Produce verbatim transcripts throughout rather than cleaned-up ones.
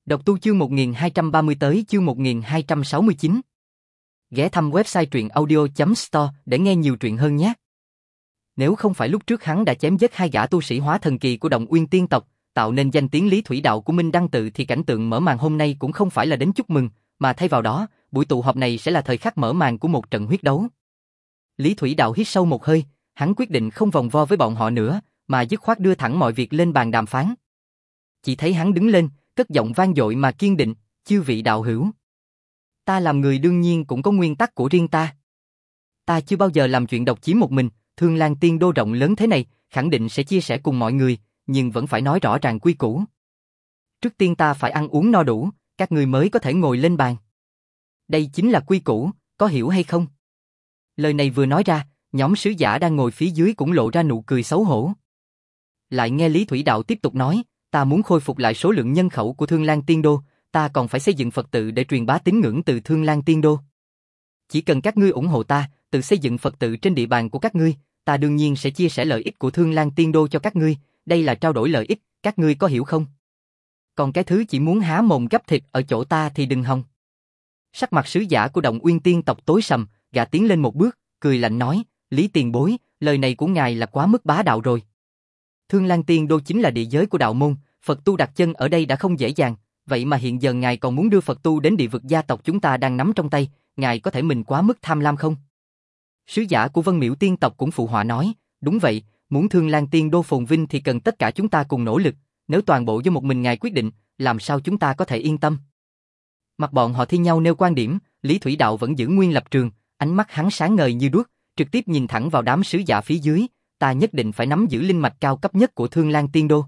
Đọc tu chương một nghìn hai trăm ba mươi tới chương một nghìn hai trăm sáu mươi chín. Ghé thăm website truyện audio chấm store để nghe nhiều truyện hơn nhé. Nếu không phải lúc trước hắn đã chém giết hai gã tu sĩ hóa thần kỳ của Động Uyên Tiên tộc, tạo nên danh tiếng Lý Thủy Đạo của Minh Đăng Tự thì cảnh tượng mở màn hôm nay cũng không phải là đến chúc mừng, mà thay vào đó, buổi tụ họp này sẽ là thời khắc mở màn của một trận huyết đấu. Lý Thủy Đạo hít sâu một hơi, hắn quyết định không vòng vo với bọn họ nữa, mà dứt khoát đưa thẳng mọi việc lên bàn đàm phán. Chỉ thấy hắn đứng lên, cất giọng vang dội mà kiên định, chư vị đạo hữu. Ta làm người đương nhiên cũng có nguyên tắc của riêng ta. Ta chưa bao giờ làm chuyện độc chiếm một mình, Thương Lan Tiên Đô rộng lớn thế này, khẳng định sẽ chia sẻ cùng mọi người, nhưng vẫn phải nói rõ ràng quy củ. Trước tiên ta phải ăn uống no đủ, các ngươi mới có thể ngồi lên bàn. Đây chính là quy củ, có hiểu hay không? Lời này vừa nói ra, nhóm sứ giả đang ngồi phía dưới cũng lộ ra nụ cười xấu hổ. Lại nghe Lý Thủy Đạo tiếp tục nói, ta muốn khôi phục lại số lượng nhân khẩu của Thương Lan Tiên Đô, ta còn phải xây dựng Phật tự để truyền bá tín ngưỡng từ Thương Lan Tiên Đô. Chỉ cần các ngươi ủng hộ ta, tự xây dựng Phật tự trên địa bàn của các ngươi, ta đương nhiên sẽ chia sẻ lợi ích của Thương Lan Tiên Đô cho các ngươi, đây là trao đổi lợi ích, các ngươi có hiểu không? Còn cái thứ chỉ muốn há mồm gắp thịt ở chỗ ta thì đừng hòng. Sắc mặt sứ giả của Động Uyên Tiên tộc tối sầm, gã tiến lên một bước, cười lạnh nói, Lý tiền bối, lời này của ngài là quá mức bá đạo rồi. Thương Lan Tiên Đô chính là địa giới của đạo môn, Phật tu đặt chân ở đây đã không dễ dàng, vậy mà hiện giờ ngài còn muốn đưa Phật tu đến địa vực gia tộc chúng ta đang nắm trong tay, ngài có thể mình quá mức tham lam không? Sứ giả của Vân Miểu Tiên tộc cũng phụ họa nói, đúng vậy, muốn Thương Lan Tiên Đô phồn vinh thì cần tất cả chúng ta cùng nỗ lực, nếu toàn bộ do một mình ngài quyết định, làm sao chúng ta có thể yên tâm? Mặt bọn họ thi nhau nêu quan điểm, Lý Thủy Đạo vẫn giữ nguyên lập trường, ánh mắt hắn sáng ngời như đuốc, trực tiếp nhìn thẳng vào đám sứ giả phía dưới, ta nhất định phải nắm giữ linh mạch cao cấp nhất của Thương Lan Tiên Đô.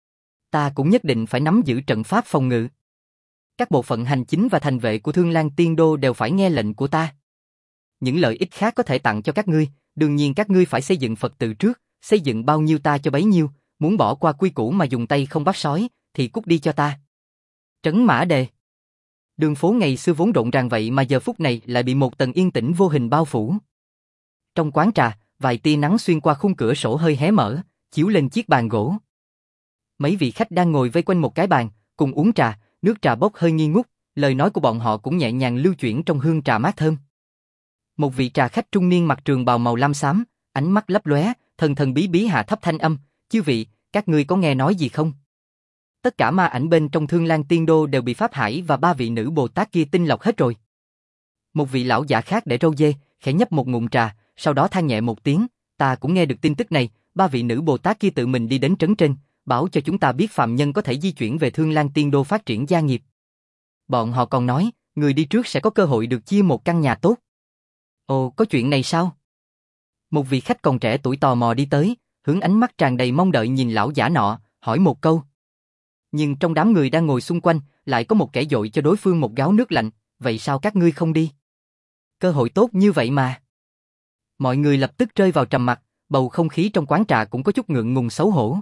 Ta cũng nhất định phải nắm giữ trận pháp phòng ngự. Các bộ phận hành chính và thành vệ của Thương Lan Tiên Đô đều phải nghe lệnh của ta. Những lợi ích khác có thể tặng cho các ngươi, đương nhiên các ngươi phải xây dựng Phật tự trước, xây dựng bao nhiêu ta cho bấy nhiêu, muốn bỏ qua quy củ mà dùng tay không bắt sói, thì cút đi cho ta. Trấn Mã Đề. Đường phố ngày xưa vốn rộn ràng vậy mà giờ phút này lại bị một tầng yên tĩnh vô hình bao phủ. Trong quán trà, vài tia nắng xuyên qua khung cửa sổ hơi hé mở, chiếu lên chiếc bàn gỗ. Mấy vị khách đang ngồi vây quanh một cái bàn, cùng uống trà, nước trà bốc hơi nghi ngút, lời nói của bọn họ cũng nhẹ nhàng lưu chuyển trong hương trà mát thơm. Một vị trà khách trung niên mặc trường bào màu lam xám, ánh mắt lấp lóe, thần thần bí bí hạ thấp thanh âm, chư vị, các ngươi có nghe nói gì không? Tất cả ma ảnh bên trong Thương Lan Tiên Đô đều bị Pháp Hải và ba vị nữ Bồ Tát kia tinh lọc hết rồi. Một vị lão giả khác để râu dê, khẽ nhấp một ngụm trà, sau đó than nhẹ một tiếng, ta cũng nghe được tin tức này, ba vị nữ Bồ Tát kia tự mình đi đến trấn trên, bảo cho chúng ta biết phàm nhân có thể di chuyển về Thương Lan Tiên Đô phát triển gia nghiệp. Bọn họ còn nói, người đi trước sẽ có cơ hội được chia một căn nhà tốt. Ồ, có chuyện này sao? Một vị khách còn trẻ tuổi tò mò đi tới, hướng ánh mắt tràn đầy mong đợi nhìn lão giả nọ, hỏi một câu. Nhưng trong đám người đang ngồi xung quanh, lại có một kẻ dội cho đối phương một gáo nước lạnh, vậy sao các ngươi không đi? Cơ hội tốt như vậy mà. Mọi người lập tức rơi vào trầm mặc, bầu không khí trong quán trà cũng có chút ngượng ngùng xấu hổ.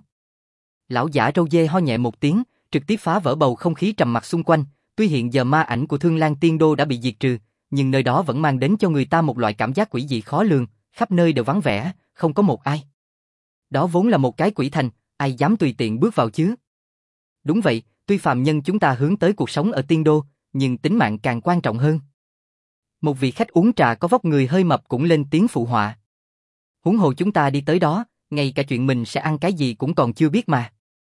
Lão giả râu dê ho nhẹ một tiếng, trực tiếp phá vỡ bầu không khí trầm mặc xung quanh, tuy hiện giờ ma ảnh của Thương Lan Tiên Đô đã bị diệt trừ, nhưng nơi đó vẫn mang đến cho người ta một loại cảm giác quỷ dị khó lường, khắp nơi đều vắng vẻ, không có một ai. Đó vốn là một cái quỷ thành, ai dám tùy tiện bước vào chứ? Đúng vậy, tuy phàm nhân chúng ta hướng tới cuộc sống ở Tiên Đô, nhưng tính mạng càng quan trọng hơn. Một vị khách uống trà có vóc người hơi mập cũng lên tiếng phụ họa. Huống hồ chúng ta đi tới đó, ngay cả chuyện mình sẽ ăn cái gì cũng còn chưa biết mà.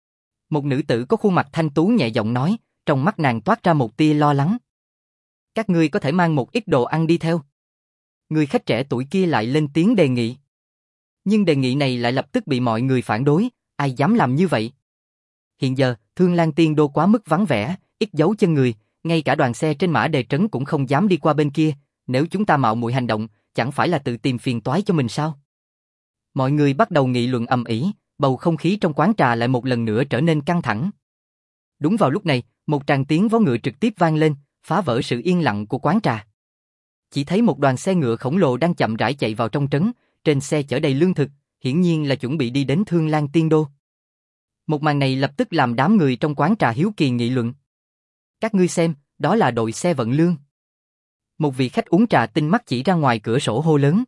Một nữ tử có khuôn mặt thanh tú nhẹ giọng nói, trong mắt nàng toát ra một tia lo lắng. Các ngươi có thể mang một ít đồ ăn đi theo. Người khách trẻ tuổi kia lại lên tiếng đề nghị. Nhưng đề nghị này lại lập tức bị mọi người phản đối, ai dám làm như vậy? Hiện giờ, Thương Lan Tiên Đô quá mức vắng vẻ, ít dấu chân người, ngay cả đoàn xe trên Mã Đề trấn cũng không dám đi qua bên kia, nếu chúng ta mạo muội hành động, chẳng phải là tự tìm phiền toái cho mình sao? Mọi người bắt đầu nghị luận ầm ĩ, bầu không khí trong quán trà lại một lần nữa trở nên căng thẳng. Đúng vào lúc này, một tràng tiếng vó ngựa trực tiếp vang lên, phá vỡ sự yên lặng của quán trà. Chỉ thấy một đoàn xe ngựa khổng lồ đang chậm rãi chạy vào trong trấn, trên xe chở đầy lương thực, hiển nhiên là chuẩn bị đi đến Thương Lan Tiên Đô. Một màn này lập tức làm đám người trong quán trà hiếu kỳ nghị luận. Các ngươi xem, đó là đội xe vận lương. Một vị khách uống trà tinh mắt chỉ ra ngoài cửa sổ hô lớn.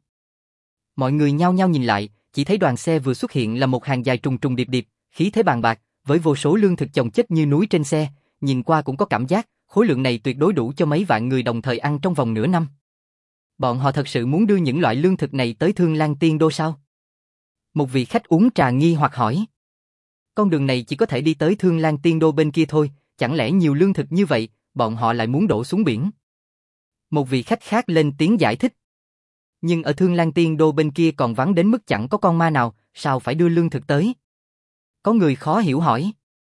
Mọi người nhao nhao nhìn lại, chỉ thấy đoàn xe vừa xuất hiện là một hàng dài trùng trùng điệp điệp, khí thế bàn bạc, với vô số lương thực chồng chất như núi trên xe, nhìn qua cũng có cảm giác, khối lượng này tuyệt đối đủ cho mấy vạn người đồng thời ăn trong vòng nửa năm. Bọn họ thật sự muốn đưa những loại lương thực này tới Thương Lan Tiên Đô sao? Một vị khách uống trà nghi hoặc hỏi. Con đường này chỉ có thể đi tới Thương Lan Tiên Đô bên kia thôi, chẳng lẽ nhiều lương thực như vậy, bọn họ lại muốn đổ xuống biển? Một vị khách khác lên tiếng giải thích. Nhưng ở Thương Lan Tiên Đô bên kia còn vắng đến mức chẳng có con ma nào, sao phải đưa lương thực tới? Có người khó hiểu hỏi.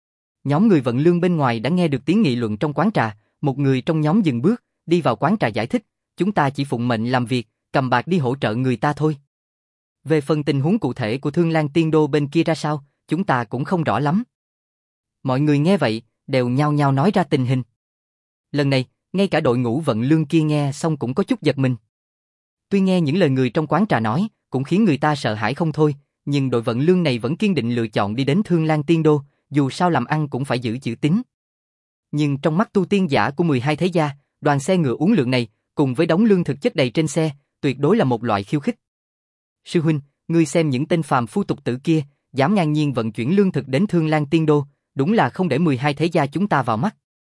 Nhóm người vận lương bên ngoài đã nghe được tiếng nghị luận trong quán trà, một người trong nhóm dừng bước, đi vào quán trà giải thích, chúng ta chỉ phụng mệnh làm việc, cầm bạc đi hỗ trợ người ta thôi. Về phần tình huống cụ thể của Thương Lan Tiên Đô bên kia ra sao, chúng ta cũng không rõ lắm. Mọi người nghe vậy, đều nhao nhao nói ra tình hình. Lần này, ngay cả đội ngũ vận lương kia nghe xong cũng có chút giật mình. Tuy nghe những lời người trong quán trà nói, cũng khiến người ta sợ hãi không thôi, nhưng đội vận lương này vẫn kiên định lựa chọn đi đến Thương Lan Tiên Đô, dù sao làm ăn cũng phải giữ chữ tín. Nhưng trong mắt tu tiên giả của mười hai thế gia, đoàn xe ngựa uốn lượn này, cùng với đống lương thực chất đầy trên xe, tuyệt đối là một loại khiêu khích. Sư huynh, ngươi xem những tên phàm phu tục tử kia, dám ngang nhiên vận chuyển lương thực đến Thương Lan Tiên Đô, đúng là không để mười hai thế gia chúng ta vào mắt.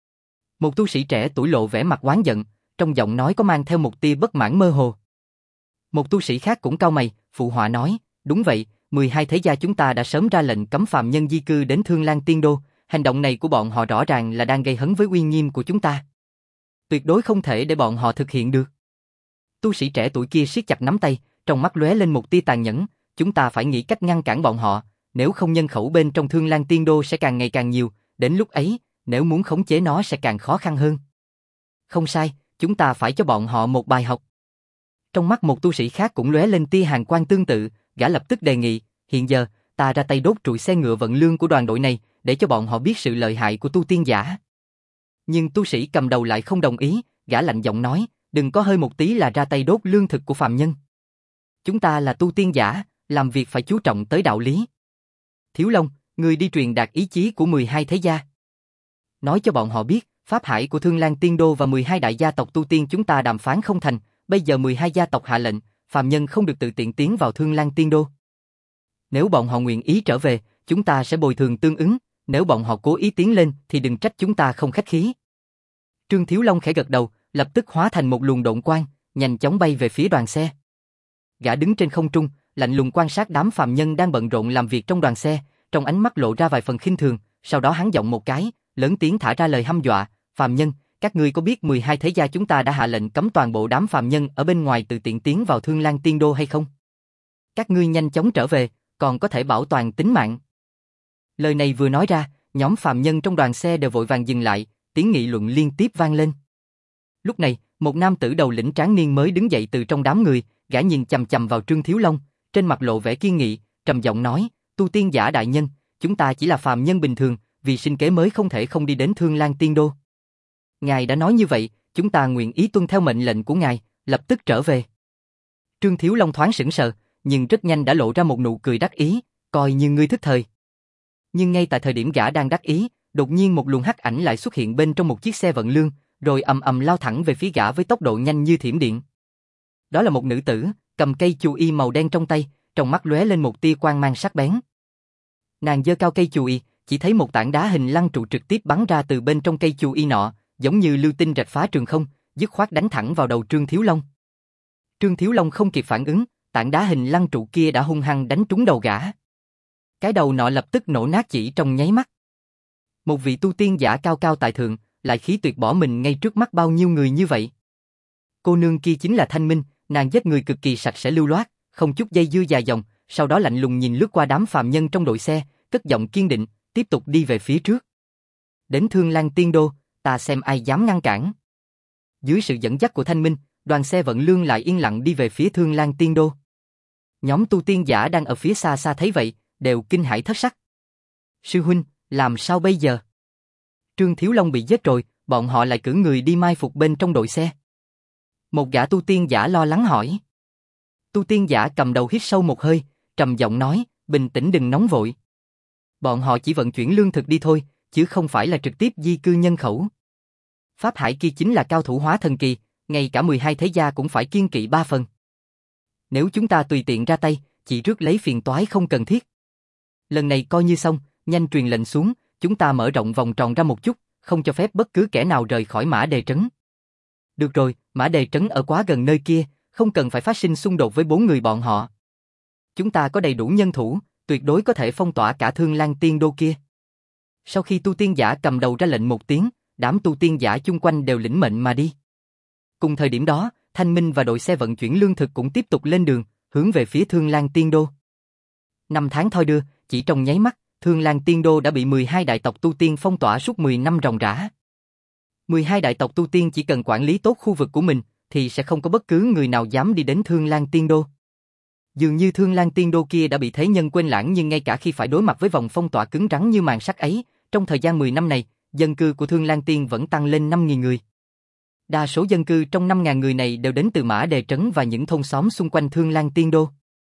Một tu sĩ trẻ tuổi lộ vẻ mặt oán giận, trong giọng nói có mang theo một tia bất mãn mơ hồ. Một tu sĩ khác cũng cau mày, phụ họa nói, đúng vậy, mười hai thế gia chúng ta đã sớm ra lệnh cấm phàm nhân di cư đến Thương Lan Tiên Đô, hành động này của bọn họ rõ ràng là đang gây hấn với uy nghiêm của chúng ta. Tuyệt đối không thể để bọn họ thực hiện được. Tu sĩ trẻ tuổi kia siết chặt nắm tay, trong mắt lóe lên một tia tàn nhẫn, chúng ta phải nghĩ cách ngăn cản bọn họ, nếu không nhân khẩu bên trong Thương Lan Tiên Đô sẽ càng ngày càng nhiều, đến lúc ấy, nếu muốn khống chế nó sẽ càng khó khăn hơn. Không sai, chúng ta phải cho bọn họ một bài học. Trong mắt một tu sĩ khác cũng lóe lên tia hàn quang tương tự, gã lập tức đề nghị, hiện giờ, ta ra tay đốt trụi xe ngựa vận lương của đoàn đội này, để cho bọn họ biết sự lợi hại của tu tiên giả. Nhưng tu sĩ cầm đầu lại không đồng ý, gã lạnh giọng nói, đừng có hơi một tí là ra tay đốt lương thực của phàm nhân. Chúng ta là tu tiên giả, làm việc phải chú trọng tới đạo lý. Thiếu Long, người đi truyền đạt ý chí của mười hai thế gia. Nói cho bọn họ biết, pháp hải của Thương Lan Tiên Đô và mười hai đại gia tộc tu tiên chúng ta đàm phán không thành, bây giờ mười hai gia tộc hạ lệnh, phàm nhân không được tự tiện tiến vào Thương Lan Tiên Đô. Nếu bọn họ nguyện ý trở về, chúng ta sẽ bồi thường tương ứng, nếu bọn họ cố ý tiến lên thì đừng trách chúng ta không khách khí. Trương Thiếu Long khẽ gật đầu, lập tức hóa thành một luồng độn quang, nhanh chóng bay về phía đoàn xe. Gã đứng trên không trung, lạnh lùng quan sát đám phàm nhân đang bận rộn làm việc trong đoàn xe, trong ánh mắt lộ ra vài phần khinh thường, sau đó hắn giọng một cái, lớn tiếng thả ra lời hăm dọa, phàm nhân, các ngươi có biết mười hai thế gia chúng ta đã hạ lệnh cấm toàn bộ đám phàm nhân ở bên ngoài tự tiện tiến vào Thương Lan Tiên Đô hay không? Các ngươi nhanh chóng trở về, còn có thể bảo toàn tính mạng. Lời này vừa nói ra, nhóm phàm nhân trong đoàn xe đều vội vàng dừng lại, tiếng nghị luận liên tiếp vang lên. Lúc này, một nam tử đầu lĩnh tráng niên mới đứng dậy từ trong đám người, gã nhìn chằm chằm vào Trương Thiếu Long, trên mặt lộ vẻ kiên nghị, trầm giọng nói, tu tiên giả đại nhân, chúng ta chỉ là phàm nhân bình thường, vì sinh kế mới không thể không đi đến Thương Lan Tiên Đô. Ngài đã nói như vậy, chúng ta nguyện ý tuân theo mệnh lệnh của ngài, lập tức trở về. Trương Thiếu Long thoáng sững sờ, nhưng rất nhanh đã lộ ra một nụ cười đắc ý, coi như ngươi thức thời. Nhưng ngay tại thời điểm gã đang đắc ý, đột nhiên một luồng hắc ảnh lại xuất hiện bên trong một chiếc xe vận lương, rồi ầm ầm lao thẳng về phía gã với tốc độ nhanh như thiểm điện. Đó là một nữ tử, cầm cây chù y màu đen trong tay, trong mắt lóe lên một tia quang mang sắc bén. Nàng giơ cao cây chù y, chỉ thấy một tảng đá hình lăng trụ trực tiếp bắn ra từ bên trong cây chù y nọ, giống như lưu tinh rạch phá trường không, dứt khoát đánh thẳng vào đầu Trương Thiếu Long. Trương Thiếu Long không kịp phản ứng, tảng đá hình lăng trụ kia đã hung hăng đánh trúng đầu gã. Cái đầu nọ lập tức nổ nát chỉ trong nháy mắt. Một vị tu tiên giả cao cao tại thượng, lại khí tuyệt bỏ mình ngay trước mắt bao nhiêu người như vậy. Cô nương kia chính là Thanh Minh, nàng giết người cực kỳ sạch sẽ lưu loát, không chút dây dưa dài dòng, sau đó lạnh lùng nhìn lướt qua đám phàm nhân trong đội xe, cất giọng kiên định, tiếp tục đi về phía trước. Đến Thương Lan Tiên Đô, ta xem ai dám ngăn cản. Dưới sự dẫn dắt của Thanh Minh, đoàn xe vận lương lại yên lặng đi về phía Thương Lan Tiên Đô. Nhóm tu tiên giả đang ở phía xa xa thấy vậy, đều kinh hãi thất sắc. Sư huynh, làm sao bây giờ? Trương Thiếu Long bị giết rồi, bọn họ lại cử người đi mai phục bên trong đội xe. Một gã tu tiên giả lo lắng hỏi. Tu tiên giả cầm đầu hít sâu một hơi, trầm giọng nói, bình tĩnh đừng nóng vội. Bọn họ chỉ vận chuyển lương thực đi thôi, chứ không phải là trực tiếp di cư nhân khẩu. Pháp hải kia chính là cao thủ hóa thần kỳ, ngay cả mười hai thế gia cũng phải kiêng kỵ ba phần. Nếu chúng ta tùy tiện ra tay, chỉ rước lấy phiền toái không cần thiết. Lần này coi như xong, nhanh truyền lệnh xuống, chúng ta mở rộng vòng tròn ra một chút, không cho phép bất cứ kẻ nào rời khỏi Mã Đề Trấn. Được rồi, Mã Đề Trấn ở quá gần nơi kia, không cần phải phát sinh xung đột với bốn người bọn họ. Chúng ta có đầy đủ nhân thủ, tuyệt đối có thể phong tỏa cả Thương Lan Tiên Đô kia. Sau khi tu tiên giả cầm đầu ra lệnh một tiếng, đám tu tiên giả chung quanh đều lĩnh mệnh mà đi. Cùng thời điểm đó, Thanh Minh và đội xe vận chuyển lương thực cũng tiếp tục lên đường, hướng về phía Thương Lan Tiên Đô. Năm tháng thoi đưa, chỉ trong nháy mắt, Thương Lan Tiên Đô đã bị mười hai đại tộc tu tiên phong tỏa suốt mười năm ròng rã. mười hai đại tộc tu tiên chỉ cần quản lý tốt khu vực của mình, thì sẽ không có bất cứ người nào dám đi đến Thương Lan Tiên Đô. Dường như Thương Lan Tiên Đô kia đã bị thế nhân quên lãng, nhưng ngay cả khi phải đối mặt với vòng phong tỏa cứng rắn như màn sắt ấy, trong thời gian mười năm này, dân cư của Thương Lan Tiên vẫn tăng lên năm nghìn người. Đa số dân cư trong năm nghìn người này đều đến từ Mã Đề Trấn và những thôn xóm xung quanh Thương Lan Tiên Đô.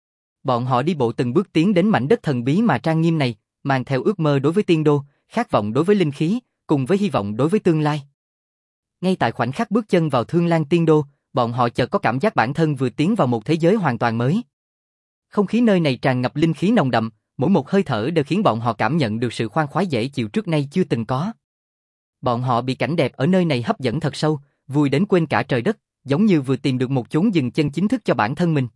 Bọn họ đi bộ từng bước tiến đến mảnh đất thần bí mà trang nghiêm này, mang theo ước mơ đối với Tiên Đô, khát vọng đối với linh khí, cùng với hy vọng đối với tương lai. Ngay tại khoảnh khắc bước chân vào Thương Lan Tiên Đô, bọn họ chợt có cảm giác bản thân vừa tiến vào một thế giới hoàn toàn mới. Không khí nơi này tràn ngập linh khí nồng đậm, mỗi một hơi thở đều khiến bọn họ cảm nhận được sự khoan khoái dễ chịu trước nay chưa từng có. Bọn họ bị cảnh đẹp ở nơi này hấp dẫn thật sâu, vui đến quên cả trời đất, giống như vừa tìm được một chốn dừng chân chính thức cho bản thân mình.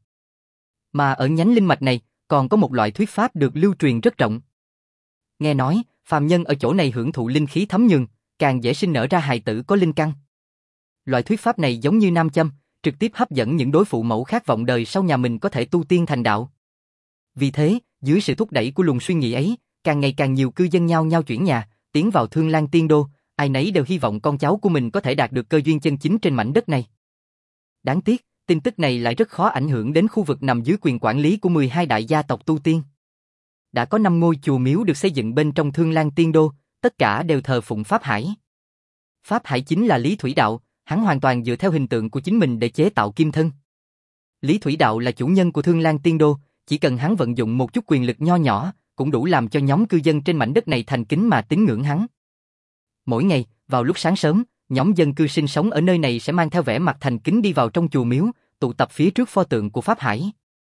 Mà ở nhánh linh mạch này, còn có một loại thuyết pháp được lưu truyền rất rộng. Nghe nói, phàm nhân ở chỗ này hưởng thụ linh khí thấm nhuần, càng dễ sinh nở ra hài tử có linh căn. Loại thuyết pháp này giống như nam châm, trực tiếp hấp dẫn những đối phụ mẫu khát vọng đời sau nhà mình có thể tu tiên thành đạo. Vì thế, dưới sự thúc đẩy của luồng suy nghĩ ấy, càng ngày càng nhiều cư dân nhao nhao chuyển nhà, tiến vào Thương Lan Tiên Đô, ai nấy đều hy vọng con cháu của mình có thể đạt được cơ duyên chân chính trên mảnh đất này. Đáng tiếc, tin tức này lại rất khó ảnh hưởng đến khu vực nằm dưới quyền quản lý của mười hai đại gia tộc tu tiên. Đã có năm ngôi chùa miếu được xây dựng bên trong Thương Lan Tiên Đô, tất cả đều thờ phụng Pháp Hải. Pháp Hải chính là Lý Thủy Đạo, hắn hoàn toàn dựa theo hình tượng của chính mình để chế tạo kim thân. Lý Thủy Đạo là chủ nhân của Thương Lan Tiên Đô, chỉ cần hắn vận dụng một chút quyền lực nho nhỏ, cũng đủ làm cho nhóm cư dân trên mảnh đất này thành kính mà tín ngưỡng hắn. Mỗi ngày, vào lúc sáng sớm, nhóm dân cư sinh sống ở nơi này sẽ mang theo vẻ mặt thành kính đi vào trong chùa miếu, tụ tập phía trước pho tượng của Pháp Hải.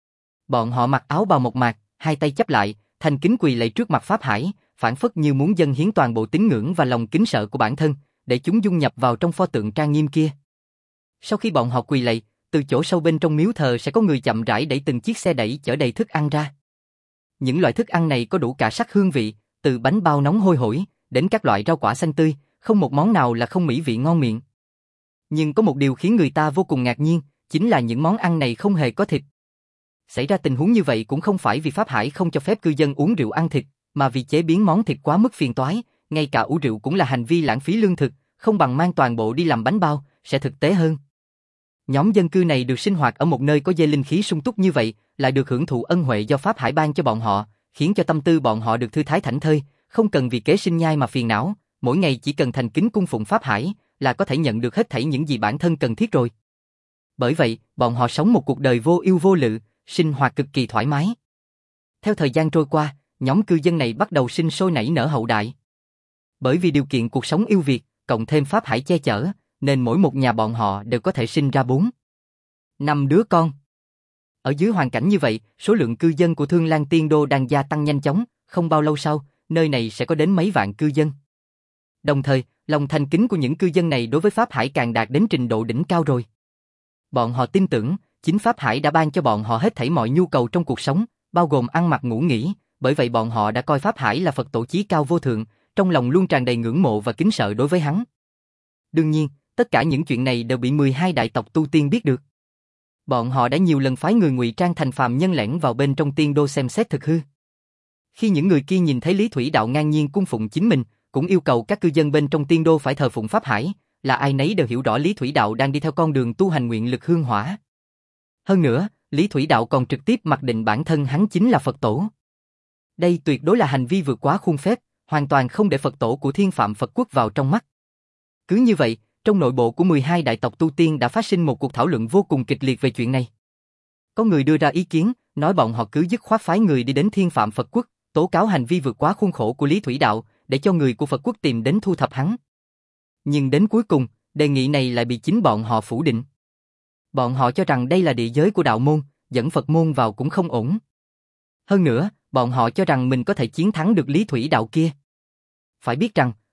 Bọn họ mặc áo bào mộc mạc, hai tay chắp lại, thành kính quỳ lạy trước mặt Pháp Hải, phảng phất như muốn dâng hiến toàn bộ tín ngưỡng và lòng kính sợ của bản thân, để chúng dung nhập vào trong pho tượng trang nghiêm kia. Sau khi bọn họ quỳ lạy, từ chỗ sâu bên trong miếu thờ sẽ có người chậm rãi đẩy từng chiếc xe đẩy chở đầy thức ăn ra. Những loại thức ăn này có đủ cả sắc hương vị, từ bánh bao nóng hôi hổi, đến các loại rau quả xanh tươi, không một món nào là không mỹ vị ngon miệng. Nhưng có một điều khiến người ta vô cùng ngạc nhiên, chính là những món ăn này không hề có thịt. Xảy ra tình huống như vậy cũng không phải vì Pháp Hải không cho phép cư dân uống rượu ăn thịt, mà vì chế biến món thịt quá mức phiền toái, ngay cả uống rượu cũng là hành vi lãng phí lương thực, không bằng mang toàn bộ đi làm bánh bao, sẽ thực tế hơn. Nhóm dân cư này được sinh hoạt ở một nơi có dê linh khí sung túc như vậy, lại được hưởng thụ ân huệ do Pháp Hải ban cho bọn họ, khiến cho tâm tư bọn họ được thư thái thảnh thơi, không cần vì kế sinh nhai mà phiền não, mỗi ngày chỉ cần thành kính cung phụng Pháp Hải, là có thể nhận được hết thảy những gì bản thân cần thiết rồi. Bởi vậy, bọn họ sống một cuộc đời vô ưu vô lự, sinh hoạt cực kỳ thoải mái. Theo thời gian trôi qua, nhóm cư dân này bắt đầu sinh sôi nảy nở hậu đại. Bởi vì điều kiện cuộc sống ưu việt, cộng thêm Pháp Hải che chở, nên mỗi một nhà bọn họ đều có thể sinh ra bốn, năm đứa con. Ở dưới hoàn cảnh như vậy, số lượng cư dân của Thương Lan Tiên Đô đang gia tăng nhanh chóng, không bao lâu sau, nơi này sẽ có đến mấy vạn cư dân. Đồng thời, lòng thành kính của những cư dân này đối với Pháp Hải càng đạt đến trình độ đỉnh cao rồi. Bọn họ tin tưởng, chính Pháp Hải đã ban cho bọn họ hết thảy mọi nhu cầu trong cuộc sống, bao gồm ăn mặc ngủ nghỉ, bởi vậy bọn họ đã coi Pháp Hải là Phật tổ chí cao vô thượng, trong lòng luôn tràn đầy ngưỡng mộ và kính sợ đối với hắn. Đương nhiên, tất cả những chuyện này đều bị mười hai đại tộc tu tiên biết được. Bọn họ đã nhiều lần phái người ngụy trang thành phàm nhân lẻn vào bên trong tiên đô xem xét thực hư. Khi những người kia nhìn thấy Lý Thủy Đạo ngang nhiên cung phụng chính mình, cũng yêu cầu các cư dân bên trong tiên đô phải thờ phụng Pháp Hải, là ai nấy đều hiểu rõ Lý Thủy Đạo đang đi theo con đường tu hành nguyện lực hương hỏa. Hơn nữa, Lý Thủy Đạo còn trực tiếp mặc định bản thân hắn chính là Phật tổ. Đây tuyệt đối là hành vi vượt quá khuôn phép, hoàn toàn không để Phật tổ của Thiên Phạm Phật Quốc vào trong mắt. Cứ như vậy, trong nội bộ của mười hai đại tộc tu tiên đã phát sinh một cuộc thảo luận vô cùng kịch liệt về chuyện này. Có người đưa ra ý kiến, nói bọn họ cứ dứt khoát phái người đi đến Thiên Phạm Phật Quốc, tố cáo hành vi vượt quá khuôn khổ của Lý Thủy Đạo, để cho người của Phật Quốc tìm đến thu thập hắn. Nhưng đến cuối cùng, đề nghị này lại bị chính bọn họ phủ định. Bọn họ cho rằng đây là địa giới của đạo môn, dẫn Phật môn vào cũng không ổn. Hơn nữa, bọn họ cho rằng mình có thể chiến thắng được Lý Thủy Đạo kia. Phải biết rằng,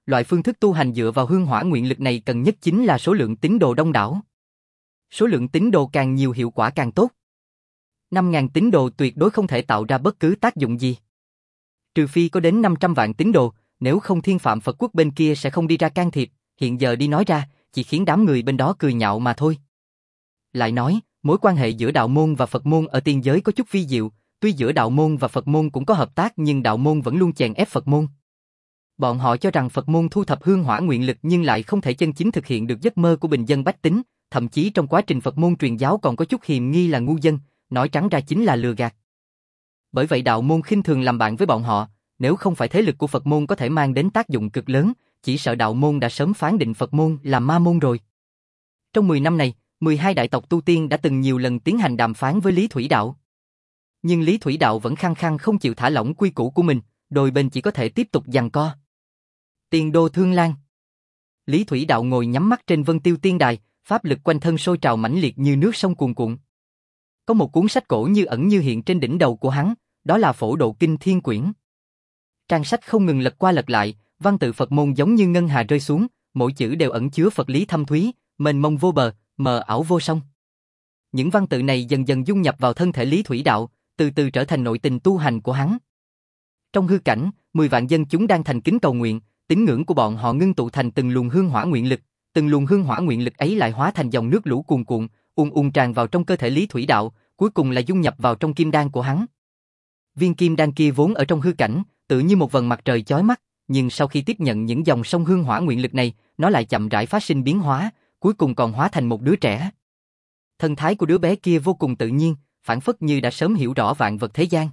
loại phương thức tu hành dựa vào hương hỏa nguyện lực này cần nhất chính là số lượng tín đồ đông đảo. Số lượng tín đồ càng nhiều hiệu quả càng tốt. năm nghìn tín đồ tuyệt đối không thể tạo ra bất cứ tác dụng gì. Trừ phi có đến năm trăm vạn tín đồ, nếu không Thiên Phạm Phật Quốc bên kia sẽ không đi ra can thiệp, hiện giờ đi nói ra, chỉ khiến đám người bên đó cười nhạo mà thôi. Lại nói, mối quan hệ giữa đạo môn và Phật môn ở tiên giới có chút vi diệu, tuy giữa đạo môn và Phật môn cũng có hợp tác nhưng đạo môn vẫn luôn chèn ép Phật môn. Bọn họ cho rằng Phật môn thu thập hương hỏa nguyện lực nhưng lại không thể chân chính thực hiện được giấc mơ của bình dân bách tính, thậm chí trong quá trình Phật môn truyền giáo còn có chút hiềm nghi là ngu dân, nói trắng ra chính là lừa gạt. Bởi vậy đạo môn khinh thường làm bạn với bọn họ, nếu không phải thế lực của Phật môn có thể mang đến tác dụng cực lớn, chỉ sợ đạo môn đã sớm phán định Phật môn là ma môn rồi. Trong mười năm này, mười hai đại tộc tu tiên đã từng nhiều lần tiến hành đàm phán với Lý Thủy Đạo. Nhưng Lý Thủy Đạo vẫn khăng khăng không chịu thả lỏng quy củ của mình, đôi bên chỉ có thể tiếp tục giằng co. Tiền đô Thương Lan. Lý Thủy Đạo ngồi nhắm mắt trên Vân Tiêu Tiên Đài, pháp lực quanh thân sôi trào mãnh liệt như nước sông cuồn cuộn. Có một cuốn sách cổ như ẩn như hiện trên đỉnh đầu của hắn, đó là Phổ Độ Kinh Thiên Quyển. Trang sách không ngừng lật qua lật lại, văn tự Phật môn giống như ngân hà rơi xuống, mỗi chữ đều ẩn chứa Phật lý thâm thúy, mênh mông vô bờ, mờ ảo vô song. Những văn tự này dần dần dung nhập vào thân thể Lý Thủy Đạo, từ từ trở thành nội tình tu hành của hắn. Trong hư cảnh, mười vạn dân chúng đang thành kính cầu nguyện, tín ngưỡng của bọn họ ngưng tụ thành từng luồng hương hỏa nguyện lực, từng luồng hương hỏa nguyện lực ấy lại hóa thành dòng nước lũ cuồn cuộn, ùn ùn tràn vào trong cơ thể Lý Thủy Đạo, cuối cùng là dung nhập vào trong kim đan của hắn. Viên kim đan kia vốn ở trong hư cảnh, tự như một vầng mặt trời chói mắt, nhưng sau khi tiếp nhận những dòng sông hương hỏa nguyện lực này, nó lại chậm rãi phát sinh biến hóa, cuối cùng còn hóa thành một đứa trẻ. Thân thái của đứa bé kia vô cùng tự nhiên, phảng phất như đã sớm hiểu rõ vạn vật thế gian.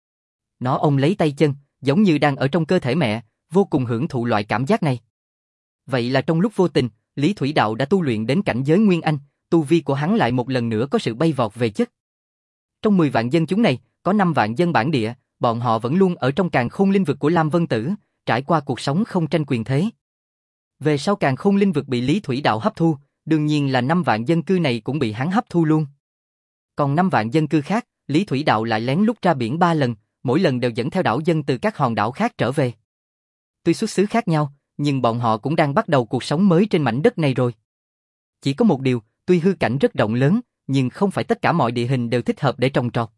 Nó ôm lấy tay chân, giống như đang ở trong cơ thể mẹ, vô cùng hưởng thụ loại cảm giác này. Vậy là trong lúc vô tình, Lý Thủy Đạo đã tu luyện đến cảnh giới Nguyên Anh, tu vi của hắn lại một lần nữa có sự bay vọt về chất. Trong mười vạn dân chúng này, có năm vạn dân bản địa, bọn họ vẫn luôn ở trong càn khôn linh vực của Lam Vân Tử, trải qua cuộc sống không tranh quyền thế. Về sau càn khôn linh vực bị Lý Thủy Đạo hấp thu, đương nhiên là năm vạn dân cư này cũng bị hắn hấp thu luôn. Còn năm vạn dân cư khác, Lý Thủy Đạo lại lén lút ra biển ba lần, mỗi lần đều dẫn theo đảo dân từ các hòn đảo khác trở về. Tuy xuất xứ khác nhau, nhưng bọn họ cũng đang bắt đầu cuộc sống mới trên mảnh đất này rồi. Chỉ có một điều, tuy hư cảnh rất rộng lớn, nhưng không phải tất cả mọi địa hình đều thích hợp để trồng trọt.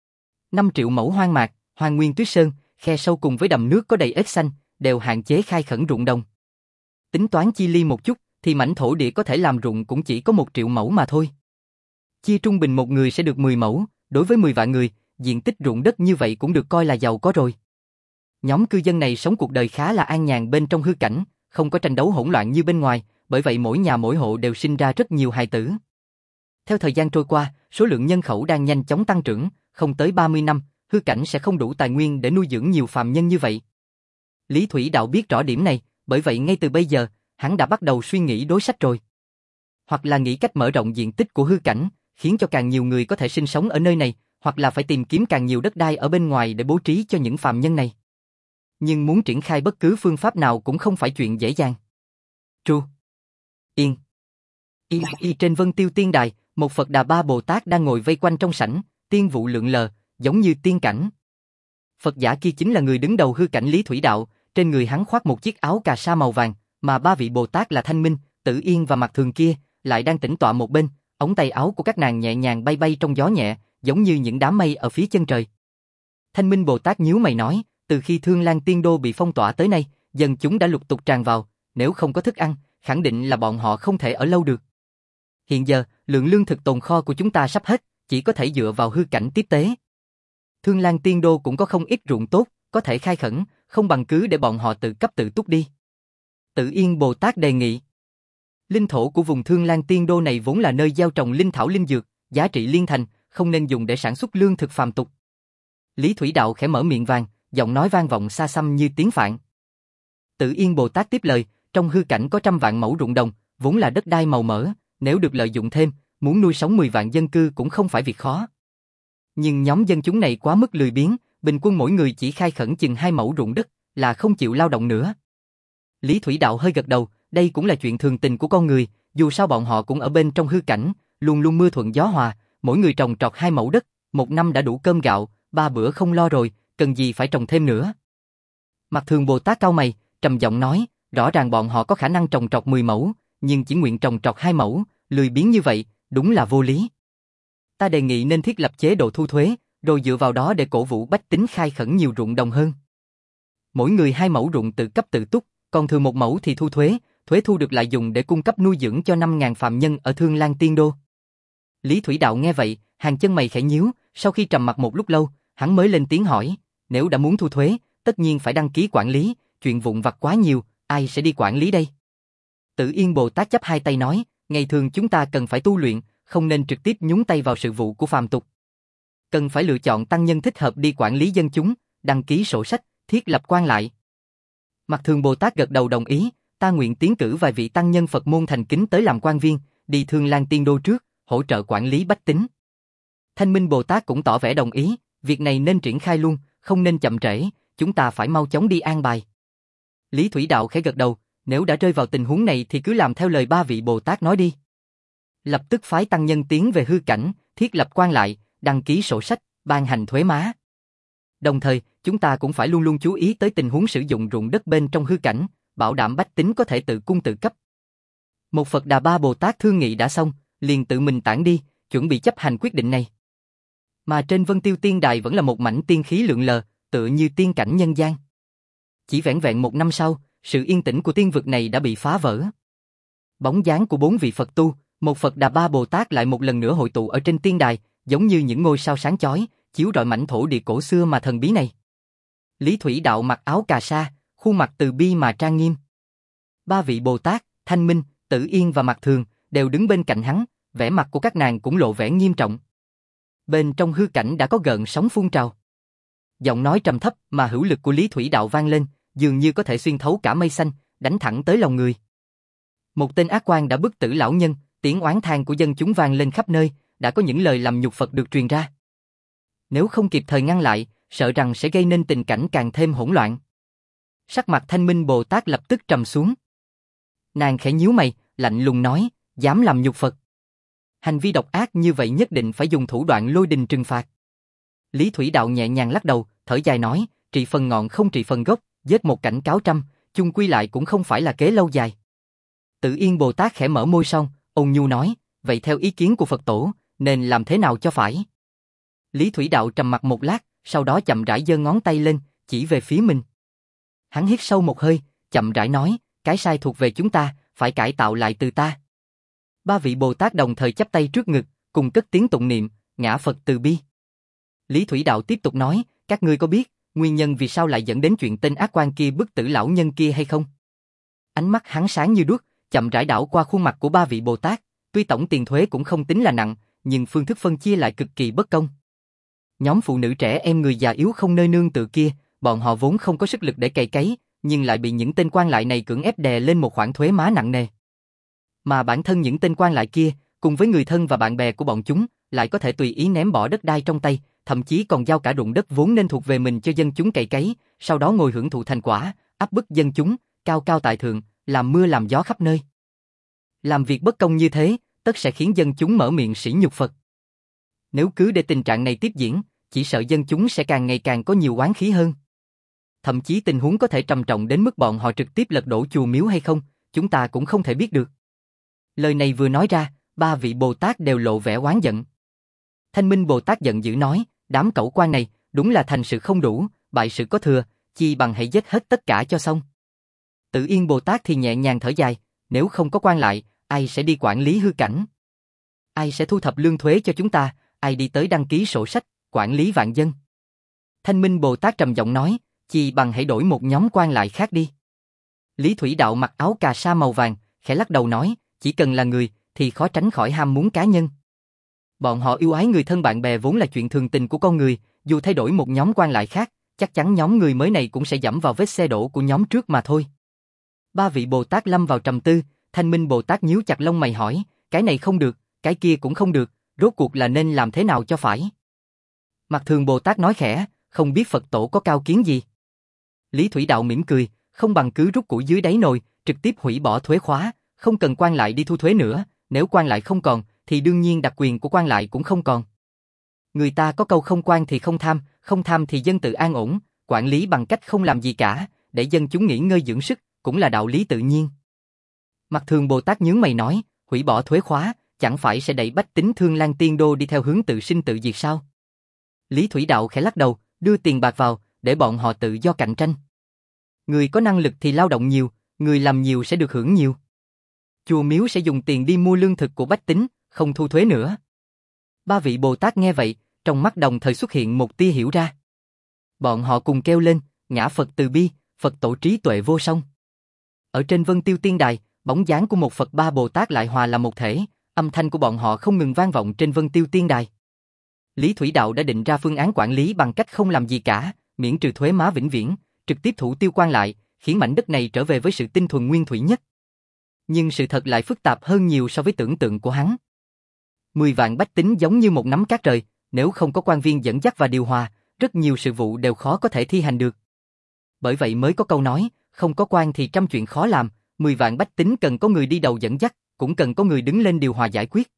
năm triệu mẫu hoang mạc, hoang nguyên tuyết sơn, khe sâu cùng với đầm nước có đầy ếch xanh, đều hạn chế khai khẩn ruộng đồng. Tính toán chi ly một chút, thì mảnh thổ địa có thể làm ruộng cũng chỉ có một triệu mẫu mà thôi. Chia trung bình một người sẽ được mười mẫu, đối với mười vạn người, diện tích ruộng đất như vậy cũng được coi là giàu có rồi. Nhóm cư dân này sống cuộc đời khá là an nhàn bên trong hư cảnh, không có tranh đấu hỗn loạn như bên ngoài, bởi vậy mỗi nhà mỗi hộ đều sinh ra rất nhiều hài tử. Theo thời gian trôi qua, số lượng nhân khẩu đang nhanh chóng tăng trưởng, không tới ba mươi năm, hư cảnh sẽ không đủ tài nguyên để nuôi dưỡng nhiều phàm nhân như vậy. Lý Thủy Đạo biết rõ điểm này, bởi vậy ngay từ bây giờ, hắn đã bắt đầu suy nghĩ đối sách rồi. Hoặc là nghĩ cách mở rộng diện tích của hư cảnh, khiến cho càng nhiều người có thể sinh sống ở nơi này, hoặc là phải tìm kiếm càng nhiều đất đai ở bên ngoài để bố trí cho những phàm nhân này. Nhưng muốn triển khai bất cứ phương pháp nào cũng không phải chuyện dễ dàng. Tru. Yên. Yên y trên Vân Tiêu Tiên Đài, một Phật Đà Ba Bồ Tát đang ngồi vây quanh trong sảnh, tiên vụ lượn lờ, giống như tiên cảnh. Phật giả kia chính là người đứng đầu hư cảnh Lý Thủy Đạo, trên người hắn khoác một chiếc áo cà sa màu vàng, mà ba vị Bồ Tát là Thanh Minh, Tử Yên và Mạc Thường kia, lại đang tĩnh tọa một bên, ống tay áo của các nàng nhẹ nhàng bay bay trong gió nhẹ, giống như những đám mây ở phía chân trời. Thanh Minh Bồ Tát nhíu mày nói, từ khi Thương Lan Tiên Đô bị phong tỏa tới nay, dân chúng đã lục tục tràn vào, nếu không có thức ăn, khẳng định là bọn họ không thể ở lâu được. Hiện giờ, lượng lương thực tồn kho của chúng ta sắp hết, chỉ có thể dựa vào hư cảnh tiếp tế. Thương Lan Tiên Đô cũng có không ít ruộng tốt, có thể khai khẩn, không bằng cứ để bọn họ tự cấp tự túc đi. Tử Yên Bồ Tát đề nghị. Linh thổ của vùng Thương Lan Tiên Đô này vốn là nơi gieo trồng linh thảo linh dược, giá trị liên thành, không nên dùng để sản xuất lương thực phàm tục. Lý Thủy Đạo khẽ mở miệng vàng, giọng nói vang vọng xa xăm như tiếng phạn. Tử Yên Bồ Tát tiếp lời, trong hư cảnh có trăm vạn mẫu ruộng đồng, vốn là đất đai màu mỡ, nếu được lợi dụng thêm, muốn nuôi sống mười vạn dân cư cũng không phải việc khó. Nhưng nhóm dân chúng này quá mức lười biếng, bình quân mỗi người chỉ khai khẩn chừng hai mẫu ruộng đất, là không chịu lao động nữa. Lý Thủy Đạo hơi gật đầu, đây cũng là chuyện thường tình của con người, dù sao bọn họ cũng ở bên trong hư cảnh, luôn luôn mưa thuận gió hòa, mỗi người trồng trọt hai mẫu đất, một năm đã đủ cơm gạo, ba bữa không lo rồi, cần gì phải trồng thêm nữa. Mạc Thường Bồ Tát cau mày, trầm giọng nói, rõ ràng bọn họ có khả năng trồng trọt mười mẫu, nhưng chỉ nguyện trồng trọt hai mẫu, lười biếng như vậy, đúng là vô lý. Ta đề nghị nên thiết lập chế độ thu thuế, rồi dựa vào đó để cổ vũ bách tính khai khẩn nhiều ruộng đồng hơn. Mỗi người hai mẫu ruộng tự cấp tự túc, còn thừa một mẫu thì thu thuế, thuế thu được lại dùng để cung cấp nuôi dưỡng cho năm nghìn phạm nhân ở Thương Lan Tiên Đô. Lý Thủy Đạo nghe vậy, hàng chân mày khẽ nhíu, sau khi trầm mặc một lúc lâu, hắn mới lên tiếng hỏi, nếu đã muốn thu thuế, tất nhiên phải đăng ký quản lý, chuyện vụn vặt quá nhiều, ai sẽ đi quản lý đây? Tử Yên Bồ Tát chắp hai tay nói, ngày thường chúng ta cần phải tu luyện, không nên trực tiếp nhúng tay vào sự vụ của phàm tục. Cần phải lựa chọn tăng nhân thích hợp đi quản lý dân chúng, đăng ký sổ sách, thiết lập quan lại. Mạc Thường Bồ Tát gật đầu đồng ý, ta nguyện tiến cử vài vị tăng nhân Phật môn thành kính tới làm quan viên, đi Thương Lan Tiên Đô trước, hỗ trợ quản lý bách tính. Thanh Minh Bồ Tát cũng tỏ vẻ đồng ý, việc này nên triển khai luôn, không nên chậm trễ, chúng ta phải mau chóng đi an bài. Lý Thủy Đạo khẽ gật đầu, nếu đã rơi vào tình huống này thì cứ làm theo lời ba vị Bồ Tát nói đi. Lập tức phái tăng nhân tiến về hư cảnh, thiết lập quan lại, đăng ký sổ sách, ban hành thuế má. Đồng thời, chúng ta cũng phải luôn luôn chú ý tới tình huống sử dụng ruộng đất bên trong hư cảnh, bảo đảm bách tính có thể tự cung tự cấp. Một Phật Đà Ba Bồ Tát thương nghị đã xong, liền tự mình tản đi, chuẩn bị chấp hành quyết định này. Mà trên Vân Tiêu Tiên Đài vẫn là một mảnh tiên khí lượn lờ, tựa như tiên cảnh nhân gian. Chỉ vẻn vẹn một năm sau, sự yên tĩnh của tiên vực này đã bị phá vỡ. Bóng dáng của bốn vị Phật tu, một Phật Đà Ba Bồ Tát lại một lần nữa hội tụ ở trên tiên đài, giống như những ngôi sao sáng chói, chiếu rọi mảnh thổ địa cổ xưa mà thần bí này. Lý Thủy Đạo mặc áo cà sa, khuôn mặt từ bi mà trang nghiêm. Ba vị Bồ Tát, Thanh Minh, Tử Yên và Mạc Thường đều đứng bên cạnh hắn, vẻ mặt của các nàng cũng lộ vẻ nghiêm trọng. Bên trong hư cảnh đã có gợn sóng phun trào. Giọng nói trầm thấp mà hữu lực của Lý Thủy Đạo vang lên, dường như có thể xuyên thấu cả mây xanh, đánh thẳng tới lòng người. Một tên ác quan đã bức tử lão nhân, tiếng oán than của dân chúng vang lên khắp nơi, đã có những lời làm nhục Phật được truyền ra. Nếu không kịp thời ngăn lại, sợ rằng sẽ gây nên tình cảnh càng thêm hỗn loạn. Sắc mặt Thanh Minh Bồ Tát lập tức trầm xuống. Nàng khẽ nhíu mày, lạnh lùng nói, dám làm nhục Phật. Hành vi độc ác như vậy nhất định phải dùng thủ đoạn lôi đình trừng phạt. Lý Thủy Đạo nhẹ nhàng lắc đầu, thở dài nói, trị phần ngọn không trị phần gốc, giết một cảnh cáo trăm, chung quy lại cũng không phải là kế lâu dài. Tử Yên Bồ Tát khẽ mở môi son, ôn nhu nói, vậy theo ý kiến của Phật tổ, nên làm thế nào cho phải? Lý Thủy Đạo trầm mặc một lát, sau đó chậm rãi giơ ngón tay lên, chỉ về phía mình. Hắn hít sâu một hơi, chậm rãi nói, cái sai thuộc về chúng ta, phải cải tạo lại từ ta. Ba vị Bồ Tát đồng thời chắp tay trước ngực, cùng cất tiếng tụng niệm, ngã Phật từ bi. Lý Thủy Đạo tiếp tục nói, các ngươi có biết, nguyên nhân vì sao lại dẫn đến chuyện tên ác quan kia bức tử lão nhân kia hay không? Ánh mắt hắn sáng như đuốc, chậm rãi đảo qua khuôn mặt của ba vị Bồ Tát, tuy tổng tiền thuế cũng không tính là nặng, nhưng phương thức phân chia lại cực kỳ bất công. Nhóm phụ nữ trẻ em người già yếu không nơi nương tựa kia, bọn họ vốn không có sức lực để cày cấy, nhưng lại bị những tên quan lại này cưỡng ép đè lên một khoản thuế má nặng nề. Mà bản thân những tên quan lại kia, cùng với người thân và bạn bè của bọn chúng, lại có thể tùy ý ném bỏ đất đai trong tay, thậm chí còn giao cả ruộng đất vốn nên thuộc về mình cho dân chúng cày cấy, sau đó ngồi hưởng thụ thành quả, áp bức dân chúng, cao cao tại thượng, làm mưa làm gió khắp nơi. Làm việc bất công như thế, tất sẽ khiến dân chúng mở miệng sỉ nhục Phật. Nếu cứ để tình trạng này tiếp diễn, chỉ sợ dân chúng sẽ càng ngày càng có nhiều oán khí hơn. Thậm chí tình huống có thể trầm trọng đến mức bọn họ trực tiếp lật đổ chùa miếu hay không, chúng ta cũng không thể biết được. Lời này vừa nói ra, ba vị Bồ Tát đều lộ vẻ oán giận. Thanh Minh Bồ Tát giận dữ nói, đám cẩu quan này, đúng là thành sự không đủ, bại sự có thừa, chi bằng hãy giết hết tất cả cho xong. Tử Yên Bồ Tát thì nhẹ nhàng thở dài, nếu không có quan lại, ai sẽ đi quản lý hư cảnh? Ai sẽ thu thập lương thuế cho chúng ta, ai đi tới đăng ký sổ sách, quản lý vạn dân? Thanh Minh Bồ Tát trầm giọng nói, chi bằng hãy đổi một nhóm quan lại khác đi. Lý Thủy Đạo mặc áo cà sa màu vàng, khẽ lắc đầu nói, chỉ cần là người, thì khó tránh khỏi ham muốn cá nhân. Bọn họ yêu ái người thân bạn bè vốn là chuyện thường tình của con người, dù thay đổi một nhóm quan lại khác, chắc chắn nhóm người mới này cũng sẽ dẫm vào vết xe đổ của nhóm trước mà thôi. Ba vị Bồ Tát lâm vào trầm tư, Thanh Minh Bồ Tát nhíu chặt lông mày hỏi, cái này không được, cái kia cũng không được, rốt cuộc là nên làm thế nào cho phải? Mạc Thường Bồ Tát nói khẽ, không biết Phật tổ có cao kiến gì? Lý Thủy Đạo mỉm cười, không bằng cứ rút củi dưới đáy nồi, trực tiếp hủy bỏ thuế khóa, không cần quan lại đi thu thuế nữa, nếu quan lại không còn, thì đương nhiên đặc quyền của quan lại cũng không còn. Người ta có câu không quan thì không tham, không tham thì dân tự an ổn, quản lý bằng cách không làm gì cả, để dân chúng nghỉ ngơi dưỡng sức, cũng là đạo lý tự nhiên. Mặt Thường Bồ Tát nhướng mày nói, hủy bỏ thuế khóa, chẳng phải sẽ đẩy bách tính Thương Lan Tiên Đô đi theo hướng tự sinh tự diệt sao? Lý Thủy Đạo khẽ lắc đầu, đưa tiền bạc vào, để bọn họ tự do cạnh tranh. Người có năng lực thì lao động nhiều, người làm nhiều sẽ được hưởng nhiều. Chùa miếu sẽ dùng tiền đi mua lương thực của bách tính, không thu thuế nữa. Ba vị Bồ Tát nghe vậy, trong mắt đồng thời xuất hiện một tia hiểu ra. Bọn họ cùng kêu lên, ngã Phật từ bi, Phật tổ trí tuệ vô song. Ở trên Vân Tiêu Tiên Đài, bóng dáng của một Phật ba Bồ Tát lại hòa làm một thể, âm thanh của bọn họ không ngừng vang vọng trên Vân Tiêu Tiên Đài. Lý Thủy Đạo đã định ra phương án quản lý bằng cách không làm gì cả, miễn trừ thuế má vĩnh viễn, trực tiếp thủ tiêu quan lại, khiến mảnh đất này trở về với sự tinh thuần nguyên thủy nhất. Nhưng sự thật lại phức tạp hơn nhiều so với tưởng tượng của hắn. Mười vạn bách tính giống như một nắm cát trời, nếu không có quan viên dẫn dắt và điều hòa, rất nhiều sự vụ đều khó có thể thi hành được. Bởi vậy mới có câu nói, không có quan thì trăm chuyện khó làm, mười vạn bách tính cần có người đi đầu dẫn dắt, cũng cần có người đứng lên điều hòa giải quyết.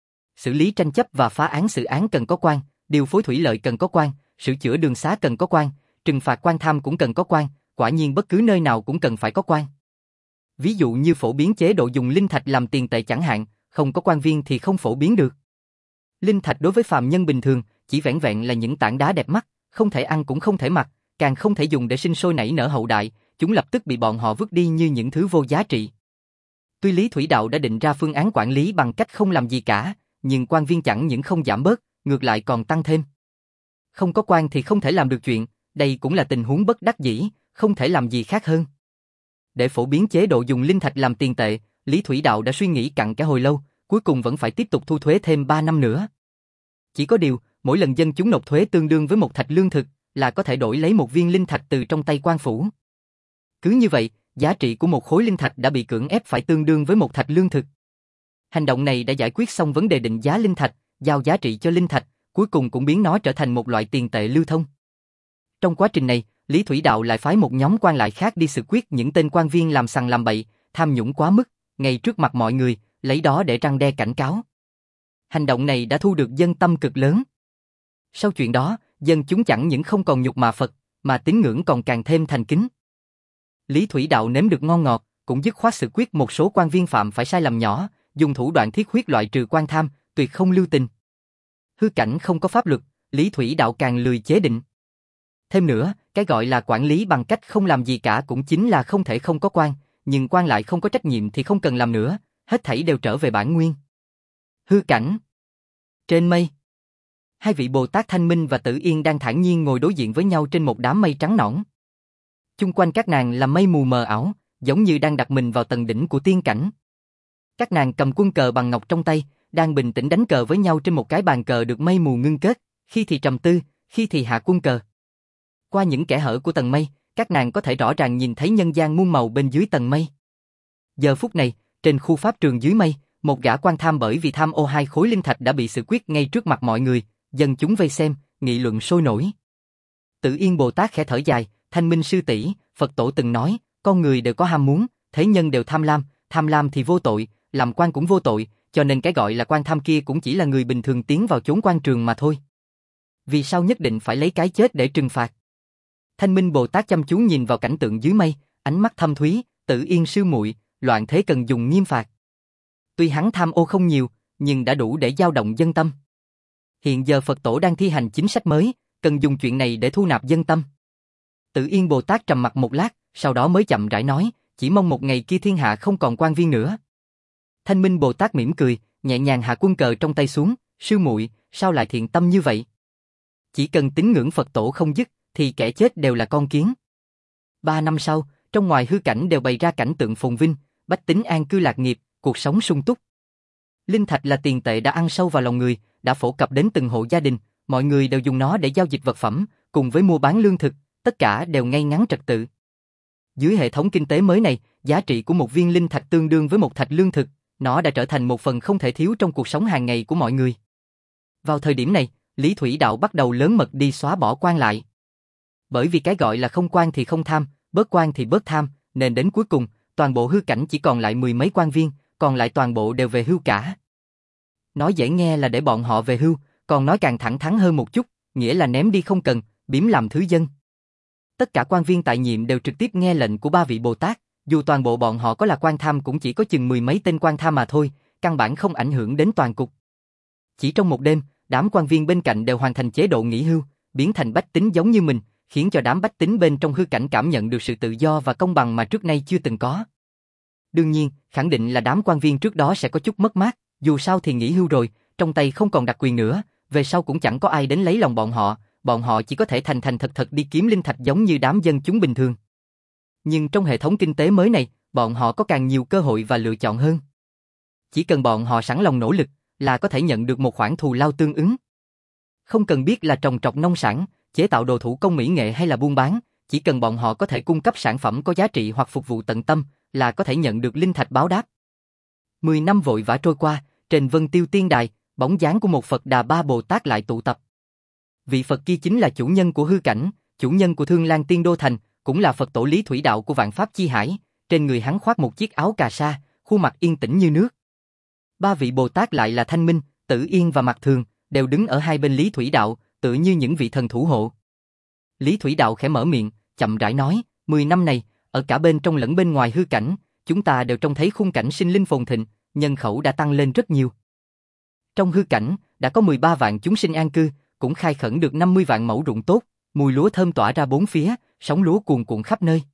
Xử lý tranh chấp và phá án xử án cần có quan, điều phối thủy lợi cần có quan, sửa chữa đường xá cần có quan, trừng phạt quan tham cũng cần có quan, quả nhiên bất cứ nơi nào cũng cần phải có quan. Ví dụ như phổ biến chế độ dùng linh thạch làm tiền tệ chẳng hạn, không có quan viên thì không phổ biến được. Linh thạch đối với phàm nhân bình thường, chỉ vẻn vẹn là những tảng đá đẹp mắt, không thể ăn cũng không thể mặc, càng không thể dùng để sinh sôi nảy nở hậu đại, chúng lập tức bị bọn họ vứt đi như những thứ vô giá trị. Tuy Lý Thủy Đạo đã định ra phương án quản lý bằng cách không làm gì cả, nhưng quan viên chẳng những không giảm bớt, ngược lại còn tăng thêm. Không có quan thì không thể làm được chuyện, đây cũng là tình huống bất đắc dĩ, không thể làm gì khác hơn. Để phổ biến chế độ dùng linh thạch làm tiền tệ, Lý Thủy Đạo đã suy nghĩ cặn kẽ hồi lâu, cuối cùng vẫn phải tiếp tục thu thuế thêm ba năm nữa. Chỉ có điều, mỗi lần dân chúng nộp thuế tương đương với một thạch lương thực, là có thể đổi lấy một viên linh thạch từ trong tay quan phủ. Cứ như vậy, giá trị của một khối linh thạch đã bị cưỡng ép phải tương đương với một thạch lương thực. Hành động này đã giải quyết xong vấn đề định giá linh thạch, giao giá trị cho linh thạch, cuối cùng cũng biến nó trở thành một loại tiền tệ lưu thông. Trong quá trình này, Lý Thủy Đạo lại phái một nhóm quan lại khác đi xử quyết những tên quan viên làm sằng làm bậy, tham nhũng quá mức, ngay trước mặt mọi người, lấy đó để răn đe cảnh cáo. Hành động này đã thu được dân tâm cực lớn. Sau chuyện đó, dân chúng chẳng những không còn nhục mạ Phật, mà tín ngưỡng còn càng thêm thành kính. Lý Thủy Đạo nếm được ngon ngọt, cũng dứt khoát xử quyết một số quan viên phạm phải sai lầm nhỏ, dùng thủ đoạn thiết huyết loại trừ quan tham, tuyệt không lưu tình. Hư cảnh không có pháp luật, Lý Thủy Đạo càng lười chế định. Thêm nữa, cái gọi là quản lý bằng cách không làm gì cả cũng chính là không thể không có quan, nhưng quan lại không có trách nhiệm thì không cần làm nữa, hết thảy đều trở về bản nguyên. Hư cảnh. Trên mây, hai vị Bồ Tát Thanh Minh và Tử Yên đang thản nhiên ngồi đối diện với nhau trên một đám mây trắng nõn. Chung quanh các nàng là mây mù mờ ảo, giống như đang đặt mình vào tầng đỉnh của tiên cảnh. Các nàng cầm quân cờ bằng ngọc trong tay, đang bình tĩnh đánh cờ với nhau trên một cái bàn cờ được mây mù ngưng kết, khi thì trầm tư, khi thì hạ quân cờ. Qua những kẽ hở của tầng mây, các nàng có thể rõ ràng nhìn thấy nhân gian muôn màu bên dưới tầng mây. Giờ phút này, trên khu pháp trường dưới mây, một gã quan tham bởi vì tham ô hai khối linh thạch đã bị xử quyết ngay trước mặt mọi người, dân chúng vây xem, nghị luận sôi nổi. Tử Yên Bồ Tát khẽ thở dài, Thanh Minh sư tỷ, Phật tổ từng nói, con người đều có ham muốn, thế nhân đều tham lam, tham lam thì vô tội, làm quan cũng vô tội, cho nên cái gọi là quan tham kia cũng chỉ là người bình thường tiến vào chốn quan trường mà thôi. Vì sao nhất định phải lấy cái chết để trừng phạt? Thanh Minh Bồ Tát chăm chú nhìn vào cảnh tượng dưới mây, ánh mắt thâm thúy, Tử Yên sư muội, loạn thế cần dùng nghiêm phạt. Tuy hắn tham ô không nhiều, nhưng đã đủ để dao động dân tâm. Hiện giờ Phật tổ đang thi hành chính sách mới, cần dùng chuyện này để thu nạp dân tâm. Tử Yên Bồ Tát trầm mặc một lát, sau đó mới chậm rãi nói, chỉ mong một ngày kia thiên hạ không còn quan viên nữa. Thanh Minh Bồ Tát mỉm cười, nhẹ nhàng hạ quân cờ trong tay xuống, sư muội, sao lại thiện tâm như vậy? Chỉ cần tín ngưỡng Phật tổ không dứt, thì kẻ chết đều là con kiến. Ba năm sau, trong ngoài hư cảnh đều bày ra cảnh tượng phồn vinh, bách tính an cư lạc nghiệp, cuộc sống sung túc. Linh thạch là tiền tệ đã ăn sâu vào lòng người, đã phổ cập đến từng hộ gia đình, mọi người đều dùng nó để giao dịch vật phẩm, cùng với mua bán lương thực, tất cả đều ngay ngắn trật tự. Dưới hệ thống kinh tế mới này, giá trị của một viên linh thạch tương đương với một thạch lương thực, nó đã trở thành một phần không thể thiếu trong cuộc sống hàng ngày của mọi người. Vào thời điểm này, Lý Thủy Đạo bắt đầu lớn mật đi xóa bỏ quan lại. Bởi vì cái gọi là không quan thì không tham, bớt quan thì bớt tham, nên đến cuối cùng, toàn bộ hư cảnh chỉ còn lại mười mấy quan viên, còn lại toàn bộ đều về hưu cả. Nói dễ nghe là để bọn họ về hưu, còn nói càng thẳng thắn hơn một chút, nghĩa là ném đi không cần, biếm làm thứ dân. Tất cả quan viên tại nhiệm đều trực tiếp nghe lệnh của ba vị Bồ Tát, Dù toàn bộ bọn họ có là quan tham cũng chỉ có chừng mười mấy tên quan tham mà thôi, căn bản không ảnh hưởng đến toàn cục. Chỉ trong một đêm, đám quan viên bên cạnh đều hoàn thành chế độ nghỉ hưu, biến thành bách tính giống như mình, khiến cho đám bách tính bên trong hư cảnh cảm nhận được sự tự do và công bằng mà trước nay chưa từng có. Đương nhiên, khẳng định là đám quan viên trước đó sẽ có chút mất mát, dù sao thì nghỉ hưu rồi, trong tay không còn đặc quyền nữa, về sau cũng chẳng có ai đến lấy lòng bọn họ, bọn họ chỉ có thể thành thành thật thật đi kiếm linh thạch giống như đám dân chúng bình thường. Nhưng trong hệ thống kinh tế mới này, bọn họ có càng nhiều cơ hội và lựa chọn hơn. Chỉ cần bọn họ sẵn lòng nỗ lực, là có thể nhận được một khoản thù lao tương ứng. Không cần biết là trồng trọt nông sản, chế tạo đồ thủ công mỹ nghệ hay là buôn bán, chỉ cần bọn họ có thể cung cấp sản phẩm có giá trị hoặc phục vụ tận tâm, là có thể nhận được linh thạch báo đáp. Mười năm vội vã trôi qua, trên Vân Tiêu Tiên Đài, bóng dáng của một Phật Đà Ba Bồ Tát lại tụ tập. Vị Phật kia chính là chủ nhân của hư cảnh, chủ nhân của Thương Lan Tiên Đô Thành, cũng là Phật tổ lý thủy đạo của Vạn Pháp Chi Hải, trên người hắn khoác một chiếc áo cà sa, khuôn mặt yên tĩnh như nước. Ba vị Bồ Tát lại là Thanh Minh, Tử Yên và Mạc Thường, đều đứng ở hai bên lý thủy đạo, tựa như những vị thần thủ hộ. Lý thủy đạo khẽ mở miệng, chậm rãi nói, mười năm này, ở cả bên trong lẫn bên ngoài hư cảnh, chúng ta đều trông thấy khung cảnh sinh linh phồn thịnh, nhân khẩu đã tăng lên rất nhiều. Trong hư cảnh, đã có mười ba vạn chúng sinh an cư, cũng khai khẩn được năm mươi vạn mẫu ruộng tốt, mùi lúa thơm tỏa ra bốn phía, sóng lúa cuồn cuộn khắp nơi.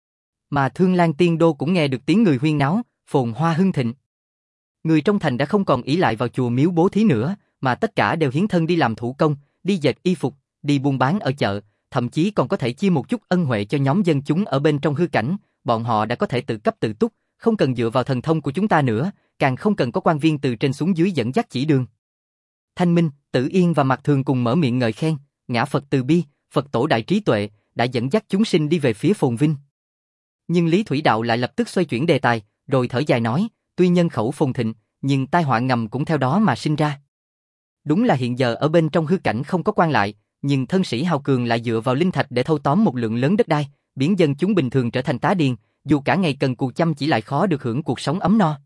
Mà Thương Lan Tiên Đô cũng nghe được tiếng người huyên náo, phồn hoa hưng thịnh. Người trong thành đã không còn ỷ lại vào chùa miếu bố thí nữa, mà tất cả đều hiến thân đi làm thủ công, đi dệt y phục, đi buôn bán ở chợ, thậm chí còn có thể chia một chút ân huệ cho nhóm dân chúng ở bên trong hư cảnh, bọn họ đã có thể tự cấp tự túc, không cần dựa vào thần thông của chúng ta nữa, càng không cần có quan viên từ trên xuống dưới dẫn dắt chỉ đường. Thanh Minh, Tử Yên và Mạc Thường cùng mở miệng ngợi khen, ngã Phật từ bi, Phật tổ đại trí tuệ, đã dẫn dắt chúng sinh đi về phía phồn vinh. Nhưng Lý Thủy Đạo lại lập tức xoay chuyển đề tài, rồi thở dài nói, tuy nhân khẩu phồn thịnh, nhưng tai họa ngầm cũng theo đó mà sinh ra. Đúng là hiện giờ ở bên trong hư cảnh không có quan lại, nhưng thân sĩ hào cường lại dựa vào linh thạch để thâu tóm một lượng lớn đất đai, biến dân chúng bình thường trở thành tá điền, dù cả ngày cần cù chăm chỉ lại khó được hưởng cuộc sống ấm no.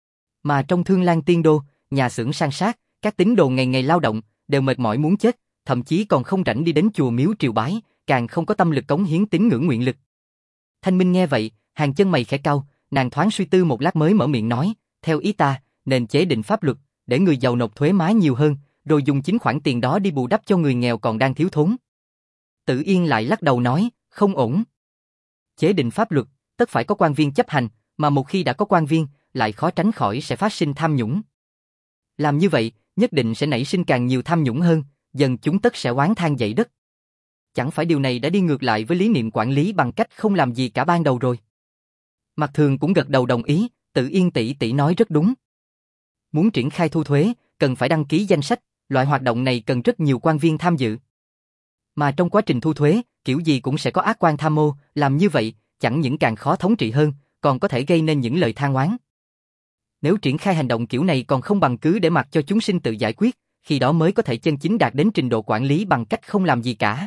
Mà trong Thương Lan Tiên Đô, nhà xưởng san sát, các tín đồ ngày ngày lao động, đều mệt mỏi muốn chết, thậm chí còn không rảnh đi đến chùa miếu triều bái, càng không có tâm lực cống hiến tín ngưỡng nguyện lực. Thanh Minh nghe vậy, hàng chân mày khẽ cau, nàng thoáng suy tư một lát mới mở miệng nói, theo ý ta, nên chế định pháp luật, để người giàu nộp thuế má nhiều hơn, rồi dùng chính khoản tiền đó đi bù đắp cho người nghèo còn đang thiếu thốn. Tử Yên lại lắc đầu nói, không ổn. Chế định pháp luật, tất phải có quan viên chấp hành, mà một khi đã có quan viên, lại khó tránh khỏi sẽ phát sinh tham nhũng. Làm như vậy, nhất định sẽ nảy sinh càng nhiều tham nhũng hơn, dần chúng tất sẽ oán than dậy đất. Chẳng phải điều này đã đi ngược lại với lý niệm quản lý bằng cách không làm gì cả ban đầu rồi. Mạc Thường cũng gật đầu đồng ý, Tử Yên tỷ tỷ nói rất đúng. Muốn triển khai thu thuế, cần phải đăng ký danh sách, loại hoạt động này cần rất nhiều quan viên tham dự. Mà trong quá trình thu thuế, kiểu gì cũng sẽ có ác quan tham mô, làm như vậy, chẳng những càng khó thống trị hơn, còn có thể gây nên những lời than oán. Nếu triển khai hành động kiểu này còn không bằng cứ để mặc cho chúng sinh tự giải quyết, khi đó mới có thể chân chính đạt đến trình độ quản lý bằng cách không làm gì cả.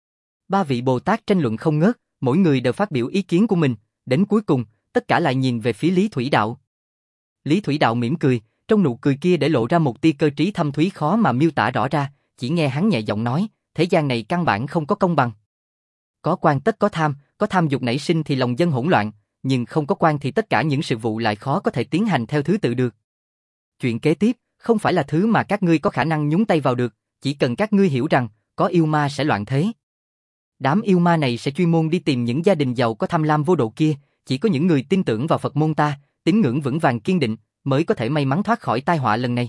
Ba vị Bồ Tát tranh luận không ngớt, mỗi người đều phát biểu ý kiến của mình, đến cuối cùng, tất cả lại nhìn về phía Lý Thủy Đạo. Lý Thủy Đạo mỉm cười, trong nụ cười kia để lộ ra một tia cơ trí thâm thúy khó mà miêu tả rõ ra, chỉ nghe hắn nhẹ giọng nói, thế gian này căn bản không có công bằng. Có quan tất có tham, có tham dục nảy sinh thì lòng dân hỗn loạn, nhưng không có quan thì tất cả những sự vụ lại khó có thể tiến hành theo thứ tự được. Chuyện kế tiếp, không phải là thứ mà các ngươi có khả năng nhúng tay vào được, chỉ cần các ngươi hiểu rằng, có yêu ma sẽ loạn thế. Đám yêu ma này sẽ chuyên môn đi tìm những gia đình giàu có tham lam vô độ kia, chỉ có những người tin tưởng vào Phật môn ta, tín ngưỡng vững vàng kiên định, mới có thể may mắn thoát khỏi tai họa lần này.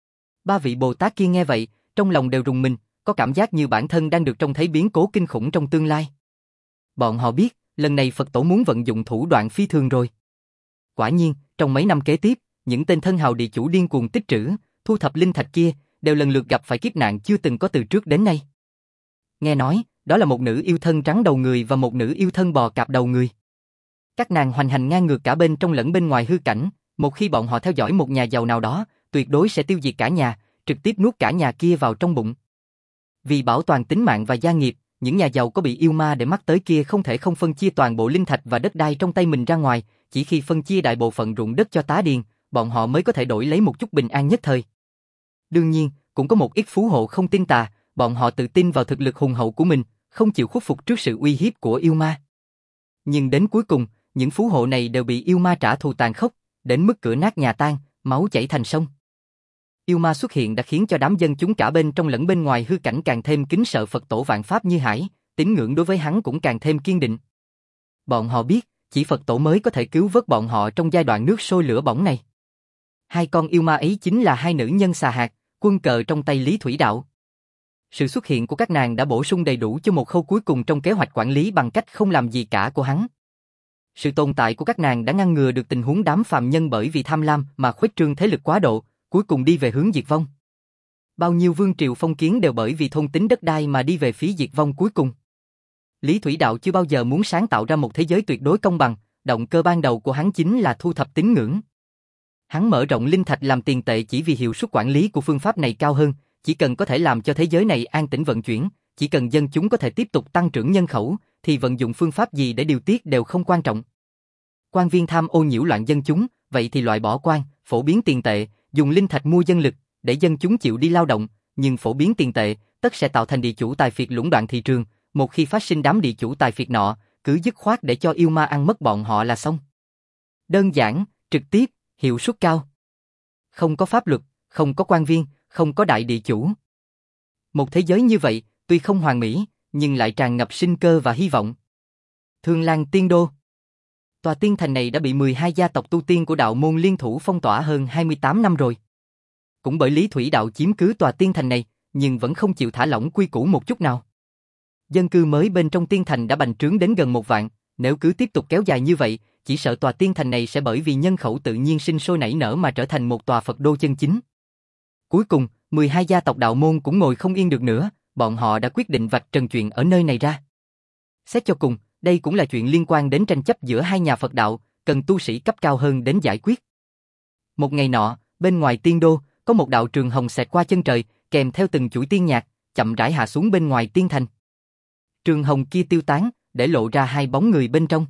Ba vị Bồ Tát kia nghe vậy, trong lòng đều rùng mình, có cảm giác như bản thân đang được trông thấy biến cố kinh khủng trong tương lai. Bọn họ biết, lần này Phật tổ muốn vận dụng thủ đoạn phi thường rồi. Quả nhiên, trong mấy năm kế tiếp, những tên thân hào địa chủ điên cuồng tích trữ, thu thập linh thạch kia, đều lần lượt gặp phải kiếp nạn chưa từng có từ trước đến nay. Nghe nói, đó là một nữ yêu thân trắng đầu người và một nữ yêu thân bò cạp đầu người. Các nàng hoành hành ngang ngược cả bên trong lẫn bên ngoài hư cảnh, một khi bọn họ theo dõi một nhà giàu nào đó, tuyệt đối sẽ tiêu diệt cả nhà, trực tiếp nuốt cả nhà kia vào trong bụng. Vì bảo toàn tính mạng và gia nghiệp, những nhà giàu có bị yêu ma để mắt tới kia không thể không phân chia toàn bộ linh thạch và đất đai trong tay mình ra ngoài, chỉ khi phân chia đại bộ phận ruộng đất cho tá điền, bọn họ mới có thể đổi lấy một chút bình an nhất thời. Đương nhiên, cũng có một ít phú hộ không tin tà, bọn họ tự tin vào thực lực hùng hậu của mình, không chịu khuất phục trước sự uy hiếp của yêu ma. Nhưng đến cuối cùng, những phú hộ này đều bị yêu ma trả thù tàn khốc, đến mức cửa nát nhà tan, máu chảy thành sông. Yêu ma xuất hiện đã khiến cho đám dân chúng cả bên trong lẫn bên ngoài hư cảnh càng thêm kính sợ Phật tổ vạn pháp Như Hải, tín ngưỡng đối với hắn cũng càng thêm kiên định. Bọn họ biết, chỉ Phật tổ mới có thể cứu vớt bọn họ trong giai đoạn nước sôi lửa bỏng này. Hai con yêu ma ấy chính là hai nữ nhân xà hạt, quân cờ trong tay Lý Thủy Đạo. Sự xuất hiện của các nàng đã bổ sung đầy đủ cho một khâu cuối cùng trong kế hoạch quản lý bằng cách không làm gì cả của hắn. Sự tồn tại của các nàng đã ngăn ngừa được tình huống đám phàm nhân bởi vì tham lam mà khuếch trương thế lực quá độ, cuối cùng đi về hướng diệt vong. Bao nhiêu vương triều phong kiến đều bởi vì thôn tính đất đai mà đi về phía diệt vong cuối cùng. Lý Thủy Đạo chưa bao giờ muốn sáng tạo ra một thế giới tuyệt đối công bằng, động cơ ban đầu của hắn chính là thu thập tín ngưỡng. Hắn mở rộng linh thạch làm tiền tệ chỉ vì hiệu suất quản lý của phương pháp này cao hơn, chỉ cần có thể làm cho thế giới này an tĩnh vận chuyển, chỉ cần dân chúng có thể tiếp tục tăng trưởng nhân khẩu, thì vận dụng phương pháp gì để điều tiết đều không quan trọng. Quan viên tham ô nhiễu loạn dân chúng, vậy thì loại bỏ quan, phổ biến tiền tệ, dùng linh thạch mua dân lực, để dân chúng chịu đi lao động, nhưng phổ biến tiền tệ, tất sẽ tạo thành địa chủ tài phiệt lũng đoạn thị trường, một khi phát sinh đám địa chủ tài phiệt nọ, cứ dứt khoát để cho yêu ma ăn mất bọn họ là xong. Đơn giản, trực tiếp, hiệu suất cao. Không có pháp luật, không có quan viên, không có đại địa chủ. Một thế giới như vậy, tuy không hoàn mỹ, nhưng lại tràn ngập sinh cơ và hy vọng. Thương Lan Tiên Đô. Tòa tiên thành này đã bị mười hai gia tộc tu tiên của đạo môn liên thủ phong tỏa hơn hai mươi tám năm rồi. Cũng bởi Lý Thủy Đạo chiếm cứ tòa tiên thành này, nhưng vẫn không chịu thả lỏng quy củ một chút nào. Dân cư mới bên trong tiên thành đã bành trướng đến gần một vạn, nếu cứ tiếp tục kéo dài như vậy, chỉ sợ tòa tiên thành này sẽ bởi vì nhân khẩu tự nhiên sinh sôi nảy nở mà trở thành một tòa Phật đô chân chính. Cuối cùng, mười hai gia tộc đạo môn cũng ngồi không yên được nữa, bọn họ đã quyết định vạch trần chuyện ở nơi này ra. Xét cho cùng, đây cũng là chuyện liên quan đến tranh chấp giữa hai nhà Phật đạo, cần tu sĩ cấp cao hơn đến giải quyết. Một ngày nọ, bên ngoài tiên đô, có một đạo trường hồng xẹt qua chân trời, kèm theo từng chuỗi tiên nhạc, chậm rãi hạ xuống bên ngoài tiên thành. Trường hồng kia tiêu tán, để lộ ra hai bóng người bên trong.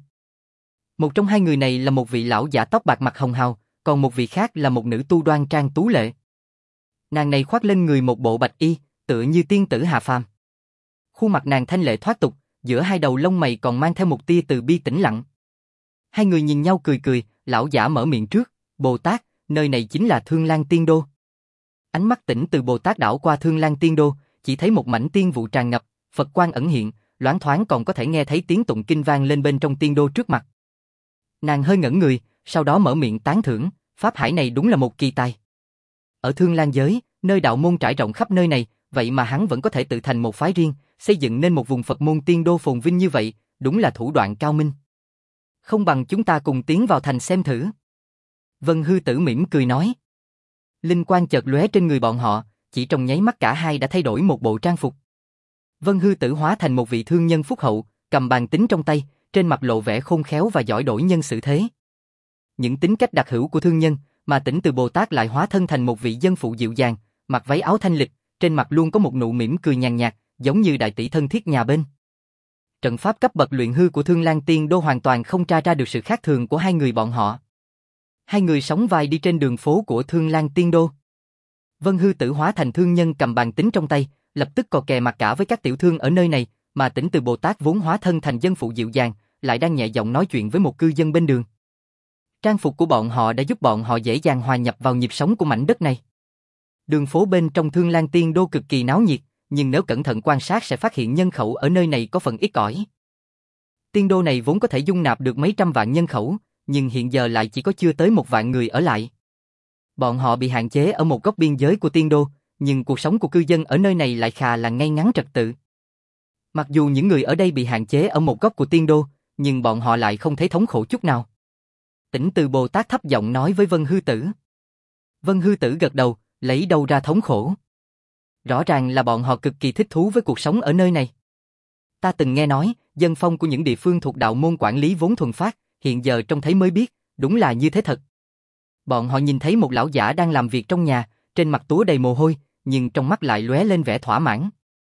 Một trong hai người này là một vị lão giả tóc bạc mặt hồng hào, còn một vị khác là một nữ tu đoan trang tú lệ. Nàng này khoác lên người một bộ bạch y, tựa như tiên tử hạ phàm. Khuôn mặt nàng thanh lệ thoát tục, giữa hai đầu lông mày còn mang theo một tia từ bi tĩnh lặng. Hai người nhìn nhau cười cười, lão giả mở miệng trước, Bồ Tát, nơi này chính là Thương Lan Tiên Đô. Ánh mắt tỉnh từ Bồ Tát đảo qua Thương Lan Tiên Đô, chỉ thấy một mảnh tiên vụ tràn ngập, Phật quang ẩn hiện, loáng thoáng còn có thể nghe thấy tiếng tụng kinh vang lên bên trong tiên đô trước mặt. Nàng hơi ngẩn người, sau đó mở miệng tán thưởng, pháp hải này đúng là một kỳ tài. Ở Thương Lan giới, nơi đạo môn trải rộng khắp nơi này, vậy mà hắn vẫn có thể tự thành một phái riêng, xây dựng nên một vùng Phật môn tiên đô phồn vinh như vậy, đúng là thủ đoạn cao minh. Không bằng chúng ta cùng tiến vào thành xem thử. Vân Hư Tử mỉm cười nói. Linh quang chợt lóe trên người bọn họ, chỉ trong nháy mắt cả hai đã thay đổi một bộ trang phục. Vân Hư Tử hóa thành một vị thương nhân phúc hậu, cầm bàn tính trong tay, trên mặt lộ vẻ khôn khéo và giỏi đổi nhân xử thế. Những tính cách đặc hữu của thương nhân, mà Tỉnh Từ Bồ Tát lại hóa thân thành một vị dân phụ dịu dàng, mặc váy áo thanh lịch, trên mặt luôn có một nụ mỉm cười nhàn nhạt, giống như đại tỷ thân thiết nhà bên. Trận pháp cấp bậc luyện hư của Thương Lan Tiên Đô hoàn toàn không tra ra được sự khác thường của hai người bọn họ. Hai người sóng vai đi trên đường phố của Thương Lan Tiên Đô. Vân Hư Tử hóa thành thương nhân cầm bàn tính trong tay, lập tức cò kè mặt cả với các tiểu thương ở nơi này, mà Tỉnh Từ Bồ Tát vốn hóa thân thành dân phụ dịu dàng, lại đang nhẹ giọng nói chuyện với một cư dân bên đường. Trang phục của bọn họ đã giúp bọn họ dễ dàng hòa nhập vào nhịp sống của mảnh đất này. Đường phố bên trong Thương Lan Tiên Đô cực kỳ náo nhiệt, nhưng nếu cẩn thận quan sát sẽ phát hiện nhân khẩu ở nơi này có phần ít ỏi. Tiên đô này vốn có thể dung nạp được mấy trăm vạn nhân khẩu, nhưng hiện giờ lại chỉ có chưa tới một vạn người ở lại. Bọn họ bị hạn chế ở một góc biên giới của tiên đô, nhưng cuộc sống của cư dân ở nơi này lại khá là ngay ngắn trật tự. Mặc dù những người ở đây bị hạn chế ở một góc của tiên đô, nhưng bọn họ lại không thấy thống khổ chút nào. Tỉnh Từ Bồ Tát thấp giọng nói với Vân Hư Tử. Vân Hư Tử gật đầu, lấy đâu ra thống khổ. Rõ ràng là bọn họ cực kỳ thích thú với cuộc sống ở nơi này. Ta từng nghe nói, dân phong của những địa phương thuộc đạo môn quản lý vốn thuần phát, hiện giờ trông thấy mới biết, đúng là như thế thật. Bọn họ nhìn thấy một lão giả đang làm việc trong nhà, trên mặt túa đầy mồ hôi, nhưng trong mắt lại lóe lên vẻ thỏa mãn.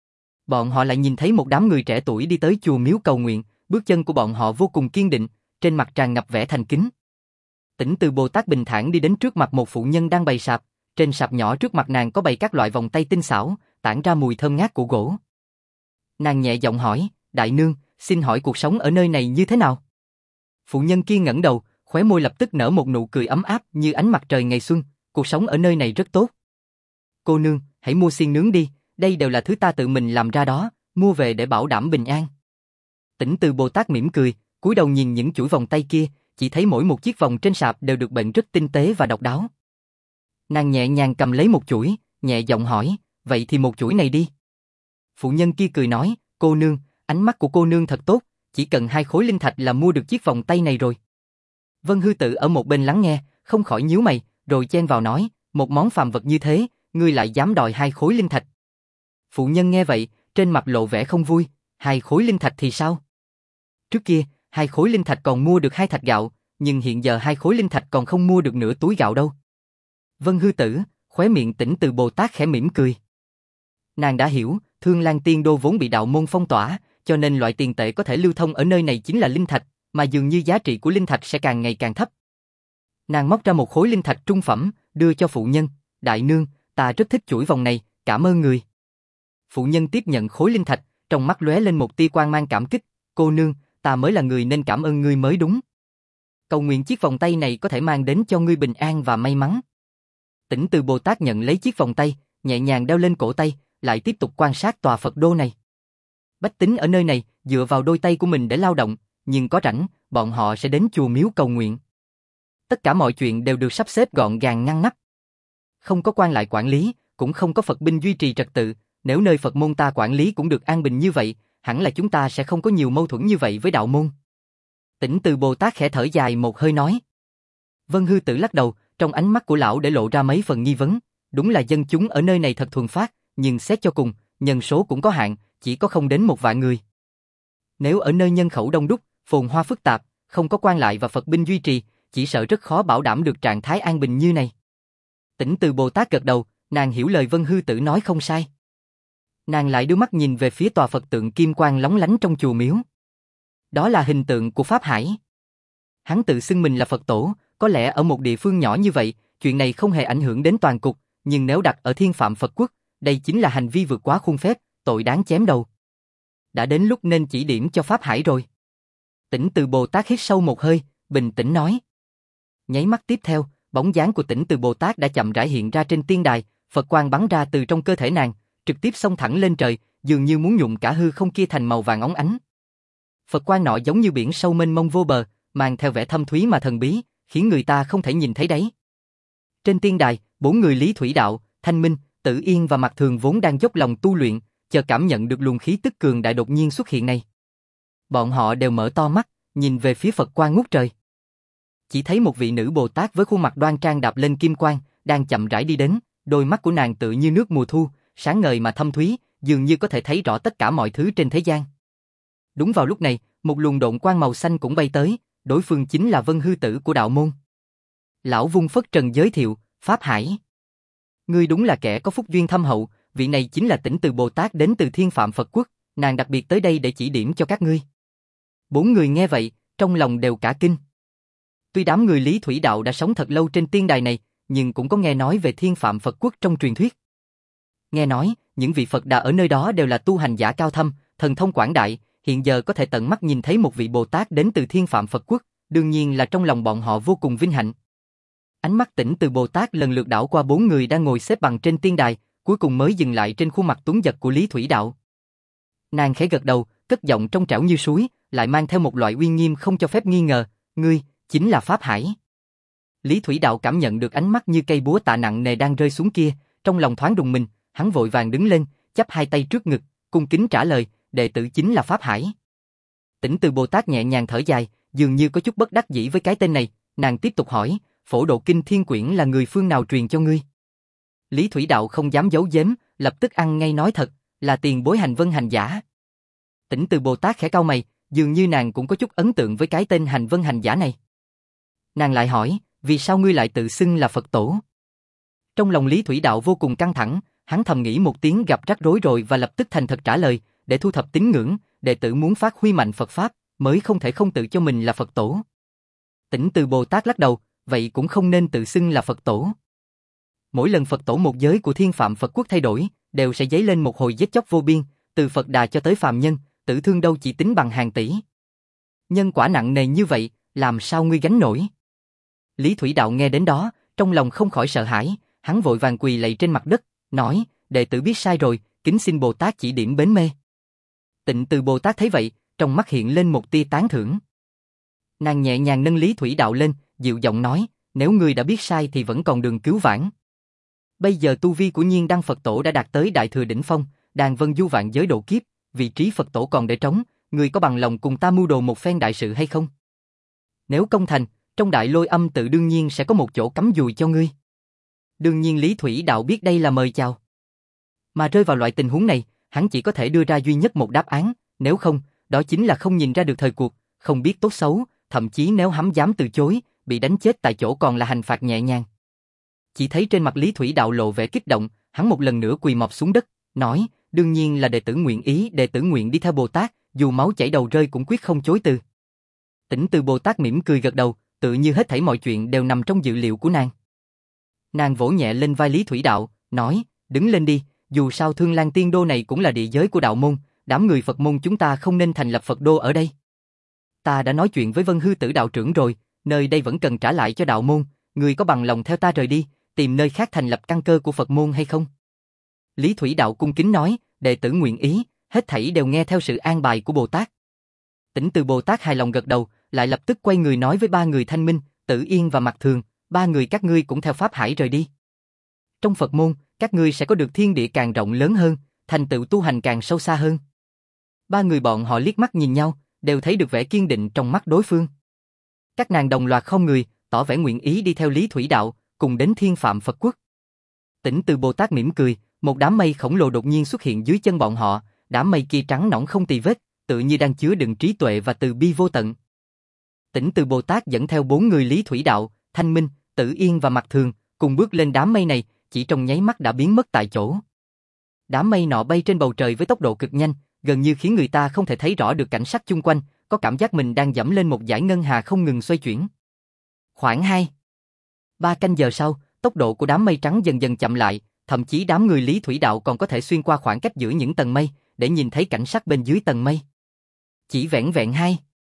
Bọn họ lại nhìn thấy một đám người trẻ tuổi đi tới chùa miếu cầu nguyện, bước chân của bọn họ vô cùng kiên định, trên mặt tràn ngập vẻ thành kính. Tỉnh Từ Bồ Tát bình thản đi đến trước mặt một phụ nhân đang bày sạp, trên sạp nhỏ trước mặt nàng có bày các loại vòng tay tinh xảo, tản ra mùi thơm ngát của gỗ. Nàng nhẹ giọng hỏi, đại nương, xin hỏi cuộc sống ở nơi này như thế nào? Phụ nhân kia ngẩng đầu, khóe môi lập tức nở một nụ cười ấm áp như ánh mặt trời ngày xuân, cuộc sống ở nơi này rất tốt. Cô nương, hãy mua xiên nướng đi, đây đều là thứ ta tự mình làm ra đó, mua về để bảo đảm bình an. Tỉnh Từ Bồ Tát mỉm cười, cúi đầu nhìn những chuỗi vòng tay kia, chỉ thấy mỗi một chiếc vòng trên sạp đều được bệnh rất tinh tế và độc đáo. Nàng nhẹ nhàng cầm lấy một chuỗi, nhẹ giọng hỏi, vậy thì một chuỗi này đi. Phụ nhân kia cười nói, cô nương, ánh mắt của cô nương thật tốt, chỉ cần hai khối linh thạch là mua được chiếc vòng tay này rồi. Vân Hư Tử ở một bên lắng nghe, không khỏi nhíu mày, rồi chen vào nói, một món phàm vật như thế, ngươi lại dám đòi hai khối linh thạch. Phụ nhân nghe vậy, trên mặt lộ vẻ không vui, hai khối linh thạch thì sao? Trước kia, hai khối linh thạch còn mua được hai thạch gạo, nhưng hiện giờ hai khối linh thạch còn không mua được nửa túi gạo đâu. Vân Hư Tử, khóe miệng Tỉnh Từ Bồ Tát khẽ mỉm cười. Nàng đã hiểu, Thương Lan Tiên Đô vốn bị đạo môn phong tỏa, cho nên loại tiền tệ có thể lưu thông ở nơi này chính là linh thạch, mà dường như giá trị của linh thạch sẽ càng ngày càng thấp. Nàng móc ra một khối linh thạch trung phẩm, đưa cho phụ nhân, đại nương, ta rất thích chuỗi vòng này, cảm ơn người. Phụ nhân tiếp nhận khối linh thạch, trong mắt lóe lên một tia quang mang cảm kích, cô nương, ta mới là người nên cảm ơn ngươi mới đúng. Cầu nguyện chiếc vòng tay này có thể mang đến cho ngươi bình an và may mắn. Tỉnh Từ Bồ Tát nhận lấy chiếc vòng tay, nhẹ nhàng đeo lên cổ tay, lại tiếp tục quan sát tòa Phật đô này. Bách tính ở nơi này dựa vào đôi tay của mình để lao động, nhưng có rảnh, bọn họ sẽ đến chùa miếu cầu nguyện. Tất cả mọi chuyện đều được sắp xếp gọn gàng ngăn nắp. Không có quan lại quản lý, cũng không có Phật binh duy trì trật tự, nếu nơi Phật môn ta quản lý cũng được an bình như vậy, hẳn là chúng ta sẽ không có nhiều mâu thuẫn như vậy với đạo môn. Tỉnh Từ Bồ Tát khẽ thở dài một hơi nói. Vân Hư Tử lắc đầu, trong ánh mắt của lão để lộ ra mấy phần nghi vấn, đúng là dân chúng ở nơi này thật thuần phát, nhưng xét cho cùng, nhân số cũng có hạn, chỉ có không đến một vạn người. Nếu ở nơi nhân khẩu đông đúc, phồn hoa phức tạp, không có quan lại và Phật binh duy trì, chỉ sợ rất khó bảo đảm được trạng thái an bình như này. Tỉnh Từ Bồ Tát gật đầu, nàng hiểu lời Vân Hư Tử nói không sai. Nàng lại đưa mắt nhìn về phía tòa Phật tượng kim quang lóng lánh trong chùa miếu. Đó là hình tượng của Pháp Hải. Hắn tự xưng mình là Phật tổ, có lẽ ở một địa phương nhỏ như vậy, chuyện này không hề ảnh hưởng đến toàn cục, nhưng nếu đặt ở Thiên Phạm Phật Quốc, đây chính là hành vi vượt quá khuôn phép, tội đáng chém đầu. Đã đến lúc nên chỉ điểm cho Pháp Hải rồi. Tỉnh Từ Bồ Tát hít sâu một hơi, bình tĩnh nói. Nháy mắt tiếp theo, bóng dáng của Tỉnh Từ Bồ Tát đã chậm rãi hiện ra trên tiên đài, Phật quang bắn ra từ trong cơ thể nàng, trực tiếp xông thẳng lên trời, dường như muốn nhuộm cả hư không kia thành màu vàng óng ánh. Phật quang nọ giống như biển sâu mênh mông vô bờ, mang theo vẻ thâm thúy mà thần bí, khiến người ta không thể nhìn thấy đáy. Trên tiên đài, bốn người Lý Thủy Đạo, Thanh Minh, Tử Yên và Mạc Thường vốn đang dốc lòng tu luyện, chợt cảm nhận được luồng khí tức cường đại đột nhiên xuất hiện này. Bọn họ đều mở to mắt, nhìn về phía Phật quang ngút trời. Chỉ thấy một vị nữ Bồ Tát với khuôn mặt đoan trang đạp lên kim quang, đang chậm rãi đi đến, đôi mắt của nàng tự như nước mùa thu, sáng ngời mà thâm thúy, dường như có thể thấy rõ tất cả mọi thứ trên thế gian. Đúng vào lúc này, một luồng độn quang màu xanh cũng bay tới, đối phương chính là Vân Hư Tử của đạo môn. Lão vung phất trần giới thiệu, Pháp Hải. Ngươi đúng là kẻ có phúc duyên thâm hậu, vị này chính là Tỉnh Từ Bồ Tát đến từ Thiên Phạm Phật Quốc, nàng đặc biệt tới đây để chỉ điểm cho các ngươi. Bốn người nghe vậy, trong lòng đều cả kinh. Tuy đám người Lý Thủy Đạo đã sống thật lâu trên tiên đài này, nhưng cũng có nghe nói về Thiên Phạm Phật Quốc trong truyền thuyết. Nghe nói, những vị Phật Đà ở nơi đó đều là tu hành giả cao thâm, thần thông quảng đại, hiện giờ có thể tận mắt nhìn thấy một vị Bồ Tát đến từ Thiên Phạm Phật Quốc, đương nhiên là trong lòng bọn họ vô cùng vinh hạnh. Ánh mắt Tỉnh Từ Bồ Tát lần lượt đảo qua bốn người đang ngồi xếp bằng trên tiên đài, cuối cùng mới dừng lại trên khuôn mặt tuấn giật của Lý Thủy Đạo. Nàng khẽ gật đầu, cất giọng trong trẻo như suối, lại mang theo một loại uy nghiêm không cho phép nghi ngờ, ngươi, chính là Pháp Hải. Lý Thủy Đạo cảm nhận được ánh mắt như cây búa tạ nặng nề đang rơi xuống kia, trong lòng thoáng rùng mình, hắn vội vàng đứng lên, chắp hai tay trước ngực, cung kính trả lời, đệ tử chính là Pháp Hải. Tỉnh Từ Bồ Tát nhẹ nhàng thở dài, dường như có chút bất đắc dĩ với cái tên này, nàng tiếp tục hỏi, Phổ Độ Kinh Thiên Quyển là người phương nào truyền cho ngươi? Lý Thủy Đạo không dám giấu giếm, lập tức ăn ngay nói thật, là tiền bối Hành Vân Hành Giả. Tỉnh Từ Bồ Tát khẽ cau mày, dường như nàng cũng có chút ấn tượng với cái tên Hành Vân Hành Giả này. Nàng lại hỏi, vì sao ngươi lại tự xưng là Phật Tổ? Trong lòng Lý Thủy Đạo vô cùng căng thẳng, hắn thầm nghĩ một tiếng gặp rắc rối rồi và lập tức thành thật trả lời, để thu thập tín ngưỡng, đệ tử muốn phát huy mạnh Phật Pháp, mới không thể không tự cho mình là Phật Tổ. Tỉnh Từ Bồ Tát lắc đầu, vậy cũng không nên tự xưng là Phật Tổ. Mỗi lần Phật Tổ một giới của Thiên Phạm Phật Quốc thay đổi, đều sẽ dấy lên một hồi giết chóc vô biên, từ Phật Đà cho tới phàm nhân, tử thương đâu chỉ tính bằng hàng tỷ. Nhân quả nặng nề như vậy, làm sao ngươi gánh nổi? Lý Thủy Đạo nghe đến đó, trong lòng không khỏi sợ hãi, hắn vội vàng quỳ lạy trên mặt đất, nói, đệ tử biết sai rồi, kính xin Bồ Tát chỉ điểm bến mê. Tịnh Từ Bồ Tát thấy vậy, trong mắt hiện lên một tia tán thưởng. Nàng nhẹ nhàng nâng Lý Thủy Đạo lên, dịu giọng nói, nếu ngươi đã biết sai thì vẫn còn đường cứu vãn. Bây giờ tu vi của Nhiên Đăng Phật Tổ đã đạt tới Đại Thừa đỉnh phong, đang vân du vạn giới độ kiếp, vị trí Phật Tổ còn để trống, ngươi có bằng lòng cùng ta mưu đồ một phen đại sự hay không? Nếu công thành, trong Đại Lôi Âm tự đương nhiên sẽ có một chỗ cắm dùi cho ngươi. Đương nhiên Lý Thủy Đạo biết đây là mời chào. Mà rơi vào loại tình huống này, hắn chỉ có thể đưa ra duy nhất một đáp án, nếu không, đó chính là không nhìn ra được thời cuộc, không biết tốt xấu, thậm chí nếu hắn dám từ chối, bị đánh chết tại chỗ còn là hành phạt nhẹ nhàng. Chỉ thấy trên mặt Lý Thủy Đạo lộ vẻ kích động, hắn một lần nữa quỳ mọp xuống đất, nói, đương nhiên là đệ tử nguyện ý, đệ tử nguyện đi theo Bồ Tát, dù máu chảy đầu rơi cũng quyết không chối từ. Tĩnh Từ Bồ Tát mỉm cười gật đầu, tự như hết thảy mọi chuyện đều nằm trong dự liệu của nàng. Nàng vỗ nhẹ lên vai Lý Thủy Đạo, nói, đứng lên đi, dù sao Thương Lan Tiên Đô này cũng là địa giới của đạo môn, đám người Phật môn chúng ta không nên thành lập Phật đô ở đây. Ta đã nói chuyện với Vân Hư Tử đạo trưởng rồi, nơi đây vẫn cần trả lại cho đạo môn, người có bằng lòng theo ta rời đi, tìm nơi khác thành lập căn cơ của Phật môn hay không? Lý Thủy Đạo cung kính nói, đệ tử nguyện ý, hết thảy đều nghe theo sự an bài của Bồ Tát. Tĩnh Từ Bồ Tát hài lòng gật đầu, lại lập tức quay người nói với ba người Thanh Minh, Tử Yên và Mạc Thường, ba người các ngươi cũng theo Pháp Hải rời đi. Trong Phật môn, các ngươi sẽ có được thiên địa càng rộng lớn hơn, thành tựu tu hành càng sâu xa hơn. Ba người bọn họ liếc mắt nhìn nhau, đều thấy được vẻ kiên định trong mắt đối phương. Các nàng đồng loạt không người, tỏ vẻ nguyện ý đi theo Lý Thủy Đạo, cùng đến Thiên Phạm Phật Quốc. Tĩnh Từ Bồ Tát mỉm cười, một đám mây khổng lồ đột nhiên xuất hiện dưới chân bọn họ, đám mây kia trắng nõn không tì vết, tự như đang chứa đựng trí tuệ và từ bi vô tận. Tĩnh Từ Bồ Tát dẫn theo bốn người Lý Thủy Đạo, Thanh Minh, Tử Yên và Mạc Thường, cùng bước lên đám mây này, chỉ trong nháy mắt đã biến mất tại chỗ. Đám mây nọ bay trên bầu trời với tốc độ cực nhanh, gần như khiến người ta không thể thấy rõ được cảnh sắc chung quanh, có cảm giác mình đang dẫm lên một dải ngân hà không ngừng xoay chuyển. Khoảng hai, ba canh giờ sau, tốc độ của đám mây trắng dần dần chậm lại, thậm chí đám người Lý Thủy Đạo còn có thể xuyên qua khoảng cách giữa những tầng mây, để nhìn thấy cảnh sắc bên dưới tầng mây. Chỉ vẻn vẹn hai,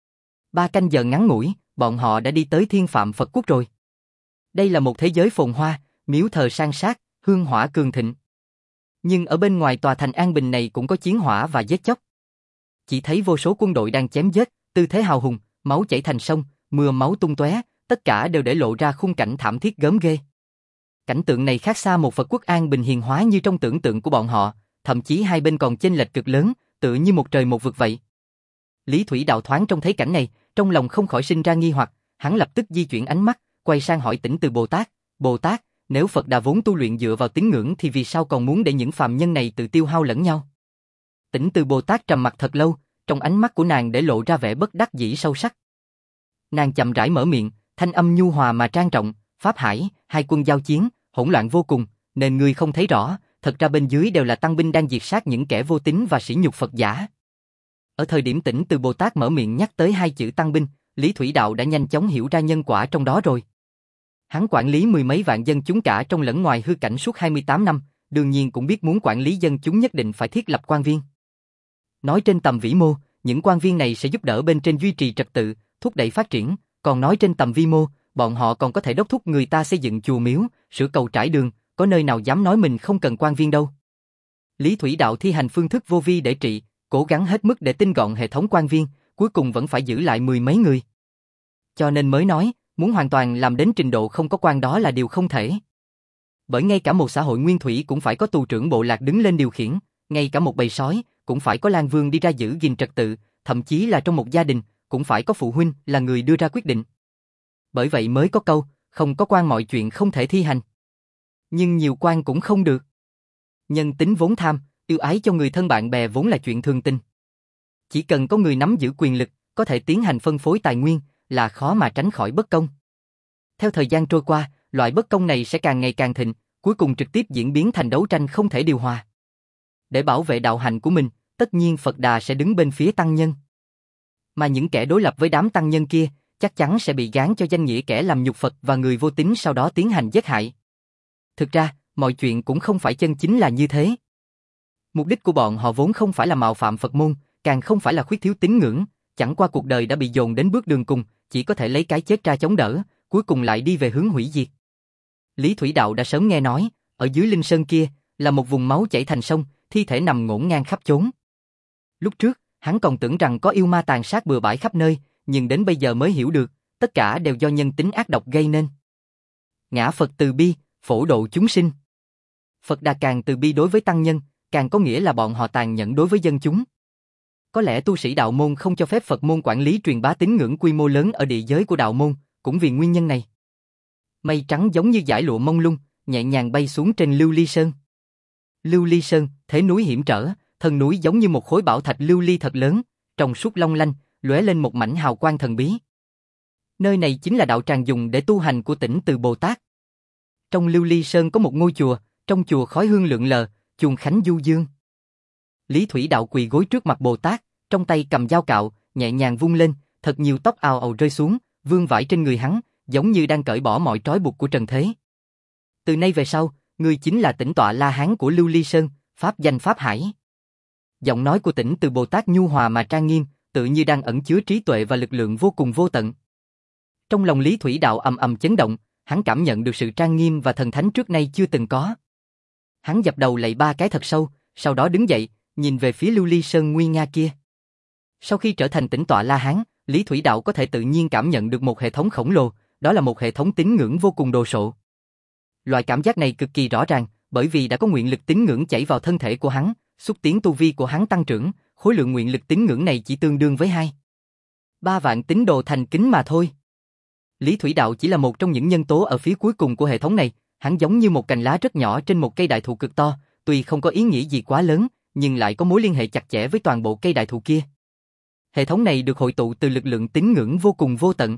ba canh giờ ngắn ngủi, bọn họ đã đi tới Thiên Phạm Phật Quốc rồi. Đây là một thế giới phồn hoa, miếu thờ san sát, hương hỏa cường thịnh. Nhưng ở bên ngoài tòa thành an bình này cũng có chiến hỏa và giết chóc. Chỉ thấy vô số quân đội đang chém giết, tư thế hào hùng, máu chảy thành sông, mưa máu tung tóe, tất cả đều để lộ ra khung cảnh thảm thiết gớm ghê. Cảnh tượng này khác xa một Phật Quốc an bình hiền hóa như trong tưởng tượng của bọn họ, thậm chí hai bên còn chênh lệch cực lớn, tựa như một trời một vực vậy. Lý Thủy Đạo thoáng trông thấy cảnh này, trong lòng không khỏi sinh ra nghi hoặc, hắn lập tức di chuyển ánh mắt, quay sang hỏi Tĩnh Từ Bồ Tát, Bồ Tát, nếu Phật Đà vốn tu luyện dựa vào tín ngưỡng thì vì sao còn muốn để những phàm nhân này tự tiêu hao lẫn nhau? Tĩnh Từ Bồ Tát trầm mặc thật lâu, trong ánh mắt của nàng để lộ ra vẻ bất đắc dĩ sâu sắc. Nàng chậm rãi mở miệng, thanh âm nhu hòa mà trang trọng, Pháp Hải, hai quân giao chiến, hỗn loạn vô cùng, nên ngươi không thấy rõ, thật ra bên dưới đều là tăng binh đang diệt sát những kẻ vô tín và sỉ nhục Phật giả. Ở thời điểm Tĩnh Từ Bồ Tát mở miệng nhắc tới hai chữ tăng binh, Lý Thủy Đạo đã nhanh chóng hiểu ra nhân quả trong đó rồi. Hắn quản lý mười mấy vạn dân chúng cả trong lẫn ngoài hư cảnh suốt hai mươi tám năm, đương nhiên cũng biết muốn quản lý dân chúng nhất định phải thiết lập quan viên. Nói trên tầm vĩ mô, những quan viên này sẽ giúp đỡ bên trên duy trì trật tự, thúc đẩy phát triển, còn nói trên tầm vi mô, bọn họ còn có thể đốc thúc người ta xây dựng chùa miếu, sửa cầu trải đường, có nơi nào dám nói mình không cần quan viên đâu. Lý Thủy Đạo thi hành phương thức vô vi để trị, cố gắng hết mức để tinh gọn hệ thống quan viên, cuối cùng vẫn phải giữ lại mười mấy người. Cho nên mới nói, muốn hoàn toàn làm đến trình độ không có quan đó là điều không thể. Bởi ngay cả một xã hội nguyên thủy cũng phải có tù trưởng bộ lạc đứng lên điều khiển, ngay cả một bầy sói cũng phải có lang vương đi ra giữ gìn trật tự, thậm chí là trong một gia đình cũng phải có phụ huynh là người đưa ra quyết định. Bởi vậy mới có câu, không có quan mọi chuyện không thể thi hành. Nhưng nhiều quan cũng không được. Nhân tính vốn tham, yêu ái cho người thân bạn bè vốn là chuyện thường tình. Chỉ cần có người nắm giữ quyền lực, có thể tiến hành phân phối tài nguyên, là khó mà tránh khỏi bất công. Theo thời gian trôi qua, loại bất công này sẽ càng ngày càng thịnh, cuối cùng trực tiếp diễn biến thành đấu tranh không thể điều hòa. Để bảo vệ đạo hạnh của mình, tất nhiên Phật Đà sẽ đứng bên phía tăng nhân. Mà những kẻ đối lập với đám tăng nhân kia, chắc chắn sẽ bị gán cho danh nghĩa kẻ làm nhục Phật và người vô tín sau đó tiến hành giết hại. Thực ra, mọi chuyện cũng không phải chân chính là như thế. Mục đích của bọn họ vốn không phải là mạo phạm Phật môn, càng không phải là khuyết thiếu tín ngưỡng, chẳng qua cuộc đời đã bị dồn đến bước đường cùng, chỉ có thể lấy cái chết ra chống đỡ, cuối cùng lại đi về hướng hủy diệt. Lý Thủy Đạo đã sớm nghe nói, ở dưới Linh Sơn kia, là một vùng máu chảy thành sông, thi thể nằm ngổn ngang khắp chốn. Lúc trước, hắn còn tưởng rằng có yêu ma tàn sát bừa bãi khắp nơi, nhưng đến bây giờ mới hiểu được, tất cả đều do nhân tính ác độc gây nên. Ngã Phật từ bi, phổ độ chúng sinh. Phật Đà càng từ bi đối với tăng nhân, càng có nghĩa là bọn họ tàn nhẫn đối với dân chúng. Có lẽ tu sĩ đạo môn không cho phép Phật môn quản lý truyền bá tín ngưỡng quy mô lớn ở địa giới của đạo môn, cũng vì nguyên nhân này. Mây trắng giống như dải lụa mông lung, nhẹ nhàng bay xuống trên Lưu Ly Sơn. Lưu Ly Sơn, thế núi hiểm trở, thân núi giống như một khối bảo thạch lưu ly thật lớn, trong suốt long lanh, lóe lên một mảnh hào quang thần bí. Nơi này chính là đạo tràng dùng để tu hành của Tỉnh Từ Bồ Tát. Trong Lưu Ly Sơn có một ngôi chùa, trong chùa khói hương lượn lờ, chuông khánh du dương. Lý Thủy Đạo quỳ gối trước mặt Bồ Tát, trong tay cầm dao cạo, nhẹ nhàng vung lên, thật nhiều tóc ào ào rơi xuống, vương vãi trên người hắn, giống như đang cởi bỏ mọi trói buộc của trần thế. Từ nay về sau, ngươi chính là Tĩnh Tọa La Hán của Lưu Ly Sơn, pháp danh Pháp Hải. Giọng nói của Tỉnh Từ Bồ Tát nhu hòa mà trang nghiêm, tự như đang ẩn chứa trí tuệ và lực lượng vô cùng vô tận. Trong lòng Lý Thủy Đạo ầm ầm chấn động, hắn cảm nhận được sự trang nghiêm và thần thánh trước nay chưa từng có. Hắn dập đầu lạy ba cái thật sâu, sau đó đứng dậy, nhìn về phía Lưu Ly Sơn nguy nga kia. Sau khi trở thành Tĩnh Tọa La Hán, Lý Thủy Đạo có thể tự nhiên cảm nhận được một hệ thống khổng lồ, đó là một hệ thống tín ngưỡng vô cùng đồ sộ. Loại cảm giác này cực kỳ rõ ràng, bởi vì đã có nguyện lực tín ngưỡng chảy vào thân thể của hắn, xúc tiến tu vi của hắn tăng trưởng, khối lượng nguyện lực tín ngưỡng này chỉ tương đương với hai ba vạn tín đồ thành kính mà thôi. Lý Thủy Đạo chỉ là một trong những nhân tố ở phía cuối cùng của hệ thống này, hắn giống như một cành lá rất nhỏ trên một cây đại thụ cực to, tuy không có ý nghĩa gì quá lớn, nhưng lại có mối liên hệ chặt chẽ với toàn bộ cây đại thụ kia. Hệ thống này được hội tụ từ lực lượng tín ngưỡng vô cùng vô tận.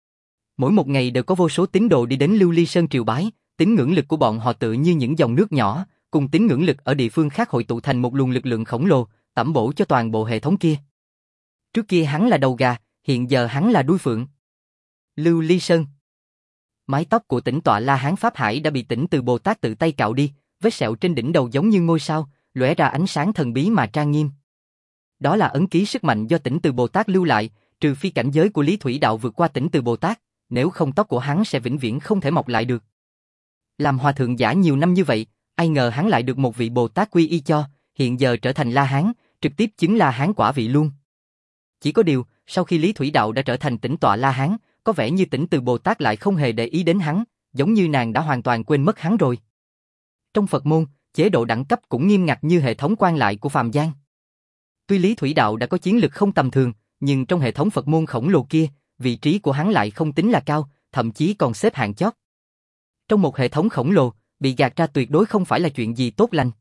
Mỗi một ngày đều có vô số tín đồ đi đến Lưu Ly Sơn triều bái, tín ngưỡng lực của bọn họ tự như những dòng nước nhỏ, cùng tín ngưỡng lực ở địa phương khác hội tụ thành một luồng lực lượng khổng lồ, tẩm bổ cho toàn bộ hệ thống kia. Trước kia hắn là đầu gà, hiện giờ hắn là đuôi phượng. Lưu Ly Sơn. Mái tóc của Tĩnh Tọa La Hán Pháp Hải đã bị Tỉnh Từ Bồ Tát tự tay cạo đi, vết sẹo trên đỉnh đầu giống như ngôi sao, lóe ra ánh sáng thần bí mà trang nghiêm. Đó là ấn ký sức mạnh do Tỉnh Từ Bồ Tát lưu lại, trừ phi cảnh giới của Lý Thủy Đạo vượt qua Tỉnh Từ Bồ Tát, nếu không tóc của hắn sẽ vĩnh viễn không thể mọc lại được. Làm hòa thượng giả nhiều năm như vậy, ai ngờ hắn lại được một vị Bồ Tát quy y cho, hiện giờ trở thành La Hán, trực tiếp chứng La Hán quả vị luôn. Chỉ có điều, sau khi Lý Thủy Đạo đã trở thành Tĩnh Tọa La Hán, có vẻ như Tỉnh Từ Bồ Tát lại không hề để ý đến hắn, giống như nàng đã hoàn toàn quên mất hắn rồi. Trong Phật môn, chế độ đẳng cấp cũng nghiêm ngặt như hệ thống quan lại của phàm gian. Tuy Lý Thủy Đạo đã có chiến lực không tầm thường, nhưng trong hệ thống Phật môn khổng lồ kia, vị trí của hắn lại không tính là cao, thậm chí còn xếp hạng chót. Trong một hệ thống khổng lồ, bị gạt ra tuyệt đối không phải là chuyện gì tốt lành.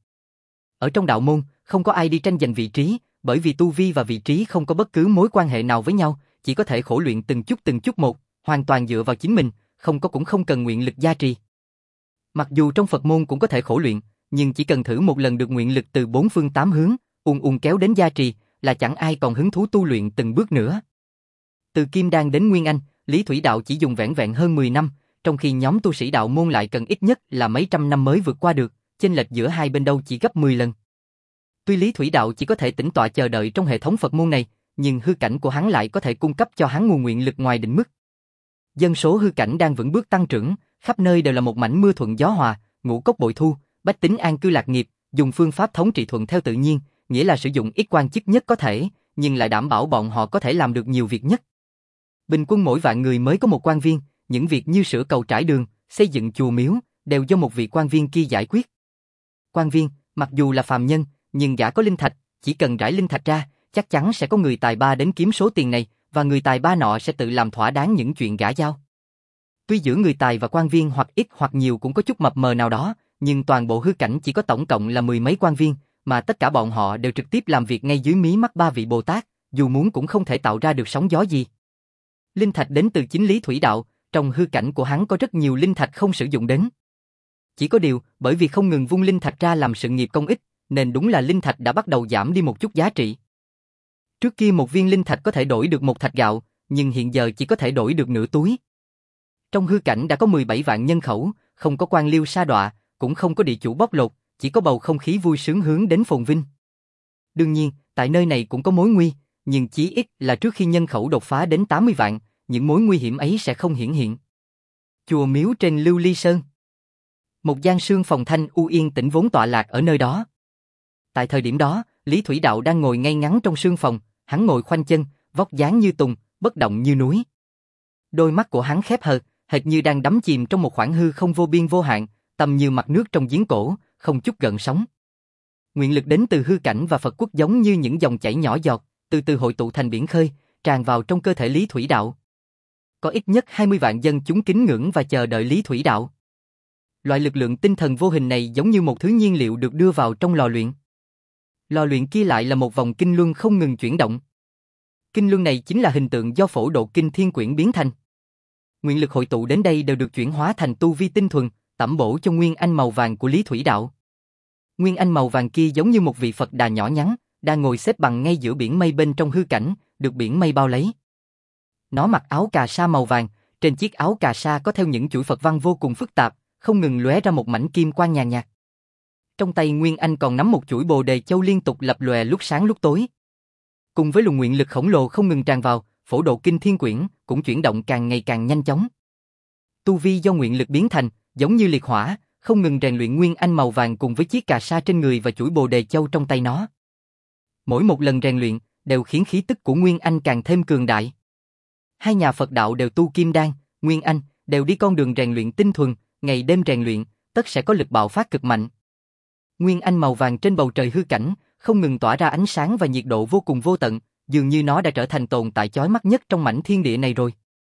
Ở trong đạo môn, không có ai đi tranh giành vị trí, bởi vì tu vi và vị trí không có bất cứ mối quan hệ nào với nhau, chỉ có thể khổ luyện từng chút từng chút một, hoàn toàn dựa vào chính mình, không có cũng không cần nguyện lực gia trì. Mặc dù trong Phật môn cũng có thể khổ luyện, nhưng chỉ cần thử một lần được nguyện lực từ bốn phương tám hướng, ùn ùn kéo đến gia trì, là chẳng ai còn hứng thú tu luyện từng bước nữa. Từ Kim Đan đến Nguyên Anh, Lý Thủy Đạo chỉ dùng vẻn vẹn hơn mười năm, trong khi nhóm tu sĩ đạo môn lại cần ít nhất là mấy trăm năm mới vượt qua được, chênh lệch giữa hai bên đâu chỉ gấp mười lần. Tuy Lý Thủy Đạo chỉ có thể tĩnh tọa chờ đợi trong hệ thống Phật môn này, nhưng hư cảnh của hắn lại có thể cung cấp cho hắn nguồn nguyện lực ngoài định mức. Dân số hư cảnh đang vững bước tăng trưởng, khắp nơi đều là một mảnh mưa thuận gió hòa, ngũ cốc bội thu, bách tính an cư lạc nghiệp, dùng phương pháp thống trị thuận theo tự nhiên, nghĩa là sử dụng ít quan chức nhất có thể, nhưng lại đảm bảo bọn họ có thể làm được nhiều việc nhất. Bình quân mỗi vạn người mới có một quan viên, những việc như sửa cầu trải đường, xây dựng chùa miếu, đều do một vị quan viên kia giải quyết. Quan viên, mặc dù là phàm nhân, nhưng gã có linh thạch, chỉ cần rải linh thạch ra, chắc chắn sẽ có người tài ba đến kiếm số tiền này, và người tài ba nọ sẽ tự làm thỏa đáng những chuyện gã giao. Tuy giữa người tài và quan viên hoặc ít hoặc nhiều cũng có chút mập mờ nào đó, nhưng toàn bộ hư cảnh chỉ có tổng cộng là mười mấy quan viên, mà tất cả bọn họ đều trực tiếp làm việc ngay dưới mí mắt ba vị Bồ Tát, dù muốn cũng không thể tạo ra được sóng gió gì. Linh thạch đến từ chính Lý Thủy Đạo, trong hư cảnh của hắn có rất nhiều linh thạch không sử dụng đến. Chỉ có điều, bởi vì không ngừng vung linh thạch ra làm sự nghiệp công ích, nên đúng là linh thạch đã bắt đầu giảm đi một chút giá trị. Trước kia một viên linh thạch có thể đổi được một thạch gạo, nhưng hiện giờ chỉ có thể đổi được nửa túi. Trong hư cảnh đã có mười bảy vạn nhân khẩu, không có quan liêu sa đọa, cũng không có địa chủ bóc lột, chỉ có bầu không khí vui sướng hướng đến phồn vinh. Đương nhiên, tại nơi này cũng có mối nguy, nhưng chí ít là trước khi nhân khẩu đột phá đến tám mươi vạn, những mối nguy hiểm ấy sẽ không hiển hiện. Chùa miếu trên Lưu Ly Sơn. Một gian sương phòng thanh u yên tĩnh vốn tọa lạc ở nơi đó. Tại thời điểm đó, Lý Thủy Đạo đang ngồi ngay ngắn trong sương phòng, hắn ngồi khoanh chân, vóc dáng như tùng, bất động như núi. Đôi mắt của hắn khép hờ, hệt như đang đắm chìm trong một khoảng hư không vô biên vô hạn, tầm như mặt nước trong giếng cổ, không chút gợn sóng. Nguyện lực đến từ hư cảnh và Phật quốc giống như những dòng chảy nhỏ giọt, từ từ hội tụ thành biển khơi, tràn vào trong cơ thể Lý Thủy Đạo. Có ít nhất hai mươi vạn dân chúng kính ngưỡng và chờ đợi Lý Thủy Đạo. Loại lực lượng tinh thần vô hình này giống như một thứ nhiên liệu được đưa vào trong lò luyện. Lò luyện kia lại là một vòng kinh luân không ngừng chuyển động. Kinh luân này chính là hình tượng do phổ độ kinh thiên quyển biến thành. Nguyện lực hội tụ đến đây đều được chuyển hóa thành tu vi tinh thuần, tẩm bổ cho nguyên anh màu vàng của Lý Thủy Đạo. Nguyên anh màu vàng kia giống như một vị Phật Đà nhỏ nhắn, đang ngồi xếp bằng ngay giữa biển mây bên trong hư cảnh, được biển mây bao lấy. Nó mặc áo cà sa màu vàng, trên chiếc áo cà sa có theo những chuỗi Phật văn vô cùng phức tạp, không ngừng lóe ra một mảnh kim quang nhàn nhạt. Trong tay Nguyên Anh còn nắm một chuỗi Bồ Đề Châu liên tục lập lòe lúc sáng lúc tối. Cùng với luồng nguyện lực khổng lồ không ngừng tràn vào, phổ độ kinh thiên quyển cũng chuyển động càng ngày càng nhanh chóng. Tu vi do nguyện lực biến thành, giống như liệt hỏa, không ngừng rèn luyện Nguyên Anh màu vàng cùng với chiếc cà sa trên người và chuỗi Bồ Đề Châu trong tay nó. Mỗi một lần rèn luyện đều khiến khí tức của Nguyên Anh càng thêm cường đại. Hai nhà Phật đạo đều tu kim đan, Nguyên Anh đều đi con đường rèn luyện tinh thuần, ngày đêm rèn luyện, tất sẽ có lực bạo phát cực mạnh. Nguyên Anh màu vàng trên bầu trời hư cảnh, không ngừng tỏa ra ánh sáng và nhiệt độ vô cùng vô tận, dường như nó đã trở thành tồn tại chói mắt nhất trong mảnh thiên địa này rồi.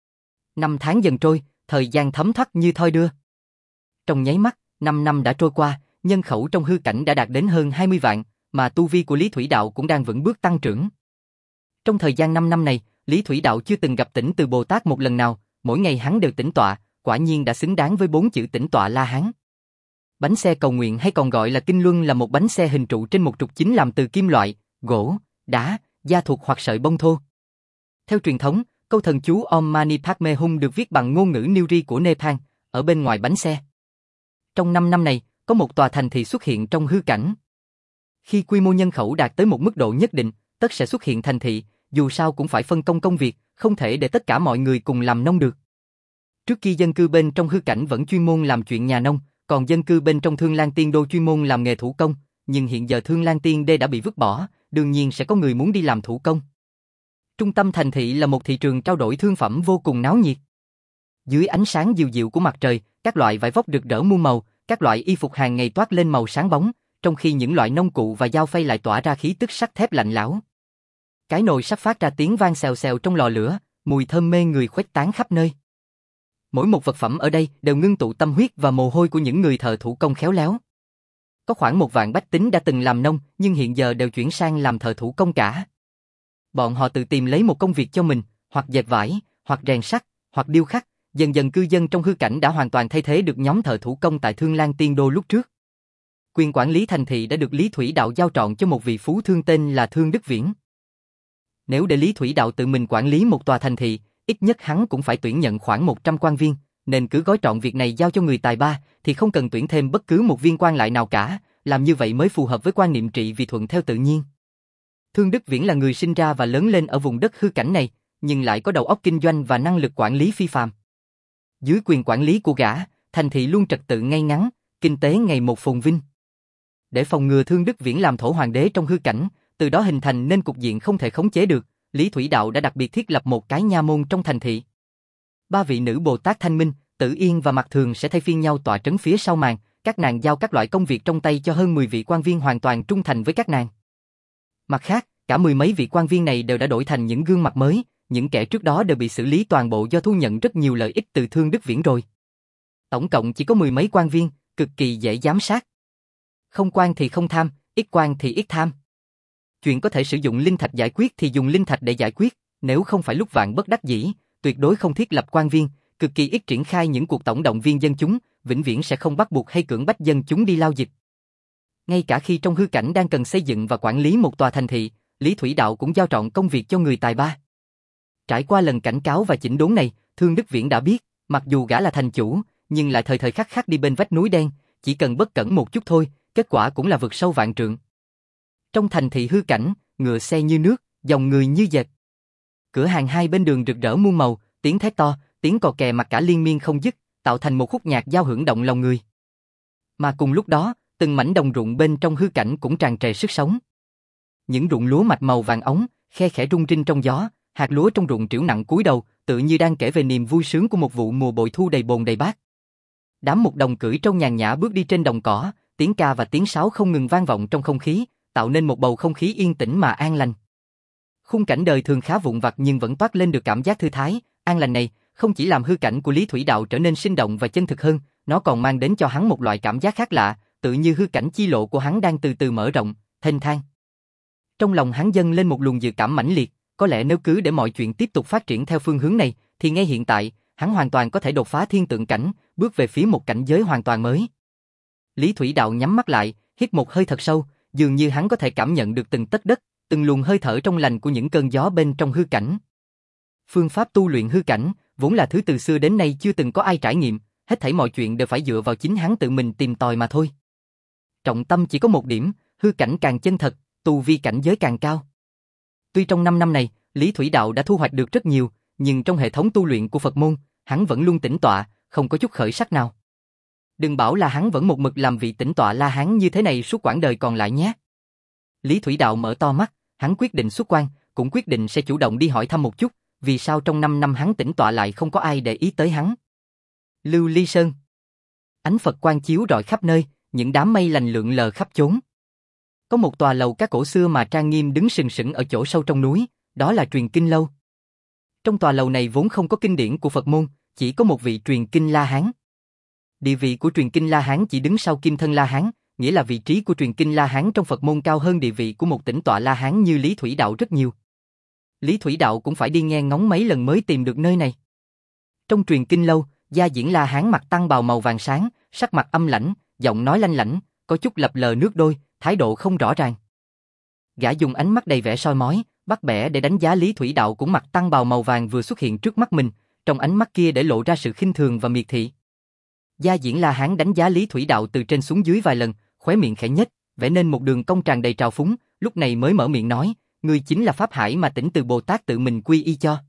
Năm tháng dần trôi, thời gian thấm thoắt như thoi đưa. Trong nháy mắt, năm năm đã trôi qua, nhân khẩu trong hư cảnh đã đạt đến hơn hai mươi vạn, mà tu vi của Lý Thủy Đạo cũng đang vững bước tăng trưởng. Trong thời gian năm năm này, Lý Thủy Đạo chưa từng gặp Tĩnh Từ Bồ Tát một lần nào, mỗi ngày hắn đều tĩnh tọa, quả nhiên đã xứng đáng với bốn chữ tĩnh tọa La Hán. Bánh xe cầu nguyện hay còn gọi là kinh luân là một bánh xe hình trụ trên một trục chính làm từ kim loại, gỗ, đá, da thuộc hoặc sợi bông thô. Theo truyền thống, câu thần chú Om Mani Padme Hum được viết bằng ngôn ngữ Newry của Nepal, ở bên ngoài bánh xe. Trong năm năm này, có một tòa thành thị xuất hiện trong hư cảnh. Khi quy mô nhân khẩu đạt tới một mức độ nhất định, tất sẽ xuất hiện thành thị, dù sao cũng phải phân công công việc, không thể để tất cả mọi người cùng làm nông được. Trước kia dân cư bên trong hư cảnh vẫn chuyên môn làm chuyện nhà nông, còn dân cư bên trong Thương Lan Tiên Đô chuyên môn làm nghề thủ công, nhưng hiện giờ Thương Lan Tiên Đê đã bị vứt bỏ, đương nhiên sẽ có người muốn đi làm thủ công. Trung tâm thành thị là một thị trường trao đổi thương phẩm vô cùng náo nhiệt. Dưới ánh sáng dịu dịu của mặt trời, các loại vải vóc rực rỡ muôn màu, các loại y phục hàng ngày toát lên màu sáng bóng, trong khi những loại nông cụ và dao phay lại tỏa ra khí tức sắt thép lạnh lẽo. Cái nồi sắp phát ra tiếng vang xèo xèo trong lò lửa, mùi thơm mê người khuếch tán khắp nơi. Mỗi một vật phẩm ở đây đều ngưng tụ tâm huyết và mồ hôi của những người thợ thủ công khéo léo. Có khoảng một vạn bách tính đã từng làm nông, nhưng hiện giờ đều chuyển sang làm thợ thủ công cả. Bọn họ tự tìm lấy một công việc cho mình, hoặc dệt vải, hoặc rèn sắt, hoặc điêu khắc. Dần dần cư dân trong hư cảnh đã hoàn toàn thay thế được nhóm thợ thủ công tại Thương Lan Tiên Đô lúc trước. Quyền quản lý thành thị đã được Lý Thủy Đạo giao trọn cho một vị phú thương tên là Thương Đức Viễn. Nếu để Lý Thủy Đạo tự mình quản lý một tòa thành thị, ít nhất hắn cũng phải tuyển nhận khoảng một trăm quan viên, nên cứ gói trọn việc này giao cho người tài ba, thì không cần tuyển thêm bất cứ một viên quan lại nào cả, làm như vậy mới phù hợp với quan niệm trị vì thuận theo tự nhiên. Thương Đức Viễn là người sinh ra và lớn lên ở vùng đất hư cảnh này, nhưng lại có đầu óc kinh doanh và năng lực quản lý phi phàm. Dưới quyền quản lý của gã, thành thị luôn trật tự ngay ngắn, kinh tế ngày một phồn vinh. Để phòng ngừa Thương Đức Viễn làm thổ hoàng đế trong hư cảnh, từ đó hình thành nên cục diện không thể khống chế được, Lý Thủy Đạo đã đặc biệt thiết lập một cái nha môn trong thành thị. Ba vị nữ Bồ Tát Thanh Minh, Tử Yên và Mạc Thường sẽ thay phiên nhau tọa trấn phía sau màn, các nàng giao các loại công việc trong tay cho hơn mười vị quan viên hoàn toàn trung thành với các nàng. Mặt khác, cả mười mấy vị quan viên này đều đã đổi thành những gương mặt mới, những kẻ trước đó đều bị xử lý toàn bộ do thu nhận rất nhiều lợi ích từ Thương Đức Viễn rồi. Tổng cộng chỉ có mười mấy quan viên, cực kỳ dễ giám sát. Không quan thì không tham, ít quan thì ít tham. Chuyện có thể sử dụng linh thạch giải quyết thì dùng linh thạch để giải quyết, nếu không phải lúc vạn bất đắc dĩ, tuyệt đối không thiết lập quan viên, cực kỳ ít triển khai những cuộc tổng động viên dân chúng, vĩnh viễn sẽ không bắt buộc hay cưỡng bách dân chúng đi lao dịch. Ngay cả khi trong hư cảnh đang cần xây dựng và quản lý một tòa thành thị, Lý Thủy Đạo cũng giao trọn công việc cho người tài ba. Trải qua lần cảnh cáo và chỉnh đốn này, Thương Đức Viễn đã biết, mặc dù gã là thành chủ, nhưng lại thời thời khắc khắc đi bên vách núi đen, chỉ cần bất cẩn một chút thôi, kết quả cũng là vượt sâu vạn trượng. Trong thành thị hư cảnh, ngựa xe như nước, dòng người như dệt. Cửa hàng hai bên đường rực rỡ muôn màu, tiếng thét to, tiếng cò kè mặc cả liên miên không dứt, tạo thành một khúc nhạc giao hưởng động lòng người. Mà cùng lúc đó, từng mảnh đồng ruộng bên trong hư cảnh cũng tràn trề sức sống. Những ruộng lúa mạch màu vàng óng, khe khẽ rung rinh trong gió, hạt lúa trong ruộng triểu nặng cúi đầu, tự như đang kể về niềm vui sướng của một vụ mùa bội thu đầy bồn đầy bát. Đám mục đồng cưỡi trâu nhàn nhã bước đi trên đồng cỏ, tiếng ca và tiếng sáo không ngừng vang vọng trong không khí, tạo nên một bầu không khí yên tĩnh mà an lành. Khung cảnh đời thường khá vụn vặt nhưng vẫn toát lên được cảm giác thư thái, an lành này, không chỉ làm hư cảnh của Lý Thủy Đạo trở nên sinh động và chân thực hơn, nó còn mang đến cho hắn một loại cảm giác khác lạ, tự như hư cảnh chi lộ của hắn đang từ từ mở rộng, thênh thang. Trong lòng hắn dâng lên một luồng dự cảm mãnh liệt, có lẽ nếu cứ để mọi chuyện tiếp tục phát triển theo phương hướng này, thì ngay hiện tại, hắn hoàn toàn có thể đột phá thiên tượng cảnh, bước về phía một cảnh giới hoàn toàn mới. Lý Thủy Đạo nhắm mắt lại, hít một hơi thật sâu, dường như hắn có thể cảm nhận được từng tấc đất, từng luồng hơi thở trong lành của những cơn gió bên trong hư cảnh. Phương pháp tu luyện hư cảnh, vốn là thứ từ xưa đến nay chưa từng có ai trải nghiệm, hết thảy mọi chuyện đều phải dựa vào chính hắn tự mình tìm tòi mà thôi. Trọng tâm chỉ có một điểm, hư cảnh càng chân thật, tu vi cảnh giới càng cao. Tuy trong năm năm này, Lý Thủy Đạo đã thu hoạch được rất nhiều, nhưng trong hệ thống tu luyện của Phật môn, hắn vẫn luôn tĩnh tọa, không có chút khởi sắc nào. Đừng bảo là hắn vẫn một mực làm vị tĩnh tọa La Hán như thế này suốt quãng đời còn lại nhé. Lý Thủy Đạo mở to mắt, hắn quyết định xuất quan, cũng quyết định sẽ chủ động đi hỏi thăm một chút, vì sao trong năm năm hắn tĩnh tọa lại không có ai để ý tới hắn. Lưu Ly Sơn. Ánh Phật quang chiếu rọi khắp nơi, những đám mây lành lượn lờ khắp chốn. Có một tòa lầu các cổ xưa mà trang nghiêm đứng sừng sững ở chỗ sâu trong núi, đó là Truyền Kinh Lâu. Trong tòa lầu này vốn không có kinh điển của Phật môn, chỉ có một vị truyền kinh La Hán. Địa vị của truyền kinh La Hán chỉ đứng sau Kim Thân La Hán, nghĩa là vị trí của truyền kinh La Hán trong Phật môn cao hơn địa vị của một tĩnh tọa La Hán như Lý Thủy Đạo rất nhiều. Lý Thủy Đạo cũng phải đi nghe ngóng mấy lần mới tìm được nơi này. Trong Truyền Kinh Lâu, gia diễn La Hán mặc tăng bào màu vàng sáng, sắc mặt âm lãnh, giọng nói lanh lảnh, có chút lập lờ nước đôi, thái độ không rõ ràng. Gã dùng ánh mắt đầy vẻ soi mói, bắt bẻ để đánh giá Lý Thủy Đạo cũng mặc tăng bào màu vàng vừa xuất hiện trước mắt mình, trong ánh mắt kia để lộ ra sự khinh thường và miệt thị. Gia diễn La Hán đánh giá Lý Thủy Đạo từ trên xuống dưới vài lần, khóe miệng khẽ nhếch, vẽ nên một đường cong tràn đầy trào phúng, lúc này mới mở miệng nói, ngươi chính là Pháp Hải mà Tỉnh Từ Bồ Tát tự mình quy y cho.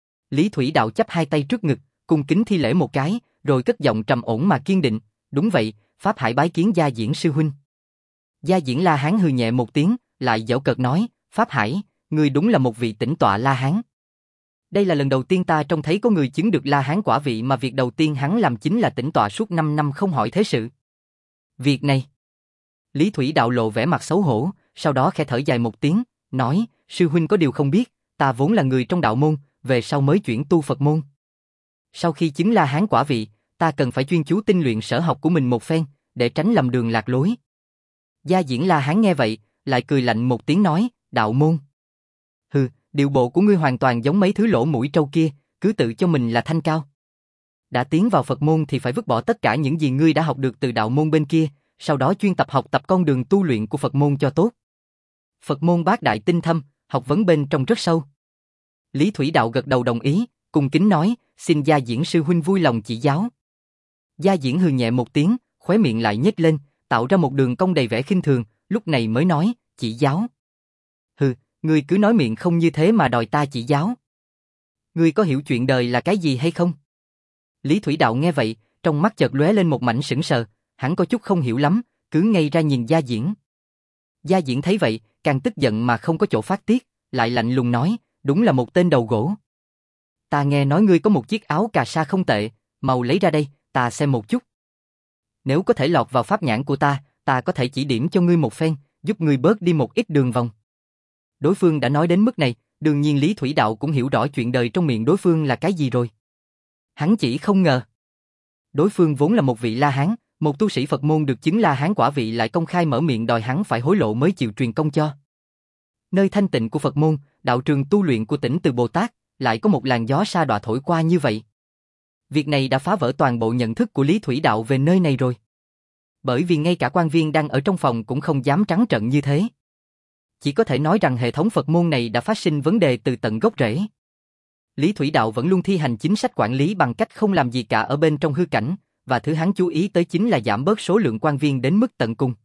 Lý Thủy Đạo chắp hai tay trước ngực, cung kính thi lễ một cái, rồi cất giọng trầm ổn mà kiên định, đúng vậy, Pháp Hải bái kiến Gia diễn sư huynh. Gia diễn La Hán hừ nhẹ một tiếng, lại giễu cợt nói, Pháp Hải, ngươi đúng là một vị tĩnh tọa La Hán. Đây là lần đầu tiên ta trông thấy có người chứng được La Hán quả vị mà việc đầu tiên hắn làm chính là tĩnh tọa suốt năm năm không hỏi thế sự. Việc này. Lý Thủy Đạo lộ vẻ mặt xấu hổ, sau đó khẽ thở dài một tiếng, nói, sư huynh có điều không biết, ta vốn là người trong đạo môn, về sau mới chuyển tu Phật môn. Sau khi chứng La Hán quả vị, ta cần phải chuyên chú tinh luyện sở học của mình một phen, để tránh lầm đường lạc lối. Gia diễn La Hán nghe vậy, lại cười lạnh một tiếng nói, đạo môn. Hừ, điệu bộ của ngươi hoàn toàn giống mấy thứ lỗ mũi trâu kia, cứ tự cho mình là thanh cao. Đã tiến vào Phật môn thì phải vứt bỏ tất cả những gì ngươi đã học được từ đạo môn bên kia, sau đó chuyên tập học tập con đường tu luyện của Phật môn cho tốt. Phật môn bát đại tinh thâm, học vấn bên trong rất sâu. Lý Thủy Đạo gật đầu đồng ý, cung kính nói, xin Gia diễn sư huynh vui lòng chỉ giáo. Gia diễn hừ nhẹ một tiếng, khóe miệng lại nhếch lên, tạo ra một đường cong đầy vẻ khinh thường, lúc này mới nói, chỉ giáo. Hừ, ngươi cứ nói miệng không như thế mà đòi ta chỉ giáo. Ngươi có hiểu chuyện đời là cái gì hay không? Lý Thủy Đạo nghe vậy, trong mắt chợt lóe lên một mảnh sững sờ, hắn có chút không hiểu lắm, cứ ngây ra nhìn Gia diễn. Gia diễn thấy vậy, càng tức giận mà không có chỗ phát tiết, lại lạnh lùng nói, đúng là một tên đầu gỗ. Ta nghe nói ngươi có một chiếc áo cà sa không tệ, mau lấy ra đây, ta xem một chút. Nếu có thể lọt vào pháp nhãn của ta, ta có thể chỉ điểm cho ngươi một phen, giúp ngươi bớt đi một ít đường vòng. Đối phương đã nói đến mức này, đương nhiên Lý Thủy Đạo cũng hiểu rõ chuyện đời trong miệng đối phương là cái gì rồi. Hắn chỉ không ngờ. Đối phương vốn là một vị La Hán, một tu sĩ Phật môn được chứng La Hán quả vị lại công khai mở miệng đòi hắn phải hối lộ mới chịu truyền công cho. Nơi thanh tịnh của Phật môn, đạo trường tu luyện của Tỉnh Từ Bồ Tát, lại có một làn gió sa đọa thổi qua như vậy. Việc này đã phá vỡ toàn bộ nhận thức của Lý Thủy Đạo về nơi này rồi. Bởi vì ngay cả quan viên đang ở trong phòng cũng không dám trắng trợn như thế. Chỉ có thể nói rằng hệ thống Phật môn này đã phát sinh vấn đề từ tận gốc rễ. Lý Thủy Đạo vẫn luôn thi hành chính sách quản lý bằng cách không làm gì cả ở bên trong hư cảnh, và thứ hắn chú ý tới chính là giảm bớt số lượng quan viên đến mức tận cùng.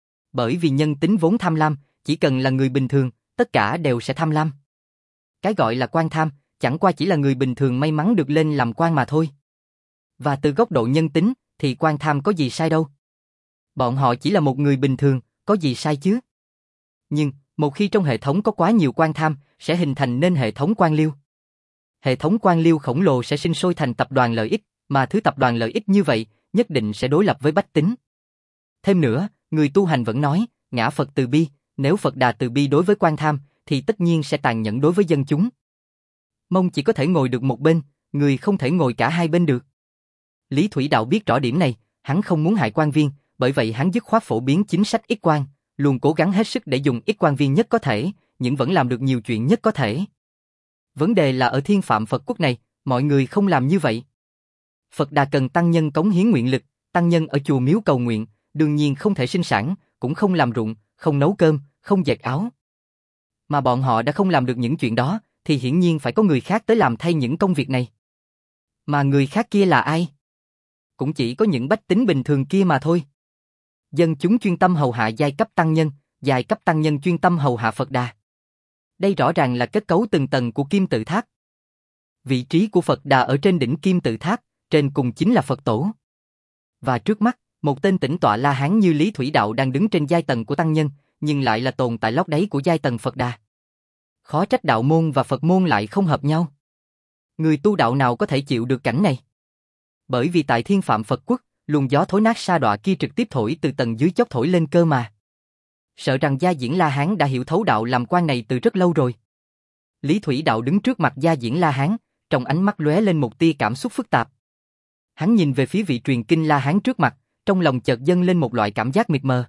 Bởi vì nhân tính vốn tham lam, chỉ cần là người bình thường, tất cả đều sẽ tham lam. Cái gọi là quan tham, chẳng qua chỉ là người bình thường may mắn được lên làm quan mà thôi. Và từ góc độ nhân tính, thì quan tham có gì sai đâu. Bọn họ chỉ là một người bình thường, có gì sai chứ? Nhưng, một khi trong hệ thống có quá nhiều quan tham, sẽ hình thành nên hệ thống quan liêu. Hệ thống quan liêu khổng lồ sẽ sinh sôi thành tập đoàn lợi ích, mà thứ tập đoàn lợi ích như vậy, nhất định sẽ đối lập với bách tính. Thêm nữa, người tu hành vẫn nói, ngã Phật từ bi, nếu Phật Đà từ bi đối với quan tham, thì tất nhiên sẽ tàn nhẫn đối với dân chúng. Mông chỉ có thể ngồi được một bên, người không thể ngồi cả hai bên được. Lý Thủy Đạo biết rõ điểm này, hắn không muốn hại quan viên, bởi vậy hắn dứt khoát phổ biến chính sách ít quan, luôn cố gắng hết sức để dùng ít quan viên nhất có thể, nhưng vẫn làm được nhiều chuyện nhất có thể. Vấn đề là ở thiên phạm Phật quốc này, mọi người không làm như vậy. Phật Đà cần tăng nhân cống hiến nguyện lực, tăng nhân ở chùa miếu cầu nguyện, đương nhiên không thể sinh sản, cũng không làm ruộng, không nấu cơm, không dệt áo. Mà bọn họ đã không làm được những chuyện đó, thì hiển nhiên phải có người khác tới làm thay những công việc này. Mà người khác kia là ai? Cũng chỉ có những bách tính bình thường kia mà thôi. Dân chúng chuyên tâm hầu hạ giai cấp tăng nhân, giai cấp tăng nhân chuyên tâm hầu hạ Phật Đà. Đây rõ ràng là kết cấu từng tầng của kim tự tháp. Vị trí của Phật Đà ở trên đỉnh kim tự tháp, trên cùng chính là Phật Tổ. Và trước mắt, một tên tĩnh tọa La Hán như Lý Thủy Đạo đang đứng trên giai tầng của tăng nhân, nhưng lại là tồn tại lót đáy của giai tầng Phật Đà. Khó trách đạo môn và Phật môn lại không hợp nhau. Người tu đạo nào có thể chịu được cảnh này? Bởi vì tại thiên phạm Phật quốc, luồng gió thối nát sa đọa kia trực tiếp thổi từ tầng dưới chót thổi lên cơ mà. Sợ rằng Gia Diễn La Hán đã hiểu thấu đạo làm quan này từ rất lâu rồi. Lý Thủy Đạo đứng trước mặt Gia Diễn La Hán, trong ánh mắt lóe lên một tia cảm xúc phức tạp. Hắn nhìn về phía vị truyền kinh La Hán trước mặt, trong lòng chợt dâng lên một loại cảm giác mịt mờ.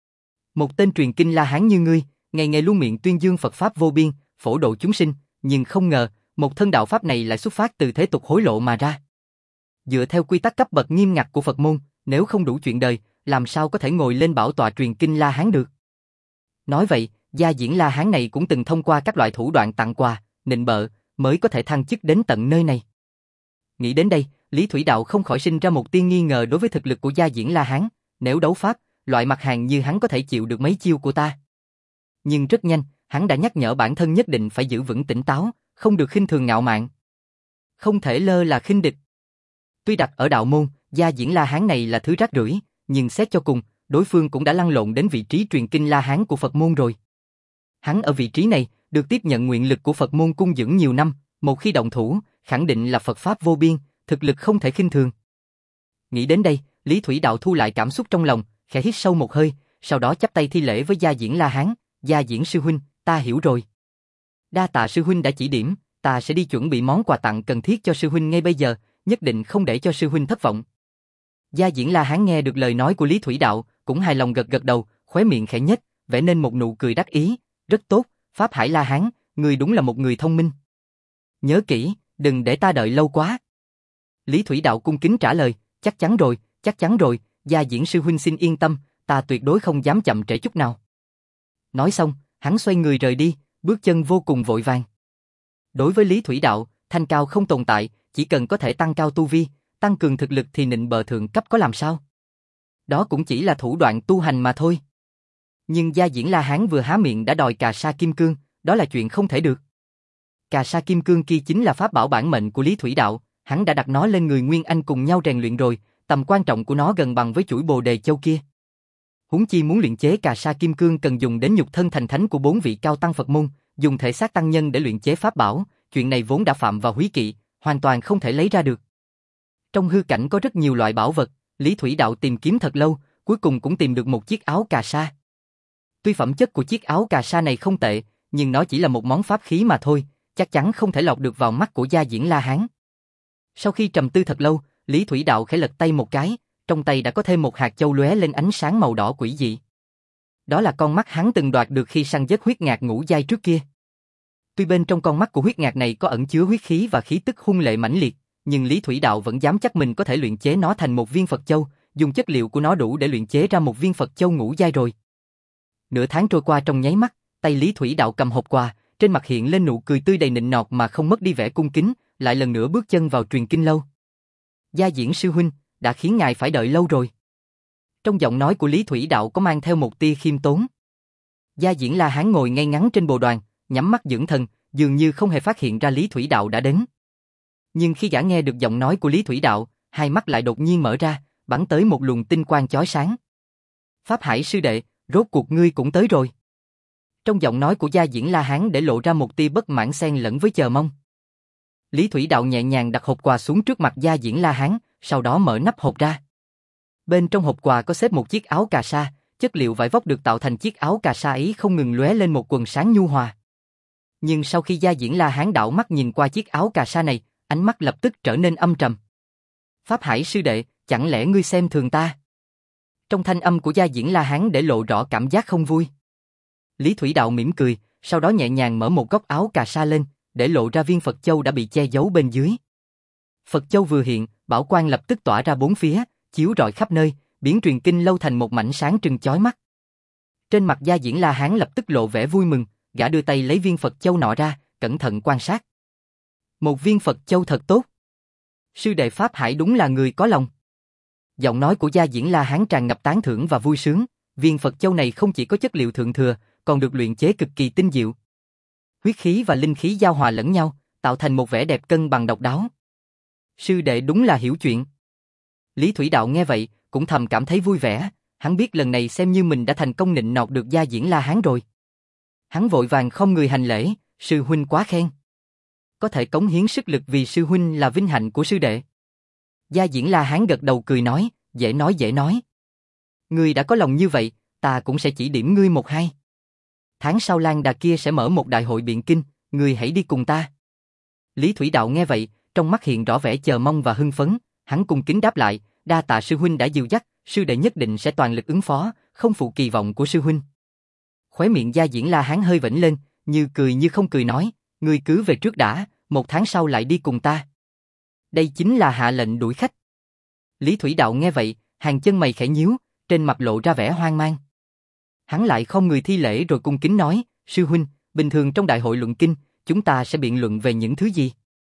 Một tên truyền kinh La Hán như ngươi, ngày ngày luôn miệng tuyên dương Phật pháp vô biên, phổ độ chúng sinh, nhưng không ngờ, một thân đạo pháp này lại xuất phát từ thế tục hối lộ mà ra. Dựa theo quy tắc cấp bậc nghiêm ngặt của Phật môn, nếu không đủ chuyện đời, làm sao có thể ngồi lên bảo tọa truyền kinh La Hán được? Nói vậy, Gia Diễn La Hán này cũng từng thông qua các loại thủ đoạn tặng quà, nịnh bợ, mới có thể thăng chức đến tận nơi này. Nghĩ đến đây, Lý Thủy Đạo không khỏi sinh ra một tia nghi ngờ đối với thực lực của Gia Diễn La Hán, nếu đấu pháp, loại mặt hàng như hắn có thể chịu được mấy chiêu của ta. Nhưng rất nhanh, hắn đã nhắc nhở bản thân nhất định phải giữ vững tỉnh táo, không được khinh thường ngạo mạn. Không thể lơ là khinh địch. Tuy đặt ở đạo môn, Gia Diễn La Hán này là thứ rác rưởi, nhưng xét cho cùng, đối phương cũng đã lăn lộn đến vị trí truyền kinh La Hán của Phật môn rồi. Hắn ở vị trí này, được tiếp nhận nguyện lực của Phật môn cung dưỡng nhiều năm, một khi động thủ, khẳng định là Phật pháp vô biên, thực lực không thể khinh thường. Nghĩ đến đây, Lý Thủy Đạo thu lại cảm xúc trong lòng, khẽ hít sâu một hơi, sau đó chắp tay thi lễ với Gia Diễn La Hán, Gia Diễn sư huynh, ta hiểu rồi. Đa tạ sư huynh đã chỉ điểm, ta sẽ đi chuẩn bị món quà tặng cần thiết cho sư huynh ngay bây giờ, nhất định không để cho sư huynh thất vọng. Gia Diễn La Hán nghe được lời nói của Lý Thủy Đạo, cũng hài lòng gật gật đầu, khóe miệng khẽ nhếch, vẽ nên một nụ cười đắc ý, rất tốt, Pháp Hải La Hán, ngươi đúng là một người thông minh. Nhớ kỹ, đừng để ta đợi lâu quá. Lý Thủy Đạo cung kính trả lời, chắc chắn rồi, chắc chắn rồi, Gia Diễn sư huynh xin yên tâm, ta tuyệt đối không dám chậm trễ chút nào. Nói xong, hắn xoay người rời đi, bước chân vô cùng vội vàng. Đối với Lý Thủy Đạo, thanh cao không tồn tại, chỉ cần có thể tăng cao tu vi, tăng cường thực lực thì nịnh bợ thượng cấp có làm sao? Đó cũng chỉ là thủ đoạn tu hành mà thôi. Nhưng Gia Diễn La Hán vừa há miệng đã đòi Cà Sa Kim Cương, đó là chuyện không thể được. Cà Sa Kim Cương kia chính là pháp bảo bản mệnh của Lý Thủy Đạo, hắn đã đặt nó lên người Nguyên Anh cùng nhau rèn luyện rồi, tầm quan trọng của nó gần bằng với chuỗi Bồ Đề Châu kia. Huống chi muốn luyện chế Cà Sa Kim Cương cần dùng đến nhục thân thành thánh của bốn vị cao tăng Phật môn, dùng thể xác tăng nhân để luyện chế pháp bảo, chuyện này vốn đã phạm vào húy kỵ, hoàn toàn không thể lấy ra được. Trong hư cảnh có rất nhiều loại bảo vật, Lý Thủy Đạo tìm kiếm thật lâu, cuối cùng cũng tìm được một chiếc áo cà sa. Tuy phẩm chất của chiếc áo cà sa này không tệ, nhưng nó chỉ là một món pháp khí mà thôi, chắc chắn không thể lọt được vào mắt của Gia Diễn La Hán. Sau khi trầm tư thật lâu, Lý Thủy Đạo khẽ lật tay một cái, trong tay đã có thêm một hạt châu lóe lên ánh sáng màu đỏ quỷ dị. Đó là con mắt hắn từng đoạt được khi săn giết huyết ngạc ngũ giai trước kia. Tuy bên trong con mắt của huyết ngạc này có ẩn chứa huyết khí và khí tức hung lệ mãnh liệt, nhưng Lý Thủy Đạo vẫn dám chắc mình có thể luyện chế nó thành một viên Phật Châu, dùng chất liệu của nó đủ để luyện chế ra một viên Phật Châu ngũ giai rồi. Nửa tháng trôi qua trong nháy mắt, tay Lý Thủy Đạo cầm hộp quà, trên mặt hiện lên nụ cười tươi đầy nịnh nọt mà không mất đi vẻ cung kính, lại lần nữa bước chân vào truyền kinh lâu. Gia Diễn sư huynh, đã khiến ngài phải đợi lâu rồi. Trong giọng nói của Lý Thủy Đạo có mang theo một tia khiêm tốn. Gia Diễn La Hán ngồi ngay ngắn trên bồ đoàn, nhắm mắt dưỡng thần, dường như không hề phát hiện ra Lý Thủy Đạo đã đến. Nhưng khi gã nghe được giọng nói của Lý Thủy Đạo, hai mắt lại đột nhiên mở ra, bắn tới một luồng tinh quang chói sáng. Pháp Hải sư đệ, rốt cuộc ngươi cũng tới rồi. Trong giọng nói của Gia Diễn La Hán để lộ ra một tia bất mãn xen lẫn với chờ mong. Lý Thủy Đạo nhẹ nhàng đặt hộp quà xuống trước mặt Gia Diễn La Hán, sau đó mở nắp hộp ra. Bên trong hộp quà có xếp một chiếc áo cà sa, chất liệu vải vóc được tạo thành chiếc áo cà sa ấy không ngừng lóe lên một quầng sáng nhu hòa. Nhưng sau khi Gia Diễn La Hán đảo mắt nhìn qua chiếc áo cà sa này, ánh mắt lập tức trở nên âm trầm. Pháp Hải sư đệ, chẳng lẽ ngươi xem thường ta? Trong thanh âm của Gia Diễn La Hán để lộ rõ cảm giác không vui. Lý Thủy Đạo mỉm cười, sau đó nhẹ nhàng mở một góc áo cà sa lên, để lộ ra viên Phật Châu đã bị che giấu bên dưới. Phật Châu vừa hiện, bảo quang lập tức tỏa ra bốn phía, chiếu rọi khắp nơi, biến truyền kinh lâu thành một mảnh sáng trưng chói mắt. Trên mặt Gia Diễn La Hán lập tức lộ vẻ vui mừng, gã đưa tay lấy viên Phật Châu nọ ra, cẩn thận quan sát. Một viên Phật Châu thật tốt. Sư đệ Pháp Hải đúng là người có lòng. Giọng nói của Gia Diễn La Hán tràn ngập tán thưởng và vui sướng, viên Phật Châu này không chỉ có chất liệu thượng thừa, còn được luyện chế cực kỳ tinh diệu. Huyết khí và linh khí giao hòa lẫn nhau, tạo thành một vẻ đẹp cân bằng độc đáo. Sư đệ đúng là hiểu chuyện. Lý Thủy Đạo nghe vậy, cũng thầm cảm thấy vui vẻ, hắn biết lần này xem như mình đã thành công nịnh nọt được Gia Diễn La Hán rồi. Hắn vội vàng không người hành lễ, sư huynh quá khen. Có thể cống hiến sức lực vì sư huynh là vinh hạnh của sư đệ. Gia Diễn La Hán gật đầu cười nói, dễ nói dễ nói. Ngươi đã có lòng như vậy, ta cũng sẽ chỉ điểm ngươi một hai. Tháng sau Lan Đà kia sẽ mở một đại hội biện kinh, ngươi hãy đi cùng ta. Lý Thủy Đạo nghe vậy, trong mắt hiện rõ vẻ chờ mong và hưng phấn, hắn cung kính đáp lại, đa tạ sư huynh đã dìu dắt, sư đệ nhất định sẽ toàn lực ứng phó, không phụ kỳ vọng của sư huynh. Khóe miệng Gia Diễn La Hán hơi vểnh lên, như cười như không cười nói, ngươi cứ về trước đã, một tháng sau lại đi cùng ta. Đây chính là hạ lệnh đuổi khách. Lý Thủy Đạo nghe vậy, hàng chân mày khẽ nhíu, trên mặt lộ ra vẻ hoang mang. Hắn lại không người thi lễ rồi cung kính nói, sư huynh, bình thường trong đại hội luận kinh, chúng ta sẽ biện luận về những thứ gì?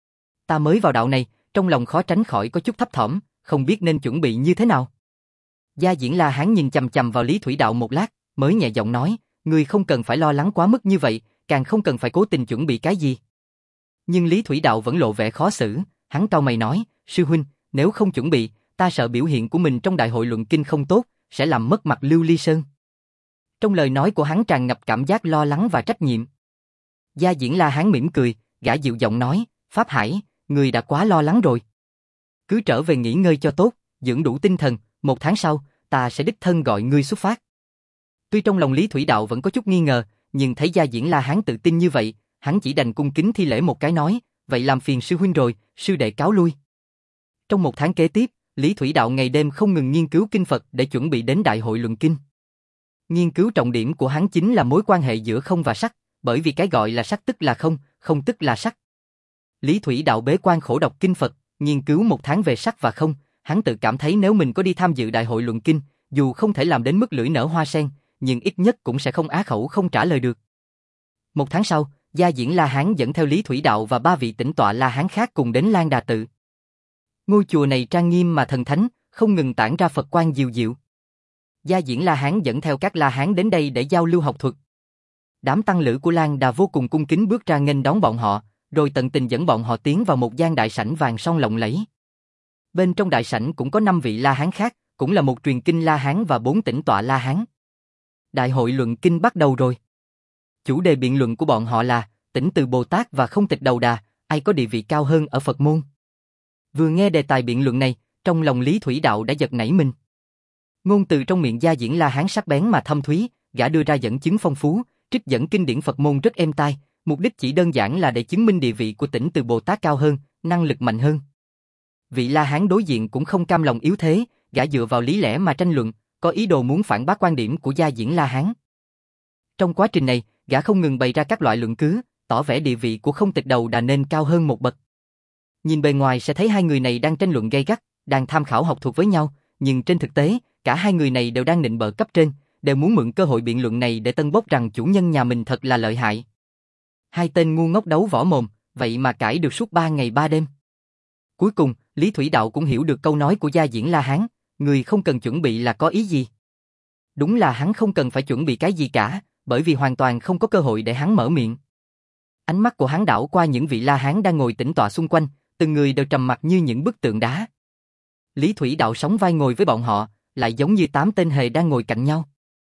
Ta mới vào đạo này, trong lòng khó tránh khỏi có chút thấp thỏm, không biết nên chuẩn bị như thế nào. Gia Diễn La Hán nhìn chằm chằm vào Lý Thủy Đạo một lát, mới nhẹ giọng nói, ngươi không cần phải lo lắng quá mức như vậy, càng không cần phải cố tình chuẩn bị cái gì. Nhưng Lý Thủy Đạo vẫn lộ vẻ khó xử, hắn cau mày nói, sư huynh, nếu không chuẩn bị, ta sợ biểu hiện của mình trong đại hội luận kinh không tốt, sẽ làm mất mặt Lưu Ly Sơn. Trong lời nói của hắn tràn ngập cảm giác lo lắng và trách nhiệm. Gia Diễn La Hán mỉm cười, gã dịu giọng nói, Pháp Hải, ngươi đã quá lo lắng rồi. Cứ trở về nghỉ ngơi cho tốt, dưỡng đủ tinh thần, một tháng sau, ta sẽ đích thân gọi ngươi xuất phát. Tuy trong lòng Lý Thủy Đạo vẫn có chút nghi ngờ, nhưng thấy Gia Diễn La Hán tự tin như vậy, hắn chỉ đành cung kính thi lễ một cái nói, vậy làm phiền sư huynh rồi, sư đệ cáo lui. Trong một tháng kế tiếp, Lý Thủy Đạo ngày đêm không ngừng nghiên cứu kinh Phật để chuẩn bị đến đại hội luận kinh. Nghiên cứu trọng điểm của hắn chính là mối quan hệ giữa không và sắc, bởi vì cái gọi là sắc tức là không, không tức là sắc. Lý Thủy Đạo bế quan khổ đọc kinh Phật, nghiên cứu một tháng về sắc và không, hắn tự cảm thấy nếu mình có đi tham dự đại hội luận kinh, dù không thể làm đến mức lưỡi nở hoa sen, nhưng ít nhất cũng sẽ không á khẩu không trả lời được. Một tháng sau, Gia Diễn La Hán dẫn theo Lý Thủy Đạo và ba vị tĩnh tọa La Hán khác cùng đến Lan Đà Tự. Ngôi chùa này trang nghiêm mà thần thánh, không ngừng tản ra Phật quang dịu dịu. Gia Diễn La Hán dẫn theo các La Hán đến đây để giao lưu học thuật. Đám tăng lữ của Lan Đà vô cùng cung kính bước ra nghênh đón bọn họ, rồi tận tình dẫn bọn họ tiến vào một gian đại sảnh vàng son lộng lẫy. Bên trong đại sảnh cũng có năm vị La Hán khác, cũng là một truyền kinh La Hán và bốn tĩnh tọa La Hán. Đại hội luận kinh bắt đầu rồi. Chủ đề biện luận của bọn họ là Tỉnh Từ Bồ Tát và Không Tịch Đầu Đà, ai có địa vị cao hơn ở Phật môn. Vừa nghe đề tài biện luận này, trong lòng Lý Thủy Đạo đã giật nảy mình. Ngôn từ trong miệng Gia Diễn La Hán sắc bén mà thâm thúy, gã đưa ra dẫn chứng phong phú, trích dẫn kinh điển Phật môn rất êm tai, mục đích chỉ đơn giản là để chứng minh địa vị của Tỉnh Từ Bồ Tát cao hơn, năng lực mạnh hơn. Vị La Hán đối diện cũng không cam lòng yếu thế, gã dựa vào lý lẽ mà tranh luận, có ý đồ muốn phản bác quan điểm của Gia Diễn La Hán. Trong quá trình này, gã không ngừng bày ra các loại luận cứ, tỏ vẻ địa vị của Không Tịch Đầu Đà nên cao hơn một bậc. Nhìn bề ngoài sẽ thấy hai người này đang tranh luận gay gắt, đang tham khảo học thuật với nhau, nhưng trên thực tế, cả hai người này đều đang nịnh bợ cấp trên, đều muốn mượn cơ hội biện luận này để tân bốc rằng chủ nhân nhà mình thật là lợi hại. Hai tên ngu ngốc đấu võ mồm, vậy mà cãi được suốt ba ngày ba đêm. Cuối cùng, Lý Thủy Đạo cũng hiểu được câu nói của Gia Diễn La Hán, người không cần chuẩn bị là có ý gì. Đúng là hắn không cần phải chuẩn bị cái gì cả, bởi vì hoàn toàn không có cơ hội để hắn mở miệng. Ánh mắt của hắn đảo qua những vị La Hán đang ngồi tĩnh tọa xung quanh, từng người đều trầm mặc như những bức tượng đá. Lý Thủy Đạo sóng vai ngồi với bọn họ, lại giống như tám tên hề đang ngồi cạnh nhau.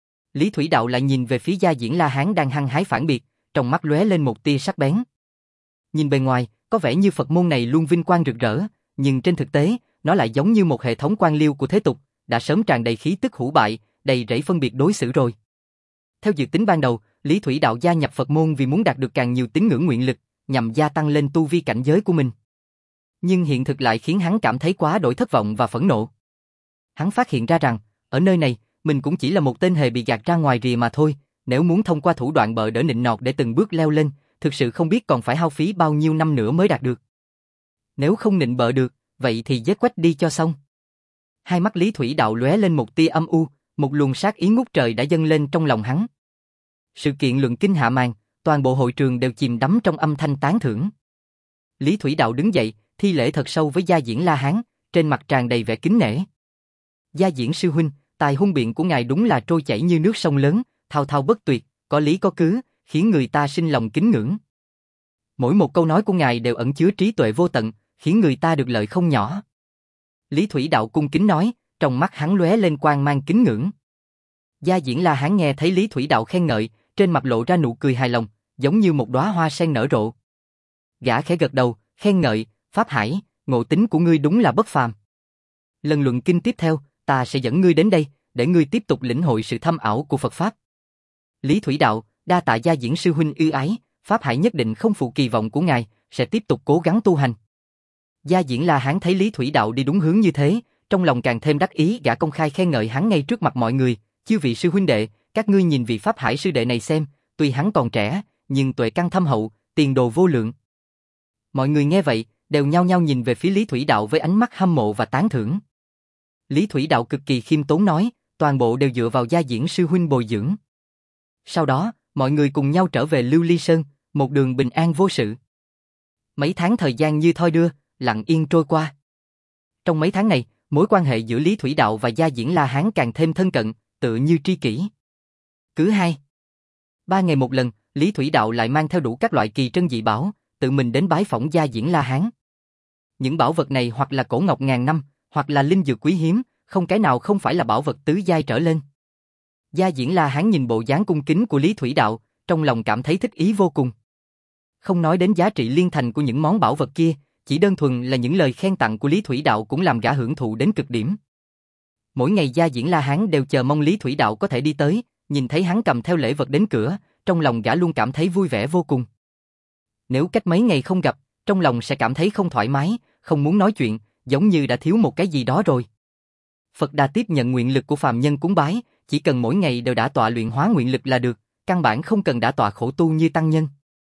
Lý Thủy Đạo lại nhìn về phía Gia Diễn La Hán đang hăng hái phản biệt, trong mắt lóe lên một tia sắc bén. Nhìn bề ngoài, có vẻ như Phật môn này luôn vinh quang rực rỡ, nhưng trên thực tế, nó lại giống như một hệ thống quan liêu của thế tục, đã sớm tràn đầy khí tức hủ bại, đầy rẫy phân biệt đối xử rồi. Theo dự tính ban đầu, Lý Thủy Đạo gia nhập Phật môn vì muốn đạt được càng nhiều tín ngưỡng nguyện lực, nhằm gia tăng lên tu vi cảnh giới của mình. Nhưng hiện thực lại khiến hắn cảm thấy quá đổi thất vọng và phẫn nộ. Hắn phát hiện ra rằng, ở nơi này, mình cũng chỉ là một tên hề bị gạt ra ngoài rìa mà thôi, nếu muốn thông qua thủ đoạn bợ đỡ nịnh nọt để từng bước leo lên, thực sự không biết còn phải hao phí bao nhiêu năm nữa mới đạt được. Nếu không nịnh bợ được, vậy thì giết quách đi cho xong. Hai mắt Lý Thủy Đạo lóe lên một tia âm u, một luồng sát ý ngút trời đã dâng lên trong lòng hắn. Sự kiện luận kinh hạ màn, toàn bộ hội trường đều chìm đắm trong âm thanh tán thưởng. Lý Thủy Đạo đứng dậy, thi lễ thật sâu với Gia Diễn La Hán, trên mặt tràn đầy vẻ kính nể. Gia Diễn sư huynh, tài hung biện của ngài đúng là trôi chảy như nước sông lớn, thao thao bất tuyệt, có lý có cứ, khiến người ta sinh lòng kính ngưỡng. Mỗi một câu nói của ngài đều ẩn chứa trí tuệ vô tận, khiến người ta được lợi không nhỏ. Lý Thủy Đạo cung kính nói, trong mắt hắn lóe lên quang mang kính ngưỡng. Gia Diễn La Hán nghe thấy Lý Thủy Đạo khen ngợi, trên mặt lộ ra nụ cười hài lòng, giống như một đóa hoa sen nở rộ. Gã khẽ gật đầu, khen ngợi, Pháp Hải, ngộ tính của ngươi đúng là bất phàm. Lần luận kinh tiếp theo, ta sẽ dẫn ngươi đến đây, để ngươi tiếp tục lĩnh hội sự thâm ảo của Phật Pháp. Lý Thủy Đạo, đa tạ Gia Diễn sư huynh ưu ái, Pháp Hải nhất định không phụ kỳ vọng của ngài, sẽ tiếp tục cố gắng tu hành. Gia Diễn La Hán thấy Lý Thủy Đạo đi đúng hướng như thế, trong lòng càng thêm đắc ý, gã công khai khen ngợi hắn ngay trước mặt mọi người, chư vị sư huynh đệ, các ngươi nhìn vị Pháp Hải sư đệ này xem, tuy hắn còn trẻ, nhưng tuệ căn thâm hậu, tiền đồ vô lượng. Mọi người nghe vậy, đều nhao nhao nhìn về phía Lý Thủy Đạo với ánh mắt hâm mộ và tán thưởng. Lý Thủy Đạo cực kỳ khiêm tốn nói, toàn bộ đều dựa vào Gia Diễn sư huynh bồi dưỡng. Sau đó, mọi người cùng nhau trở về Lưu Ly Sơn, một đường bình an vô sự. Mấy tháng thời gian như thoi đưa, lặng yên trôi qua. Trong mấy tháng này, mối quan hệ giữa Lý Thủy Đạo và Gia Diễn La Hán càng thêm thân cận, tựa như tri kỷ. Cứ hai, ba ngày một lần, Lý Thủy Đạo lại mang theo đủ các loại kỳ trân dị bảo, tự mình đến bái phỏng Gia Diễn La Hán. Những bảo vật này hoặc là cổ ngọc ngàn năm, hoặc là linh dược quý hiếm, không cái nào không phải là bảo vật tứ giai trở lên. Gia Diễn La Hán nhìn bộ dáng cung kính của Lý Thủy Đạo, trong lòng cảm thấy thích ý vô cùng. Không nói đến giá trị liên thành của những món bảo vật kia, chỉ đơn thuần là những lời khen tặng của Lý Thủy Đạo cũng làm gã hưởng thụ đến cực điểm. Mỗi ngày Gia Diễn La Hán đều chờ mong Lý Thủy Đạo có thể đi tới, nhìn thấy hắn cầm theo lễ vật đến cửa, trong lòng gã luôn cảm thấy vui vẻ vô cùng. Nếu cách mấy ngày không gặp, trong lòng sẽ cảm thấy không thoải mái, không muốn nói chuyện, giống như đã thiếu một cái gì đó rồi. Phật Đà tiếp nhận nguyện lực của phàm nhân cúng bái, chỉ cần mỗi ngày đều đã tọa luyện hóa nguyện lực là được, căn bản không cần đã tọa khổ tu như tăng nhân.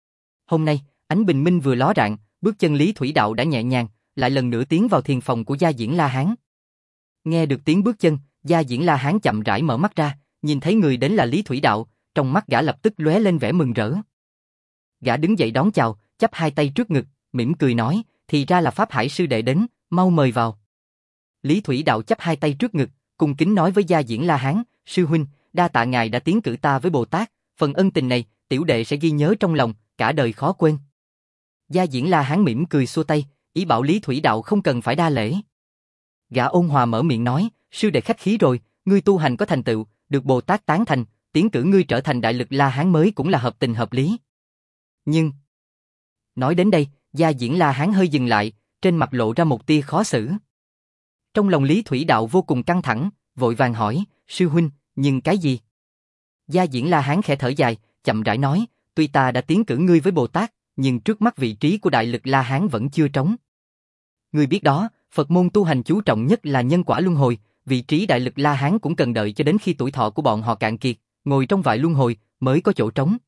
Hôm nay, ánh bình minh vừa ló rạng, bước chân Lý Thủy Đạo đã nhẹ nhàng, lại lần nữa tiến vào thiền phòng của Gia Diễn La Hán. Nghe được tiếng bước chân, Gia Diễn La Hán chậm rãi mở mắt ra, nhìn thấy người đến là Lý Thủy Đạo, trong mắt gã lập tức lóe lên vẻ mừng rỡ. Gã đứng dậy đón chào, chắp hai tay trước ngực, mỉm cười nói, thì ra là Pháp Hải sư đệ đến, mau mời vào. Lý Thủy Đạo chắp hai tay trước ngực, cung kính nói với Gia Diễn La Hán, sư huynh, đa tạ ngài đã tiến cử ta với Bồ Tát, phần ân tình này, tiểu đệ sẽ ghi nhớ trong lòng, cả đời khó quên. Gia Diễn La Hán mỉm cười xua tay, ý bảo Lý Thủy Đạo không cần phải đa lễ. Gã ôn hòa mở miệng nói, sư đệ khách khí rồi, ngươi tu hành có thành tựu, được Bồ Tát tán thành, tiến cử ngươi trở thành đại lực La Hán mới cũng là hợp tình hợp lý. Nhưng... Nói đến đây, Gia Diễn La Hán hơi dừng lại, trên mặt lộ ra một tia khó xử. Trong lòng Lý Thủy Đạo vô cùng căng thẳng, vội vàng hỏi, sư huynh, nhưng cái gì? Gia Diễn La Hán khẽ thở dài, chậm rãi nói, tuy ta đã tiến cử ngươi với Bồ Tát, nhưng trước mắt vị trí của đại lực La Hán vẫn chưa trống. Ngươi biết đó, Phật môn tu hành chú trọng nhất là nhân quả luân hồi, vị trí đại lực La Hán cũng cần đợi cho đến khi tuổi thọ của bọn họ cạn kiệt, ngồi trong vại luân hồi, mới có chỗ trống.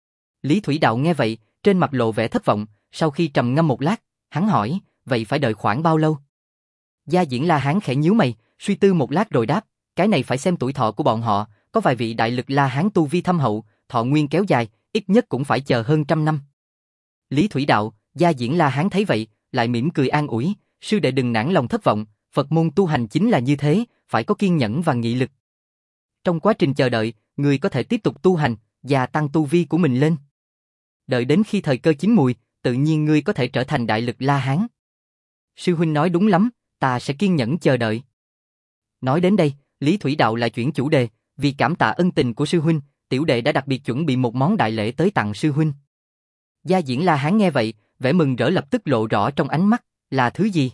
Lý Thủy Đạo nghe vậy, trên mặt lộ vẻ thất vọng, sau khi trầm ngâm một lát, hắn hỏi, vậy phải đợi khoảng bao lâu? Gia Diễn La Hán khẽ nhíu mày, suy tư một lát rồi đáp, cái này phải xem tuổi thọ của bọn họ, có vài vị đại lực La Hán tu vi thâm hậu, thọ nguyên kéo dài, ít nhất cũng phải chờ hơn trăm năm. Lý Thủy Đạo, Gia Diễn La Hán thấy vậy, lại mỉm cười an ủi, sư đệ đừng nản lòng thất vọng, Phật môn tu hành chính là như thế, phải có kiên nhẫn và nghị lực. Trong quá trình chờ đợi, người có thể tiếp tục tu hành, gia tăng tu vi của mình lên. Đợi đến khi thời cơ chín mùi, tự nhiên ngươi có thể trở thành đại lực La Hán. Sư huynh nói đúng lắm, ta sẽ kiên nhẫn chờ đợi. Nói đến đây, Lý Thủy Đạo lại chuyển chủ đề, vì cảm tạ ân tình của sư huynh, tiểu đệ đã đặc biệt chuẩn bị một món đại lễ tới tặng sư huynh. Gia diễn La Hán nghe vậy, vẻ mừng rỡ lập tức lộ rõ trong ánh mắt, là thứ gì?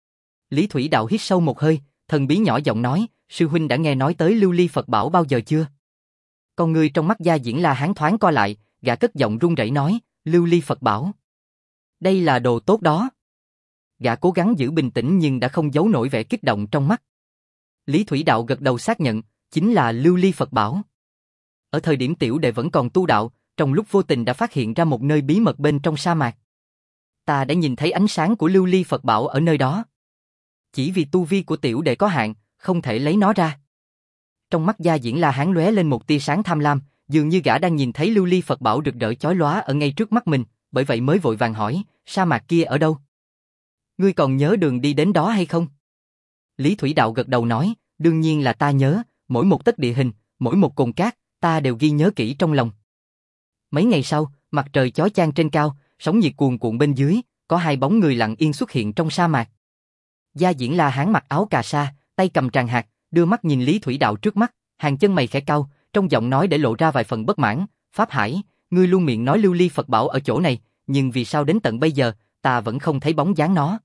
Lý Thủy Đạo hít sâu một hơi, thần bí nhỏ giọng nói, sư huynh đã nghe nói tới lưu ly Phật bảo bao giờ chưa? Con người trong mắt Gia diễn La Hán thoáng co lại, gã cất giọng run rẩy nói, lưu ly Phật bảo. Đây là đồ tốt đó. Gã cố gắng giữ bình tĩnh nhưng đã không giấu nổi vẻ kích động trong mắt. Lý Thủy Đạo gật đầu xác nhận, chính là lưu ly Phật bảo. Ở thời điểm tiểu đệ vẫn còn tu đạo, trong lúc vô tình đã phát hiện ra một nơi bí mật bên trong sa mạc. Ta đã nhìn thấy ánh sáng của lưu ly Phật bảo ở nơi đó. Chỉ vì tu vi của tiểu đệ có hạn, không thể lấy nó ra. Trong mắt Gia diễn La Hán lóe lên một tia sáng tham lam, dường như gã đang nhìn thấy lưu ly Phật bảo rực rỡ chói lóa ở ngay trước mắt mình, bởi vậy mới vội vàng hỏi, sa mạc kia ở đâu? Ngươi còn nhớ đường đi đến đó hay không? Lý Thủy Đạo gật đầu nói, đương nhiên là ta nhớ, mỗi một tấc địa hình, mỗi một cồn cát, ta đều ghi nhớ kỹ trong lòng. Mấy ngày sau, mặt trời chói chang trên cao, sóng nhiệt cuồn cuộn bên dưới, có hai bóng người lặng yên xuất hiện trong sa mạc. Gia diễn La Hán mặc áo cà sa, tay cầm tràng hạt, đưa mắt nhìn Lý Thủy Đạo trước mắt, hàng chân mày khẽ cau, trong giọng nói để lộ ra vài phần bất mãn, Pháp Hải, ngươi luôn miệng nói lưu ly Phật bảo ở chỗ này, nhưng vì sao đến tận bây giờ, ta vẫn không thấy bóng dáng nó?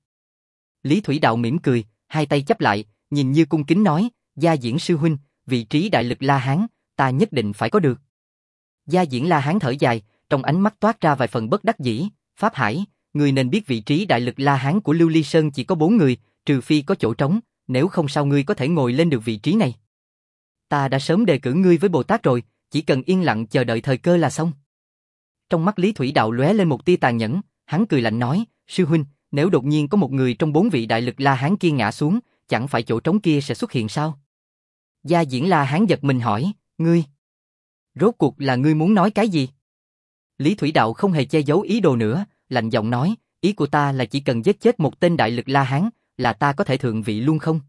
Lý Thủy Đạo mỉm cười, hai tay chắp lại, nhìn như cung kính nói, Gia diễn sư huynh, vị trí đại lực La Hán, ta nhất định phải có được. Gia diễn La Hán thở dài, trong ánh mắt toát ra vài phần bất đắc dĩ, Pháp Hải, ngươi nên biết vị trí đại lực La Hán của Lưu Ly Sơn chỉ có bốn người, trừ phi có chỗ trống, nếu không sao ngươi có thể ngồi lên được vị trí này. Ta đã sớm đề cử ngươi với Bồ Tát rồi, chỉ cần yên lặng chờ đợi thời cơ là xong. Trong mắt Lý Thủy Đạo lóe lên một tia tàn nhẫn, hắn cười lạnh nói, sư huynh, nếu đột nhiên có một người trong bốn vị đại lực La Hán kia ngã xuống, chẳng phải chỗ trống kia sẽ xuất hiện sao? Gia diễn La Hán giật mình hỏi, ngươi, rốt cuộc là ngươi muốn nói cái gì? Lý Thủy Đạo không hề che giấu ý đồ nữa, lạnh giọng nói, ý của ta là chỉ cần giết chết một tên đại lực La Hán, là ta có thể thượng vị luôn không?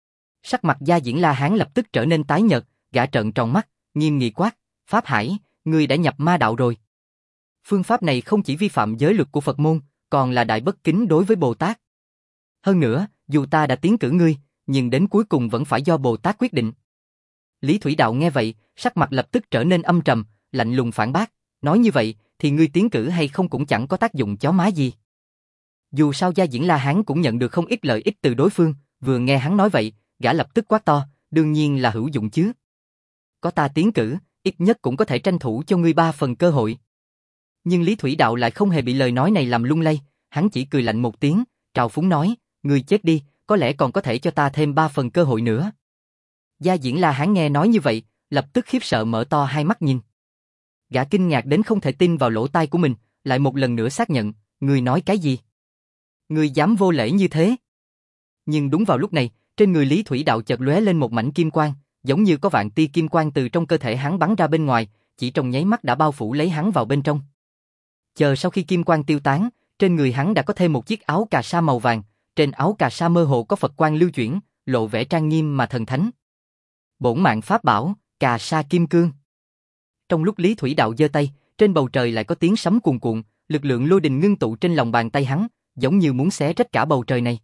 Sắc mặt Gia diễn La Hán lập tức trở nên tái nhợt, gã trợn tròn mắt, nghiêm nghị quát, Pháp Hải, ngươi đã nhập ma đạo rồi. Phương pháp này không chỉ vi phạm giới luật của Phật môn, còn là đại bất kính đối với Bồ Tát. Hơn nữa, dù ta đã tiến cử ngươi, nhưng đến cuối cùng vẫn phải do Bồ Tát quyết định. Lý Thủy Đạo nghe vậy, sắc mặt lập tức trở nên âm trầm, lạnh lùng phản bác, nói như vậy, thì ngươi tiến cử hay không cũng chẳng có tác dụng chó má gì. Dù sao Gia diễn La Hán cũng nhận được không ít lợi ích từ đối phương, vừa nghe hắn nói vậy, gã lập tức quát to, đương nhiên là hữu dụng chứ. Có ta tiến cử, ít nhất cũng có thể tranh thủ cho ngươi ba phần cơ hội. Nhưng Lý Thủy Đạo lại không hề bị lời nói này làm lung lay, hắn chỉ cười lạnh một tiếng, trào phúng nói, ngươi chết đi, có lẽ còn có thể cho ta thêm ba phần cơ hội nữa. Gia diễn La Hán nghe nói như vậy, lập tức khiếp sợ mở to hai mắt nhìn. Gã kinh ngạc đến không thể tin vào lỗ tai của mình, lại một lần nữa xác nhận, ngươi nói cái gì? Ngươi dám vô lễ như thế? Nhưng đúng vào lúc này, trên người Lý Thủy Đạo chợt lóe lên một mảnh kim quang, giống như có vạn tia kim quang từ trong cơ thể hắn bắn ra bên ngoài, chỉ trong nháy mắt đã bao phủ lấy hắn vào bên trong. Chờ sau khi kim quang tiêu tán, trên người hắn đã có thêm một chiếc áo cà sa màu vàng, trên áo cà sa mơ hồ có Phật quang lưu chuyển, lộ vẻ trang nghiêm mà thần thánh. Bổn mạng pháp bảo, cà sa kim cương. Trong lúc Lý Thủy Đạo giơ tay, trên bầu trời lại có tiếng sấm cuồn cuộn, lực lượng lôi đình ngưng tụ trên lòng bàn tay hắn, giống như muốn xé rách cả bầu trời này.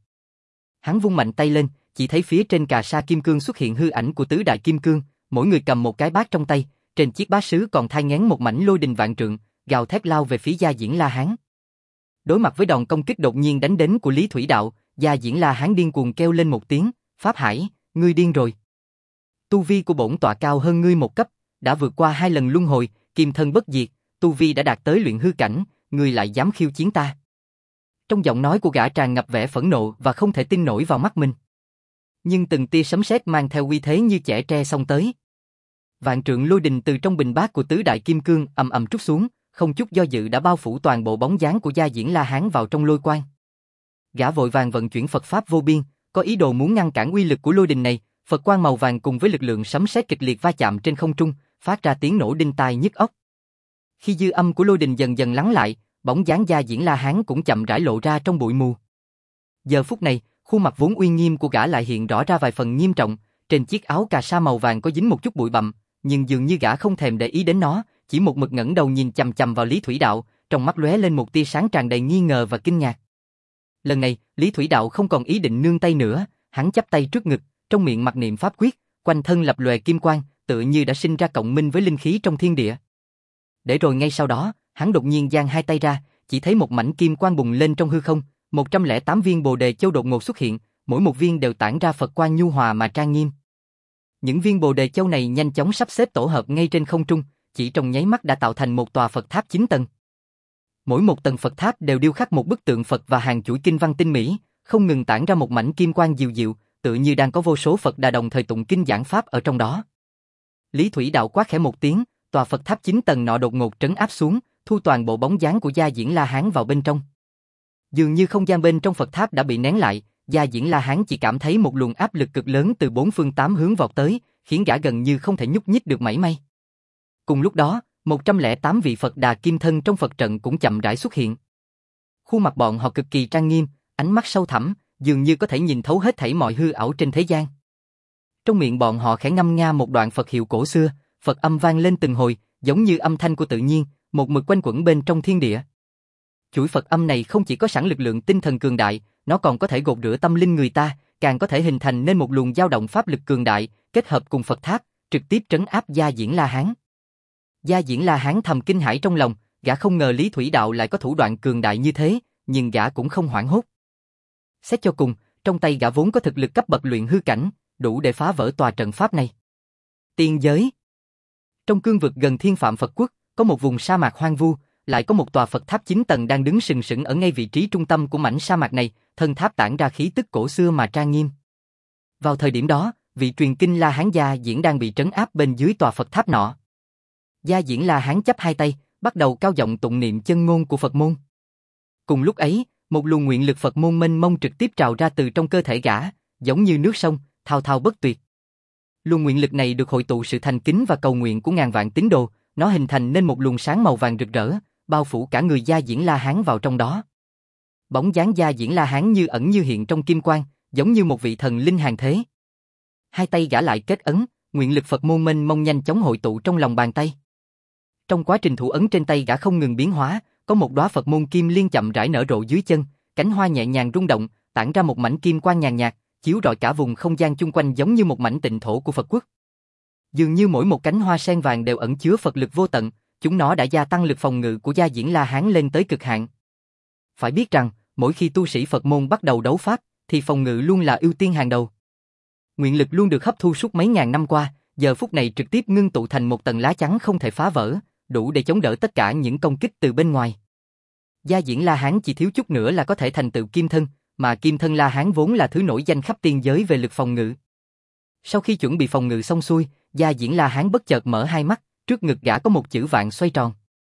Hắn vung mạnh tay lên, chỉ thấy phía trên cà sa kim cương xuất hiện hư ảnh của tứ đại kim cương, mỗi người cầm một cái bát trong tay, trên chiếc bát sứ còn thai nghén một mảnh lôi đình vạn trượng, gào thét lao về phía Gia diễn La Hán. Đối mặt với đòn công kích đột nhiên đánh đến của Lý Thủy Đạo, Gia diễn La Hán điên cuồng kêu lên một tiếng, Pháp Hải, ngươi điên rồi. Tu vi của bổn tọa cao hơn ngươi một cấp, đã vượt qua hai lần luân hồi, kim thân bất diệt, tu vi đã đạt tới luyện hư cảnh, ngươi lại dám khiêu chiến ta. Trong giọng nói của gã tràn ngập vẻ phẫn nộ và không thể tin nổi vào mắt mình. Nhưng từng tia sấm sét mang theo uy thế như chẻ tre xông tới. Vạn trượng lôi đình từ trong bình bát của tứ đại kim cương ầm ầm trút xuống, không chút do dự đã bao phủ toàn bộ bóng dáng của Gia diễn La Hán vào trong lôi quang. Gã vội vàng vận chuyển Phật pháp vô biên, có ý đồ muốn ngăn cản uy lực của lôi đình này. Phật quang màu vàng cùng với lực lượng sấm sét kịch liệt va chạm trên không trung, phát ra tiếng nổ đinh tai nhức óc. Khi dư âm của lôi đình dần dần lắng lại, bóng dáng Gia diễn La Hán cũng chậm rãi lộ ra trong bụi mù. Giờ phút này, khuôn mặt vốn uy nghiêm của gã lại hiện rõ ra vài phần nghiêm trọng, trên chiếc áo cà sa màu vàng có dính một chút bụi bặm, nhưng dường như gã không thèm để ý đến nó, chỉ một mực ngẩng đầu nhìn chằm chằm vào Lý Thủy Đạo, trong mắt lóe lên một tia sáng tràn đầy nghi ngờ và kinh ngạc. Lần này, Lý Thủy Đạo không còn ý định nương tay nữa, hắn chắp tay trước ngực, trong miệng mặc niệm pháp quyết, quanh thân lập lòe kim quang, tựa như đã sinh ra cộng minh với linh khí trong thiên địa. Để rồi ngay sau đó, hắn đột nhiên giang hai tay ra, chỉ thấy một mảnh kim quang bùng lên trong hư không, một trăm lẻ tám viên Bồ Đề Châu đột ngột xuất hiện, mỗi một viên đều tản ra Phật quang nhu hòa mà trang nghiêm. Những viên Bồ Đề Châu này nhanh chóng sắp xếp tổ hợp ngay trên không trung, chỉ trong nháy mắt đã tạo thành một tòa Phật tháp chín tầng. Mỗi một tầng Phật tháp đều điêu khắc một bức tượng Phật và hàng chuỗi kinh văn tinh mỹ, không ngừng tản ra một mảnh kim quang dịu dịu, tựa như đang có vô số Phật Đà đồng thời tụng kinh giảng pháp ở trong đó. Lý Thủy Đạo quát khẽ một tiếng, tòa Phật tháp chín tầng nọ đột ngột trấn áp xuống, thu toàn bộ bóng dáng của Gia Diễn La Hán vào bên trong. Dường như không gian bên trong Phật tháp đã bị nén lại, Gia Diễn La Hán chỉ cảm thấy một luồng áp lực cực lớn từ bốn phương tám hướng vọt tới, khiến gã gần như không thể nhúc nhích được mảy may. Cùng lúc đó, một trăm lẻ tám vị Phật Đà kim thân trong Phật trận cũng chậm rãi xuất hiện. Khuôn mặt bọn họ cực kỳ trang nghiêm, ánh mắt sâu thẳm, dường như có thể nhìn thấu hết thảy mọi hư ảo trên thế gian. Trong miệng bọn họ khẽ ngâm nga một đoạn Phật hiệu cổ xưa, Phật âm vang lên từng hồi, giống như âm thanh của tự nhiên, một mực quanh quẩn bên trong thiên địa. Chuỗi Phật âm này không chỉ có sẵn lực lượng tinh thần cường đại, nó còn có thể gột rửa tâm linh người ta, càng có thể hình thành nên một luồng dao động pháp lực cường đại, kết hợp cùng Phật tháp, trực tiếp trấn áp Gia Diễn La Hán. Gia Diễn La Hán thầm kinh hãi trong lòng, gã không ngờ Lý Thủy Đạo lại có thủ đoạn cường đại như thế, nhưng gã cũng không hoảng hốt. Xét cho cùng, trong tay gã vốn có thực lực cấp bậc luyện hư cảnh, đủ để phá vỡ tòa trận pháp này. Tiên giới. Trong cương vực gần Thiên Phạm Phật Quốc, có một vùng sa mạc hoang vu, lại có một tòa Phật tháp chín tầng đang đứng sừng sững ở ngay vị trí trung tâm của mảnh sa mạc này, thân tháp tản ra khí tức cổ xưa mà trang nghiêm. Vào thời điểm đó, vị truyền kinh La Hán Gia Diễn đang bị trấn áp bên dưới tòa Phật tháp nọ. Gia Diễn La Hán chắp hai tay, bắt đầu cao giọng tụng niệm chân ngôn của Phật môn. Cùng lúc ấy, một luồng nguyện lực Phật môn mênh mông trực tiếp trào ra từ trong cơ thể gã, giống như nước sông, thao thao bất tuyệt. Luồng nguyện lực này được hội tụ sự thành kính và cầu nguyện của ngàn vạn tín đồ, nó hình thành nên một luồng sáng màu vàng rực rỡ, bao phủ cả người Gia Diễn La Hán vào trong đó. Bóng dáng Gia Diễn La Hán như ẩn như hiện trong kim quang, giống như một vị thần linh hàng thế. Hai tay gã lại kết ấn, nguyện lực Phật môn mênh mông nhanh chóng hội tụ trong lòng bàn tay. Trong quá trình thủ ấn trên tay gã không ngừng biến hóa, có một đóa Phật môn kim liên chậm rãi nở rộ dưới chân, cánh hoa nhẹ nhàng rung động, tản ra một mảnh kim quang nhàn nhạt, chiếu rọi cả vùng không gian chung quanh giống như một mảnh tịnh thổ của Phật quốc. Dường như mỗi một cánh hoa sen vàng đều ẩn chứa Phật lực vô tận, chúng nó đã gia tăng lực phòng ngự của Gia Diễn La Hán lên tới cực hạn. Phải biết rằng, mỗi khi tu sĩ Phật môn bắt đầu đấu pháp, thì phòng ngự luôn là ưu tiên hàng đầu. Nguyện lực luôn được hấp thu suốt mấy ngàn năm qua, giờ phút này trực tiếp ngưng tụ thành một tầng lá chắn không thể phá vỡ, đủ để chống đỡ tất cả những công kích từ bên ngoài. Gia Diễn La Hán chỉ thiếu chút nữa là có thể thành tựu kim thân, mà kim thân La Hán vốn là thứ nổi danh khắp tiên giới về lực phòng ngự. Sau khi chuẩn bị phòng ngự xong xuôi, Gia Diễn La Hán bất chợt mở hai mắt, trước ngực gã có một chữ vạn xoay tròn.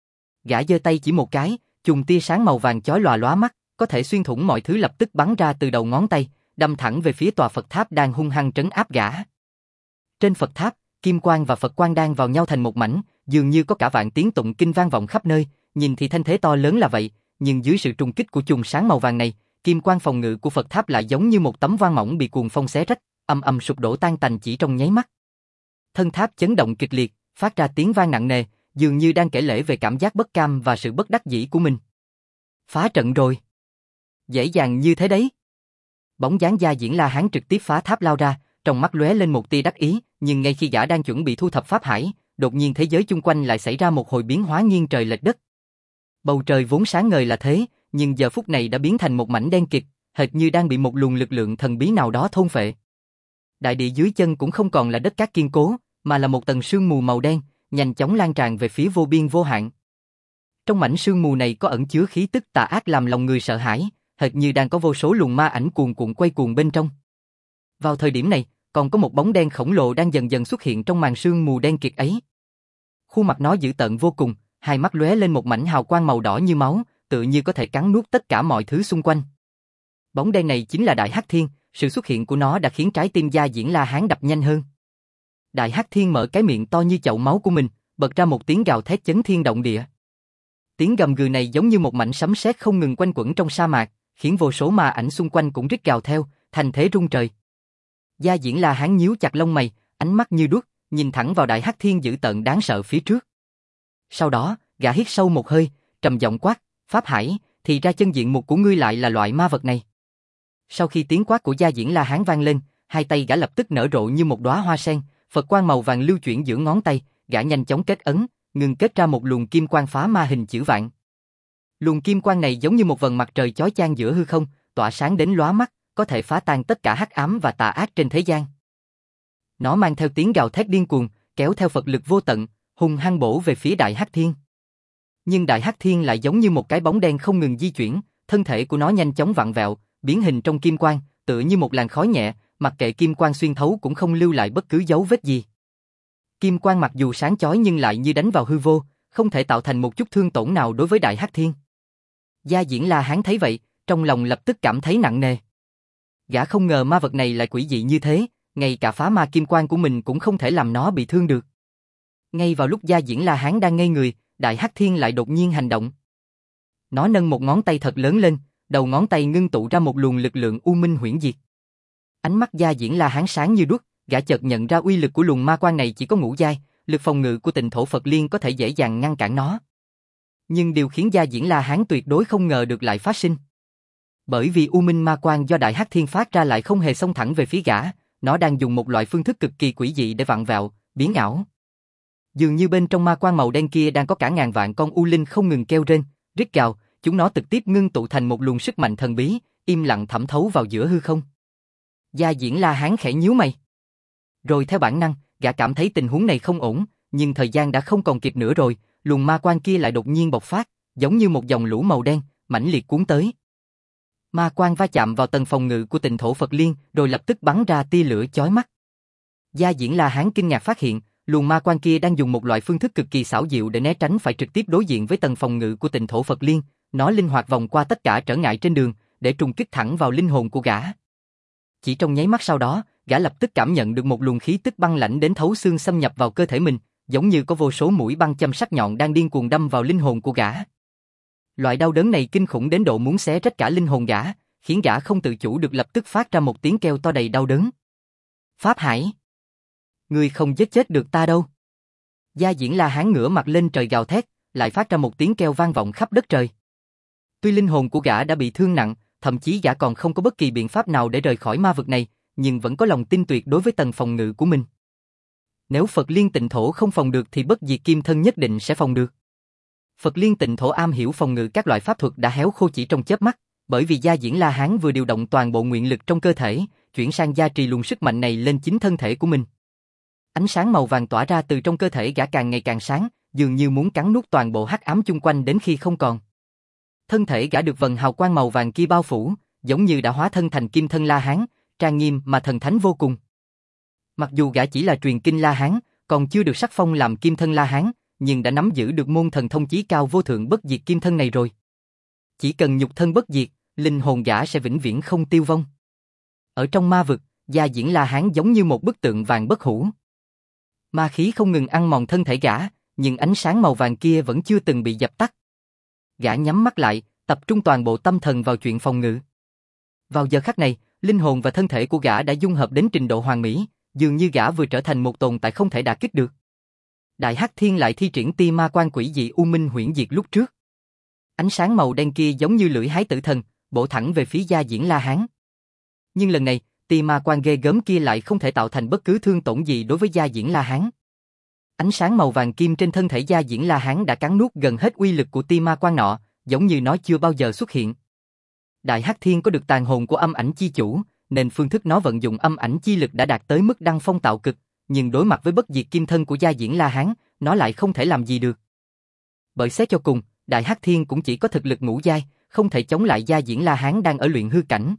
Gã giơ tay chỉ một cái, chùm tia sáng màu vàng chói lòa lóa mắt, có thể xuyên thủng mọi thứ lập tức bắn ra từ đầu ngón tay, đâm thẳng về phía tòa Phật tháp đang hung hăng trấn áp gã. Trên Phật tháp, kim quang và Phật quang đang vào nhau thành một mảnh, dường như có cả vạn tiếng tụng kinh vang vọng khắp nơi, nhìn thì thanh thế to lớn là vậy, nhưng dưới sự trùng kích của chùm sáng màu vàng này, kim quang phòng ngự của Phật tháp lại giống như một tấm ván mỏng bị cuồng phong xé rách, ầm ầm sụp đổ tan tành chỉ trong nháy mắt. Thân tháp chấn động kịch liệt, phát ra tiếng vang nặng nề, dường như đang kể lể về cảm giác bất cam và sự bất đắc dĩ của mình. Phá trận rồi. Dễ dàng như thế đấy. Bóng dáng Gia Diễn La Hán trực tiếp phá tháp lao ra, trong mắt lóe lên một tia đắc ý, nhưng ngay khi gã đang chuẩn bị thu thập pháp hải, đột nhiên thế giới chung quanh lại xảy ra một hồi biến hóa nghiêng trời lệch đất. Bầu trời vốn sáng ngời là thế, nhưng giờ phút này đã biến thành một mảnh đen kịt, hệt như đang bị một luồng lực lượng thần bí nào đó thôn phệ. Đại địa dưới chân cũng không còn là đất cát kiên cố, mà là một tầng sương mù màu đen, nhanh chóng lan tràn về phía vô biên vô hạn. Trong mảnh sương mù này có ẩn chứa khí tức tà ác làm lòng người sợ hãi, hệt như đang có vô số luồng ma ảnh cuồn cuộn quay cuồng bên trong. Vào thời điểm này, còn có một bóng đen khổng lồ đang dần dần xuất hiện trong màn sương mù đen kịt ấy. Khuôn mặt nó dữ tợn vô cùng, hai mắt lóe lên một mảnh hào quang màu đỏ như máu, tựa như có thể cắn nuốt tất cả mọi thứ xung quanh. Bóng đen này chính là Đại Hắc Thiên, sự xuất hiện của nó đã khiến trái tim Gia Diễn La Hán đập nhanh hơn. Đại Hắc Thiên mở cái miệng to như chậu máu của mình, bật ra một tiếng gào thét chấn thiên động địa. Tiếng gầm gừ này giống như một mảnh sấm sét không ngừng quanh quẩn trong sa mạc, khiến vô số ma ảnh xung quanh cũng rít gào theo, thành thế rung trời. Gia Diễn La Hán nhíu chặt lông mày, ánh mắt như đuốc, nhìn thẳng vào Đại Hắc Thiên dữ tợn đáng sợ phía trước. Sau đó, gã hít sâu một hơi, trầm giọng quát, Pháp Hải, thì ra chân diện mục của ngươi lại là loại ma vật này. Sau khi tiếng quát của Gia Diễn La Hán vang lên, hai tay gã lập tức nở rộ như một đóa hoa sen, Phật quang màu vàng lưu chuyển giữa ngón tay, gã nhanh chóng kết ấn, ngừng kết ra một luồng kim quang phá ma hình chữ vạn. Luồng kim quang này giống như một vầng mặt trời chói chang giữa hư không, tỏa sáng đến lóa mắt, có thể phá tan tất cả hắc ám và tà ác trên thế gian. Nó mang theo tiếng gào thét điên cuồng, kéo theo Phật lực vô tận, hung hăng bổ về phía Đại Hắc Thiên. Nhưng Đại Hắc Thiên lại giống như một cái bóng đen không ngừng di chuyển, thân thể của nó nhanh chóng vặn vẹo, biến hình trong kim quang, tựa như một làn khói nhẹ, mặc kệ kim quang xuyên thấu cũng không lưu lại bất cứ dấu vết gì. Kim quang mặc dù sáng chói nhưng lại như đánh vào hư vô, không thể tạo thành một chút thương tổn nào đối với Đại Hắc Thiên. Gia Diễn La Hán thấy vậy, trong lòng lập tức cảm thấy nặng nề. Gã không ngờ ma vật này lại quỷ dị như thế, ngay cả phá ma kim quang của mình cũng không thể làm nó bị thương được. Ngay vào lúc Gia Diễn La Hán đang ngây người, Đại Hắc Thiên lại đột nhiên hành động. Nó nâng một ngón tay thật lớn lên, đầu ngón tay ngưng tụ ra một luồng lực lượng u minh huyễn diệt. Ánh mắt Gia Diễn La Hán sáng như đuốc, gã chợt nhận ra uy lực của luồng ma quang này chỉ có ngũ giai, lực phòng ngự của Tịnh Thổ Phật Liên có thể dễ dàng ngăn cản nó. Nhưng điều khiến Gia Diễn La Hán tuyệt đối không ngờ được lại phát sinh. Bởi vì u minh ma quang do Đại Hắc Thiên phát ra lại không hề xông thẳng về phía gã, nó đang dùng một loại phương thức cực kỳ quỷ dị để vặn vẹo, biến ảo. Dường như bên trong ma quang màu đen kia đang có cả ngàn vạn con u linh không ngừng kêu rên, rít gào, chúng nó trực tiếp ngưng tụ thành một luồng sức mạnh thần bí, im lặng thẩm thấu vào giữa hư không. Gia Diễn La Hán khẽ nhíu mày. Rồi theo bản năng, gã cảm thấy tình huống này không ổn, nhưng thời gian đã không còn kịp nữa rồi, luồng ma quang kia lại đột nhiên bộc phát, giống như một dòng lũ màu đen, mãnh liệt cuốn tới. Ma quang va chạm vào tầng phòng ngự của Tịnh Thổ Phật Liên, rồi lập tức bắn ra tia lửa chói mắt. Gia Diễn La Hán kinh ngạc phát hiện, luồng ma quang kia đang dùng một loại phương thức cực kỳ xảo diệu để né tránh phải trực tiếp đối diện với tầng phòng ngự của Tịnh Thổ Phật Liên, nó linh hoạt vòng qua tất cả trở ngại trên đường, để trùng kích thẳng vào linh hồn của gã. Chỉ trong nháy mắt sau đó, gã lập tức cảm nhận được một luồng khí tức băng lãnh đến thấu xương xâm nhập vào cơ thể mình, giống như có vô số mũi băng châm sắc nhọn đang điên cuồng đâm vào linh hồn của gã. Loại đau đớn này kinh khủng đến độ muốn xé rách cả linh hồn gã, khiến gã không tự chủ được lập tức phát ra một tiếng kêu to đầy đau đớn. Pháp Hải! Ngươi không giết chết được ta đâu. Gia Diễn La Hán ngửa mặt lên trời gào thét, lại phát ra một tiếng kêu vang vọng khắp đất trời. Tuy linh hồn của gã đã bị thương nặng, thậm chí gã còn không có bất kỳ biện pháp nào để rời khỏi ma vực này, nhưng vẫn có lòng tin tuyệt đối với tầng phòng ngự của mình. Nếu Phật Liên Tịnh Thổ không phòng được thì bất diệt kim thân nhất định sẽ phòng được. Phật Liên Tịnh Thổ am hiểu phòng ngự các loại pháp thuật đã héo khô chỉ trong chớp mắt, bởi vì Gia Diễn La Hán vừa điều động toàn bộ nguyện lực trong cơ thể, chuyển sang gia trì luồng sức mạnh này lên chính thân thể của mình. Ánh sáng màu vàng tỏa ra từ trong cơ thể gã càng ngày càng sáng, dường như muốn cắn nuốt toàn bộ hắc ám chung quanh đến khi không còn. Thân thể gã được vầng hào quang màu vàng kia bao phủ, giống như đã hóa thân thành Kim Thân La Hán, trang nghiêm mà thần thánh vô cùng. Mặc dù gã chỉ là truyền kinh La Hán, còn chưa được sắc phong làm Kim Thân La Hán, nhưng đã nắm giữ được môn thần thông chí cao vô thượng bất diệt kim thân này rồi. Chỉ cần nhục thân bất diệt, linh hồn gã sẽ vĩnh viễn không tiêu vong. Ở trong ma vực, Gia Diễn La Hán giống như một bức tượng vàng bất hủ. Ma khí không ngừng ăn mòn thân thể gã, nhưng ánh sáng màu vàng kia vẫn chưa từng bị dập tắt. Gã nhắm mắt lại, tập trung toàn bộ tâm thần vào chuyện phòng ngự. Vào giờ khắc này, linh hồn và thân thể của gã đã dung hợp đến trình độ hoàn mỹ, dường như gã vừa trở thành một tồn tại không thể đả kích được. Đại Hắc Thiên lại thi triển tia ma quan quỷ dị u minh huyễn diệt lúc trước. Ánh sáng màu đen kia giống như lưỡi hái tử thần, bổ thẳng về phía Gia Diễn La Hán. Nhưng lần này, tia ma quan ghê gớm kia lại không thể tạo thành bất cứ thương tổn gì đối với Gia Diễn La Hán. Ánh sáng màu vàng kim trên thân thể Gia Diễn La Hán đã cắn nuốt gần hết uy lực của tia ma quan nọ, giống như nó chưa bao giờ xuất hiện. Đại Hắc Thiên có được tàn hồn của âm ảnh chi chủ, nên phương thức nó vận dụng âm ảnh chi lực đã đạt tới mức đăng phong tạo cực, nhưng đối mặt với bất diệt kim thân của Gia Diễn La Hán, nó lại không thể làm gì được. Bởi xét cho cùng, Đại Hắc Thiên cũng chỉ có thực lực ngũ giai, không thể chống lại Gia Diễn La Hán đang ở luyện hư cảnh.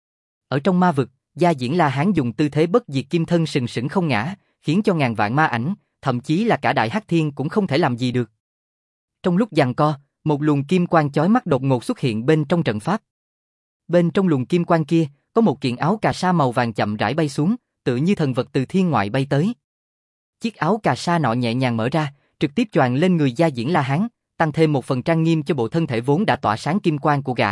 Ở trong ma vực, Gia Diễn La Hán dùng tư thế bất diệt kim thân sừng sững không ngã, khiến cho ngàn vạn ma ảnh, thậm chí là cả Đại Hắc Thiên cũng không thể làm gì được. Trong lúc giằng co, một luồng kim quang chói mắt đột ngột xuất hiện bên trong trận pháp. Bên trong luồng kim quang kia, có một kiện áo cà sa màu vàng chậm rãi bay xuống, tựa như thần vật từ thiên ngoại bay tới. Chiếc áo cà sa nọ nhẹ nhàng mở ra, trực tiếp choàng lên người Gia Diễn La Hán, tăng thêm một phần trang nghiêm cho bộ thân thể vốn đã tỏa sáng kim quang của gã.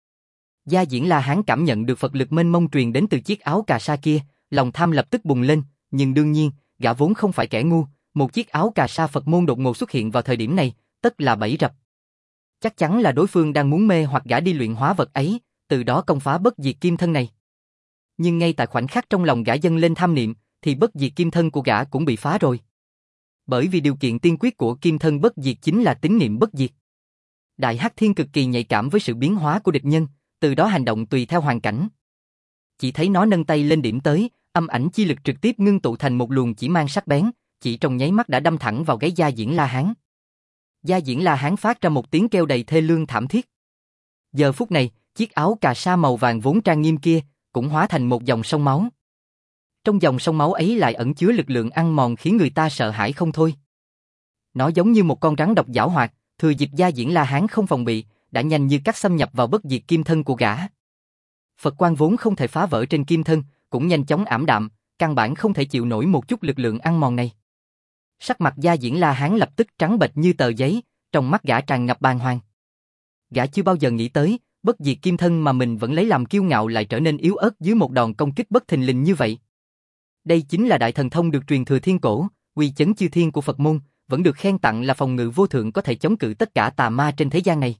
Gia Diễn La Hán cảm nhận được Phật lực mênh mông truyền đến từ chiếc áo cà sa kia, lòng tham lập tức bùng lên, nhưng đương nhiên, gã vốn không phải kẻ ngu, một chiếc áo cà sa Phật môn đột ngột xuất hiện vào thời điểm này, tất là bẫy rập. Chắc chắn là đối phương đang muốn mê hoặc gã đi luyện hóa vật ấy, từ đó công phá bất diệt kim thân này. Nhưng ngay tại khoảnh khắc trong lòng gã dâng lên tham niệm, thì bất diệt kim thân của gã cũng bị phá rồi. Bởi vì điều kiện tiên quyết của kim thân bất diệt chính là tín niệm bất diệt. Đại Hắc Thiên cực kỳ nhạy cảm với sự biến hóa của địch nhân, từ đó hành động tùy theo hoàn cảnh. Chỉ thấy nó nâng tay lên điểm tới, âm ảnh chi lực trực tiếp ngưng tụ thành một luồng chỉ mang sắc bén, chỉ trong nháy mắt đã đâm thẳng vào gáy Gia Diễn La Hán. Gia Diễn La Hán phát ra một tiếng kêu đầy thê lương thảm thiết. Giờ phút này, chiếc áo cà sa màu vàng vốn trang nghiêm kia cũng hóa thành một dòng sông máu. Trong dòng sông máu ấy lại ẩn chứa lực lượng ăn mòn khiến người ta sợ hãi không thôi. Nó giống như một con rắn độc giảo hoạt, thừa dịp Gia Diễn La Hán không phòng bị, đã nhanh như cắt xâm nhập vào bất diệt kim thân của gã. Phật quang vốn không thể phá vỡ trên kim thân, cũng nhanh chóng ảm đạm, căn bản không thể chịu nổi một chút lực lượng ăn mòn này. Sắc mặt Gia Diễn La Hán lập tức trắng bệch như tờ giấy, trong mắt gã tràn ngập bàng hoàng. Gã chưa bao giờ nghĩ tới, bất diệt kim thân mà mình vẫn lấy làm kiêu ngạo lại trở nên yếu ớt dưới một đòn công kích bất thình lình như vậy. Đây chính là đại thần thông được truyền thừa thiên cổ, uy chấn chư thiên của Phật môn, vẫn được khen tặng là phòng ngự vô thượng có thể chống cự tất cả tà ma trên thế gian này.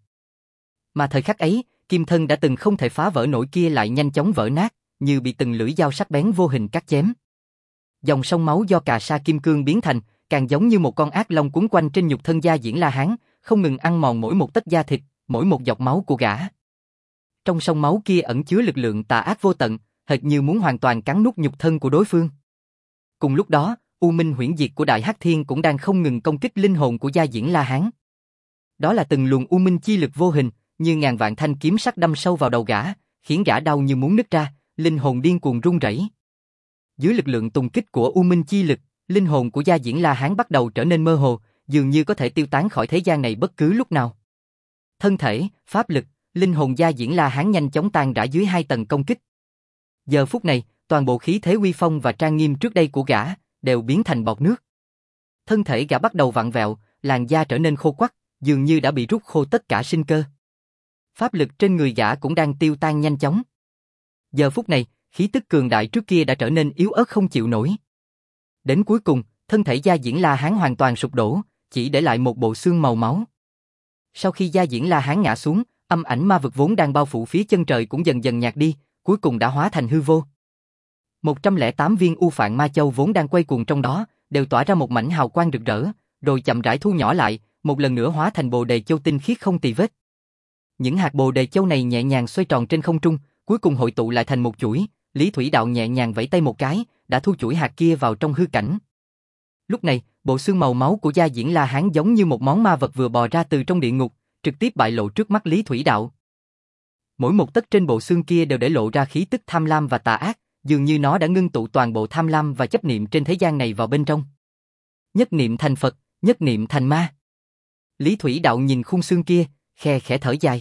Mà thời khắc ấy, kim thân đã từng không thể phá vỡ nổi kia lại nhanh chóng vỡ nát, như bị từng lưỡi dao sắc bén vô hình cắt chém. Dòng sông máu do cà sa kim cương biến thành, càng giống như một con ác long quấn quanh trên nhục thân Gia Diễn La Hán, không ngừng ăn mòn mỗi một tấc da thịt, mỗi một giọt máu của gã. Trong sông máu kia ẩn chứa lực lượng tà ác vô tận, hệt như muốn hoàn toàn cắn nuốt nhục thân của đối phương. Cùng lúc đó, U Minh Huyễn Diệt của Đại Hắc Thiên cũng đang không ngừng công kích linh hồn của Gia Diễn La Hán. Đó là từng luồng U Minh chi lực vô hình, như ngàn vạn thanh kiếm sắc đâm sâu vào đầu gã, khiến gã đau như muốn nứt ra, linh hồn điên cuồng run rẩy. Dưới lực lượng tùng kích của U Minh chi lực, linh hồn của Gia Diễn La Hán bắt đầu trở nên mơ hồ, dường như có thể tiêu tán khỏi thế gian này bất cứ lúc nào. Thân thể, pháp lực, linh hồn Gia Diễn La Hán nhanh chóng tan rã dưới hai tầng công kích. Giờ phút này, toàn bộ khí thế uy phong và trang nghiêm trước đây của gã đều biến thành bọt nước. Thân thể gã bắt đầu vặn vẹo, làn da trở nên khô quắt, dường như đã bị rút khô tất cả sinh cơ. Pháp lực trên người gã cũng đang tiêu tan nhanh chóng. Giờ phút này, khí tức cường đại trước kia đã trở nên yếu ớt không chịu nổi. Đến cuối cùng, thân thể Gia Diễn La Hán hoàn toàn sụp đổ, chỉ để lại một bộ xương màu máu. Sau khi Gia Diễn La Hán ngã xuống, âm ảnh ma vực vốn đang bao phủ phía chân trời cũng dần dần nhạt đi, cuối cùng đã hóa thành hư vô. một trăm lẻ tám viên U Phạn Ma Châu vốn đang quay cuồng trong đó, đều tỏa ra một mảnh hào quang rực rỡ, rồi chậm rãi thu nhỏ lại, một lần nữa hóa thành Bồ Đề Châu tinh khiết không tì vết. Những hạt Bồ Đề Châu này nhẹ nhàng xoay tròn trên không trung, cuối cùng hội tụ lại thành một chuỗi. Lý Thủy Đạo nhẹ nhàng vẫy tay một cái, đã thu chuỗi hạt kia vào trong hư cảnh. Lúc này, bộ xương màu máu của Gia Diễn La Hán giống như một món ma vật vừa bò ra từ trong địa ngục, trực tiếp bại lộ trước mắt Lý Thủy Đạo. Mỗi một tấc trên bộ xương kia đều để lộ ra khí tức tham lam và tà ác, dường như nó đã ngưng tụ toàn bộ tham lam và chấp niệm trên thế gian này vào bên trong. Nhất niệm thành Phật, nhất niệm thành ma. Lý Thủy Đạo nhìn khung xương kia, khe khẽ thở dài.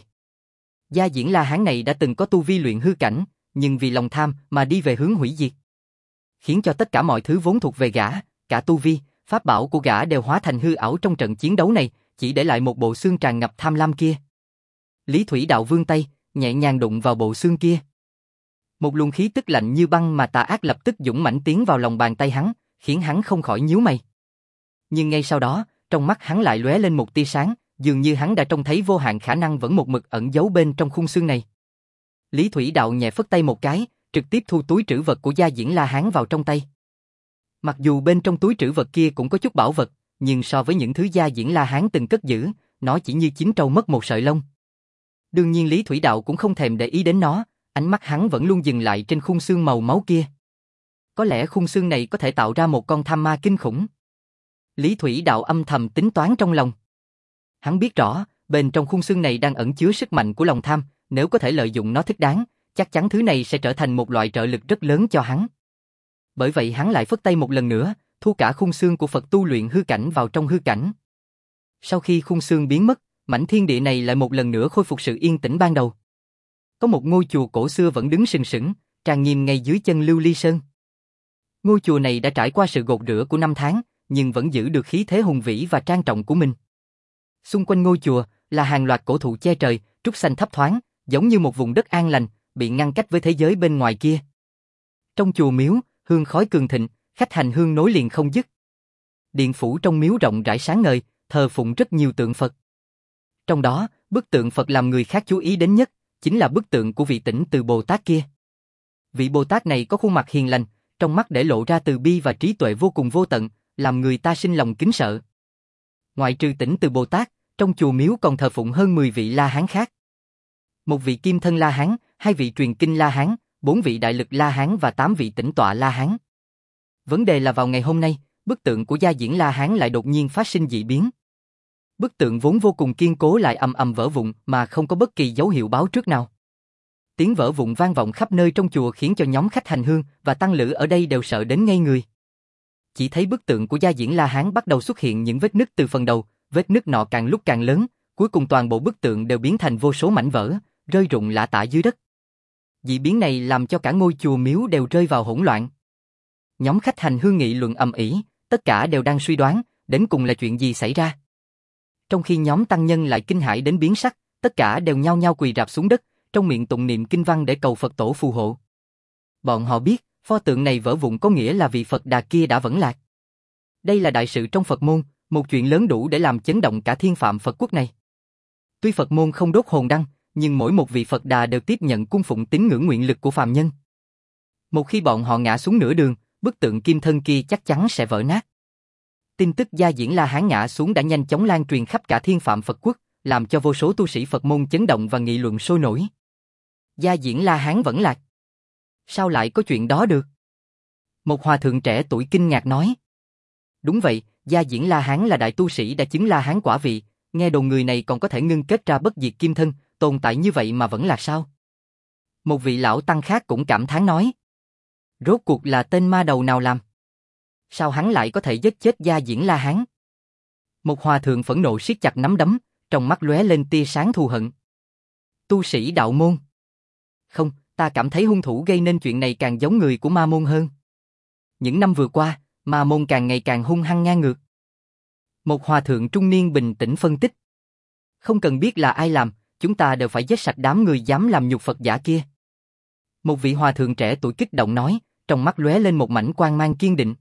Gia Diễn La Hán này đã từng có tu vi luyện hư cảnh, nhưng vì lòng tham mà đi về hướng hủy diệt, khiến cho tất cả mọi thứ vốn thuộc về gã, cả tu vi, pháp bảo của gã đều hóa thành hư ảo trong trận chiến đấu này, chỉ để lại một bộ xương tràn ngập tham lam kia. Lý Thủy Đạo vươn tay, nhẹ nhàng đụng vào bộ xương kia. Một luồng khí tức lạnh như băng mà tà ác lập tức dũng mãnh tiến vào lòng bàn tay hắn, khiến hắn không khỏi nhíu mày. Nhưng ngay sau đó, trong mắt hắn lại lóe lên một tia sáng, dường như hắn đã trông thấy vô hạn khả năng vẫn một mực ẩn giấu bên trong khung xương này. Lý Thủy Đạo nhẹ phất tay một cái, trực tiếp thu túi trữ vật của Gia Diễn La Hán vào trong tay. Mặc dù bên trong túi trữ vật kia cũng có chút bảo vật, nhưng so với những thứ Gia Diễn La Hán từng cất giữ, nó chỉ như chín trâu mất một sợi lông. Đương nhiên Lý Thủy Đạo cũng không thèm để ý đến nó, ánh mắt hắn vẫn luôn dừng lại trên khung xương màu máu kia. Có lẽ khung xương này có thể tạo ra một con tham ma kinh khủng. Lý Thủy Đạo âm thầm tính toán trong lòng. Hắn biết rõ, bên trong khung xương này đang ẩn chứa sức mạnh của lòng tham, nếu có thể lợi dụng nó thích đáng, chắc chắn thứ này sẽ trở thành một loại trợ lực rất lớn cho hắn. Bởi vậy hắn lại phất tay một lần nữa, thu cả khung xương của Phật tu luyện hư cảnh vào trong hư cảnh. Sau khi khung xương biến mất, mảnh thiên địa này lại một lần nữa khôi phục sự yên tĩnh ban đầu. Có một ngôi chùa cổ xưa vẫn đứng sừng sững, trang nghiêm ngay dưới chân Lưu Ly Sơn. Ngôi chùa này đã trải qua sự gột rửa của năm tháng, nhưng vẫn giữ được khí thế hùng vĩ và trang trọng của mình. Xung quanh ngôi chùa là hàng loạt cổ thụ che trời, trúc xanh thấp thoáng, giống như một vùng đất an lành, bị ngăn cách với thế giới bên ngoài kia. Trong chùa miếu, hương khói cường thịnh, khách hành hương nối liền không dứt. Điện phủ trong miếu rộng rãi sáng ngời, thờ phụng rất nhiều tượng Phật. Trong đó, Bức tượng Phật làm người khác chú ý đến nhất, chính là bức tượng của vị Tỉnh Từ Bồ Tát kia. Vị Bồ Tát này có khuôn mặt hiền lành, trong mắt để lộ ra từ bi và trí tuệ vô cùng vô tận, làm người ta sinh lòng kính sợ. Ngoại trừ Tỉnh Từ Bồ Tát, trong chùa miếu còn thờ phụng hơn mười vị La Hán khác. Một vị Kim Thân La Hán, hai vị Truyền Kinh La Hán, bốn vị Đại Lực La Hán và tám vị Tĩnh Tọa La Hán. Vấn đề là vào ngày hôm nay, bức tượng của Gia Diễn La Hán lại đột nhiên phát sinh dị biến. Bức tượng vốn vô cùng kiên cố lại ầm ầm vỡ vụn mà không có bất kỳ dấu hiệu báo trước nào. Tiếng vỡ vụn vang vọng khắp nơi trong chùa khiến cho nhóm khách hành hương và tăng lữ ở đây đều sợ đến ngây người. Chỉ thấy bức tượng của Gia Diễn La Hán bắt đầu xuất hiện những vết nứt từ phần đầu, vết nứt nọ càng lúc càng lớn, cuối cùng toàn bộ bức tượng đều biến thành vô số mảnh vỡ, rơi rụng lả tả dưới đất. Dị biến này làm cho cả ngôi chùa miếu đều rơi vào hỗn loạn. Nhóm khách hành hương nghị luận ầm ĩ, tất cả đều đang suy đoán, đến cùng là chuyện gì xảy ra. Trong khi nhóm tăng nhân lại kinh hãi đến biến sắc, tất cả đều nhao nhao quỳ rạp xuống đất, trong miệng tụng niệm kinh văn để cầu Phật tổ phù hộ. Bọn họ biết, pho tượng này vỡ vụn có nghĩa là vị Phật Đà kia đã vẫn lạc. Đây là đại sự trong Phật môn, một chuyện lớn đủ để làm chấn động cả thiên phạm Phật quốc này. Tuy Phật môn không đốt hồn đăng, nhưng mỗi một vị Phật Đà đều tiếp nhận cung phụng tín ngưỡng nguyện lực của phàm nhân. Một khi bọn họ ngã xuống nửa đường, bức tượng kim thân kia chắc chắn sẽ vỡ nát. Tin tức Gia Diễn La Hán ngã xuống đã nhanh chóng lan truyền khắp cả thiên phạm Phật quốc, làm cho vô số tu sĩ Phật môn chấn động và nghị luận sôi nổi. Gia Diễn La Hán vẫn lạc. Sao lại có chuyện đó được? Một hòa thượng trẻ tuổi kinh ngạc nói. Đúng vậy, Gia Diễn La Hán là đại tu sĩ đã chứng La Hán quả vị, nghe đồn người này còn có thể ngưng kết ra bất diệt kim thân, tồn tại như vậy mà vẫn lạc sao? Một vị lão tăng khác cũng cảm thán nói. Rốt cuộc là tên ma đầu nào làm? Sao hắn lại có thể giết chết Gia Diễn La Hán? Một hòa thượng phẫn nộ siết chặt nắm đấm, trong mắt lóe lên tia sáng thù hận. Tu sĩ đạo môn. Không, ta cảm thấy hung thủ gây nên chuyện này càng giống người của ma môn hơn. Những năm vừa qua, ma môn càng ngày càng hung hăng ngang ngược. Một hòa thượng trung niên bình tĩnh phân tích. Không cần biết là ai làm, chúng ta đều phải giết sạch đám người dám làm nhục Phật giả kia. Một vị hòa thượng trẻ tuổi kích động nói, trong mắt lóe lên một mảnh quang mang kiên định.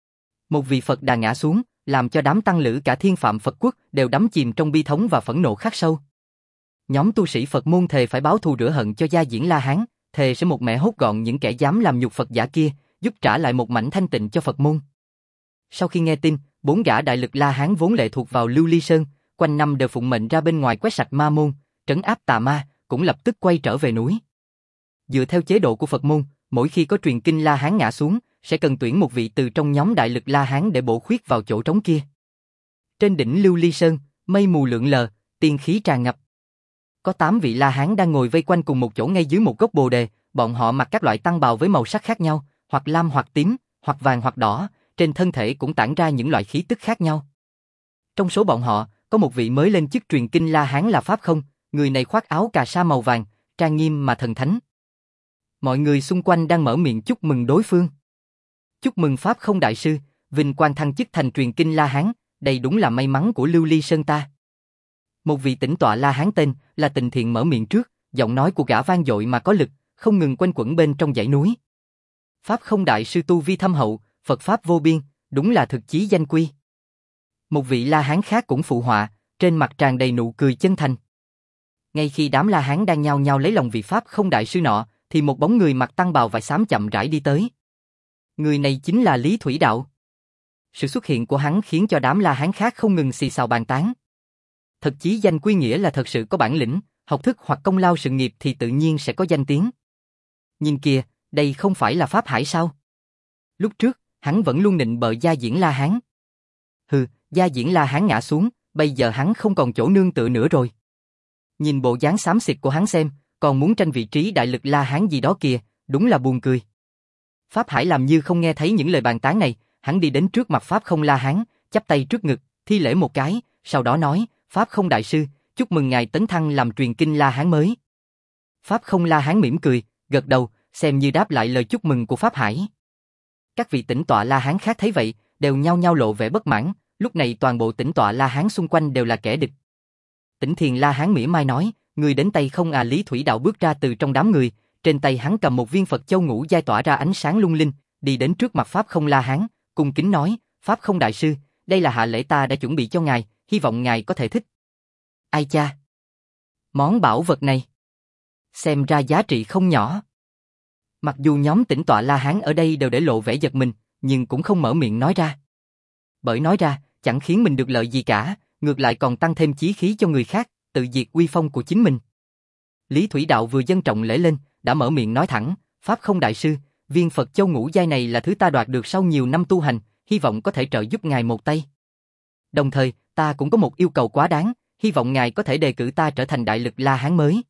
Một vị Phật Đà ngã xuống, làm cho đám tăng lữ cả thiên phạm Phật quốc đều đắm chìm trong bi thống và phẫn nộ khắc sâu. Nhóm tu sĩ Phật môn thề phải báo thù rửa hận cho Gia Diễn La Hán, thề sẽ một mẻ hốt gọn những kẻ dám làm nhục Phật giả kia, giúp trả lại một mảnh thanh tịnh cho Phật môn. Sau khi nghe tin, bốn gã đại lực La Hán vốn lệ thuộc vào Lưu Ly Sơn, quanh năm đều phụng mệnh ra bên ngoài quét sạch ma môn, trấn áp tà ma, cũng lập tức quay trở về núi. Dựa theo chế độ của Phật môn, mỗi khi có truyền kinh La Hán ngã xuống, sẽ cần tuyển một vị từ trong nhóm đại lực La Hán để bổ khuyết vào chỗ trống kia. Trên đỉnh Lưu Ly Sơn, mây mù lượn lờ, tiên khí tràn ngập. Có tám vị La Hán đang ngồi vây quanh cùng một chỗ ngay dưới một gốc bồ đề, bọn họ mặc các loại tăng bào với màu sắc khác nhau, hoặc lam hoặc tím, hoặc vàng hoặc đỏ, trên thân thể cũng tản ra những loại khí tức khác nhau. Trong số bọn họ, có một vị mới lên chức truyền kinh La Hán là Pháp Không, người này khoác áo cà sa màu vàng, trang nghiêm mà thần thánh. Mọi người xung quanh đang mở miệng chúc mừng đối phương. Chúc mừng Pháp Không đại sư, vinh quang thăng chức thành truyền kinh La Hán, đây đúng là may mắn của Lưu Ly Sơn ta. Một vị tĩnh tọa La Hán tên là Tịnh Thiện mở miệng trước, giọng nói của gã vang dội mà có lực, không ngừng quanh quẩn bên trong dãy núi. Pháp Không đại sư tu vi thâm hậu, Phật pháp vô biên, đúng là thực chí danh quy. Một vị La Hán khác cũng phụ họa, trên mặt tràn đầy nụ cười chân thành. Ngay khi đám La Hán đang nhao nhao lấy lòng vị Pháp Không đại sư nọ, thì một bóng người mặc tăng bào vải xám chậm rãi đi tới. Người này chính là Lý Thủy Đạo. Sự xuất hiện của hắn khiến cho đám La Hán khác không ngừng xì xào bàn tán. Thật chí danh quy nghĩa là thật sự có bản lĩnh, học thức hoặc công lao sự nghiệp thì tự nhiên sẽ có danh tiếng. Nhìn kìa, đây không phải là Pháp Hải sao? Lúc trước, hắn vẫn luôn nịnh bợ Gia Diễn La Hán. Hừ, Gia Diễn La Hán ngã xuống, bây giờ hắn không còn chỗ nương tựa nữa rồi. Nhìn bộ dáng xám xịt của hắn xem, còn muốn tranh vị trí đại lực La Hán gì đó kìa, đúng là buồn cười. Pháp Hải làm như không nghe thấy những lời bàn tán này, hắn đi đến trước mặt Pháp Không La Hán, chắp tay trước ngực, thi lễ một cái, sau đó nói, Pháp Không đại sư, chúc mừng ngài tấn thăng làm truyền kinh La Hán mới. Pháp Không La Hán mỉm cười, gật đầu, xem như đáp lại lời chúc mừng của Pháp Hải. Các vị tĩnh tọa La Hán khác thấy vậy, đều nhao nhao lộ vẻ bất mãn, lúc này toàn bộ tĩnh tọa La Hán xung quanh đều là kẻ địch. Tĩnh Thiền La Hán mỉa mai nói, người đến tay không à? Lý Thủy Đạo bước ra từ trong đám người, trên tay hắn cầm một viên Phật châu ngũ giai tỏa ra ánh sáng lung linh, đi đến trước mặt Pháp Không La Hán, cung kính nói, Pháp Không đại sư, đây là hạ lễ ta đã chuẩn bị cho ngài, hy vọng ngài có thể thích. Ai cha? Món bảo vật này xem ra giá trị không nhỏ. Mặc dù nhóm tĩnh tọa La Hán ở đây đều để lộ vẻ giật mình, nhưng cũng không mở miệng nói ra. Bởi nói ra, chẳng khiến mình được lợi gì cả, ngược lại còn tăng thêm chí khí cho người khác, tự diệt uy phong của chính mình. Lý Thủy Đạo vừa dâng trọng lễ lên, đã mở miệng nói thẳng, Pháp Không Đại Sư, viên Phật Châu ngũ giai này là thứ ta đoạt được sau nhiều năm tu hành, hy vọng có thể trợ giúp ngài một tay. Đồng thời, ta cũng có một yêu cầu quá đáng, hy vọng ngài có thể đề cử ta trở thành đại lực La Hán mới.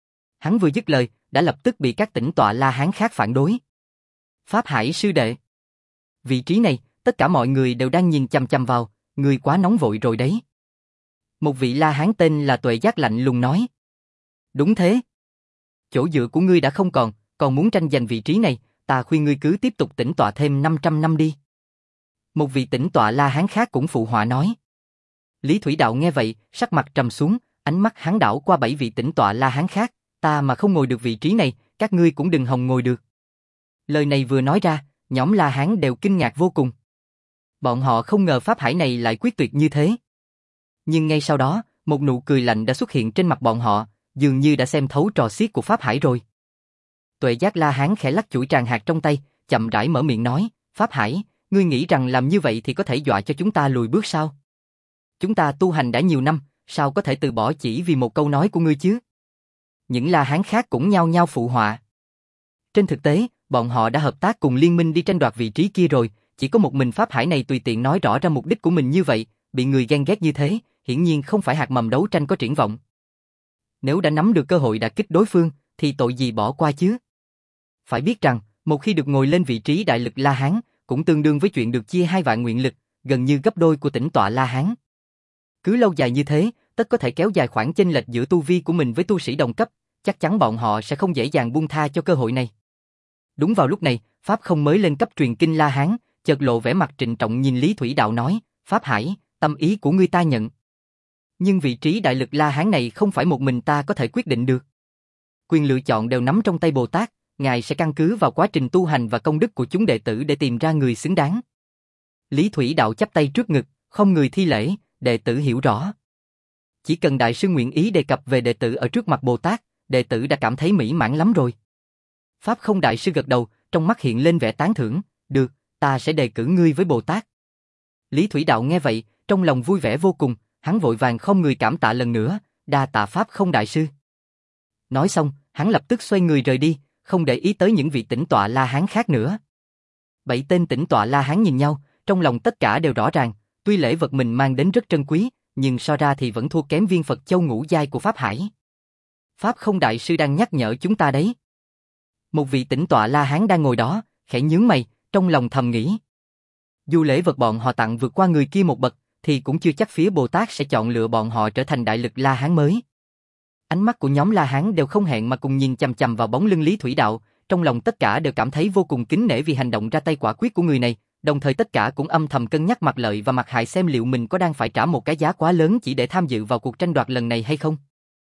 Hắn vừa dứt lời, đã lập tức bị các tĩnh tọa La Hán khác phản đối. Pháp Hải sư đệ. Vị trí này, tất cả mọi người đều đang nhìn chằm chằm vào, người quá nóng vội rồi đấy. Một vị La Hán tên là Tuệ Giác lạnh lùng nói. Đúng thế. Chỗ dựa của ngươi đã không còn, còn muốn tranh giành vị trí này, ta khuyên ngươi cứ tiếp tục tĩnh tọa thêm năm trăm năm đi. Một vị tĩnh tọa La Hán khác cũng phụ họa nói. Lý Thủy Đạo nghe vậy, sắc mặt trầm xuống, ánh mắt hắn đảo qua bảy vị tĩnh tọa La Hán khác, ta mà không ngồi được vị trí này, các ngươi cũng đừng hòng ngồi được. Lời này vừa nói ra, nhóm La Hán đều kinh ngạc vô cùng. Bọn họ không ngờ Pháp Hải này lại quyết tuyệt như thế. Nhưng ngay sau đó, một nụ cười lạnh đã xuất hiện trên mặt bọn họ, dường như đã xem thấu trò xiết của Pháp Hải rồi. Tuệ Giác La Hán khẽ lắc chuỗi tràng hạt trong tay, chậm rãi mở miệng nói, Pháp Hải, ngươi nghĩ rằng làm như vậy thì có thể dọa cho chúng ta lùi bước sao? Chúng ta tu hành đã nhiều năm, sao có thể từ bỏ chỉ vì một câu nói của ngươi chứ? Những La Hán khác cũng nhao nhao phụ họa. Trên thực tế, bọn họ đã hợp tác cùng liên minh đi tranh đoạt vị trí kia rồi, chỉ có một mình Pháp Hải này tùy tiện nói rõ ra mục đích của mình như vậy, bị người ghen ghét như thế, hiển nhiên không phải hạt mầm đấu tranh có triển vọng. Nếu đã nắm được cơ hội đả kích đối phương, thì tội gì bỏ qua chứ? Phải biết rằng, một khi được ngồi lên vị trí đại lực La Hán, cũng tương đương với chuyện được chia hai vạn nguyện lực, gần như gấp đôi của tĩnh tọa La Hán. Cứ lâu dài như thế, tất có thể kéo dài khoảng chênh lệch giữa tu vi của mình với tu sĩ đồng cấp, chắc chắn bọn họ sẽ không dễ dàng buông tha cho cơ hội này. Đúng vào lúc này, Pháp Không mới lên cấp truyền kinh La Hán, chợt lộ vẻ mặt trịnh trọng nhìn Lý Thủy Đạo nói, Pháp Hải, tâm ý của ngươi ta nhận. Nhưng vị trí đại lực La Hán này không phải một mình ta có thể quyết định được. Quyền lựa chọn đều nắm trong tay Bồ Tát, ngài sẽ căn cứ vào quá trình tu hành và công đức của chúng đệ tử để tìm ra người xứng đáng. Lý Thủy Đạo chắp tay trước ngực, không người thi lễ, đệ tử hiểu rõ. Chỉ cần đại sư nguyện ý đề cập về đệ tử ở trước mặt Bồ Tát, đệ tử đã cảm thấy mỹ mãn lắm rồi. Pháp Không đại sư gật đầu, trong mắt hiện lên vẻ tán thưởng, được, ta sẽ đề cử ngươi với Bồ Tát. Lý Thủy Đạo nghe vậy, trong lòng vui vẻ vô cùng, hắn vội vàng không người cảm tạ lần nữa, đa tạ Pháp Không đại sư. Nói xong, hắn lập tức xoay người rời đi, không để ý tới những vị tĩnh tọa La Hán khác nữa. Bảy tên tĩnh tọa La Hán nhìn nhau, trong lòng tất cả đều rõ ràng, tuy lễ vật mình mang đến rất trân quý, nhưng so ra thì vẫn thua kém viên Phật Châu ngũ giai của Pháp Hải. Pháp Không đại sư đang nhắc nhở chúng ta đấy. Một vị tĩnh tọa La Hán đang ngồi đó, khẽ nhướng mày, trong lòng thầm nghĩ. Dù lễ vật bọn họ tặng vượt qua người kia một bậc, thì cũng chưa chắc phía Bồ Tát sẽ chọn lựa bọn họ trở thành đại lực La Hán mới. Ánh mắt của nhóm La Hán đều không hẹn mà cùng nhìn chằm chằm vào bóng lưng Lý Thủy Đạo, trong lòng tất cả đều cảm thấy vô cùng kính nể vì hành động ra tay quả quyết của người này, đồng thời tất cả cũng âm thầm cân nhắc mặt lợi và mặt hại xem liệu mình có đang phải trả một cái giá quá lớn chỉ để tham dự vào cuộc tranh đoạt lần này hay không.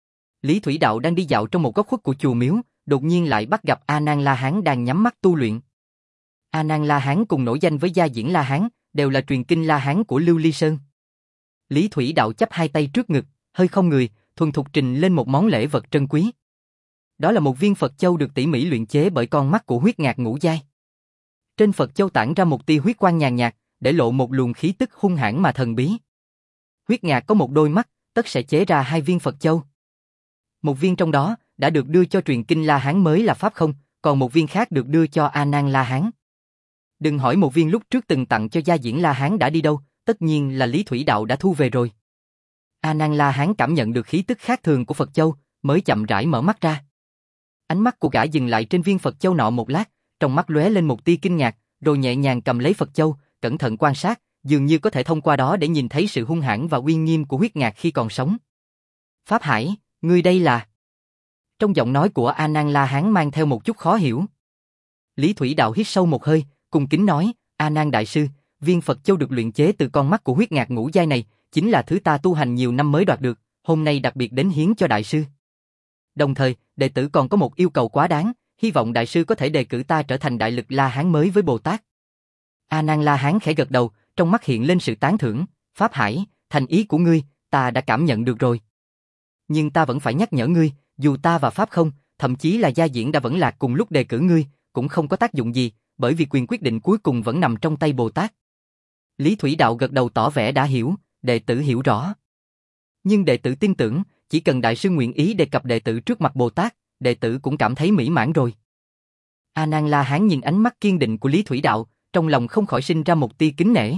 Lý Thủy Đạo đang đi dạo trong một góc khuất của chùa miếu, đột nhiên lại bắt gặp A Nan La Hán đang nhắm mắt tu luyện. A Nan La Hán cùng nổi danh với Gia Diễn La Hán, đều là truyền kinh La Hán của Lưu Ly Sơn. Lý Thủy Đạo chắp hai tay trước ngực, hơi không người, thuần thục trình lên một món lễ vật trân quý. Đó là một viên Phật Châu được tỉ mỉ luyện chế bởi con mắt của huyết ngạc ngũ giai. Trên Phật Châu tản ra một tia huyết quang nhàn nhạt, để lộ một luồng khí tức hung hãn mà thần bí. Huyết ngạc có một đôi mắt, tất sẽ chế ra hai viên Phật Châu. Một viên trong đó đã được đưa cho truyền kinh La Hán mới là Pháp Không, còn một viên khác được đưa cho A Nan La Hán. Đừng hỏi một viên lúc trước từng tặng cho Gia Diễn La Hán đã đi đâu, tất nhiên là Lý Thủy Đạo đã thu về rồi. A Nan La Hán cảm nhận được khí tức khác thường của Phật Châu, mới chậm rãi mở mắt ra. Ánh mắt của gã dừng lại trên viên Phật Châu nọ một lát, trong mắt lóe lên một tia kinh ngạc, rồi nhẹ nhàng cầm lấy Phật Châu, cẩn thận quan sát, dường như có thể thông qua đó để nhìn thấy sự hung hãn và uy nghiêm của huyết ngạc khi còn sống. Pháp Hải, ngươi đây là... Trong giọng nói của A Nan La Hán mang theo một chút khó hiểu. Lý Thủy Đạo hít sâu một hơi, cung kính nói, A Nan đại sư, viên Phật Châu được luyện chế từ con mắt của huyết ngạc ngũ giai này, chính là thứ ta tu hành nhiều năm mới đoạt được, hôm nay đặc biệt đến hiến cho đại sư. Đồng thời, đệ tử còn có một yêu cầu quá đáng, hy vọng đại sư có thể đề cử ta trở thành đại lực La Hán mới với Bồ Tát. A Nan La Hán khẽ gật đầu, trong mắt hiện lên sự tán thưởng, Pháp Hải, thành ý của ngươi, ta đã cảm nhận được rồi. nhưng ta vẫn phải nhắc nhở ngươi, dù ta và Pháp không, thậm chí là Gia Diễn đã vẫn lạc cùng lúc đề cử ngươi, cũng không có tác dụng gì, bởi vì quyền quyết định cuối cùng vẫn nằm trong tay Bồ Tát. Lý Thủy Đạo gật đầu tỏ vẻ đã hiểu, đệ tử hiểu rõ. Nhưng đệ tử tin tưởng, chỉ cần đại sư nguyện ý đề cập đệ tử trước mặt Bồ Tát, đệ tử cũng cảm thấy mỹ mãn rồi. A Nan La Hán nhìn ánh mắt kiên định của Lý Thủy Đạo, trong lòng không khỏi sinh ra một tia kính nể.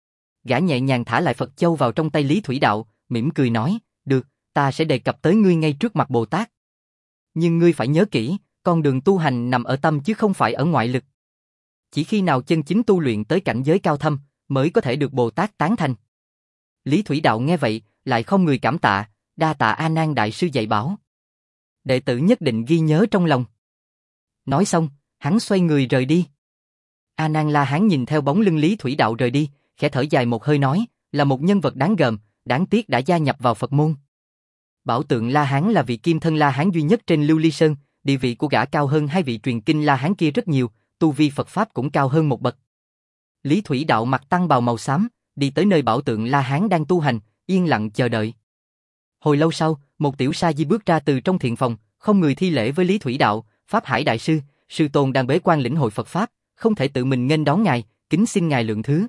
Gã nhẹ nhàng thả lại Phật châu vào trong tay Lý Thủy Đạo, mỉm cười nói, được, ta sẽ đề cập tới ngươi ngay trước mặt Bồ Tát. Nhưng ngươi phải nhớ kỹ, con đường tu hành nằm ở tâm chứ không phải ở ngoại lực. Chỉ khi nào chân chính tu luyện tới cảnh giới cao thâm, mới có thể được Bồ Tát tán thành. Lý Thủy Đạo nghe vậy, lại không người cảm tạ, đa tạ A Nan đại sư dạy bảo. Đệ tử nhất định ghi nhớ trong lòng. Nói xong, hắn xoay người rời đi. A Nan La Hán nhìn theo bóng lưng Lý Thủy Đạo rời đi, khẽ thở dài một hơi nói, là một nhân vật đáng gờm, đáng tiếc đã gia nhập vào Phật môn. Bảo tượng La Hán là vị kim thân La Hán duy nhất trên Lưu Ly Sơn, địa vị của gã cao hơn hai vị truyền kinh La Hán kia rất nhiều, tu vi Phật Pháp cũng cao hơn một bậc. Lý Thủy Đạo mặc tăng bào màu xám, đi tới nơi bảo tượng La Hán đang tu hành, yên lặng chờ đợi. Hồi lâu sau, một tiểu sa di bước ra từ trong thiện phòng, không người thi lễ với Lý Thủy Đạo, Pháp Hải đại sư, sư tôn đang bế quan lĩnh hội Phật Pháp, không thể tự mình nghênh đón ngài, kính xin ngài lượng thứ.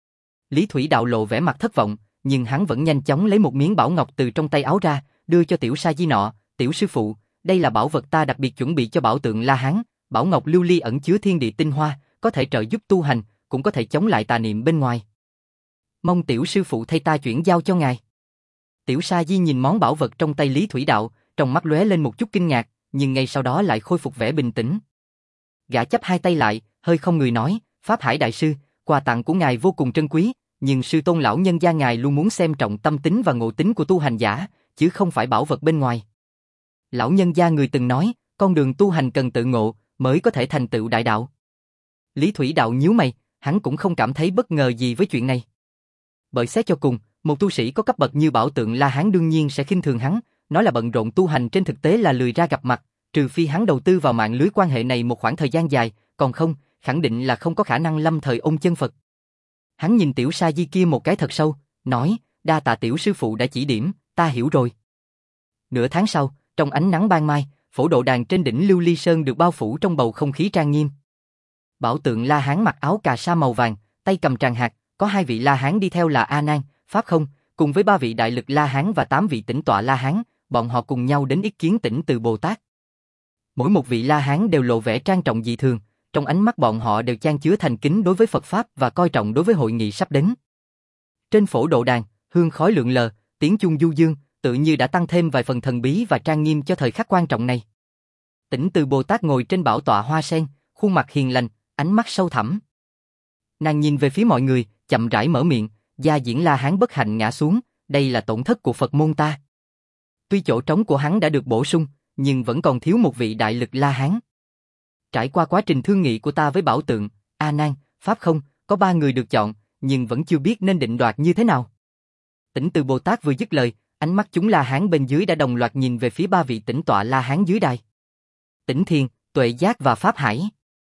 Lý Thủy Đạo lộ vẻ mặt thất vọng, nhưng hắn vẫn nhanh chóng lấy một miếng bảo ngọc từ trong tay áo ra, đưa cho tiểu sa di nọ, tiểu sư phụ, đây là bảo vật ta đặc biệt chuẩn bị cho bảo tượng La Hán, bảo ngọc lưu ly ẩn chứa thiên địa tinh hoa, có thể trợ giúp tu hành, cũng có thể chống lại tà niệm bên ngoài. Mong tiểu sư phụ thay ta chuyển giao cho ngài. Tiểu sa di nhìn món bảo vật trong tay Lý Thủy Đạo, trong mắt lóe lên một chút kinh ngạc, nhưng ngay sau đó lại khôi phục vẻ bình tĩnh. Gã chắp hai tay lại, hơi không người nói, Pháp Hải đại sư, quà tặng của ngài vô cùng trân quý, nhưng sư tôn lão nhân gia ngài luôn muốn xem trọng tâm tính và ngộ tính của tu hành giả, chứ không phải bảo vật bên ngoài. Lão nhân gia người từng nói, con đường tu hành cần tự ngộ, mới có thể thành tựu đại đạo. Lý Thủy Đạo nhíu mày, hắn cũng không cảm thấy bất ngờ gì với chuyện này. Bởi xét cho cùng, một tu sĩ có cấp bậc như bảo tượng La Hán đương nhiên sẽ khinh thường hắn, nói là bận rộn tu hành trên thực tế là lười ra gặp mặt, trừ phi hắn đầu tư vào mạng lưới quan hệ này một khoảng thời gian dài, còn không, khẳng định là không có khả năng lâm thời ôn chân Phật. Hắn nhìn tiểu sa di kia một cái thật sâu, nói, đa tạ tiểu sư phụ đã chỉ điểm, ta hiểu rồi. Nửa tháng sau, trong ánh nắng ban mai, phổ độ đàn trên đỉnh Lưu Ly Sơn được bao phủ trong bầu không khí trang nghiêm. Bảo tượng La Hán mặc áo cà sa màu vàng, tay cầm tràng hạt, có hai vị La Hán đi theo là A Nan, Pháp Không, cùng với ba vị đại lực La Hán và tám vị tĩnh tọa La Hán, bọn họ cùng nhau đến ý kiến Tĩnh Từ Bồ Tát. Mỗi một vị La Hán đều lộ vẻ trang trọng dị thường, trong ánh mắt bọn họ đều chan chứa thành kính đối với Phật Pháp và coi trọng đối với hội nghị sắp đến. Trên phổ độ đàn, hương khói lượn lờ, tiếng chuông du dương, tự như đã tăng thêm vài phần thần bí và trang nghiêm cho thời khắc quan trọng này. Tĩnh Từ Bồ Tát ngồi trên bảo tọa hoa sen, khuôn mặt hiền lành, ánh mắt sâu thẳm. Nàng nhìn về phía mọi người, chậm rãi mở miệng, Gia Diễn La Hán bất hạnh ngã xuống, đây là tổn thất của Phật môn ta. Tuy chỗ trống của hắn đã được bổ sung, nhưng vẫn còn thiếu một vị đại lực La Hán. Trải qua quá trình thương nghị của ta với Bảo Tượng, A Nan, Pháp Không, có ba người được chọn, nhưng vẫn chưa biết nên định đoạt như thế nào. Tĩnh Từ Bồ Tát vừa dứt lời, ánh mắt chúng La Hán bên dưới đã đồng loạt nhìn về phía ba vị tĩnh tọa La Hán dưới đài. Tĩnh Thiền, Tuệ Giác và Pháp Hải.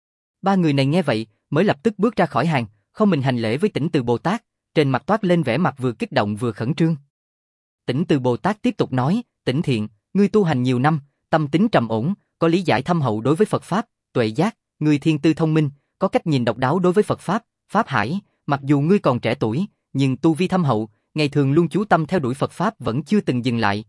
Ba người này nghe vậy, mới lập tức bước ra khỏi hàng, không mình hành lễ với Tĩnh Từ Bồ Tát, trên mặt toát lên vẻ mặt vừa kích động vừa khẩn trương. Tĩnh Từ Bồ Tát tiếp tục nói, Tĩnh Thiện, ngươi tu hành nhiều năm, tâm tính trầm ổn, có lý giải thâm hậu đối với Phật Pháp, Tuệ Giác, ngươi thiên tư thông minh, có cách nhìn độc đáo đối với Phật Pháp, Pháp Hải, mặc dù ngươi còn trẻ tuổi, nhưng tu vi thâm hậu, ngày thường luôn chú tâm theo đuổi Phật Pháp vẫn chưa từng dừng lại.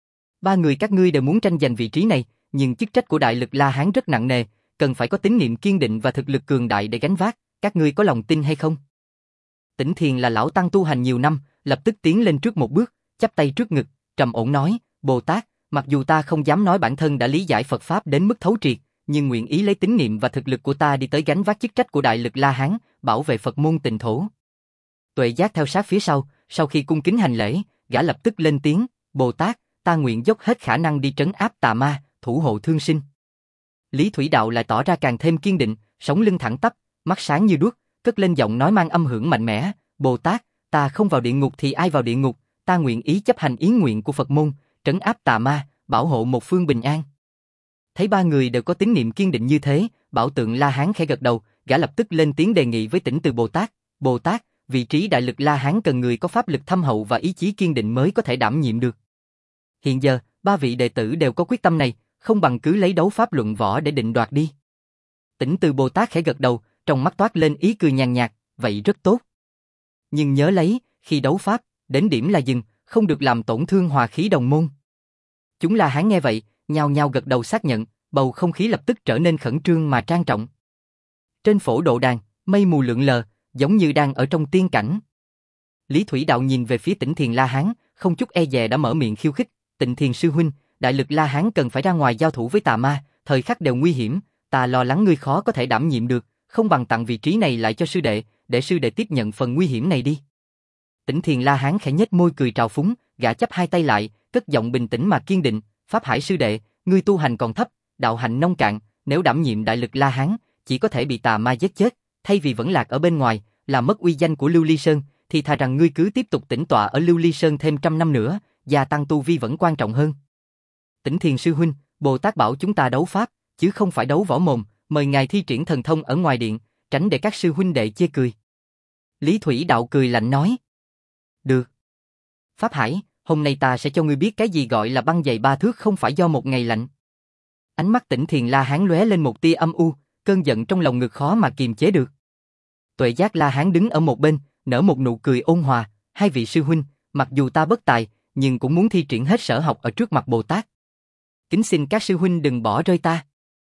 Ba người các ngươi đều muốn tranh giành vị trí này, nhưng chức trách của đại lực La Hán rất nặng nề, cần phải có tín niệm kiên định và thực lực cường đại để gánh vác, các ngươi có lòng tin hay không? Tĩnh Thiền là lão tăng tu hành nhiều năm, lập tức tiến lên trước một bước, chắp tay trước ngực, trầm ổn nói, Bồ Tát, mặc dù ta không dám nói bản thân đã lý giải Phật Pháp đến mức thấu triệt, nhưng nguyện ý lấy tín niệm và thực lực của ta đi tới gánh vác chức trách của đại lực La Hán, bảo vệ Phật môn tịnh thổ. Tuệ Giác theo sát phía sau, sau khi cung kính hành lễ, gã lập tức lên tiếng, Bồ Tát, ta nguyện dốc hết khả năng đi trấn áp tà ma, thủ hộ thương sinh. Lý Thủy Đạo lại tỏ ra càng thêm kiên định, sống lưng thẳng tắp, mắt sáng như đuốc, cất lên giọng nói mang âm hưởng mạnh mẽ, Bồ Tát, ta không vào địa ngục thì ai vào địa ngục, ta nguyện ý chấp hành ý nguyện của Phật môn, trấn áp tà ma, bảo hộ một phương bình an. Thấy ba người đều có tín niệm kiên định như thế, Bảo Tượng La Hán khẽ gật đầu, gã lập tức lên tiếng đề nghị với Tĩnh Từ Bồ Tát, Bồ Tát, vị trí đại lực La Hán cần người có pháp lực thâm hậu và ý chí kiên định mới có thể đảm nhiệm được. Hiện giờ, ba vị đệ tử đều có quyết tâm này, không bằng cứ lấy đấu pháp luận võ để định đoạt đi. Tỉnh Từ Bồ Tát khẽ gật đầu, trong mắt toát lên ý cười nhàn nhạt, vậy rất tốt. Nhưng nhớ lấy, khi đấu pháp, đến điểm là dừng, không được làm tổn thương hòa khí đồng môn. Chúng La Hán nghe vậy, nhao nhao gật đầu xác nhận, bầu không khí lập tức trở nên khẩn trương mà trang trọng. Trên phổ độ đàn, mây mù lượn lờ, giống như đang ở trong tiên cảnh. Lý Thủy Đạo nhìn về phía Tĩnh Thiền La Hán, không chút e dè đã mở miệng khiêu khích, Tịnh Thiền sư huynh, đại lực La Hán cần phải ra ngoài giao thủ với tà ma, thời khắc đều nguy hiểm, ta lo lắng ngươi khó có thể đảm nhiệm được, không bằng tặng vị trí này lại cho sư đệ, để sư đệ tiếp nhận phần nguy hiểm này đi. Tĩnh Thiền La Hán khẽ nhếch môi cười trào phúng, gã chắp hai tay lại, cất giọng bình tĩnh mà kiên định, Pháp Hải sư đệ, ngươi tu hành còn thấp, đạo hạnh nông cạn, nếu đảm nhiệm đại lực La Hán, chỉ có thể bị tà ma giết chết, thay vì vẫn lạc ở bên ngoài, làm mất uy danh của Lưu Ly Sơn, thì thà rằng ngươi cứ tiếp tục tĩnh tọa ở Lưu Ly Sơn thêm trăm năm nữa, gia tăng tu vi vẫn quan trọng hơn. Tĩnh Thiền sư huynh, Bồ Tát bảo chúng ta đấu pháp, chứ không phải đấu võ mồm, mời ngài thi triển thần thông ở ngoài điện, tránh để các sư huynh đệ chê cười. Lý Thủy Đạo cười lạnh nói. Được. Pháp Hải, hôm nay ta sẽ cho ngươi biết cái gì gọi là băng dày ba thước không phải do một ngày lạnh. Ánh mắt Tĩnh Thiền La Hán lóe lên một tia âm u, cơn giận trong lòng ngực khó mà kiềm chế được. Tuệ Giác La Hán đứng ở một bên, nở một nụ cười ôn hòa, hai vị sư huynh, mặc dù ta bất tài, nhưng cũng muốn thi triển hết sở học ở trước mặt Bồ Tát. Kính xin các sư huynh đừng bỏ rơi ta.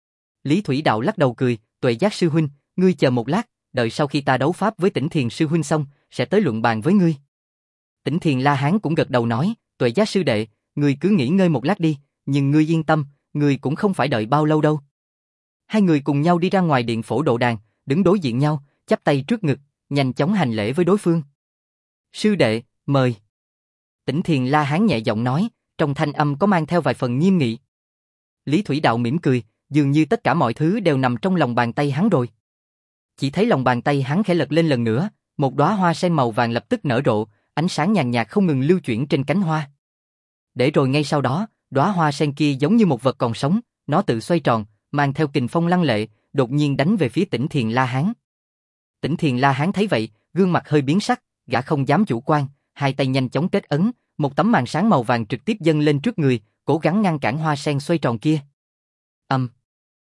Lý Thủy Đạo lắc đầu cười, Tuệ Giác sư huynh, ngươi chờ một lát, đợi sau khi ta đấu pháp với Tĩnh Thiền sư huynh xong, sẽ tới luận bàn với ngươi. Tĩnh Thiền La Hán cũng gật đầu nói, Tuệ Giác sư đệ, ngươi cứ nghỉ ngơi một lát đi, nhưng ngươi yên tâm, ngươi cũng không phải đợi bao lâu đâu. Hai người cùng nhau đi ra ngoài điện phổ độ đàn, đứng đối diện nhau, chắp tay trước ngực, nhanh chóng hành lễ với đối phương. Sư đệ, mời. Tĩnh Thiền La Hán nhẹ giọng nói, trong thanh âm có mang theo vài phần nghiêm nghị. Lý Thủy Đạo mỉm cười, dường như tất cả mọi thứ đều nằm trong lòng bàn tay hắn rồi. Chỉ thấy lòng bàn tay hắn khẽ lật lên lần nữa, một đóa hoa sen màu vàng lập tức nở rộ, ánh sáng nhàn nhạt không ngừng lưu chuyển trên cánh hoa. Để rồi ngay sau đó, đóa hoa sen kia giống như một vật còn sống, nó tự xoay tròn, mang theo kình phong lăng lệ, đột nhiên đánh về phía Tĩnh Thiền La Hán. Tĩnh Thiền La Hán thấy vậy, gương mặt hơi biến sắc, gã không dám chủ quan, hai tay nhanh chóng kết ấn, một tấm màn sáng màu vàng trực tiếp dâng lên trước người, cố gắng ngăn cản hoa sen xoay tròn kia. Ầm. Um.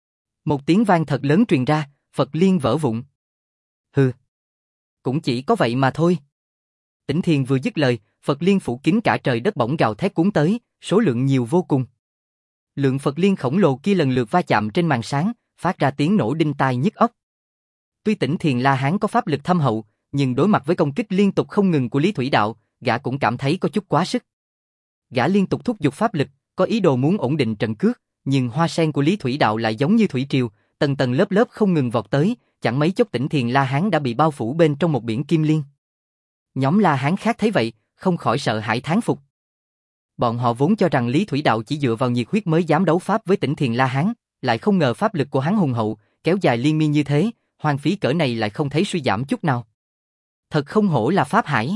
Một tiếng vang thật lớn truyền ra, Phật Liên vỡ vụn. Hừ. Cũng chỉ có vậy mà thôi. Tĩnh Thiền vừa dứt lời, Phật Liên phủ kín cả trời đất bỗng gào thét cuốn tới, số lượng nhiều vô cùng. Lượng Phật Liên khổng lồ kia lần lượt va chạm trên màn sáng, phát ra tiếng nổ đinh tai nhức óc. Tuy Tĩnh Thiền La Hán có pháp lực thâm hậu, nhưng đối mặt với công kích liên tục không ngừng của Lý Thủy Đạo, gã cũng cảm thấy có chút quá sức. Gã liên tục thúc giục pháp lực, có ý đồ muốn ổn định trận cước, nhưng hoa sen của Lý Thủy Đạo lại giống như thủy triều, tầng tầng lớp lớp không ngừng vọt tới, chẳng mấy chốc Tĩnh Thiền La Hán đã bị bao phủ bên trong một biển kim liên. Nhóm La Hán khác thấy vậy, không khỏi sợ hãi thán phục. Bọn họ vốn cho rằng Lý Thủy Đạo chỉ dựa vào nhiệt huyết mới dám đấu pháp với Tĩnh Thiền La Hán, lại không ngờ pháp lực của hắn hùng hậu, kéo dài liên miên như thế, hoang phí cỡ này lại không thấy suy giảm chút nào. Thật không hổ là Pháp Hải.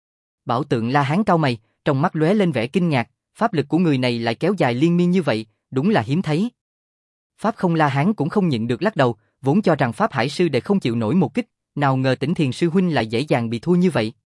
Bảo Tượng La Hán cau mày, trong mắt lóe lên vẻ kinh ngạc, pháp lực của người này lại kéo dài liên miên như vậy, đúng là hiếm thấy. Pháp Không La Hán cũng không nhịn được lắc đầu, vốn cho rằng Pháp Hải sư đệ không chịu nổi một kích, nào ngờ Tĩnh Thiền sư huynh lại dễ dàng bị thua như vậy.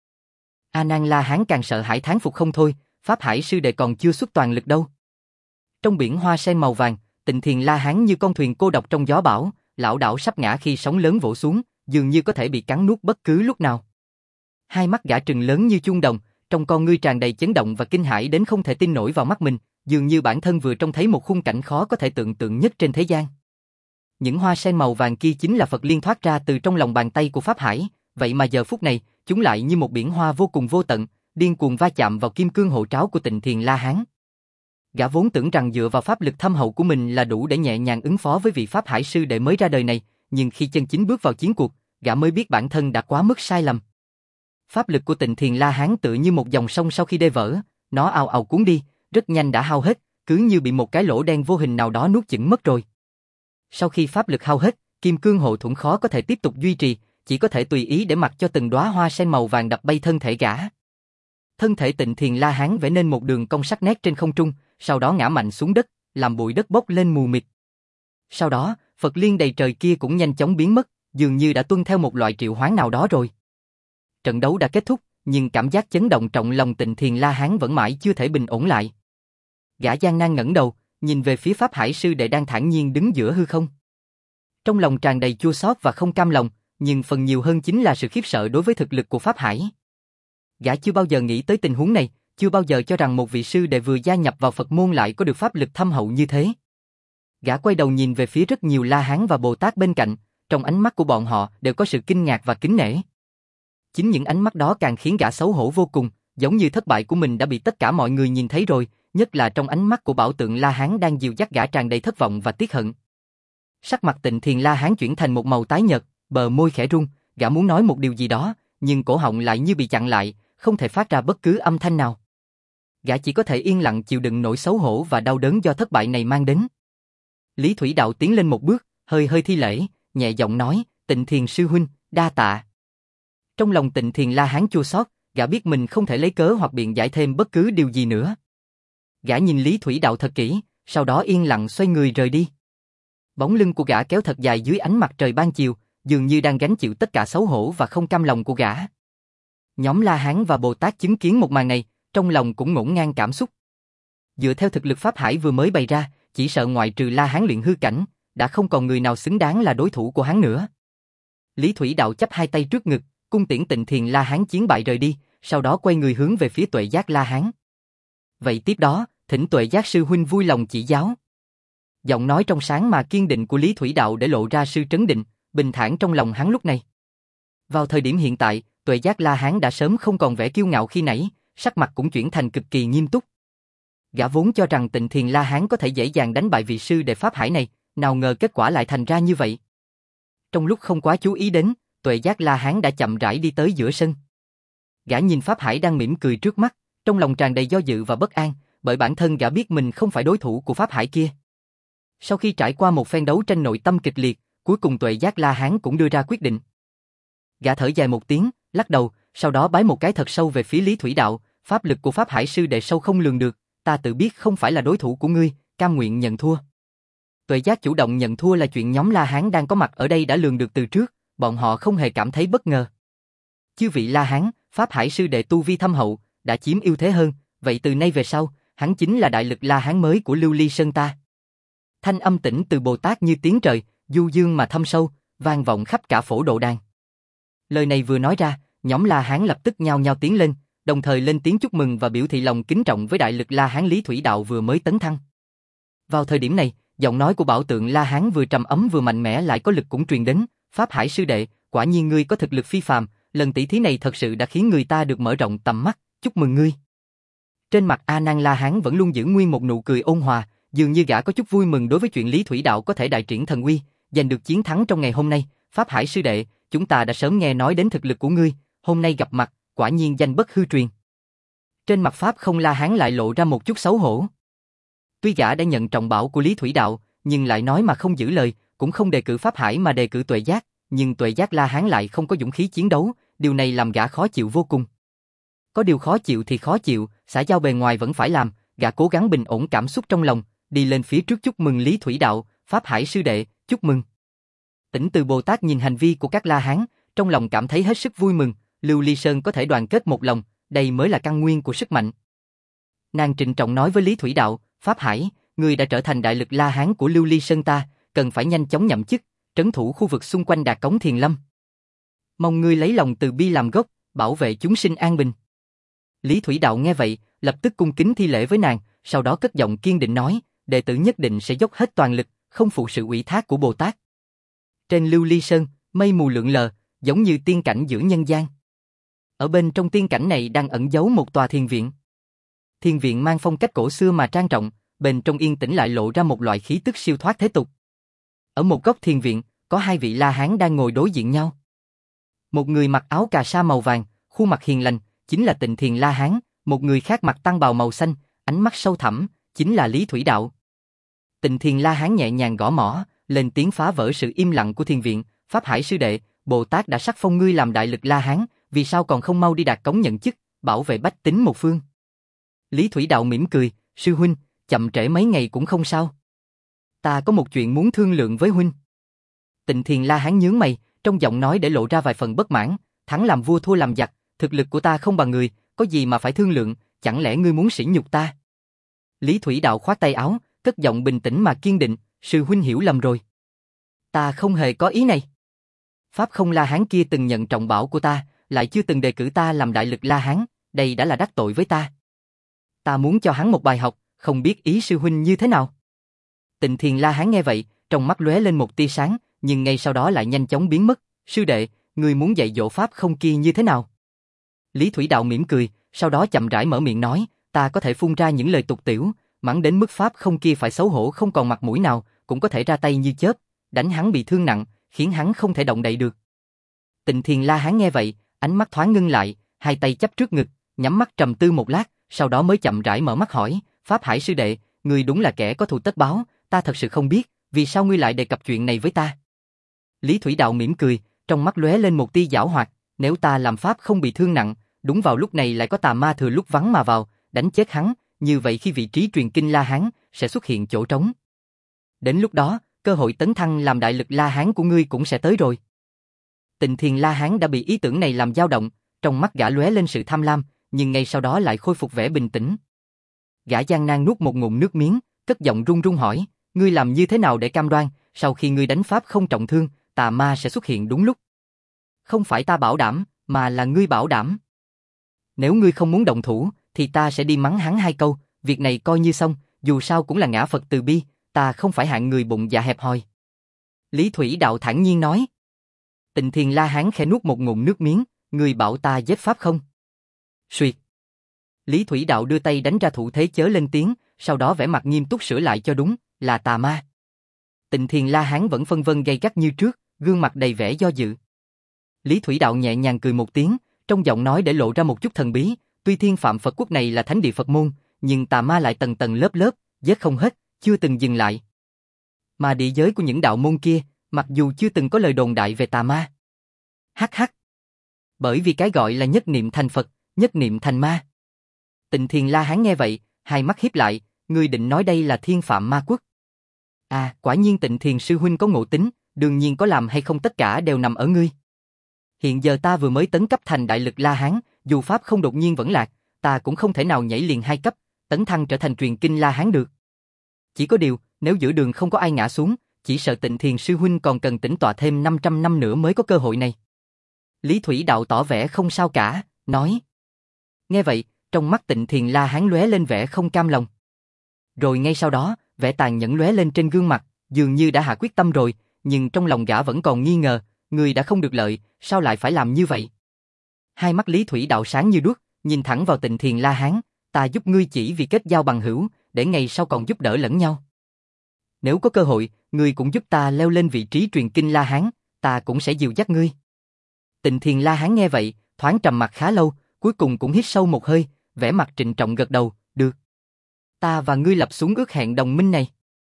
A Nan La Hán càng sợ hãi thán phục không thôi, Pháp Hải sư đệ còn chưa xuất toàn lực đâu. Trong biển hoa sen màu vàng, Tĩnh Thiền La Hán như con thuyền cô độc trong gió bão, lảo đảo sắp ngã khi sóng lớn vỗ xuống, dường như có thể bị cắn nuốt bất cứ lúc nào. Hai mắt gã trừng lớn như chuông đồng, trong con ngươi tràn đầy chấn động và kinh hãi đến không thể tin nổi vào mắt mình, dường như bản thân vừa trông thấy một khung cảnh khó có thể tưởng tượng nhất trên thế gian. Những hoa sen màu vàng kia chính là Phật Liên thoát ra từ trong lòng bàn tay của Pháp Hải, vậy mà giờ phút này, chúng lại như một biển hoa vô cùng vô tận, điên cuồng va chạm vào kim cương hộ tráo của Tịnh Thiền La Hán. Gã vốn tưởng rằng dựa vào pháp lực thâm hậu của mình là đủ để nhẹ nhàng ứng phó với vị Pháp Hải sư đệ mới ra đời này, nhưng khi chân chính bước vào chiến cuộc, gã mới biết bản thân đã quá mức sai lầm. Pháp lực của Tịnh Thiền La Hán tựa như một dòng sông sau khi đê vỡ, nó ào ào cuốn đi, rất nhanh đã hao hết, cứ như bị một cái lỗ đen vô hình nào đó nuốt chửng mất rồi. Sau khi pháp lực hao hết, kim cương hộ thuẫn khó có thể tiếp tục duy trì, chỉ có thể tùy ý để mặc cho từng đóa hoa sen màu vàng đập bay thân thể gã. Thân thể Tịnh Thiền La Hán vẽ nên một đường cong sắc nét trên không trung, sau đó ngã mạnh xuống đất, làm bụi đất bốc lên mù mịt. Sau đó, Phật Liên đầy trời kia cũng nhanh chóng biến mất, dường như đã tuân theo một loại triệu hoán nào đó rồi. Trận đấu đã kết thúc, nhưng cảm giác chấn động trọng lòng Tịnh Thiền La Hán vẫn mãi chưa thể bình ổn lại. Gã gian nan ngẩng đầu, nhìn về phía Pháp Hải sư đệ đang thản nhiên đứng giữa hư không. Trong lòng tràn đầy chua xót và không cam lòng, nhưng phần nhiều hơn chính là sự khiếp sợ đối với thực lực của Pháp Hải. Gã chưa bao giờ nghĩ tới tình huống này, chưa bao giờ cho rằng một vị sư đệ vừa gia nhập vào Phật môn lại có được pháp lực thâm hậu như thế. Gã quay đầu nhìn về phía rất nhiều La Hán và Bồ Tát bên cạnh, trong ánh mắt của bọn họ đều có sự kinh ngạc và kính nể. Chính những ánh mắt đó càng khiến gã xấu hổ vô cùng, giống như thất bại của mình đã bị tất cả mọi người nhìn thấy rồi, nhất là trong ánh mắt của bảo tượng La Hán đang dìu dắt gã tràn đầy thất vọng và tiếc hận. Sắc mặt Tịnh Thiền La Hán chuyển thành một màu tái nhợt, bờ môi khẽ run, gã muốn nói một điều gì đó, nhưng cổ họng lại như bị chặn lại, không thể phát ra bất cứ âm thanh nào. Gã chỉ có thể yên lặng chịu đựng nỗi xấu hổ và đau đớn do thất bại này mang đến. Lý Thủy Đạo tiến lên một bước, hơi hơi thi lễ, nhẹ giọng nói, Tịnh Thiền sư huynh, đa tạ. Trong lòng Tịnh Thiền La Hán chua xót, gã biết mình không thể lấy cớ hoặc biện giải thêm bất cứ điều gì nữa. Gã nhìn Lý Thủy Đạo thật kỹ, sau đó yên lặng xoay người rời đi. Bóng lưng của gã kéo thật dài dưới ánh mặt trời ban chiều, dường như đang gánh chịu tất cả xấu hổ và không cam lòng của gã. Nhóm La Hán và Bồ Tát chứng kiến một màn này, trong lòng cũng ngổn ngang cảm xúc. Dựa theo thực lực Pháp Hải vừa mới bày ra, chỉ sợ ngoại trừ La Hán luyện hư cảnh, đã không còn người nào xứng đáng là đối thủ của hắn nữa. Lý Thủy Đạo chắp hai tay trước ngực, cung tiễn Tịnh Thiền La Hán chiến bại rời đi, sau đó quay người hướng về phía Tuệ Giác La Hán. Vậy tiếp đó, thỉnh Tuệ Giác sư huynh vui lòng chỉ giáo. Giọng nói trong sáng mà kiên định của Lý Thủy Đạo để lộ ra sự trấn định, bình thản trong lòng hắn lúc này. Vào thời điểm hiện tại, Tuệ Giác La Hán đã sớm không còn vẻ kiêu ngạo khi nãy, sắc mặt cũng chuyển thành cực kỳ nghiêm túc. Gã vốn cho rằng Tịnh Thiền La Hán có thể dễ dàng đánh bại vị sư đệ Pháp Hải này, nào ngờ kết quả lại thành ra như vậy. Trong lúc không quá chú ý đến, Tuệ Giác La Hán đã chậm rãi đi tới giữa sân. Gã nhìn Pháp Hải đang mỉm cười trước mắt, trong lòng tràn đầy do dự và bất an, bởi bản thân gã biết mình không phải đối thủ của Pháp Hải kia. Sau khi trải qua một phen đấu tranh nội tâm kịch liệt, cuối cùng Tuệ Giác La Hán cũng đưa ra quyết định. Gã thở dài một tiếng, lắc đầu, sau đó bái một cái thật sâu về phía Lý Thủy Đạo, pháp lực của Pháp Hải sư đệ sâu không lường được, ta tự biết không phải là đối thủ của ngươi, cam nguyện nhận thua. Tuệ Giác chủ động nhận thua là chuyện nhóm La Hán đang có mặt ở đây đã lường được từ trước, bọn họ không hề cảm thấy bất ngờ. Chư vị La Hán, Pháp Hải sư đệ tu vi thâm hậu, đã chiếm ưu thế hơn, vậy từ nay về sau, hắn chính là đại lực La Hán mới của Lưu Ly Sơn ta. Thanh âm tĩnh từ Bồ Tát như tiếng trời, du dương mà thâm sâu, vang vọng khắp cả phổ độ đàn. Lời này vừa nói ra, nhóm La Hán lập tức nhao nhao tiến lên, đồng thời lên tiếng chúc mừng và biểu thị lòng kính trọng với đại lực La Hán Lý Thủy Đạo vừa mới tấn thăng. Vào thời điểm này, giọng nói của bảo tượng La Hán vừa trầm ấm vừa mạnh mẽ lại có lực cũng truyền đến, Pháp Hải sư đệ, quả nhiên ngươi có thực lực phi phàm, lần tỷ thí này thật sự đã khiến người ta được mở rộng tầm mắt, chúc mừng ngươi. Trên mặt A Nan La Hán vẫn luôn giữ nguyên một nụ cười ôn hòa, dường như gã có chút vui mừng đối với chuyện Lý Thủy Đạo có thể đại triển thần uy, giành được chiến thắng trong ngày hôm nay. Pháp Hải sư đệ, chúng ta đã sớm nghe nói đến thực lực của ngươi, hôm nay gặp mặt, quả nhiên danh bất hư truyền. Trên mặt Pháp không La Hán lại lộ ra một chút xấu hổ. Tuy gã đã nhận trọng bảo của Lý Thủy Đạo, nhưng lại nói mà không giữ lời, cũng không đề cử Pháp Hải mà đề cử Tuệ Giác, nhưng Tuệ Giác La Hán lại không có dũng khí chiến đấu, điều này làm gã khó chịu vô cùng. Có điều khó chịu thì khó chịu, xã giao bề ngoài vẫn phải làm, gã cố gắng bình ổn cảm xúc trong lòng, đi lên phía trước chúc mừng Lý Thủy Đạo, Pháp Hải sư đệ, chúc mừng. Tỉnh Từ Bồ Tát nhìn hành vi của các La Hán, trong lòng cảm thấy hết sức vui mừng, Lưu Ly Sơn có thể đoàn kết một lòng, đây mới là căn nguyên của sức mạnh. Nàng trịnh trọng nói với Lý Thủy Đạo, Pháp Hải, ngươi đã trở thành đại lực La Hán của Lưu Ly Sơn ta, cần phải nhanh chóng nhậm chức, trấn thủ khu vực xung quanh Đạt Cống Thiền Lâm. Mong ngươi lấy lòng từ bi làm gốc, bảo vệ chúng sinh an bình. Lý Thủy Đạo nghe vậy, lập tức cung kính thi lễ với nàng, sau đó cất giọng kiên định nói, đệ tử nhất định sẽ dốc hết toàn lực, không phụ sự ủy thác của Bồ Tát. Trên Lưu Ly Sơn, mây mù lượn lờ, giống như tiên cảnh giữa nhân gian. Ở bên trong tiên cảnh này đang ẩn giấu một tòa thiền viện. Thiền viện mang phong cách cổ xưa mà trang trọng, bên trong yên tĩnh lại lộ ra một loại khí tức siêu thoát thế tục. Ở một góc thiền viện, có hai vị La Hán đang ngồi đối diện nhau. Một người mặc áo cà sa màu vàng, khuôn mặt hiền lành, chính là Tịnh Thiền La Hán, một người khác mặc tăng bào màu xanh, ánh mắt sâu thẳm, chính là Lý Thủy Đạo. Tịnh Thiền La Hán nhẹ nhàng gõ mõ, lên tiếng phá vỡ sự im lặng của thiền viện, Pháp Hải sư đệ, Bồ Tát đã sắc phong ngươi làm đại lực La Hán, vì sao còn không mau đi Đạt Cống nhận chức, bảo vệ bách tính một phương. Lý Thủy Đạo mỉm cười, sư huynh, chậm trễ mấy ngày cũng không sao. Ta có một chuyện muốn thương lượng với huynh. Tịnh Thiền La Hán nhướng mày, trong giọng nói để lộ ra vài phần bất mãn, thắng làm vua thua làm giặc, thực lực của ta không bằng người, có gì mà phải thương lượng, chẳng lẽ ngươi muốn sỉ nhục ta? Lý Thủy Đạo khoát tay áo, cất giọng bình tĩnh mà kiên định, sư huynh hiểu lầm rồi. Ta không hề có ý này. Pháp không La Hán kia từng nhận trọng bảo của ta, lại chưa từng đề cử ta làm đại lực La Hán, đây đã là đắc tội với ta. Ta muốn cho hắn một bài học, không biết ý sư huynh như thế nào. Tịnh Thiền La Hán nghe vậy, trong mắt lóe lên một tia sáng, nhưng ngay sau đó lại nhanh chóng biến mất. Sư đệ, ngươi muốn dạy dỗ Pháp không kia như thế nào? Lý Thủy Đạo mỉm cười, sau đó chậm rãi mở miệng nói, ta có thể phun ra những lời tục tiểu, mắng đến mức Pháp không kia phải xấu hổ không còn mặt mũi nào, cũng có thể ra tay như chớp, đánh hắn bị thương nặng, khiến hắn không thể động đậy được. Tịnh Thiền La Hán nghe vậy, ánh mắt thoáng ngưng lại, hai tay chắp trước ngực, nhắm mắt trầm tư một lát, sau đó mới chậm rãi mở mắt hỏi, Pháp Hải sư đệ, ngươi đúng là kẻ có thù tất báo, ta thật sự không biết, vì sao ngươi lại đề cập chuyện này với ta? Lý Thủy Đạo mỉm cười, trong mắt lóe lên một tia giảo hoạt, nếu ta làm Pháp không bị thương nặng, đúng vào lúc này lại có tà ma thừa lúc vắng mà vào, đánh chết hắn, như vậy khi vị trí truyền kinh La Hán sẽ xuất hiện chỗ trống. Đến lúc đó, cơ hội tấn thăng làm đại lực La Hán của ngươi cũng sẽ tới rồi. Tịnh Thiền La Hán đã bị ý tưởng này làm dao động, trong mắt gã lóe lên sự tham lam, nhưng ngay sau đó lại khôi phục vẻ bình tĩnh. Gã gian nan nuốt một ngụm nước miếng, cất giọng run run hỏi, ngươi làm như thế nào để cam đoan, sau khi ngươi đánh Pháp không trọng thương, tà ma sẽ xuất hiện đúng lúc? Không phải ta bảo đảm, mà là ngươi bảo đảm. Nếu ngươi không muốn động thủ, thì ta sẽ đi mắng hắn hai câu, việc này coi như xong, dù sao cũng là ngã Phật từ bi, ta không phải hạng người bụng dạ hẹp hòi. Lý Thủy Đạo thản nhiên nói. Tịnh Thiền La Hán khẽ nuốt một ngụm nước miếng, ngươi bảo ta giết Pháp không? Suyệt. Lý Thủy Đạo đưa tay đánh ra thủ thế chớ lên tiếng, sau đó vẻ mặt nghiêm túc sửa lại cho đúng, là tà ma. Tịnh Thiền La Hán vẫn phân vân gay gắt như trước, gương mặt đầy vẻ do dự. Lý Thủy Đạo nhẹ nhàng cười một tiếng, trong giọng nói để lộ ra một chút thần bí, tuy Thiên Phạm Phật Quốc này là thánh địa Phật môn, nhưng tà ma lại tầng tầng lớp lớp, giết không hết, chưa từng dừng lại. Mà địa giới của những đạo môn kia, mặc dù chưa từng có lời đồn đại về tà ma. Hắc hắc. Bởi vì cái gọi là nhất niệm thành Phật, nhất niệm thành ma. Tịnh Thiền La Hán nghe vậy, hai mắt híp lại, ngươi định nói đây là Thiên Phạm Ma Quốc. À, quả nhiên Tịnh Thiền sư huynh có ngộ tính, đương nhiên có làm hay không tất cả đều nằm ở ngươi. Hiện giờ ta vừa mới tấn cấp thành đại lực La Hán, dù Pháp không đột nhiên vẫn lạc, ta cũng không thể nào nhảy liền hai cấp, tấn thăng trở thành truyền kinh La Hán được. Chỉ có điều, nếu giữa đường không có ai ngã xuống, chỉ sợ Tịnh Thiền sư huynh còn cần tĩnh tọa thêm năm trăm năm nữa mới có cơ hội này. Lý Thủy Đạo tỏ vẻ không sao cả, nói. Nghe vậy, trong mắt Tịnh Thiền La Hán lóe lên vẻ không cam lòng. Rồi ngay sau đó, vẻ tàn nhẫn lóe lên trên gương mặt, dường như đã hạ quyết tâm rồi, nhưng trong lòng gã vẫn còn nghi ngờ, người đã không được lợi, sao lại phải làm như vậy? Hai mắt Lý Thủy Đạo sáng như đuốc, nhìn thẳng vào Tịnh Thiền La Hán, ta giúp ngươi chỉ vì kết giao bằng hữu, để ngày sau còn giúp đỡ lẫn nhau. Nếu có cơ hội, ngươi cũng giúp ta leo lên vị trí truyền kinh La Hán, ta cũng sẽ dìu dắt ngươi. Tịnh Thiền La Hán nghe vậy, thoáng trầm mặc khá lâu, cuối cùng cũng hít sâu một hơi, vẻ mặt trịnh trọng gật đầu, được. Ta và ngươi lập xuống ước hẹn đồng minh này.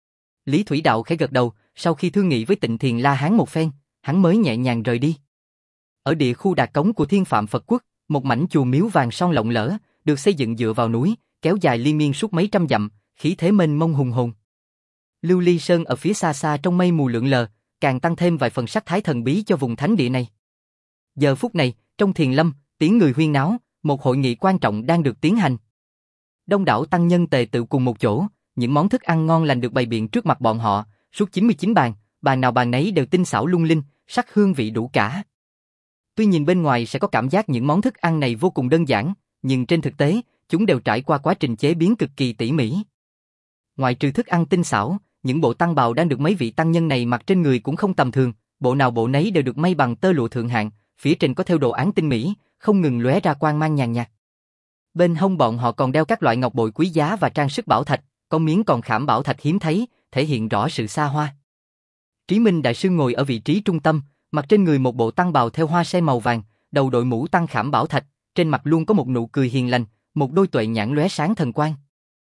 Lý Thủy Đạo khẽ gật đầu, sau khi thương nghị với Tịnh Thiền La Hán một phen, hắn mới nhẹ nhàng rời đi. Ở địa khu Đà Cống của Thiên Phạm Phật Quốc, một mảnh chùa miếu vàng son lộng lẫy, được xây dựng dựa vào núi, kéo dài liên miên suốt mấy trăm dặm, khí thế mênh mông hùng hồn. Lưu Ly Sơn ở phía xa xa trong mây mù lượn lờ, càng tăng thêm vài phần sắc thái thần bí cho vùng thánh địa này. Giờ phút này, trong thiền lâm, tiếng người huyên náo, một hội nghị quan trọng đang được tiến hành. Đông đảo tăng nhân tề tựu cùng một chỗ, những món thức ăn ngon lành được bày biện trước mặt bọn họ, suốt chín mươi chín bàn, bàn nào bàn nấy đều tinh xảo lung linh, sắc hương vị đủ cả. Tuy nhìn bên ngoài sẽ có cảm giác những món thức ăn này vô cùng đơn giản, nhưng trên thực tế, chúng đều trải qua quá trình chế biến cực kỳ tỉ mỉ. Ngoài trừ thức ăn tinh xảo, những bộ tăng bào đang được mấy vị tăng nhân này mặc trên người cũng không tầm thường, bộ nào bộ nấy đều được may bằng tơ lụa thượng hạng, phía trên có thêu đồ án tinh mỹ, không ngừng lóe ra quang mang nhàn nhạt. Bên hông bọn họ còn đeo các loại ngọc bội quý giá và trang sức bảo thạch, có miếng còn khảm bảo thạch hiếm thấy, thể hiện rõ sự xa hoa. Trí Minh Đại Sư ngồi ở vị trí trung tâm, mặc trên người một bộ tăng bào theo hoa sen màu vàng, đầu đội mũ tăng khảm bảo thạch, trên mặt luôn có một nụ cười hiền lành, một đôi tuệ nhãn lóe sáng thần quang.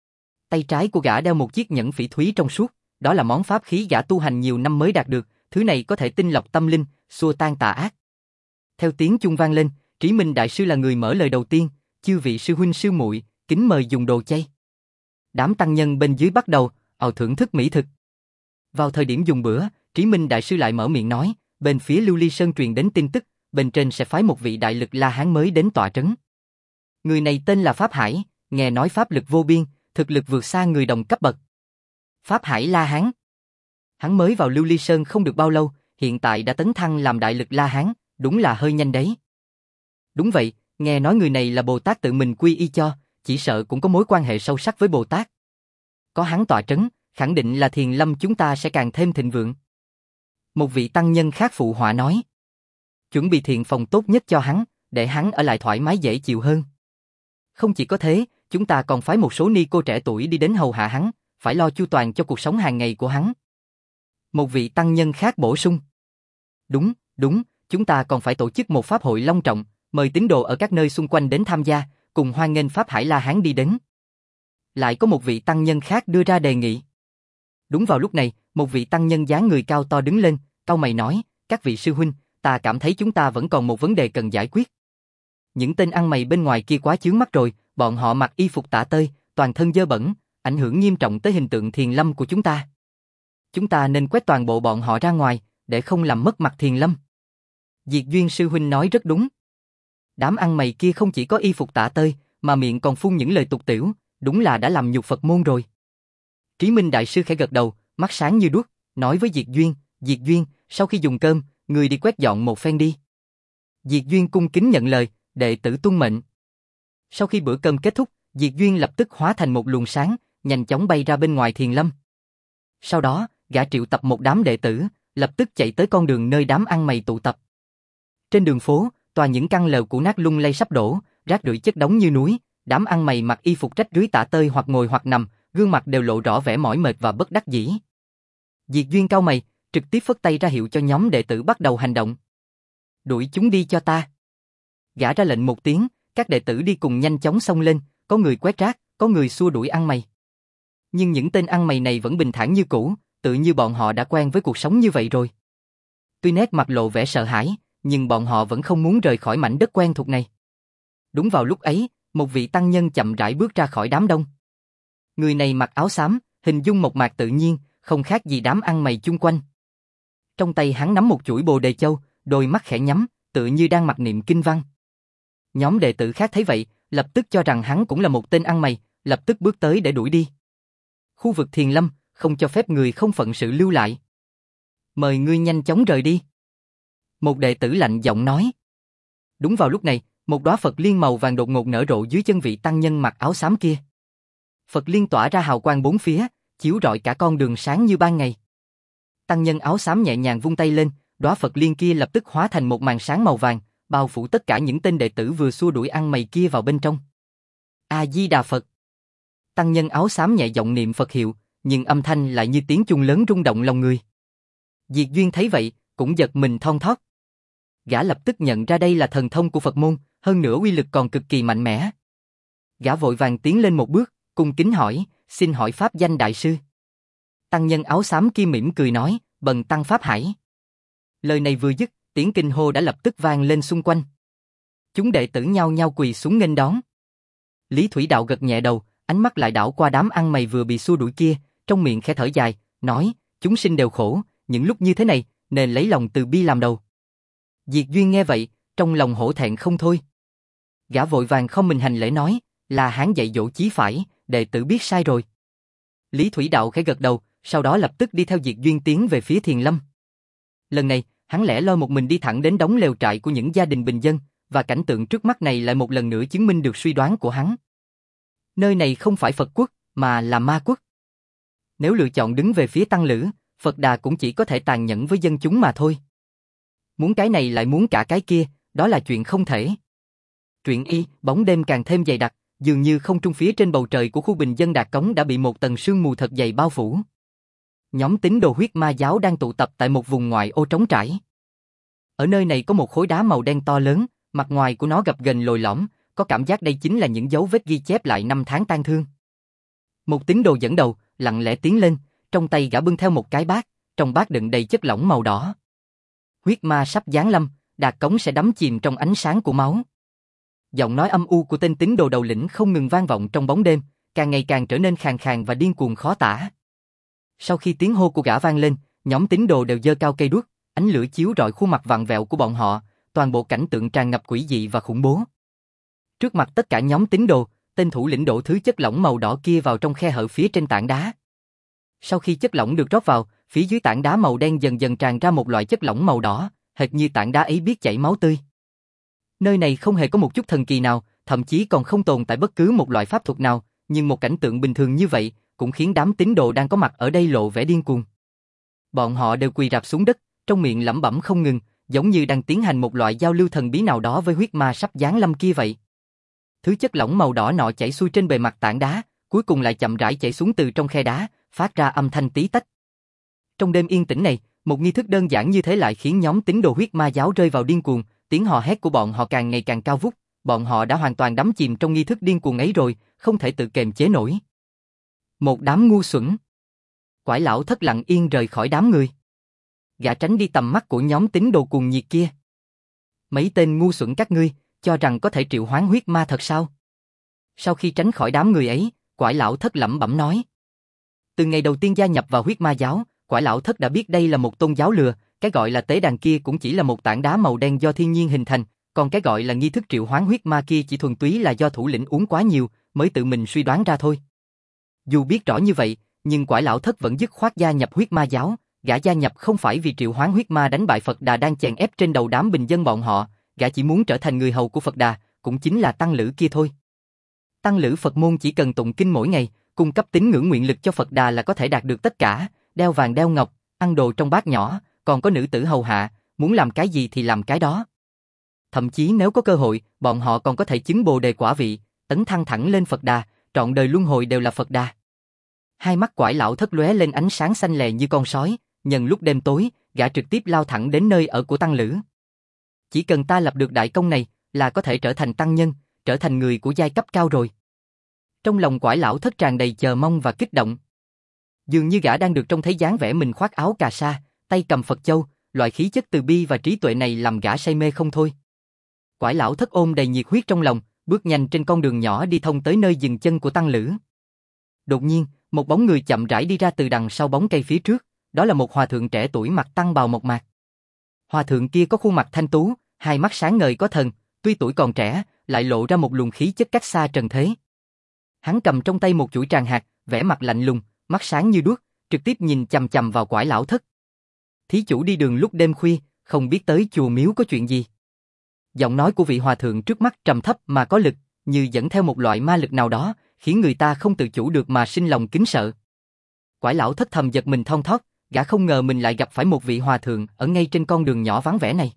Tay trái của gã đeo một chiếc nhẫn phỉ thúy trong suốt, đó là món pháp khí gã tu hành nhiều năm mới đạt được, thứ này có thể tinh lọc tâm linh, xua tan tà ác. Theo tiếng chuông vang lên, Trí Minh Đại Sư là người mở lời đầu tiên, chư vị sư huynh sư muội, kính mời dùng đồ chay. Đám tăng nhân bên dưới bắt đầu ào thưởng thức mỹ thực. Vào thời điểm dùng bữa, Trí Minh Đại Sư lại mở miệng nói, bên phía Lưu Ly Sơn truyền đến tin tức, bên trên sẽ phái một vị đại lực La Hán mới đến tọa trấn. Người này tên là Pháp Hải, nghe nói pháp lực vô biên, thực lực vượt xa người đồng cấp bậc. Pháp Hải La Hán. Hắn mới vào Lưu Ly Sơn không được bao lâu, hiện tại đã tấn thăng làm đại lực La Hán, đúng là hơi nhanh đấy. Đúng vậy, nghe nói người này là Bồ Tát tự mình quy y cho, chỉ sợ cũng có mối quan hệ sâu sắc với Bồ Tát. Có hắn tọa trấn, khẳng định là thiền lâm chúng ta sẽ càng thêm thịnh vượng. Một vị tăng nhân khác phụ họa nói. Chuẩn bị thiền phòng tốt nhất cho hắn, để hắn ở lại thoải mái dễ chịu hơn. Không chỉ có thế, chúng ta còn phái một số ni cô trẻ tuổi đi đến hầu hạ hắn, phải lo chu toàn cho cuộc sống hàng ngày của hắn. Một vị tăng nhân khác bổ sung. Đúng, đúng, chúng ta còn phải tổ chức một pháp hội long trọng, mời tín đồ ở các nơi xung quanh đến tham gia, cùng hoan nghênh Pháp Hải La Hán đi đến. Lại có một vị tăng nhân khác đưa ra đề nghị. Đúng vào lúc này, một vị tăng nhân dáng người cao to đứng lên, cau mày nói, các vị sư huynh, ta cảm thấy chúng ta vẫn còn một vấn đề cần giải quyết. Những tên ăn mày bên ngoài kia quá chướng mắt rồi, bọn họ mặc y phục tả tơi, toàn thân dơ bẩn, ảnh hưởng nghiêm trọng tới hình tượng thiền lâm của chúng ta. Chúng ta nên quét toàn bộ bọn họ ra ngoài, để không làm mất mặt thiền lâm. Diệt Duyên sư huynh nói rất đúng. Đám ăn mày kia không chỉ có y phục tả tơi, mà miệng còn phun những lời tục tĩu, đúng là đã làm nhục Phật môn rồi. Trí Minh đại sư khẽ gật đầu, mắt sáng như đuốc, nói với Diệt Duyên, Diệt Duyên, sau khi dùng cơm, người đi quét dọn một phen đi. Diệt Duyên cung kính nhận lời, đệ tử tuân mệnh. Sau khi bữa cơm kết thúc, Diệt Duyên lập tức hóa thành một luồng sáng, nhanh chóng bay ra bên ngoài thiền lâm. Sau đó, gã triệu tập một đám đệ tử, lập tức chạy tới con đường nơi đám ăn mày tụ tập. Trên đường phố, toàn những căn lều cũ nát lung lay sắp đổ, rác rưởi chất đống như núi, đám ăn mày mặc y phục rách rưới tả tơi hoặc ngồi hoặc nằm, gương mặt đều lộ rõ vẻ mỏi mệt và bất đắc dĩ. Diệt Duyên cau mày, trực tiếp phất tay ra hiệu cho nhóm đệ tử bắt đầu hành động. Đuổi chúng đi cho ta. Gã ra lệnh một tiếng, các đệ tử đi cùng nhanh chóng xông lên, có người quét rác, có người xua đuổi ăn mày. Nhưng những tên ăn mày này vẫn bình thản như cũ, tự như bọn họ đã quen với cuộc sống như vậy rồi. Tuy nét mặt lộ vẻ sợ hãi, nhưng bọn họ vẫn không muốn rời khỏi mảnh đất quen thuộc này. Đúng vào lúc ấy, một vị tăng nhân chậm rãi bước ra khỏi đám đông. Người này mặc áo xám, hình dung mộc mạc tự nhiên, không khác gì đám ăn mày chung quanh. Trong tay hắn nắm một chuỗi bồ đề châu, đôi mắt khẽ nhắm, tự như đang mặc niệm kinh văn. Nhóm đệ tử khác thấy vậy, lập tức cho rằng hắn cũng là một tên ăn mày, lập tức bước tới để đuổi đi. Khu vực thiền lâm, không cho phép người không phận sự lưu lại. Mời ngươi nhanh chóng rời đi. Một đệ tử lạnh giọng nói. Đúng vào lúc này, một đóa Phật liên màu vàng đột ngột nở rộ dưới chân vị tăng nhân mặc áo xám kia. Phật liên tỏa ra hào quang bốn phía, chiếu rọi cả con đường sáng như ban ngày. Tăng nhân áo xám nhẹ nhàng vung tay lên, đóa Phật liên kia lập tức hóa thành một màn sáng màu vàng, bao phủ tất cả những tên đệ tử vừa xua đuổi ăn mày kia vào bên trong. A Di Đà Phật. Tăng nhân áo xám nhẹ giọng niệm Phật hiệu, nhưng âm thanh lại như tiếng chuông lớn rung động lòng người. Diệt Duyên thấy vậy, cũng giật mình thon thót. Gã lập tức nhận ra đây là thần thông của Phật môn, hơn nữa uy lực còn cực kỳ mạnh mẽ. Gã vội vàng tiến lên một bước, cung kính hỏi, xin hỏi pháp danh đại sư. Tăng nhân áo xám kia mỉm cười nói, bần tăng Pháp Hải. Lời này vừa dứt, tiếng kinh hô đã lập tức vang lên xung quanh. Chúng đệ tử nhao nhao quỳ xuống nghênh đón. Lý Thủy Đạo gật nhẹ đầu, ánh mắt lại đảo qua đám ăn mày vừa bị xua đuổi kia, trong miệng khẽ thở dài, nói, chúng sinh đều khổ, những lúc như thế này, nên lấy lòng từ bi làm đầu. Diệt Duyên nghe vậy, trong lòng hổ thẹn không thôi. Gã vội vàng không mình hành lễ nói, là hán dạy dỗ chí phải, đệ tử biết sai rồi. Lý Thủy Đạo khẽ gật đầu, sau đó lập tức đi theo Diệt Duyên tiến về phía thiền lâm. Lần này, hắn lẻ loi một mình đi thẳng đến đống lều trại của những gia đình bình dân, và cảnh tượng trước mắt này lại một lần nữa chứng minh được suy đoán của hắn. Nơi này không phải Phật quốc, mà là ma quốc. Nếu lựa chọn đứng về phía tăng lữ, Phật Đà cũng chỉ có thể tàn nhẫn với dân chúng mà thôi. Muốn cái này lại muốn cả cái kia, đó là chuyện không thể. Truyện y, bóng đêm càng thêm dày đặc, dường như không trung phía trên bầu trời của khu bình dân Đạt Cống đã bị một tầng sương mù thật dày bao phủ. Nhóm tín đồ huyết ma giáo đang tụ tập tại một vùng ngoại ô trống trải. Ở nơi này có một khối đá màu đen to lớn, mặt ngoài của nó gập ghềnh lồi lõm, có cảm giác đây chính là những dấu vết ghi chép lại năm tháng tang thương. Một tín đồ dẫn đầu, lặng lẽ tiến lên, trong tay gã bưng theo một cái bát, trong bát đựng đầy chất lỏng màu đỏ. Huyết ma sắp giáng lâm, Đạt Cống sẽ đắm chìm trong ánh sáng của máu. Giọng nói âm u của tên tín đồ đầu lĩnh không ngừng vang vọng trong bóng đêm, càng ngày càng trở nên khàn khàn và điên cuồng khó tả. Sau khi tiếng hô của gã vang lên, nhóm tín đồ đều giơ cao cây đuốc, ánh lửa chiếu rọi khuôn mặt vặn vẹo của bọn họ, toàn bộ cảnh tượng tràn ngập quỷ dị và khủng bố. Trước mặt tất cả nhóm tín đồ, Tên thủ lĩnh đổ thứ chất lỏng màu đỏ kia vào trong khe hở phía trên tảng đá. Sau khi chất lỏng được rót vào, phía dưới tảng đá màu đen dần dần tràn ra một loại chất lỏng màu đỏ, hệt như tảng đá ấy biết chảy máu tươi. Nơi này không hề có một chút thần kỳ nào, thậm chí còn không tồn tại bất cứ một loại pháp thuật nào, nhưng một cảnh tượng bình thường như vậy cũng khiến đám tín đồ đang có mặt ở đây lộ vẻ điên cuồng. Bọn họ đều quỳ rạp xuống đất, trong miệng lẩm bẩm không ngừng, giống như đang tiến hành một loại giao lưu thần bí nào đó với huyết ma sắp giáng lâm kia vậy. Thứ chất lỏng màu đỏ nọ chảy xuôi trên bề mặt tảng đá, cuối cùng lại chậm rãi chảy xuống từ trong khe đá, phát ra âm thanh tí tách. Trong đêm yên tĩnh này, một nghi thức đơn giản như thế lại khiến nhóm tín đồ huyết ma giáo rơi vào điên cuồng, tiếng hò hét của bọn họ càng ngày càng cao vút, bọn họ đã hoàn toàn đắm chìm trong nghi thức điên cuồng ấy rồi, không thể tự kiềm chế nổi. Một đám ngu xuẩn. Quải lão thất lặng yên rời khỏi đám người. Gã tránh đi tầm mắt của nhóm tín đồ cuồng nhiệt kia. Mấy tên ngu xuẩn các ngươi, cho rằng có thể triệu hoán huyết ma thật sao? Sau khi tránh khỏi đám người ấy, Quải lão thất lẩm bẩm nói. Từ ngày đầu tiên gia nhập vào huyết ma giáo, Quải lão thất đã biết đây là một tôn giáo lừa, cái gọi là tế đàn kia cũng chỉ là một tảng đá màu đen do thiên nhiên hình thành, còn cái gọi là nghi thức triệu hoán huyết ma kia chỉ thuần túy là do thủ lĩnh uống quá nhiều, mới tự mình suy đoán ra thôi. Dù biết rõ như vậy, nhưng Quải lão thất vẫn dứt khoát gia nhập huyết ma giáo, gã gia nhập không phải vì triệu hoán huyết ma đánh bại Phật Đà đang chèn ép trên đầu đám bình dân bọn họ, gã chỉ muốn trở thành người hầu của Phật Đà, cũng chính là tăng lữ kia thôi. Tăng lữ Phật môn chỉ cần tụng kinh mỗi ngày, cung cấp tín ngưỡng nguyện lực cho Phật Đà là có thể đạt được tất cả, đeo vàng đeo ngọc, ăn đồ trong bát nhỏ, còn có nữ tử hầu hạ, muốn làm cái gì thì làm cái đó. Thậm chí nếu có cơ hội, bọn họ còn có thể chứng bồ đề quả vị, tấn thăng thẳng lên Phật Đà, trọn đời luân hồi đều là Phật Đà. Hai mắt Quải lão thất lóe lên ánh sáng xanh lè như con sói, nhân lúc đêm tối, gã trực tiếp lao thẳng đến nơi ở của tăng lữ. Chỉ cần ta lập được đại công này, là có thể trở thành tăng nhân, trở thành người của giai cấp cao rồi. Trong lòng Quải lão thất tràn đầy chờ mong và kích động. Dường như gã đang được trông thấy dáng vẻ mình khoác áo cà sa, tay cầm Phật châu, loại khí chất từ bi và trí tuệ này làm gã say mê không thôi. Quải lão thất ôm đầy nhiệt huyết trong lòng, bước nhanh trên con đường nhỏ đi thông tới nơi dừng chân của tăng lữ. Đột nhiên, một bóng người chậm rãi đi ra từ đằng sau bóng cây phía trước, đó là một hòa thượng trẻ tuổi mặc tăng bào mộc mạc. Hòa thượng kia có khuôn mặt thanh tú, hai mắt sáng ngời có thần, tuy tuổi còn trẻ, lại lộ ra một luồng khí chất cách xa trần thế. Hắn cầm trong tay một chuỗi tràng hạt, vẻ mặt lạnh lùng, mắt sáng như đuốc, trực tiếp nhìn chằm chằm vào Quải lão thất. Thí chủ đi đường lúc đêm khuya, không biết tới chùa miếu có chuyện gì? Giọng nói của vị hòa thượng trước mắt trầm thấp mà có lực, như dẫn theo một loại ma lực nào đó, khiến người ta không tự chủ được mà sinh lòng kính sợ. Quải lão thất thầm giật mình thon thót, gã không ngờ mình lại gặp phải một vị hòa thượng ở ngay trên con đường nhỏ vắng vẻ này.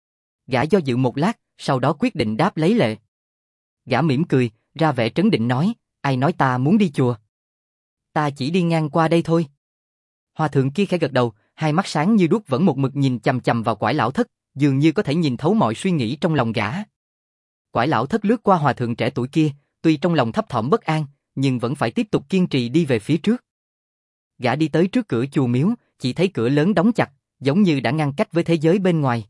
Gã do dự một lát, sau đó quyết định đáp lấy lệ. Gã mỉm cười, ra vẻ trấn định nói, ai nói ta muốn đi chùa? Ta chỉ đi ngang qua đây thôi. Hòa thượng kia khẽ gật đầu, hai mắt sáng như đuốc vẫn một mực nhìn chằm chằm vào Quải lão thất, dường như có thể nhìn thấu mọi suy nghĩ trong lòng gã. Quải lão thất lướt qua hòa thượng trẻ tuổi kia, tuy trong lòng thấp thỏm bất an, nhưng vẫn phải tiếp tục kiên trì đi về phía trước. Gã đi tới trước cửa chùa miếu, chỉ thấy cửa lớn đóng chặt, giống như đã ngăn cách với thế giới bên ngoài.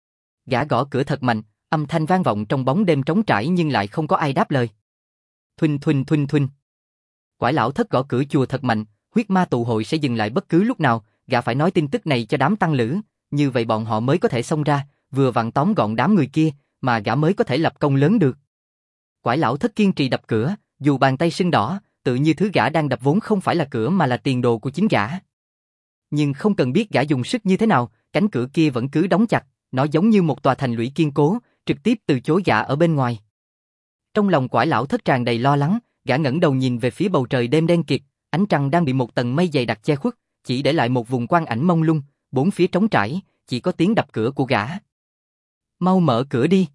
Gã gõ cửa thật mạnh, âm thanh vang vọng trong bóng đêm trống trải nhưng lại không có ai đáp lời. Thuinh thuinh thuinh thuinh. Quải lão thất gõ cửa chùa thật mạnh, huyết ma tụ hội sẽ dừng lại bất cứ lúc nào, gã phải nói tin tức này cho đám tăng lữ, như vậy bọn họ mới có thể xông ra, vừa vặn tóm gọn đám người kia, mà gã mới có thể lập công lớn được. Quải lão thất kiên trì đập cửa, dù bàn tay sưng đỏ, tự như thứ gã đang đập vốn không phải là cửa mà là tiền đồ của chính gã. Nhưng không cần biết gã dùng sức như thế nào, cánh cửa kia vẫn cứ đóng chặt, nó giống như một tòa thành lũy kiên cố, trực tiếp từ chối gã ở bên ngoài. Trong lòng Quải lão thất tràn đầy lo lắng, gã ngẩng đầu nhìn về phía bầu trời đêm đen kịt, ánh trăng đang bị một tầng mây dày đặc che khuất, chỉ để lại một vùng quang ảnh mông lung, bốn phía trống trải, chỉ có tiếng đập cửa của gã. Mau mở cửa đi.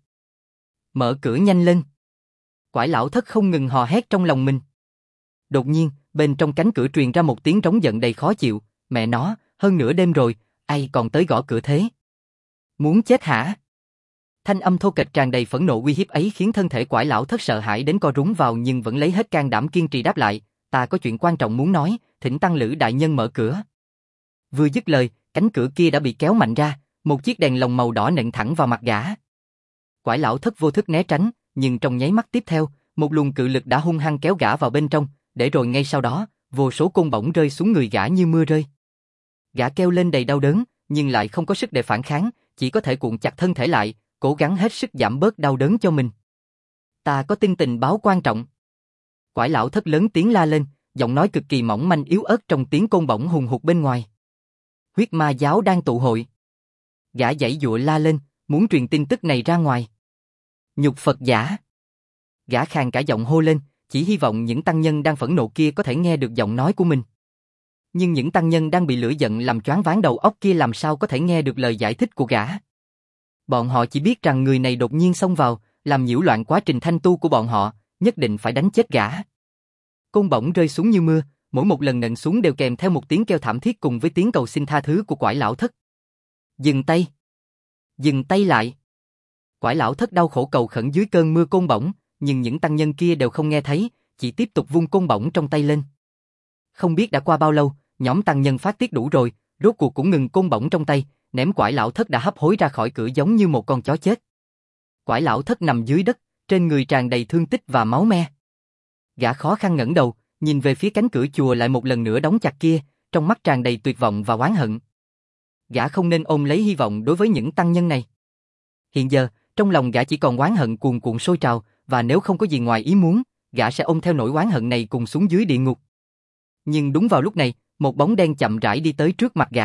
Mở cửa nhanh lên. Quải lão thất không ngừng hò hét trong lòng mình. Đột nhiên, bên trong cánh cửa truyền ra một tiếng trống giận đầy khó chịu, mẹ nó, hơn nửa đêm rồi, ai còn tới gõ cửa thế? Muốn chết hả? Thanh âm thô kệch tràn đầy phẫn nộ uy hiếp ấy khiến thân thể Quải lão thất sợ hãi đến co rúm vào nhưng vẫn lấy hết can đảm kiên trì đáp lại, ta có chuyện quan trọng muốn nói, thỉnh tăng lữ đại nhân mở cửa. Vừa dứt lời, cánh cửa kia đã bị kéo mạnh ra, một chiếc đèn lồng màu đỏ nện thẳng vào mặt gã. Quải lão thất vô thức né tránh, nhưng trong nháy mắt tiếp theo, một luồng cự lực đã hung hăng kéo gã vào bên trong, để rồi ngay sau đó, vô số côn bổng rơi xuống người gã như mưa rơi. Gã kêu lên đầy đau đớn, nhưng lại không có sức để phản kháng, chỉ có thể cuộn chặt thân thể lại, cố gắng hết sức giảm bớt đau đớn cho mình. Ta có tin tình báo quan trọng. Quải lão thất lớn tiếng la lên, giọng nói cực kỳ mỏng manh yếu ớt trong tiếng côn bổng hùng hục bên ngoài. Huyết ma giáo đang tụ hội. Gã giãy giụa la lên, muốn truyền tin tức này ra ngoài. Nhục Phật giả. Gã khàn cả giọng hô lên, chỉ hy vọng những tăng nhân đang phẫn nộ kia có thể nghe được giọng nói của mình. Nhưng những tăng nhân đang bị lửa giận làm choáng váng đầu óc kia làm sao có thể nghe được lời giải thích của gã. Bọn họ chỉ biết rằng người này đột nhiên xông vào, làm nhiễu loạn quá trình thanh tu của bọn họ, nhất định phải đánh chết gã. Côn bổng rơi xuống như mưa, mỗi một lần nện xuống đều kèm theo một tiếng kêu thảm thiết cùng với tiếng cầu xin tha thứ của Quải lão thất. Dừng tay! Dừng tay lại! Quải lão thất đau khổ cầu khẩn dưới cơn mưa côn bổng, nhưng những tăng nhân kia đều không nghe thấy, chỉ tiếp tục vung côn bổng trong tay lên. Không biết đã qua bao lâu, nhóm tăng nhân phát tiết đủ rồi, rốt cuộc cũng ngừng côn bổng trong tay, ném Quải lão thất đã hấp hối ra khỏi cửa giống như một con chó chết. Quải lão thất nằm dưới đất, trên người tràn đầy thương tích và máu me. Gã khó khăn ngẩng đầu, nhìn về phía cánh cửa chùa lại một lần nữa đóng chặt kia, trong mắt tràn đầy tuyệt vọng và oán hận. Gã không nên ôm lấy hy vọng đối với những tăng nhân này. Hiện giờ, trong lòng gã chỉ còn oán hận cuồn cuộn sôi trào, và nếu không có gì ngoài ý muốn, gã sẽ ôm theo nỗi oán hận này cùng xuống dưới địa ngục. Nhưng đúng vào lúc này, một bóng đen chậm rãi đi tới trước mặt gã.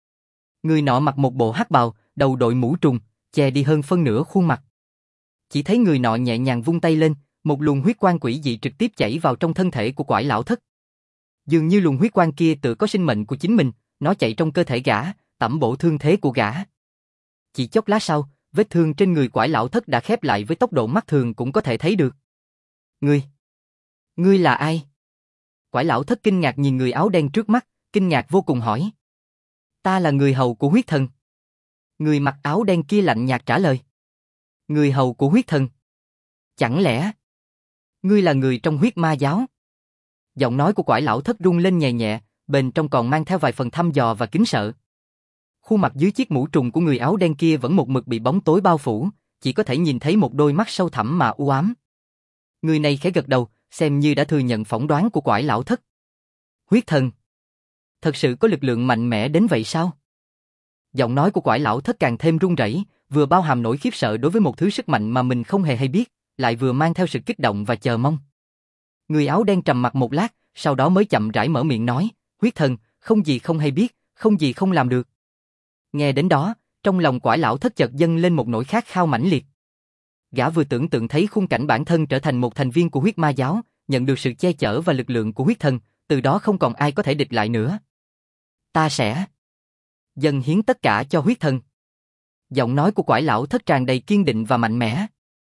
Người nọ mặc một bộ hắc bào, đầu đội mũ trùng, che đi hơn phân nửa khuôn mặt. Chỉ thấy người nọ nhẹ nhàng vung tay lên, một luồng huyết quang quỷ dị trực tiếp chảy vào trong thân thể của Quải lão thất. Dường như luồng huyết quang kia tự có sinh mệnh của chính mình, nó chạy trong cơ thể gã, tẩm bổ thương thế của gã. Chỉ chốc lát sau, vết thương trên người Quải lão thất đã khép lại với tốc độ mắt thường cũng có thể thấy được. Ngươi, ngươi là ai? Quải lão thất kinh ngạc nhìn người áo đen trước mắt, kinh ngạc vô cùng hỏi. Ta là người hầu của huyết thần. Người mặc áo đen kia lạnh nhạt trả lời. Người hầu của huyết thần? Chẳng lẽ ngươi là người trong huyết ma giáo? Giọng nói của Quải lão thất rung lên nhẹ nhẹ, bên trong còn mang theo vài phần thăm dò và kính sợ. Khuôn mặt dưới chiếc mũ trùng của người áo đen kia vẫn một mực bị bóng tối bao phủ, chỉ có thể nhìn thấy một đôi mắt sâu thẳm mà u ám. Người này khẽ gật đầu, xem như đã thừa nhận phỏng đoán của Quải lão thất. Huyết thần? Thật sự có lực lượng mạnh mẽ đến vậy sao? Giọng nói của Quải lão thất càng thêm run rẩy, vừa bao hàm nỗi khiếp sợ đối với một thứ sức mạnh mà mình không hề hay biết, lại vừa mang theo sự kích động và chờ mong. Người áo đen trầm mặc một lát, sau đó mới chậm rãi mở miệng nói, huyết thần, không gì không hay biết, không gì không làm được. Nghe đến đó, trong lòng Quải lão thất chợt dâng lên một nỗi khát khao mãnh liệt. Gã vừa tưởng tượng thấy khung cảnh bản thân trở thành một thành viên của huyết ma giáo, nhận được sự che chở và lực lượng của huyết thần, từ đó không còn ai có thể địch lại nữa. Ta sẽ dâng hiến tất cả cho huyết thần. Giọng nói của Quải lão thất tràn đầy kiên định và mạnh mẽ.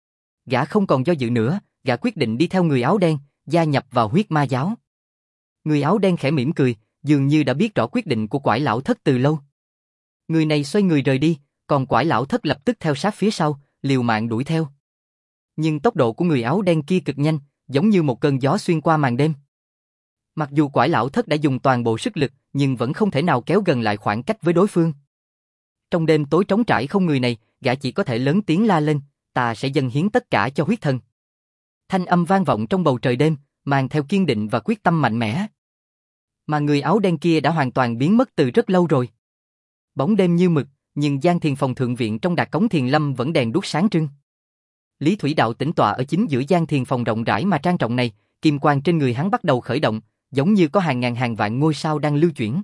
Gã không còn do dự nữa, gã quyết định đi theo người áo đen, gia nhập vào huyết ma giáo. Người áo đen khẽ mỉm cười, dường như đã biết rõ quyết định của Quải lão thất từ lâu. Người này xoay người rời đi, còn Quải lão thất lập tức theo sát phía sau, liều mạng đuổi theo. Nhưng tốc độ của người áo đen kia cực nhanh, giống như một cơn gió xuyên qua màn đêm. Mặc dù Quải lão thất đã dùng toàn bộ sức lực, nhưng vẫn không thể nào kéo gần lại khoảng cách với đối phương. Trong đêm tối trống trải không người này, gã chỉ có thể lớn tiếng la lên, ta sẽ dâng hiến tất cả cho huyết thần. Thanh âm vang vọng trong bầu trời đêm, mang theo kiên định và quyết tâm mạnh mẽ. Mà người áo đen kia đã hoàn toàn biến mất từ rất lâu rồi. Bóng đêm như mực, nhưng gian thiền phòng thượng viện trong Đạt Cống Thiền Lâm vẫn đèn đuốc sáng trưng. Lý Thủy Đạo tĩnh tọa ở chính giữa gian thiền phòng rộng rãi mà trang trọng này, kim quang trên người hắn bắt đầu khởi động, giống như có hàng ngàn hàng vạn ngôi sao đang lưu chuyển.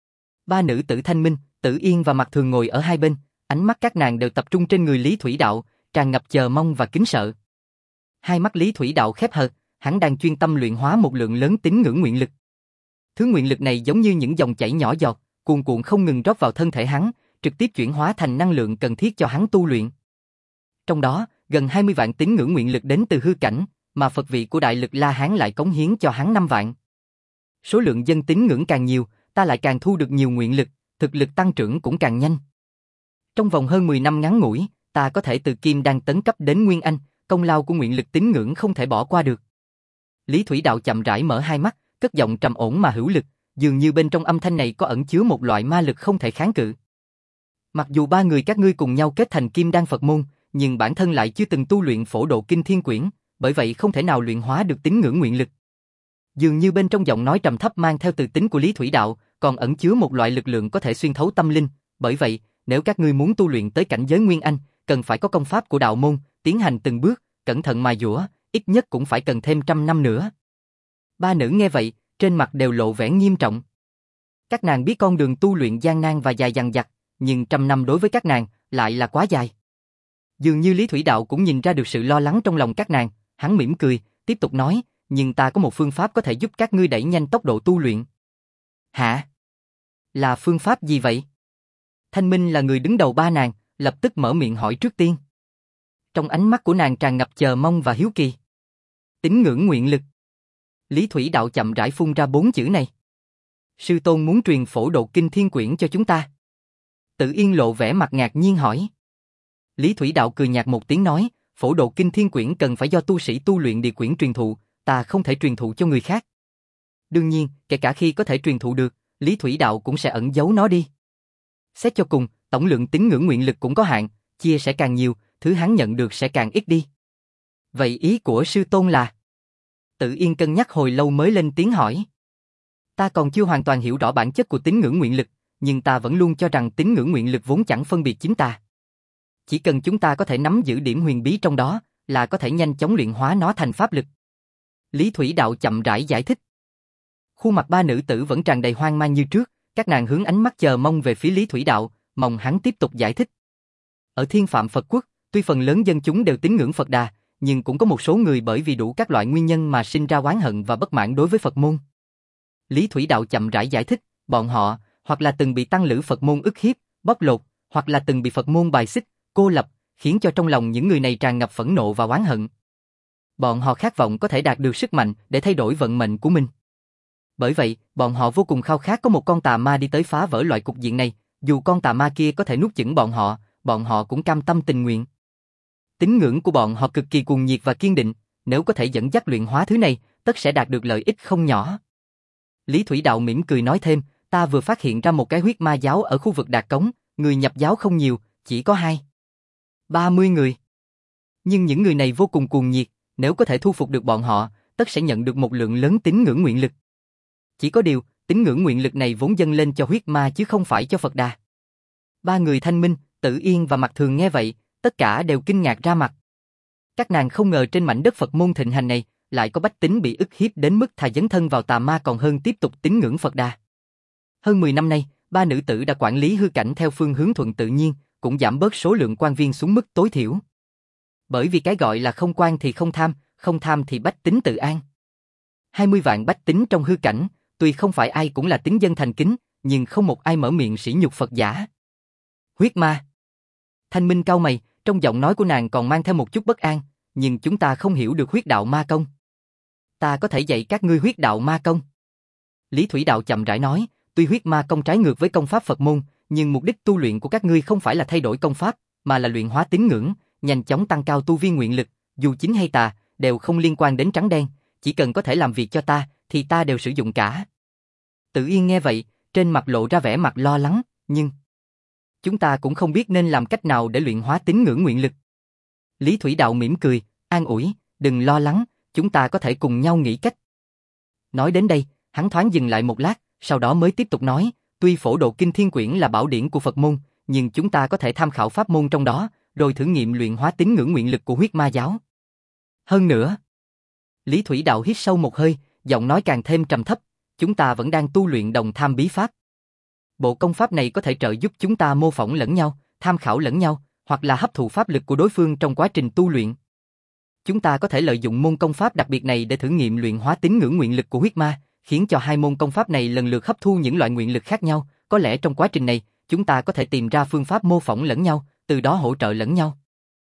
Ba nữ tử Thanh Minh, Tử Yên và Mạc Thường ngồi ở hai bên, ánh mắt các nàng đều tập trung trên người Lý Thủy Đạo, tràn ngập chờ mong và kính sợ. Hai mắt Lý Thủy Đạo khép hờ, hắn đang chuyên tâm luyện hóa một lượng lớn tín ngưỡng nguyện lực. Thứ nguyện lực này giống như những dòng chảy nhỏ giọt, cuồn cuộn không ngừng rót vào thân thể hắn, trực tiếp chuyển hóa thành năng lượng cần thiết cho hắn tu luyện. Trong đó, gần hai mươi vạn tín ngưỡng nguyện lực đến từ hư cảnh, mà Phật vị của Đại Lực La Hán lại cống hiến cho hắn năm vạn. Số lượng dân tín ngưỡng càng nhiều, ta lại càng thu được nhiều nguyện lực, thực lực tăng trưởng cũng càng nhanh. Trong vòng hơn mười năm ngắn ngủi, ta có thể từ Kim Đan tấn cấp đến Nguyên Anh, công lao của nguyện lực tín ngưỡng không thể bỏ qua được. Lý Thủy Đạo chậm rãi mở hai mắt, cất giọng trầm ổn mà hữu lực, dường như bên trong âm thanh này có ẩn chứa một loại ma lực không thể kháng cự. Mặc dù ba người các ngươi cùng nhau kết thành Kim Đan Phật môn, nhưng bản thân lại chưa từng tu luyện Phổ Độ Kinh Thiên Quyển, bởi vậy không thể nào luyện hóa được tín ngưỡng nguyện lực. Dường như bên trong giọng nói trầm thấp mang theo từ tính của Lý Thủy Đạo, còn ẩn chứa một loại lực lượng có thể xuyên thấu tâm linh, bởi vậy, nếu các ngươi muốn tu luyện tới cảnh giới Nguyên Anh, cần phải có công pháp của đạo môn, tiến hành từng bước, cẩn thận mài dũa, ít nhất cũng phải cần thêm trăm năm nữa. Ba nữ nghe vậy, trên mặt đều lộ vẻ nghiêm trọng. Các nàng biết con đường tu luyện gian nan và dài dằng dặc, nhưng trăm năm đối với các nàng lại là quá dài. Dường như Lý Thủy Đạo cũng nhìn ra được sự lo lắng trong lòng các nàng, hắn mỉm cười, tiếp tục nói, nhưng ta có một phương pháp có thể giúp các ngươi đẩy nhanh tốc độ tu luyện. Hả? Là phương pháp gì vậy? Thanh Minh là người đứng đầu ba nàng, lập tức mở miệng hỏi trước tiên. Trong ánh mắt của nàng tràn ngập chờ mong và hiếu kỳ. Tín ngưỡng nguyện lực. Lý Thủy Đạo chậm rãi phun ra bốn chữ này. Sư tôn muốn truyền Phổ Độ Kinh Thiên Quyển cho chúng ta. Tự Yên lộ vẻ mặt ngạc nhiên hỏi. Lý Thủy Đạo cười nhạt một tiếng nói, Phổ Độ Kinh Thiên Quyển cần phải do tu sĩ tu luyện địa quyển truyền thụ, ta không thể truyền thụ cho người khác. Đương nhiên, kể cả khi có thể truyền thụ được, Lý Thủy Đạo cũng sẽ ẩn giấu nó đi. Xét cho cùng, tổng lượng tín ngưỡng nguyện lực cũng có hạn, chia sẻ càng nhiều, thứ hắn nhận được sẽ càng ít đi. Vậy ý của sư tôn là? Tự Yên cân nhắc hồi lâu mới lên tiếng hỏi. Ta còn chưa hoàn toàn hiểu rõ bản chất của tín ngưỡng nguyện lực, nhưng ta vẫn luôn cho rằng tín ngưỡng nguyện lực vốn chẳng phân biệt chính ta. Chỉ cần chúng ta có thể nắm giữ điểm huyền bí trong đó, là có thể nhanh chóng luyện hóa nó thành pháp lực. Lý Thủy Đạo chậm rãi giải thích. Khuôn mặt ba nữ tử vẫn tràn đầy hoang mang như trước, các nàng hướng ánh mắt chờ mong về phía Lý Thủy Đạo, mong hắn tiếp tục giải thích. Ở Thiên Phạm Phật Quốc, tuy phần lớn dân chúng đều tín ngưỡng Phật Đà, nhưng cũng có một số người bởi vì đủ các loại nguyên nhân mà sinh ra oán hận và bất mãn đối với Phật môn. Lý Thủy Đạo chậm rãi giải thích, bọn họ, hoặc là từng bị tăng lữ Phật môn ức hiếp, bóc lột, hoặc là từng bị Phật môn bài xích, cô lập, khiến cho trong lòng những người này tràn ngập phẫn nộ và oán hận. Bọn họ khát vọng có thể đạt được sức mạnh để thay đổi vận mệnh của mình. Bởi vậy, bọn họ vô cùng khao khát có một con tà ma đi tới phá vỡ loại cục diện này, dù con tà ma kia có thể nuốt chửng bọn họ, bọn họ cũng cam tâm tình nguyện. Tín ngưỡng của bọn họ cực kỳ cuồng nhiệt và kiên định, nếu có thể dẫn dắt luyện hóa thứ này, tất sẽ đạt được lợi ích không nhỏ. Lý Thủy Đạo mỉm cười nói thêm, ta vừa phát hiện ra một cái huyết ma giáo ở khu vực Đạt Cống, người nhập giáo không nhiều, chỉ có hai. ba mươi người. Nhưng những người này vô cùng cuồng nhiệt, nếu có thể thu phục được bọn họ, tất sẽ nhận được một lượng lớn tín ngưỡng nguyện lực. Chỉ có điều, tín ngưỡng nguyện lực này vốn dâng lên cho huyết ma chứ không phải cho Phật Đà. Ba người Thanh Minh, Tự Yên và Mạc Thường nghe vậy, tất cả đều kinh ngạc ra mặt. Các nàng không ngờ trên mảnh đất Phật môn thịnh hành này, lại có bách tính bị ức hiếp đến mức thà dấn thân vào tà ma còn hơn tiếp tục tín ngưỡng Phật Đà. Hơn mười năm nay, ba nữ tử đã quản lý hư cảnh theo phương hướng thuận tự nhiên, cũng giảm bớt số lượng quan viên xuống mức tối thiểu. Bởi vì cái gọi là không quan thì không tham, không tham thì bách tính tự an. hai mươi vạn bách tính trong hư cảnh, tuy không phải ai cũng là tín dân thành kính, nhưng không một ai mở miệng sỉ nhục Phật giả. Huyết ma. Thanh Minh cau mày, trong giọng nói của nàng còn mang theo một chút bất an, nhưng chúng ta không hiểu được huyết đạo ma công. Ta có thể dạy các ngươi huyết đạo ma công. Lý Thủy Đạo chậm rãi nói, tuy huyết ma công trái ngược với công pháp Phật môn, nhưng mục đích tu luyện của các ngươi không phải là thay đổi công pháp, mà là luyện hóa tín ngưỡng, nhanh chóng tăng cao tu vi nguyện lực, dù chính hay tà, đều không liên quan đến trắng đen, chỉ cần có thể làm việc cho ta, thì ta đều sử dụng cả. Tự Yên nghe vậy, trên mặt lộ ra vẻ mặt lo lắng, nhưng chúng ta cũng không biết nên làm cách nào để luyện hóa tín ngưỡng nguyện lực. Lý Thủy Đạo mỉm cười, an ủi, đừng lo lắng, chúng ta có thể cùng nhau nghĩ cách. Nói đến đây, hắn thoáng dừng lại một lát, sau đó mới tiếp tục nói, tuy Phổ Độ Kinh Thiên Quyển là bảo điển của Phật môn, nhưng chúng ta có thể tham khảo pháp môn trong đó, rồi thử nghiệm luyện hóa tín ngưỡng nguyện lực của huyết ma giáo. Hơn nữa, Lý Thủy Đạo hít sâu một hơi, giọng nói càng thêm trầm thấp, chúng ta vẫn đang tu luyện đồng tham bí pháp. Bộ công pháp này có thể trợ giúp chúng ta mô phỏng lẫn nhau, tham khảo lẫn nhau, hoặc là hấp thụ pháp lực của đối phương trong quá trình tu luyện. Chúng ta có thể lợi dụng môn công pháp đặc biệt này để thử nghiệm luyện hóa tín ngưỡng nguyện lực của huyết ma, khiến cho hai môn công pháp này lần lượt hấp thu những loại nguyện lực khác nhau, có lẽ trong quá trình này, chúng ta có thể tìm ra phương pháp mô phỏng lẫn nhau, từ đó hỗ trợ lẫn nhau.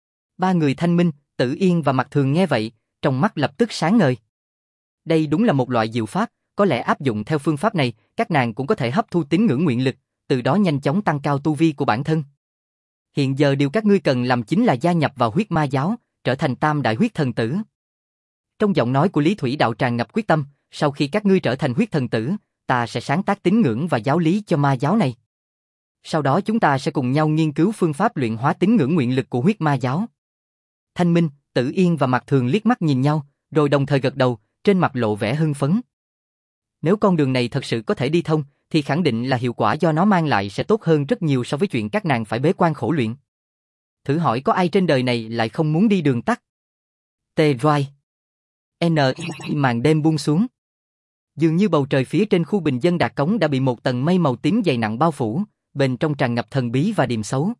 Ba người Thanh Minh, Tự Yên và Mạc Thường nghe vậy, trong mắt lập tức sáng ngời. Đây đúng là một loại diệu pháp, có lẽ áp dụng theo phương pháp này, các nàng cũng có thể hấp thu tín ngưỡng nguyện lực, từ đó nhanh chóng tăng cao tu vi của bản thân. Hiện giờ điều các ngươi cần làm chính là gia nhập vào huyết ma giáo, trở thành tam đại huyết thần tử. Trong giọng nói của Lý Thủy Đạo tràn ngập quyết tâm, sau khi các ngươi trở thành huyết thần tử, ta sẽ sáng tác tín ngưỡng và giáo lý cho ma giáo này. Sau đó chúng ta sẽ cùng nhau nghiên cứu phương pháp luyện hóa tín ngưỡng nguyện lực của huyết ma giáo. Thanh Minh, Tự Yên và Mạc Thường liếc mắt nhìn nhau, rồi đồng thời gật đầu, trên mặt lộ vẻ hưng phấn. Nếu con đường này thật sự có thể đi thông, thì khẳng định là hiệu quả do nó mang lại sẽ tốt hơn rất nhiều so với chuyện các nàng phải bế quan khổ luyện. Thử hỏi có ai trên đời này lại không muốn đi đường tắt? Tê Roai. N. Màn đêm buông xuống. Dường như bầu trời phía trên khu bình dân Đạt Cống đã bị một tầng mây màu tím dày nặng bao phủ, bên trong tràn ngập thần bí và điềm xấu.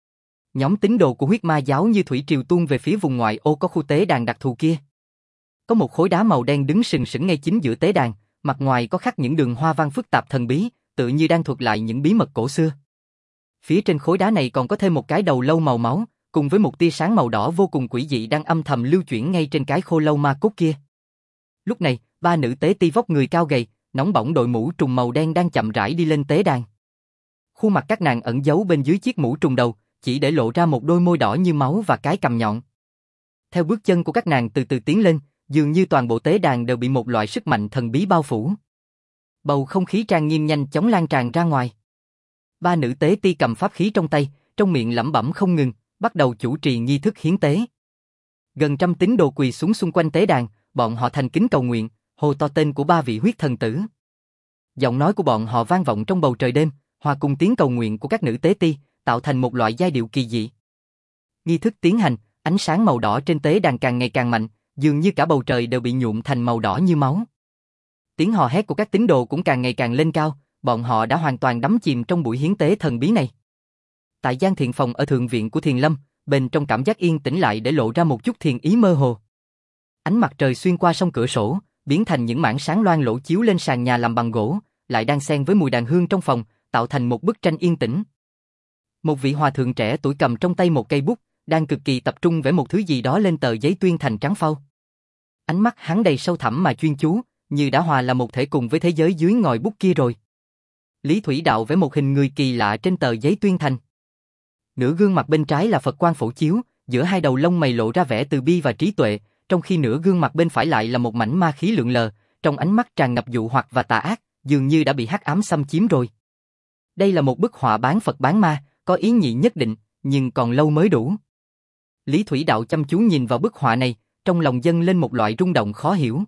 Nhóm tín đồ của huyết ma giáo như thủy triều tuôn về phía vùng ngoại ô có khu tế đàn đặc thù kia. Có một khối đá màu đen đứng sừng sững ngay chính giữa tế đàn, mặt ngoài có khắc những đường hoa văn phức tạp thần bí, tự như đang thuật lại những bí mật cổ xưa. Phía trên khối đá này còn có thêm một cái đầu lâu màu máu, cùng với một tia sáng màu đỏ vô cùng quỷ dị đang âm thầm lưu chuyển ngay trên cái khô lâu ma cốt kia. Lúc này, ba nữ tế ti vóc người cao gầy, nóng bỏng đội mũ trùng màu đen đang chậm rãi đi lên tế đàn. Khuôn mặt các nàng ẩn giấu bên dưới chiếc mũ trùng đầu, chỉ để lộ ra một đôi môi đỏ như máu và cái cằm nhọn. Theo bước chân của các nàng từ từ tiến lên, dường như toàn bộ tế đàn đều bị một loại sức mạnh thần bí bao phủ. Bầu không khí trang nghiêm nhanh chóng lan tràn ra ngoài. Ba nữ tế ti cầm pháp khí trong tay, trong miệng lẩm bẩm không ngừng, bắt đầu chủ trì nghi thức hiến tế. Gần trăm tín đồ quỳ xuống xung quanh tế đàn, bọn họ thành kính cầu nguyện, hô to tên của ba vị huyết thần tử. Giọng nói của bọn họ vang vọng trong bầu trời đêm, hòa cùng tiếng cầu nguyện của các nữ tế ti, tạo thành một loại giai điệu kỳ dị. Nghi thức tiến hành, ánh sáng màu đỏ trên tế đàn càng ngày càng mạnh, dường như cả bầu trời đều bị nhuộm thành màu đỏ như máu. Tiếng hò hét của các tín đồ cũng càng ngày càng lên cao, bọn họ đã hoàn toàn đắm chìm trong buổi hiến tế thần bí này. Tại gian thiền phòng ở thượng viện của Thiền Lâm, bên trong cảm giác yên tĩnh lại để lộ ra một chút thiền ý mơ hồ. Ánh mặt trời xuyên qua song cửa sổ, biến thành những mảng sáng loang lổ chiếu lên sàn nhà làm bằng gỗ, lại đan xen với mùi đàn hương trong phòng, tạo thành một bức tranh yên tĩnh. Một vị hòa thượng trẻ tuổi cầm trong tay một cây bút, đang cực kỳ tập trung vẽ một thứ gì đó lên tờ giấy tuyên thành trắng phau. Ánh mắt hắn đầy sâu thẳm mà chuyên chú, như đã hòa là một thể cùng với thế giới dưới ngòi bút kia rồi. Lý Thủy Đạo vẽ một hình người kỳ lạ trên tờ giấy tuyên thành. Nửa gương mặt bên trái là Phật Quang phổ chiếu, giữa hai đầu lông mày lộ ra vẻ từ bi và trí tuệ, trong khi nửa gương mặt bên phải lại là một mảnh ma khí lượn lờ, trong ánh mắt tràn ngập dụ hoặc và tà ác, dường như đã bị hắc ám xâm chiếm rồi. Đây là một bức họa bán Phật bán ma, có ý nhị nhất định, nhưng còn lâu mới đủ. Lý Thủy Đạo chăm chú nhìn vào bức họa này, trong lòng dâng lên một loại rung động khó hiểu.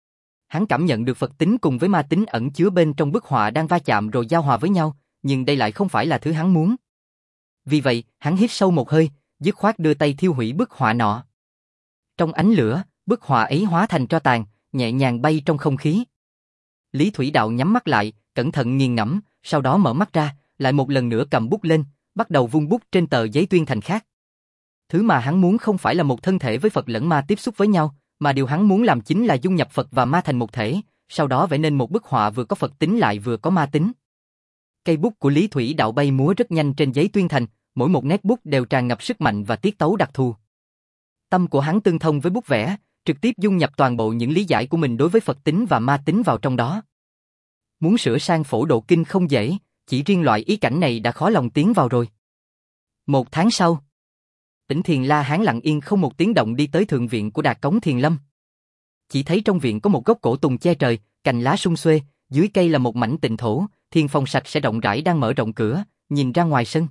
Hắn cảm nhận được Phật tính cùng với ma tính ẩn chứa bên trong bức họa đang va chạm rồi giao hòa với nhau, nhưng đây lại không phải là thứ hắn muốn. Vì vậy, hắn hít sâu một hơi, dứt khoát đưa tay thiêu hủy bức họa nọ. Trong ánh lửa, bức họa ấy hóa thành tro tàn, nhẹ nhàng bay trong không khí. Lý Thủy Đạo nhắm mắt lại, cẩn thận nghiền ngẫm, sau đó mở mắt ra, lại một lần nữa cầm bút lên, bắt đầu vung bút trên tờ giấy tuyên thành khác. Thứ mà hắn muốn không phải là một thân thể với Phật lẫn ma tiếp xúc với nhau, mà điều hắn muốn làm chính là dung nhập Phật và ma thành một thể, sau đó vẽ nên một bức họa vừa có Phật tính lại vừa có ma tính. Cây bút của Lý Thủy Đạo bay múa rất nhanh trên giấy tuyên thành, mỗi một nét bút đều tràn ngập sức mạnh và tiết tấu đặc thù. Tâm của hắn tương thông với bút vẽ, trực tiếp dung nhập toàn bộ những lý giải của mình đối với Phật tính và ma tính vào trong đó. Muốn sửa sang phổ độ kinh không dễ, chỉ riêng loại ý cảnh này đã khó lòng tiến vào rồi. Một tháng sau, Tỉnh Thiền La Hán lặng yên không một tiếng động đi tới thượng viện của Đạt Cống Thiền Lâm. Chỉ thấy trong viện có một gốc cổ tùng che trời, cành lá sum xuê, dưới cây là một mảnh tịnh thổ, thiền phòng sạch sẽ rộng rãi đang mở rộng cửa, nhìn ra ngoài sân.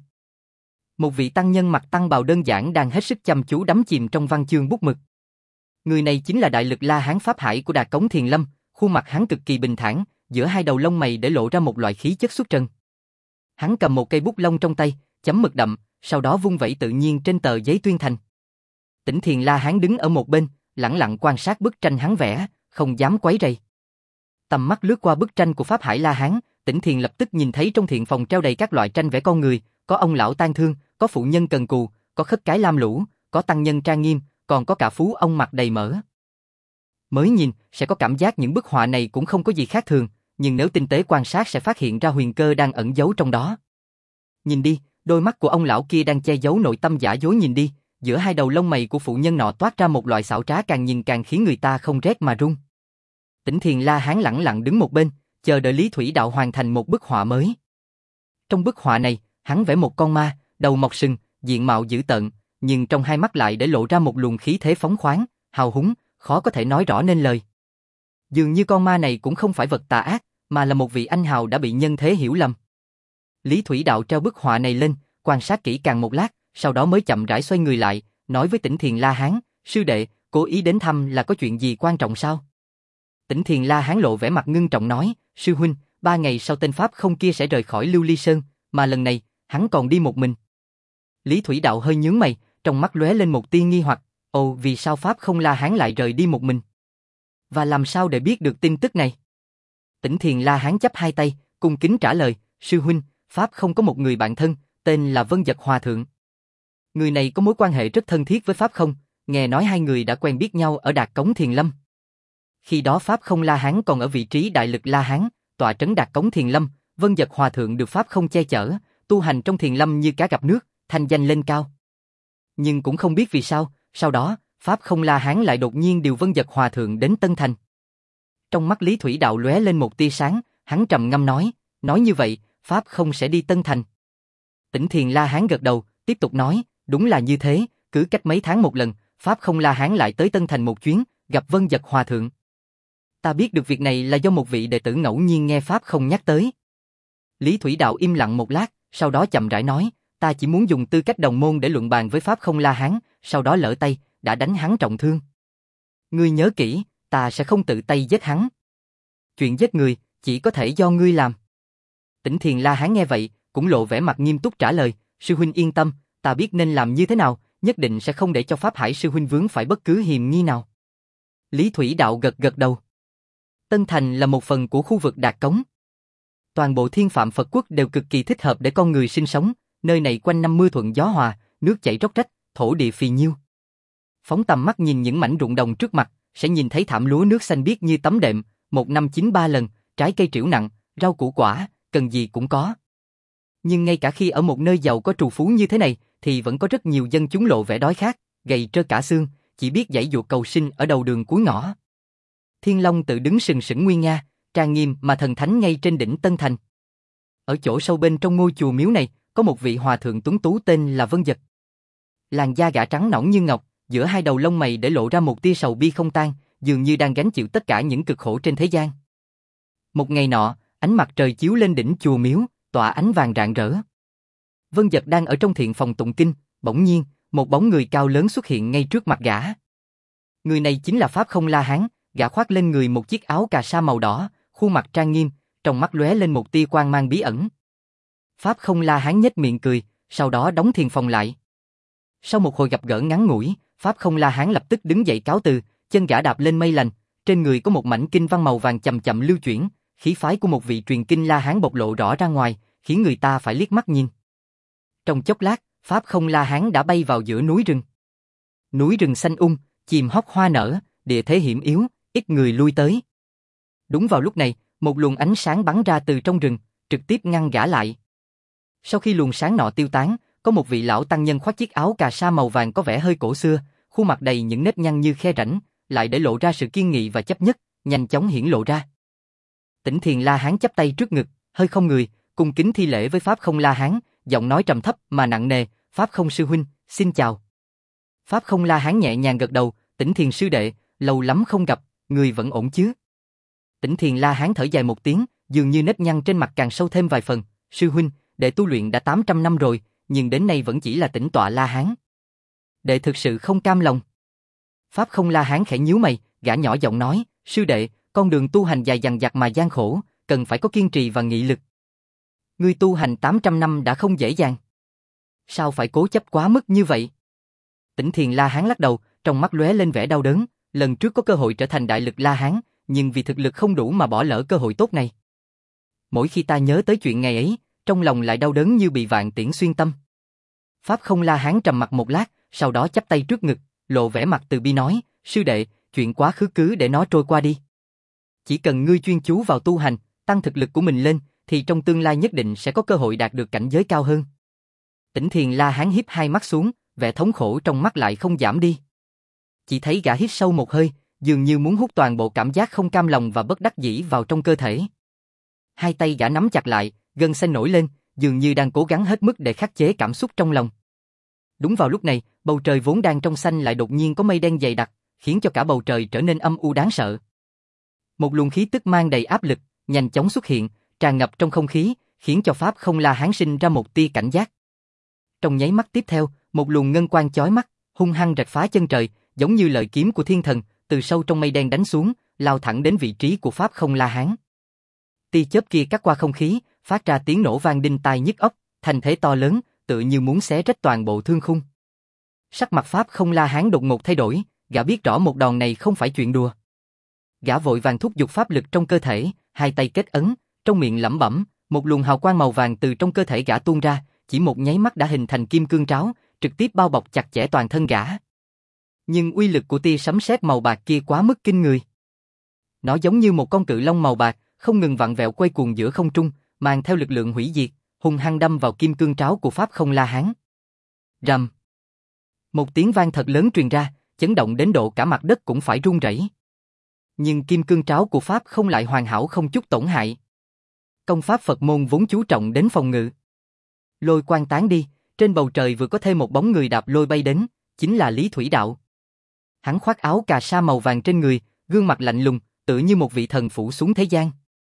Một vị tăng nhân mặc tăng bào đơn giản đang hết sức chăm chú đắm chìm trong văn chương bút mực. Người này chính là đại lực La Hán Pháp Hải của Đạt Cống Thiền Lâm, khuôn mặt hắn cực kỳ bình thản, giữa hai đầu lông mày để lộ ra một loại khí chất xuất trần. Hắn cầm một cây bút lông trong tay, chấm mực đậm, sau đó vung vẩy tự nhiên trên tờ giấy tuyên thành. Tỉnh Thiền La Hán đứng ở một bên, lặng lặng quan sát bức tranh hắn vẽ, không dám quấy rầy. Tầm mắt lướt qua bức tranh của Pháp Hải La Hán, Tỉnh Thiền lập tức nhìn thấy trong thiện phòng treo đầy các loại tranh vẽ con người, có ông lão tang thương, có phụ nhân cần cù, có khất cái lam lũ, có tăng nhân trang nghiêm, còn có cả phú ông mặt đầy mỡ. Mới nhìn, sẽ có cảm giác những bức họa này cũng không có gì khác thường, nhưng nếu tinh tế quan sát sẽ phát hiện ra huyền cơ đang ẩn giấu trong đó. Nhìn đi, đôi mắt của ông lão kia đang che giấu nội tâm giả dối, nhìn đi, giữa hai đầu lông mày của phụ nhân nọ toát ra một loại xảo trá càng nhìn càng khiến người ta không rét mà run. Tỉnh Thiền La Hán lẳng lặng đứng một bên, chờ đợi Lý Thủy Đạo hoàn thành một bức họa mới. Trong bức họa này, hắn vẽ một con ma, đầu mọc sừng, diện mạo dữ tợn, nhưng trong hai mắt lại để lộ ra một luồng khí thế phóng khoáng, hào húng, khó có thể nói rõ nên lời. Dường như con ma này cũng không phải vật tà ác, mà là một vị anh hào đã bị nhân thế hiểu lầm. Lý Thủy Đạo treo bức họa này lên, quan sát kỹ càng một lát, sau đó mới chậm rãi xoay người lại, nói với Tỉnh Thiền La Hán, sư đệ, cố ý đến thăm là có chuyện gì quan trọng sao? Tỉnh Thiền La Hán lộ vẻ mặt ngưng trọng nói, sư huynh, ba ngày sau tên Pháp không kia sẽ rời khỏi Lưu Ly Sơn, mà lần này, hắn còn đi một mình. Lý Thủy Đạo hơi nhướng mày, trong mắt lóe lên một tia nghi hoặc, ồ, vì sao Pháp không La Hán lại rời đi một mình? Và làm sao để biết được tin tức này? Tỉnh Thiền La Hán chắp hai tay, cung kính trả lời, sư huynh, Pháp không có một người bạn thân, tên là Vân Dật Hòa Thượng. Người này có mối quan hệ rất thân thiết với Pháp không, nghe nói hai người đã quen biết nhau ở Đạt Cống Thiền Lâm. Khi đó Pháp không La Hán còn ở vị trí Đại Lực La Hán, tọa trấn Đạt Cống Thiền Lâm, Vân Dật Hòa Thượng được Pháp không che chở, tu hành trong Thiền Lâm như cá gặp nước, thanh danh lên cao. Nhưng cũng không biết vì sao, sau đó, Pháp không La Hán lại đột nhiên điều Vân Dật Hòa Thượng đến Tân Thành. Trong mắt Lý Thủy Đạo lóe lên một tia sáng, hắn trầm ngâm nói, nói như vậy, Pháp không sẽ đi Tân Thành. Tỉnh Thiền La Hán gật đầu, tiếp tục nói, đúng là như thế, cứ cách mấy tháng một lần, Pháp không La Hán lại tới Tân Thành một chuyến, gặp Vân Dật Hòa Thượng. Ta biết được việc này là do một vị đệ tử ngẫu nhiên nghe Pháp không nhắc tới. Lý Thủy Đạo im lặng một lát, sau đó chậm rãi nói, ta chỉ muốn dùng tư cách đồng môn để luận bàn với Pháp không La Hán, sau đó lỡ tay, đã đánh hắn trọng thương. Ngươi nhớ kỹ, ta sẽ không tự tay giết hắn. Chuyện giết người, chỉ có thể do ngươi làm. Tỉnh Thiền La Hán nghe vậy, cũng lộ vẻ mặt nghiêm túc trả lời, sư huynh yên tâm, ta biết nên làm như thế nào, nhất định sẽ không để cho Pháp Hải sư huynh vướng phải bất cứ hiềm nghi nào. Lý Thủy Đạo gật gật đầu. Tân Thành là một phần của khu vực Đạt Cống. Toàn bộ Thiên Phạm Phật Quốc đều cực kỳ thích hợp để con người sinh sống, nơi này quanh năm mưa thuận gió hòa, nước chảy róc rách, thổ địa phì nhiêu. Phóng tầm mắt nhìn những mảnh ruộng đồng trước mặt, sẽ nhìn thấy thảm lúa nước xanh biếc như tấm đệm, một năm chín ba lần, trái cây trĩu nặng, rau củ quả, cần gì cũng có. Nhưng ngay cả khi ở một nơi giàu có trù phú như thế này, thì vẫn có rất nhiều dân chúng lộ vẻ đói khát, gầy trơ cả xương, chỉ biết giãy giụa cầu sinh ở đầu đường cuối ngõ. Thiên Long tự đứng sừng sững nguy nga, trang nghiêm mà thần thánh ngay trên đỉnh Tân Thành. Ở chỗ sâu bên trong ngôi chùa miếu này, có một vị hòa thượng tuấn tú tên là Vân Dật. Làn da gã trắng nõn như ngọc, giữa hai đầu lông mày để lộ ra một tia sầu bi không tan, dường như đang gánh chịu tất cả những cực khổ trên thế gian. Một ngày nọ, ánh mặt trời chiếu lên đỉnh chùa miếu, tỏa ánh vàng rạng rỡ. Vân Dật đang ở trong thiện phòng tụng kinh, bỗng nhiên, một bóng người cao lớn xuất hiện ngay trước mặt gã. Người này chính là Pháp không La Hán, gã khoác lên người một chiếc áo cà sa màu đỏ, khuôn mặt trang nghiêm, trong mắt lóe lên một tia quang mang bí ẩn. Pháp không La Hán nhếch miệng cười, sau đó đóng thiền phòng lại. Sau một hồi gặp gỡ ngắn ngủi, Pháp không La Hán lập tức đứng dậy cáo từ, chân gã đạp lên mây lành, trên người có một mảnh kinh văn màu vàng chậm chậm lưu chuyển, khí phái của một vị truyền kinh La Hán bộc lộ rõ ra ngoài, khiến người ta phải liếc mắt nhìn. Trong chốc lát, Pháp không La Hán đã bay vào giữa núi rừng. Núi rừng xanh um, chìm hót hoa nở, địa thế hiểm yếu, ít người lui tới. Đúng vào lúc này, một luồng ánh sáng bắn ra từ trong rừng, trực tiếp ngăn gã lại. Sau khi luồng sáng nọ tiêu tán, có một vị lão tăng nhân khoác chiếc áo cà sa màu vàng có vẻ hơi cổ xưa, khuôn mặt đầy những nếp nhăn như khe rãnh, lại để lộ ra sự kiên nghị và chấp nhất, nhanh chóng hiển lộ ra. Tỉnh Thiền La Hán chắp tay trước ngực, hơi không người, cung kính thi lễ với Pháp không La Hán, giọng nói trầm thấp mà nặng nề, Pháp không sư huynh, xin chào. Pháp không La Hán nhẹ nhàng gật đầu, Tỉnh Thiền sư đệ, lâu lắm không gặp, người vẫn ổn chứ? Tỉnh Thiền La Hán thở dài một tiếng, dường như nếp nhăn trên mặt càng sâu thêm vài phần, sư huynh, đệ tu luyện đã tám trăm năm rồi, nhưng đến nay vẫn chỉ là tỉnh tọa La Hán. Đệ thực sự không cam lòng. Pháp không La Hán khẽ nhíu mày, gã nhỏ giọng nói, sư đệ, con đường tu hành dài dằng dặc mà gian khổ, cần phải có kiên trì và nghị lực. Ngươi tu hành tám trăm năm đã không dễ dàng. Sao phải cố chấp quá mức như vậy? Tỉnh Thiền La Hán lắc đầu, trong mắt lóe lên vẻ đau đớn, lần trước có cơ hội trở thành đại lực La Hán, nhưng vì thực lực không đủ mà bỏ lỡ cơ hội tốt này. Mỗi khi ta nhớ tới chuyện ngày ấy, trong lòng lại đau đớn như bị vạn tiễn xuyên tâm. Pháp không La Hán trầm mặc một lát, sau đó chắp tay trước ngực, lộ vẻ mặt từ bi nói, sư đệ, chuyện quá khứ cứ để nó trôi qua đi. Chỉ cần ngươi chuyên chú vào tu hành, tăng thực lực của mình lên, thì trong tương lai nhất định sẽ có cơ hội đạt được cảnh giới cao hơn. Tỉnh Thiền La Hán híp hai mắt xuống, vẻ thống khổ trong mắt lại không giảm đi. Chỉ thấy gã hít sâu một hơi, dường như muốn hút toàn bộ cảm giác không cam lòng và bất đắc dĩ vào trong cơ thể. Hai tay gã nắm chặt lại, gân xanh nổi lên, dường như đang cố gắng hết mức để khắc chế cảm xúc trong lòng. Đúng vào lúc này, bầu trời vốn đang trong xanh lại đột nhiên có mây đen dày đặc, khiến cho cả bầu trời trở nên âm u đáng sợ. Một luồng khí tức mang đầy áp lực, nhanh chóng xuất hiện, tràn ngập trong không khí, khiến cho Pháp không La Hán sinh ra một tia cảnh giác. Trong nháy mắt tiếp theo, một luồng ngân quang chói mắt, hung hăng rạch phá chân trời, giống như lợi kiếm của thiên thần, từ sâu trong mây đen đánh xuống, lao thẳng đến vị trí của Pháp không La Hán. Tia chớp kia cắt qua không khí, phát ra tiếng nổ vang đinh tai nhức óc, thành thế to lớn, tựa như muốn xé rách toàn bộ thương khung. Sắc mặt Pháp không La Hán đột ngột thay đổi, gã biết rõ một đòn này không phải chuyện đùa. Gã vội vàng thúc giục pháp lực trong cơ thể, hai tay kết ấn, trong miệng lẩm bẩm, một luồng hào quang màu vàng từ trong cơ thể gã tuôn ra, chỉ một nháy mắt đã hình thành kim cương tráo, trực tiếp bao bọc chặt chẽ toàn thân gã. Nhưng uy lực của tia sấm sét màu bạc kia quá mức kinh người. Nó giống như một con cự long màu bạc, không ngừng vặn vẹo quay cuồng giữa không trung, mang theo lực lượng hủy diệt, hung hăng đâm vào kim cương tráo của Pháp Không La Hán. Rầm. Một tiếng vang thật lớn truyền ra, chấn động đến độ cả mặt đất cũng phải rung rẩy. Nhưng kim cương tráo của Pháp Không lại hoàn hảo không chút tổn hại. Công pháp Phật môn vốn chú trọng đến phòng ngự. Lôi quang tán đi, trên bầu trời vừa có thêm một bóng người đạp lôi bay đến, chính là Lý Thủy Đạo. Hắn khoác áo cà sa màu vàng trên người, gương mặt lạnh lùng, tựa như một vị thần phủ xuống thế gian.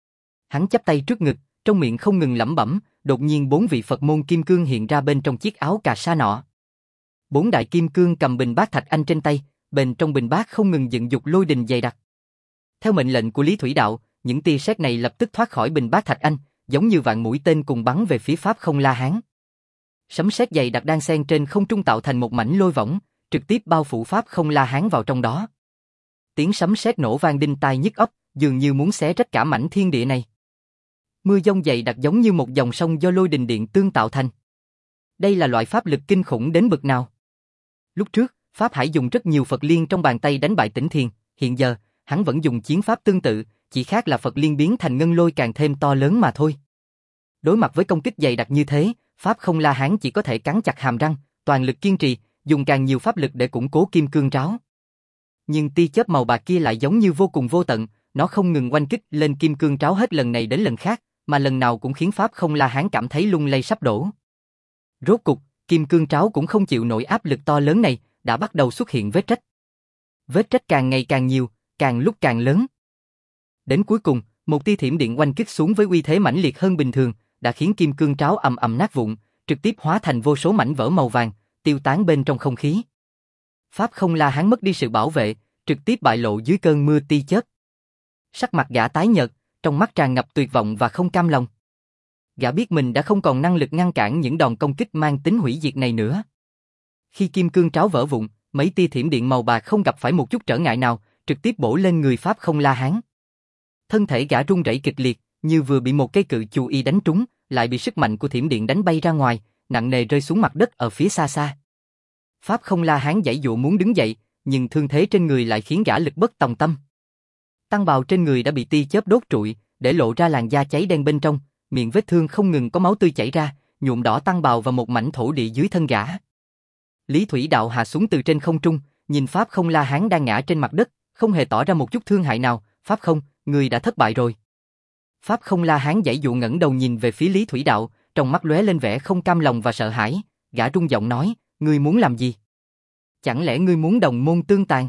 Hắn chắp tay trước ngực, trong miệng không ngừng lẩm bẩm, đột nhiên bốn vị Phật môn kim cương hiện ra bên trong chiếc áo cà sa nọ. Bốn đại kim cương cầm bình bát thạch anh trên tay, bên trong bình bát không ngừng dựng dục lôi đình dày đặc. Theo mệnh lệnh của Lý Thủy Đạo, những tia sét này lập tức thoát khỏi bình bát thạch anh, giống như vạn mũi tên cùng bắn về phía Pháp Không La Hán. Sấm sét dày đặc đan xen trên không trung tạo thành một mảnh lôi võng, trực tiếp bao phủ Pháp Không La Hán vào trong đó. Tiếng sấm sét nổ vang đinh tai nhức óc, dường như muốn xé rách cả mảnh thiên địa này. Mưa dông dày đặc giống như một dòng sông do lôi đình điện tương tạo thành. Đây là loại pháp lực kinh khủng đến bậc nào? Lúc trước, Pháp Hải dùng rất nhiều Phật liên trong bàn tay đánh bại Tỉnh Thiền, hiện giờ, hắn vẫn dùng chiến pháp tương tự, chỉ khác là Phật liên biến thành ngân lôi càng thêm to lớn mà thôi. Đối mặt với công kích dày đặc như thế, Pháp Không La Hán chỉ có thể cắn chặt hàm răng, toàn lực kiên trì, dùng càng nhiều pháp lực để củng cố kim cương tráo. Nhưng tia chớp màu bạc kia lại giống như vô cùng vô tận, nó không ngừng oanh kích lên kim cương tráo hết lần này đến lần khác, mà lần nào cũng khiến Pháp Không La Hán cảm thấy lung lay sắp đổ. Rốt cục, kim cương tráo cũng không chịu nổi áp lực to lớn này, đã bắt đầu xuất hiện vết rách. Vết rách càng ngày càng nhiều, càng lúc càng lớn. Đến cuối cùng, một tia thiểm điện oanh kích xuống với uy thế mãnh liệt hơn bình thường, đã khiến kim cương tráo ầm ầm nát vụn, trực tiếp hóa thành vô số mảnh vỡ màu vàng, tiêu tán bên trong không khí. Pháp Không La Hán mất đi sự bảo vệ, trực tiếp bại lộ dưới cơn mưa tia chớp. Sắc mặt gã tái nhợt, trong mắt tràn ngập tuyệt vọng và không cam lòng. Gã biết mình đã không còn năng lực ngăn cản những đòn công kích mang tính hủy diệt này nữa. Khi kim cương tráo vỡ vụn, mấy tia thiểm điện màu bạc không gặp phải một chút trở ngại nào, trực tiếp bổ lên người Pháp Không La Hán. Thân thể gã rung rẩy kịch liệt, như vừa bị một cây cự chù y đánh trúng, lại bị sức mạnh của thiểm điện đánh bay ra ngoài, nặng nề rơi xuống mặt đất ở phía xa xa. Pháp Không La Hán giãy giụa muốn đứng dậy, nhưng thương thế trên người lại khiến gã lực bất tòng tâm. Tăng bào trên người đã bị tia chớp đốt trụi, để lộ ra làn da cháy đen bên trong, miệng vết thương không ngừng có máu tươi chảy ra, nhuộm đỏ tăng bào và một mảnh thổ địa dưới thân gã. Lý Thủy Đạo hạ xuống từ trên không trung, nhìn Pháp Không La Hán đang ngã trên mặt đất, không hề tỏ ra một chút thương hại nào. Pháp Không, ngươi đã thất bại rồi. Pháp Không La Hán giãy giụa ngẩng đầu nhìn về phía Lý Thủy Đạo, trong mắt lóe lên vẻ không cam lòng và sợ hãi. Gã rung giọng nói, ngươi muốn làm gì? Chẳng lẽ ngươi muốn đồng môn tương tàn?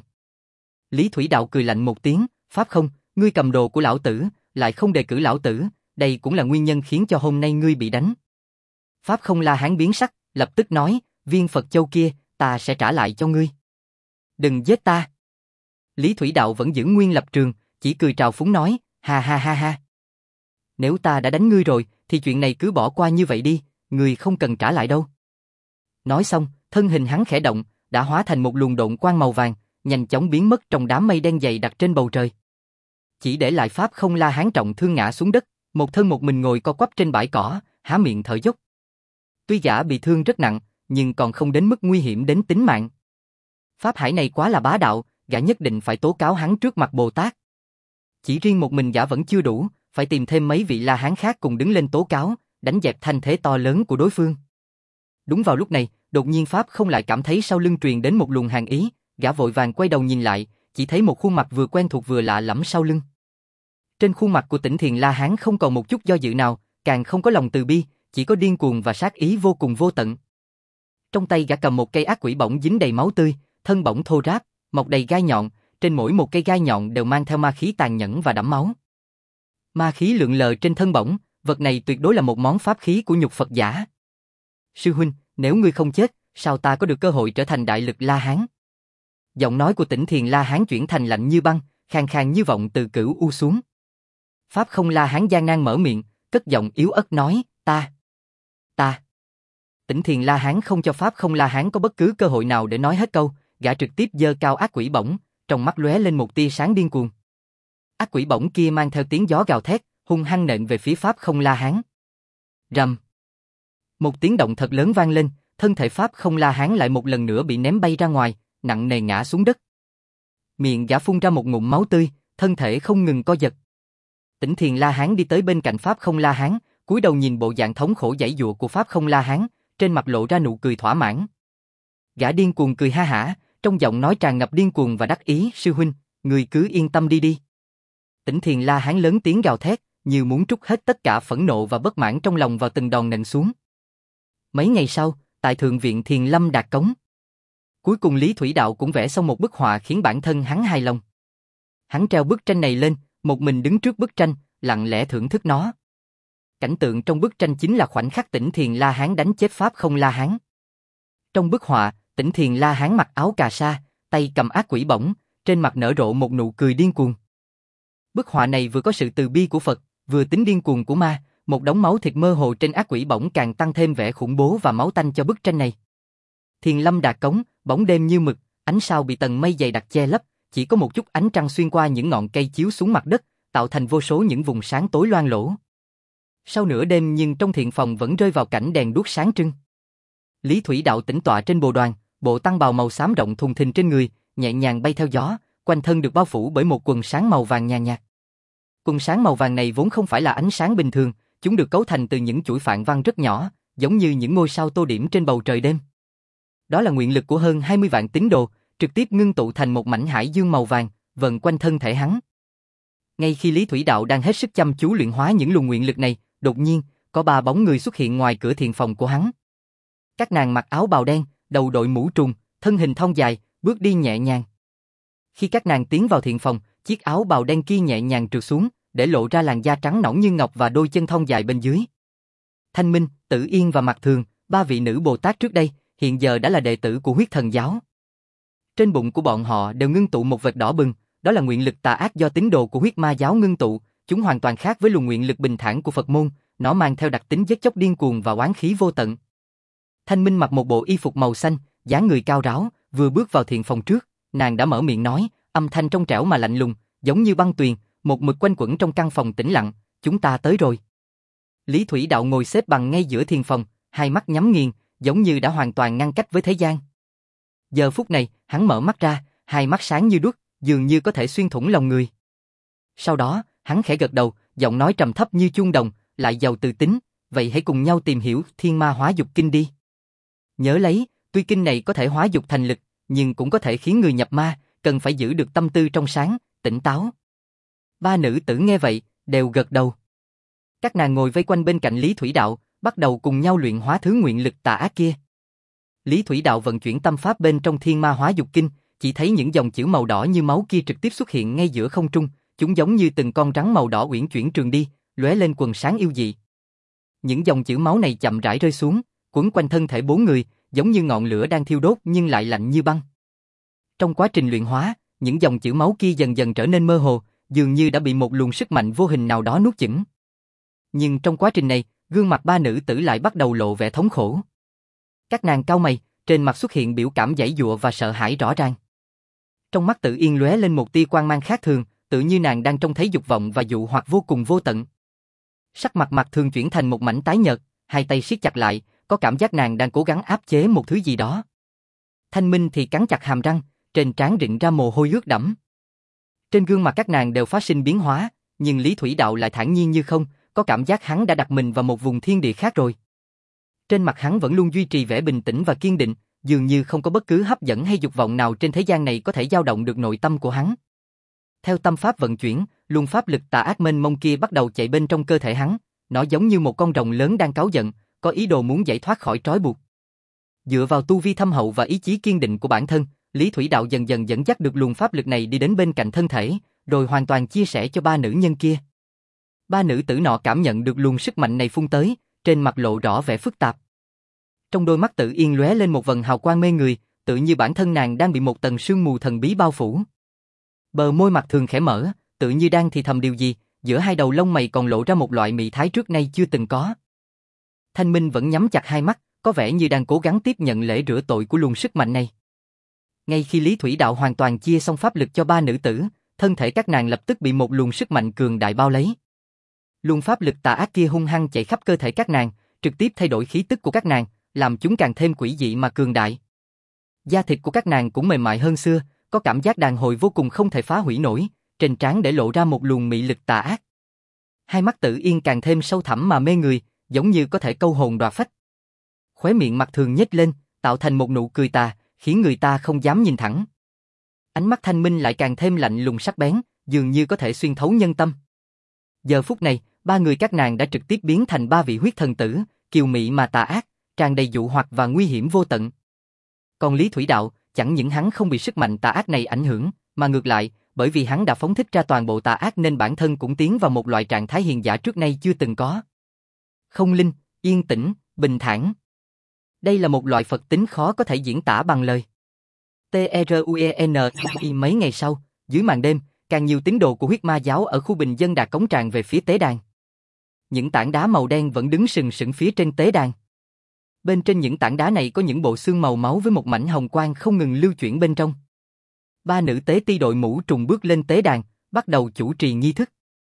Lý Thủy Đạo cười lạnh một tiếng, Pháp Không, ngươi cầm đồ của lão tử, lại không đề cử lão tử, đây cũng là nguyên nhân khiến cho hôm nay ngươi bị đánh. Pháp Không La Hán biến sắc, lập tức nói, viên Phật châu kia, ta sẽ trả lại cho ngươi. Đừng giết ta. Lý Thủy Đạo vẫn giữ nguyên lập trường, chỉ cười trào phúng nói, ha ha ha ha. Nếu ta đã đánh ngươi rồi, thì chuyện này cứ bỏ qua như vậy đi, ngươi không cần trả lại đâu. Nói xong, thân hình hắn khẽ động, đã hóa thành một luồng độn quang màu vàng, nhanh chóng biến mất trong đám mây đen dày đặc trên bầu trời. Chỉ để lại Pháp Không La Hán trọng thương ngã xuống đất, một thân một mình ngồi co quắp trên bãi cỏ, há miệng thở dốc. Tuy gã bị thương rất nặng, nhưng còn không đến mức nguy hiểm đến tính mạng. Pháp Hải này quá là bá đạo, gã nhất định phải tố cáo hắn trước mặt Bồ Tát. Chỉ riêng một mình gã vẫn chưa đủ, phải tìm thêm mấy vị La Hán khác cùng đứng lên tố cáo, đánh dẹp thanh thế to lớn của đối phương. Đúng vào lúc này, đột nhiên Pháp Không lại cảm thấy sau lưng truyền đến một luồng hàn ý, gã vội vàng quay đầu nhìn lại, chỉ thấy một khuôn mặt vừa quen thuộc vừa lạ lẫm sau lưng. Trên khuôn mặt của Tỉnh Thiền La Hán không còn một chút do dự nào, càng không có lòng từ bi, chỉ có điên cuồng và sát ý vô cùng vô tận. Trong tay gã cầm một cây ác quỷ bổng dính đầy máu tươi, thân bổng thô ráp, mọc đầy gai nhọn, trên mỗi một cây gai nhọn đều mang theo ma khí tàn nhẫn và đẫm máu. Ma khí lượn lờ trên thân bổng, vật này tuyệt đối là một món pháp khí của nhục Phật giả. Sư huynh, nếu ngươi không chết, sao ta có được cơ hội trở thành đại lực La Hán? Giọng nói của Tỉnh Thiền La Hán chuyển thành lạnh như băng, khàn khàn như vọng từ cửu u xuống. Pháp Không La Hán gian nan mở miệng, cất giọng yếu ớt nói, ta, ta. Tỉnh Thiền La Hán không cho Pháp Không La Hán có bất cứ cơ hội nào để nói hết câu, gã trực tiếp giơ cao ác quỷ bổng, trong mắt lóe lên một tia sáng điên cuồng. Ác quỷ bổng kia mang theo tiếng gió gào thét, hung hăng nện về phía Pháp Không La Hán. Rầm. Một tiếng động thật lớn vang lên, thân thể Pháp Không La Hán lại một lần nữa bị ném bay ra ngoài, nặng nề ngã xuống đất. Miệng gã phun ra một ngụm máu tươi, thân thể không ngừng co giật. Tỉnh Thiền La Hán đi tới bên cạnh Pháp Không La Hán, cúi đầu nhìn bộ dạng thống khổ giãy giụa của Pháp Không La Hán, trên mặt lộ ra nụ cười thỏa mãn. Gã điên cuồng cười ha hả, trong giọng nói tràn ngập điên cuồng và đắc ý, sư huynh, người cứ yên tâm đi đi. Tỉnh Thiền La Hán lớn tiếng gào thét, như muốn trút hết tất cả phẫn nộ và bất mãn trong lòng vào từng đòn nện xuống. Mấy ngày sau, tại Thượng viện Thiền Lâm Đạt Cống, cuối cùng Lý Thủy Đạo cũng vẽ xong một bức họa khiến bản thân hắn hài lòng. Hắn treo bức tranh này lên, một mình đứng trước bức tranh, lặng lẽ thưởng thức nó. Cảnh tượng trong bức tranh chính là khoảnh khắc Tỉnh Thiền La Hán đánh chết Pháp Không La Hán. Trong bức họa, Tỉnh Thiền La Hán mặc áo cà sa, tay cầm ác quỷ bổng, trên mặt nở rộ một nụ cười điên cuồng. Bức họa này vừa có sự từ bi của Phật, vừa tính điên cuồng của ma, một đống máu thịt mơ hồ trên ác quỷ bổng càng tăng thêm vẻ khủng bố và máu tanh cho bức tranh này. Thiền Lâm Đạt Cống, bóng đêm như mực, ánh sao bị tầng mây dày đặc che lấp, chỉ có một chút ánh trăng xuyên qua những ngọn cây chiếu xuống mặt đất, tạo thành vô số những vùng sáng tối loang lổ. Sau nửa đêm nhưng trong thiền phòng vẫn rơi vào cảnh đèn đuốc sáng trưng. Lý Thủy Đạo tĩnh tọa trên bồ đoàn, bộ tăng bào màu xám rộng thùng thình trên người, nhẹ nhàng bay theo gió, quanh thân được bao phủ bởi một quần sáng màu vàng nhàn nhạt. Quần sáng màu vàng này vốn không phải là ánh sáng bình thường, chúng được cấu thành từ những chuỗi phạn văn rất nhỏ, giống như những ngôi sao tô điểm trên bầu trời đêm. Đó là nguyện lực của hơn hai mươi vạn tín đồ, trực tiếp ngưng tụ thành một mảnh hải dương màu vàng, vần quanh thân thể hắn. Ngay khi Lý Thủy Đạo đang hết sức chăm chú luyện hóa những luồng nguyện lực này, đột nhiên, có ba bóng người xuất hiện ngoài cửa thiền phòng của hắn. Các nàng mặc áo bào đen, đầu đội mũ trùm, thân hình thon dài, bước đi nhẹ nhàng. Khi các nàng tiến vào thiền phòng, chiếc áo bào đen kia nhẹ nhàng trượt xuống, để lộ ra làn da trắng nõn như ngọc và đôi chân thon dài bên dưới. Thanh Minh, Tử Yên và Mạc Thường, ba vị nữ Bồ Tát trước đây, hiện giờ đã là đệ tử của Huyết Thần giáo. Trên bụng của bọn họ đều ngưng tụ một vệt đỏ bừng, đó là nguyện lực tà ác do tín đồ của Huyết Ma giáo ngưng tụ, chúng hoàn toàn khác với luồng nguyện lực bình thản của Phật môn, nó mang theo đặc tính giết chóc điên cuồng và oán khí vô tận. Thanh Minh mặc một bộ y phục màu xanh, dáng người cao ráo, vừa bước vào thiền phòng trước, nàng đã mở miệng nói, âm thanh trong trẻo mà lạnh lùng, giống như băng tuyền, một mực quanh quẩn trong căn phòng tĩnh lặng, chúng ta tới rồi. Lý Thủy Đạo ngồi xếp bằng ngay giữa thiền phòng, hai mắt nhắm nghiền, giống như đã hoàn toàn ngăn cách với thế gian. Giờ phút này, hắn mở mắt ra, hai mắt sáng như đuốc, dường như có thể xuyên thủng lòng người. Sau đó, hắn khẽ gật đầu, giọng nói trầm thấp như chuông đồng, lại giàu từ tính, vậy hãy cùng nhau tìm hiểu Thiên Ma Hóa Dục Kinh đi. Nhớ lấy, tuy kinh này có thể hóa dục thành lực, nhưng cũng có thể khiến người nhập ma, cần phải giữ được tâm tư trong sáng, tỉnh táo. Ba nữ tử nghe vậy, đều gật đầu. Các nàng ngồi vây quanh bên cạnh Lý Thủy Đạo, bắt đầu cùng nhau luyện hóa thứ nguyện lực tà ác kia. Lý Thủy Đạo vận chuyển tâm pháp bên trong Thiên Ma Hóa Dục Kinh, chỉ thấy những dòng chữ màu đỏ như máu kia trực tiếp xuất hiện ngay giữa không trung, chúng giống như từng con rắn màu đỏ uyển chuyển trường đi, lóe lên quần sáng yêu dị. Những dòng chữ máu này chậm rãi rơi xuống, quấn quanh thân thể bốn người, giống như ngọn lửa đang thiêu đốt nhưng lại lạnh như băng. Trong quá trình luyện hóa, những dòng chữ máu kia dần dần trở nên mơ hồ, dường như đã bị một luồng sức mạnh vô hình nào đó nuốt chửng. Nhưng trong quá trình này, gương mặt ba nữ tử lại bắt đầu lộ vẻ thống khổ. Các nàng cau mày, trên mặt xuất hiện biểu cảm giãy giụa và sợ hãi rõ ràng. Trong mắt Tử Yên lóe lên một tia quang mang khác thường, tự như nàng đang trông thấy dục vọng và dụ hoặc vô cùng vô tận. Sắc mặt Mạc Thường chuyển thành một mảnh tái nhợt, hai tay siết chặt lại, có cảm giác nàng đang cố gắng áp chế một thứ gì đó. Thanh Minh thì cắn chặt hàm răng, trên trán rịn ra mồ hôi ướt đẫm. Trên gương mặt các nàng đều phát sinh biến hóa, nhưng Lý Thủy Đạo lại thản nhiên như không, có cảm giác hắn đã đặt mình vào một vùng thiên địa khác rồi. Trên mặt hắn vẫn luôn duy trì vẻ bình tĩnh và kiên định, dường như không có bất cứ hấp dẫn hay dục vọng nào trên thế gian này có thể dao động được nội tâm của hắn. Theo tâm pháp vận chuyển, luồng pháp lực tà ác mênh mông kia bắt đầu chạy bên trong cơ thể hắn, nó giống như một con rồng lớn đang cáu giận, có ý đồ muốn giải thoát khỏi trói buộc. Dựa vào tu vi thâm hậu và ý chí kiên định của bản thân, Lý Thủy Đạo dần dần dẫn dắt được luồng pháp lực này đi đến bên cạnh thân thể, rồi hoàn toàn chia sẻ cho ba nữ nhân kia. Ba nữ tử nọ cảm nhận được luồng sức mạnh này phun tới, trên mặt lộ rõ vẻ phức tạp. Trong đôi mắt Tử Yên lóe lên một vầng hào quang mê người, tự như bản thân nàng đang bị một tầng sương mù thần bí bao phủ. Bờ môi Mạc Thường khẽ mở, tự như đang thì thầm điều gì, giữa hai đầu lông mày còn lộ ra một loại mị thái trước nay chưa từng có. Thanh Minh vẫn nhắm chặt hai mắt, có vẻ như đang cố gắng tiếp nhận lễ rửa tội của luồng sức mạnh này. Ngay khi Lý Thủy Đạo hoàn toàn chia xong pháp lực cho ba nữ tử, thân thể các nàng lập tức bị một luồng sức mạnh cường đại bao lấy. Luồng pháp lực tà ác kia hung hăng chạy khắp cơ thể các nàng, trực tiếp thay đổi khí tức của các nàng, làm chúng càng thêm quỷ dị mà cường đại. Da thịt của các nàng cũng mềm mại hơn xưa, có cảm giác đàn hồi vô cùng không thể phá hủy nổi, trên trán để lộ ra một luồng mị lực tà ác. Hai mắt Tử Yên càng thêm sâu thẳm mà mê người, giống như có thể câu hồn đoạt phách. Khóe miệng mặt thường nhếch lên, tạo thành một nụ cười tà, khiến người ta không dám nhìn thẳng. Ánh mắt Thanh Minh lại càng thêm lạnh lùng sắc bén, dường như có thể xuyên thấu nhân tâm. Giờ phút này, ba người các nàng đã trực tiếp biến thành ba vị huyết thần tử, kiều mị mà tà ác, tràn đầy dụ hoặc và nguy hiểm vô tận. Còn Lý Thủy Đạo, chẳng những hắn không bị sức mạnh tà ác này ảnh hưởng, mà ngược lại, bởi vì hắn đã phóng thích ra toàn bộ tà ác nên bản thân cũng tiến vào một loại trạng thái hiền giả trước nay chưa từng có. Không linh, yên tĩnh, bình thản. Đây là một loại Phật tính khó có thể diễn tả bằng lời. T R U E N I mấy ngày sau, dưới màn đêm, càng nhiều tín đồ của huyết ma giáo ở khu bình dân đạt cống tràn về phía tế đàn. Những tảng đá màu đen vẫn đứng sừng sững phía trên tế đàn. Bên trên những tảng đá này có những bộ xương màu máu với một mảnh hồng quang không ngừng lưu chuyển bên trong. Ba nữ tế ti đội mũ trùng bước lên tế đàn, bắt đầu chủ trì nghi thức.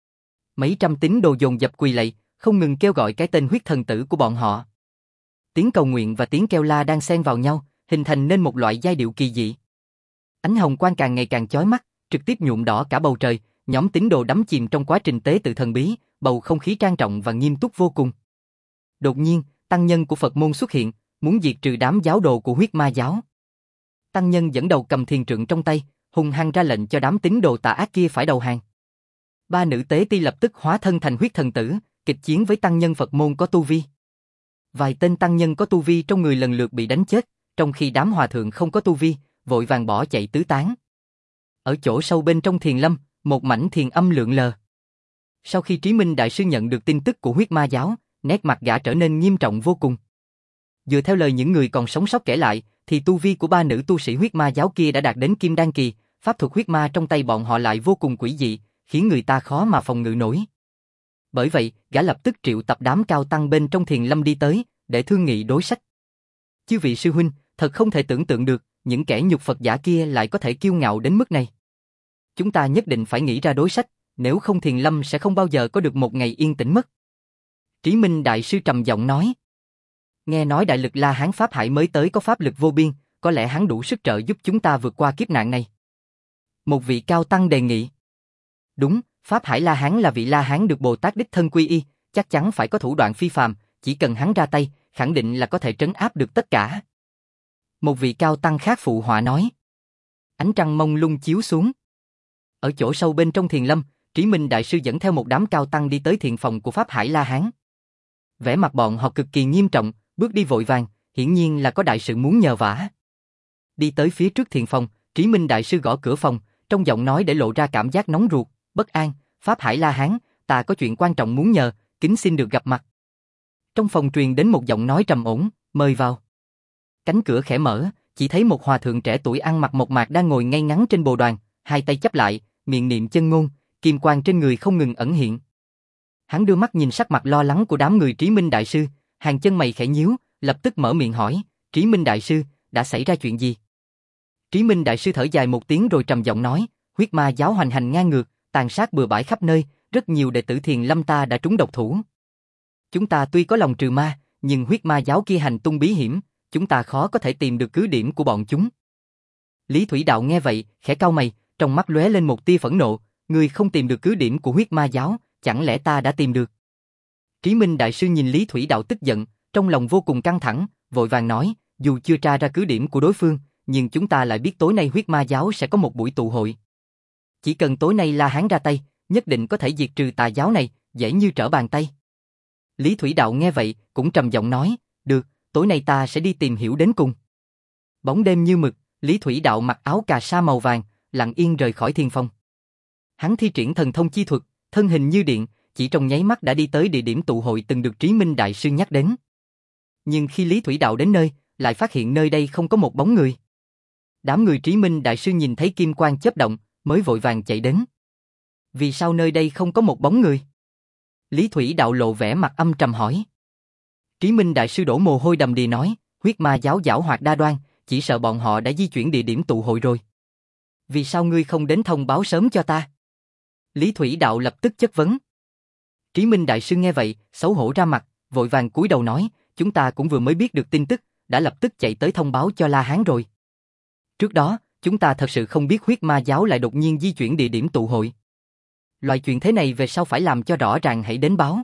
Mấy trăm tín đồ dồn dập quỳ lạy, không ngừng kêu gọi cái tên huyết thần tử của bọn họ. Tiếng cầu nguyện và tiếng kêu la đang xen vào nhau, hình thành nên một loại giai điệu kỳ dị. Ánh hồng quang càng ngày càng chói mắt, trực tiếp nhuộm đỏ cả bầu trời, nhóm tín đồ đắm chìm trong quá trình tế tự thần bí, bầu không khí trang trọng và nghiêm túc vô cùng. Đột nhiên, tăng nhân của Phật môn xuất hiện, muốn diệt trừ đám giáo đồ của huyết ma giáo. Tăng nhân dẫn đầu cầm thiền trượng trong tay, hung hăng ra lệnh cho đám tín đồ tà ác kia phải đầu hàng. Ba nữ tế ti lập tức hóa thân thành huyết thần tử, kịch chiến với tăng nhân Phật môn có tu vi. Vài tên tăng nhân có tu vi trong người lần lượt bị đánh chết, trong khi đám hòa thượng không có tu vi, vội vàng bỏ chạy tứ tán. Ở chỗ sâu bên trong thiền lâm, một mảnh thiền âm lượn lờ. Sau khi Trí Minh Đại Sư nhận được tin tức của huyết ma giáo, nét mặt gã trở nên nghiêm trọng vô cùng. Dựa theo lời những người còn sống sót kể lại, thì tu vi của ba nữ tu sĩ huyết ma giáo kia đã đạt đến kim đan kỳ, pháp thuật huyết ma trong tay bọn họ lại vô cùng quỷ dị, khiến người ta khó mà phòng ngự nổi. Bởi vậy, gã lập tức triệu tập đám cao tăng bên trong thiền lâm đi tới, để thương nghị đối sách. Chư vị sư huynh, thật không thể tưởng tượng được, những kẻ nhục Phật giả kia lại có thể kiêu ngạo đến mức này. Chúng ta nhất định phải nghĩ ra đối sách, nếu không thiền lâm sẽ không bao giờ có được một ngày yên tĩnh mất. Trí Minh Đại Sư trầm giọng nói. Nghe nói đại lực La Hán Pháp Hải mới tới có pháp lực vô biên, có lẽ hắn đủ sức trợ giúp chúng ta vượt qua kiếp nạn này. Một vị cao tăng đề nghị. Đúng, Pháp Hải La Hán là vị La Hán được Bồ Tát đích thân quy y, chắc chắn phải có thủ đoạn phi phàm, chỉ cần hắn ra tay, khẳng định là có thể trấn áp được tất cả. Một vị cao tăng khác phụ họa nói. Ánh trăng mông lung chiếu xuống. Ở chỗ sâu bên trong thiền lâm, Trí Minh Đại Sư dẫn theo một đám cao tăng đi tới thiền phòng của Pháp Hải La Hán. Vẻ mặt bọn họ cực kỳ nghiêm trọng, bước đi vội vàng, hiển nhiên là có đại sự muốn nhờ vả. Đi tới phía trước thiền phòng, Trí Minh Đại Sư gõ cửa phòng, trong giọng nói để lộ ra cảm giác nóng ruột, bất an. Pháp Hải La Hán, ta có chuyện quan trọng muốn nhờ, kính xin được gặp mặt. Trong phòng truyền đến một giọng nói trầm ổn, mời vào. Cánh cửa khẽ mở, chỉ thấy một hòa thượng trẻ tuổi ăn mặc mộc mạc đang ngồi ngay ngắn trên bồ đoàn, hai tay chắp lại, miệng niệm chân ngôn, kim quang trên người không ngừng ẩn hiện. Hắn đưa mắt nhìn sắc mặt lo lắng của đám người Trí Minh Đại Sư, hàng chân mày khẽ nhíu, lập tức mở miệng hỏi, Trí Minh Đại Sư, đã xảy ra chuyện gì? Trí Minh Đại Sư thở dài một tiếng rồi trầm giọng nói, huyết ma giáo hoành hành ngang ngược, tàn sát bừa bãi khắp nơi, rất nhiều đệ tử thiền lâm ta đã trúng độc thủ. Chúng ta tuy có lòng trừ ma, nhưng huyết ma giáo kia hành tung bí hiểm, chúng ta khó có thể tìm được cứ điểm của bọn chúng. Lý Thủy Đạo nghe vậy, khẽ cau mày, trong mắt lóe lên một tia phẫn nộ, ngươi không tìm được cứ điểm của huyết ma giáo, chẳng lẽ ta đã tìm được? Trí Minh Đại Sư nhìn Lý Thủy Đạo tức giận, trong lòng vô cùng căng thẳng, vội vàng nói, dù chưa tra ra cứ điểm của đối phương, nhưng chúng ta lại biết tối nay huyết ma giáo sẽ có một buổi tụ hội. Chỉ cần tối nay La Hán ra tay, nhất định có thể diệt trừ tà giáo này, dễ như trở bàn tay. Lý Thủy Đạo nghe vậy, cũng trầm giọng nói, được, tối nay ta sẽ đi tìm hiểu đến cùng. Bóng đêm như mực, Lý Thủy Đạo mặc áo cà sa màu vàng, lặng yên rời khỏi thiền phòng. Hắn thi triển thần thông chi thuật, thân hình như điện, chỉ trong nháy mắt đã đi tới địa điểm tụ hội từng được Trí Minh Đại Sư nhắc đến. Nhưng khi Lý Thủy Đạo đến nơi, lại phát hiện nơi đây không có một bóng người. Đám người Trí Minh Đại Sư nhìn thấy kim quang chớp động, mới vội vàng chạy đến. Vì sao nơi đây không có một bóng người? Lý Thủy Đạo lộ vẻ mặt âm trầm hỏi. Trí Minh Đại Sư đổ mồ hôi đầm đìa nói, huyết ma giáo giảo hoạt đa đoan, chỉ sợ bọn họ đã di chuyển địa điểm tụ hội rồi. Vì sao ngươi không đến thông báo sớm cho ta? Lý Thủy Đạo lập tức chất vấn. Trí Minh Đại Sư nghe vậy, xấu hổ ra mặt, vội vàng cúi đầu nói, chúng ta cũng vừa mới biết được tin tức, đã lập tức chạy tới thông báo cho La Hán rồi. Trước đó, chúng ta thật sự không biết huyết ma giáo lại đột nhiên di chuyển địa điểm tụ hội. Loại chuyện thế này về sau phải làm cho rõ ràng hãy đến báo.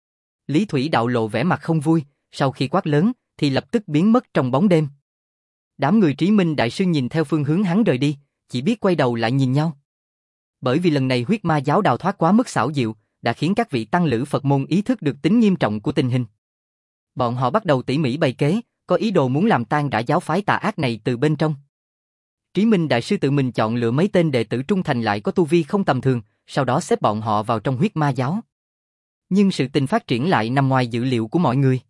Lý Thủy Đạo lộ vẻ mặt không vui, sau khi quát lớn, thì lập tức biến mất trong bóng đêm. Đám người Trí Minh Đại Sư nhìn theo phương hướng hắn rời đi, chỉ biết quay đầu lại nhìn nhau. Bởi vì lần này huyết ma giáo đào thoát quá mức xảo diệu, đã khiến các vị tăng lữ Phật môn ý thức được tính nghiêm trọng của tình hình. Bọn họ bắt đầu tỉ mỉ bày kế, có ý đồ muốn làm tan rã giáo phái tà ác này từ bên trong. Trí Minh Đại Sư tự mình chọn lựa mấy tên đệ tử trung thành lại có tu vi không tầm thường, sau đó xếp bọn họ vào trong huyết ma giáo. Nhưng sự tình phát triển lại nằm ngoài dự liệu của mọi người.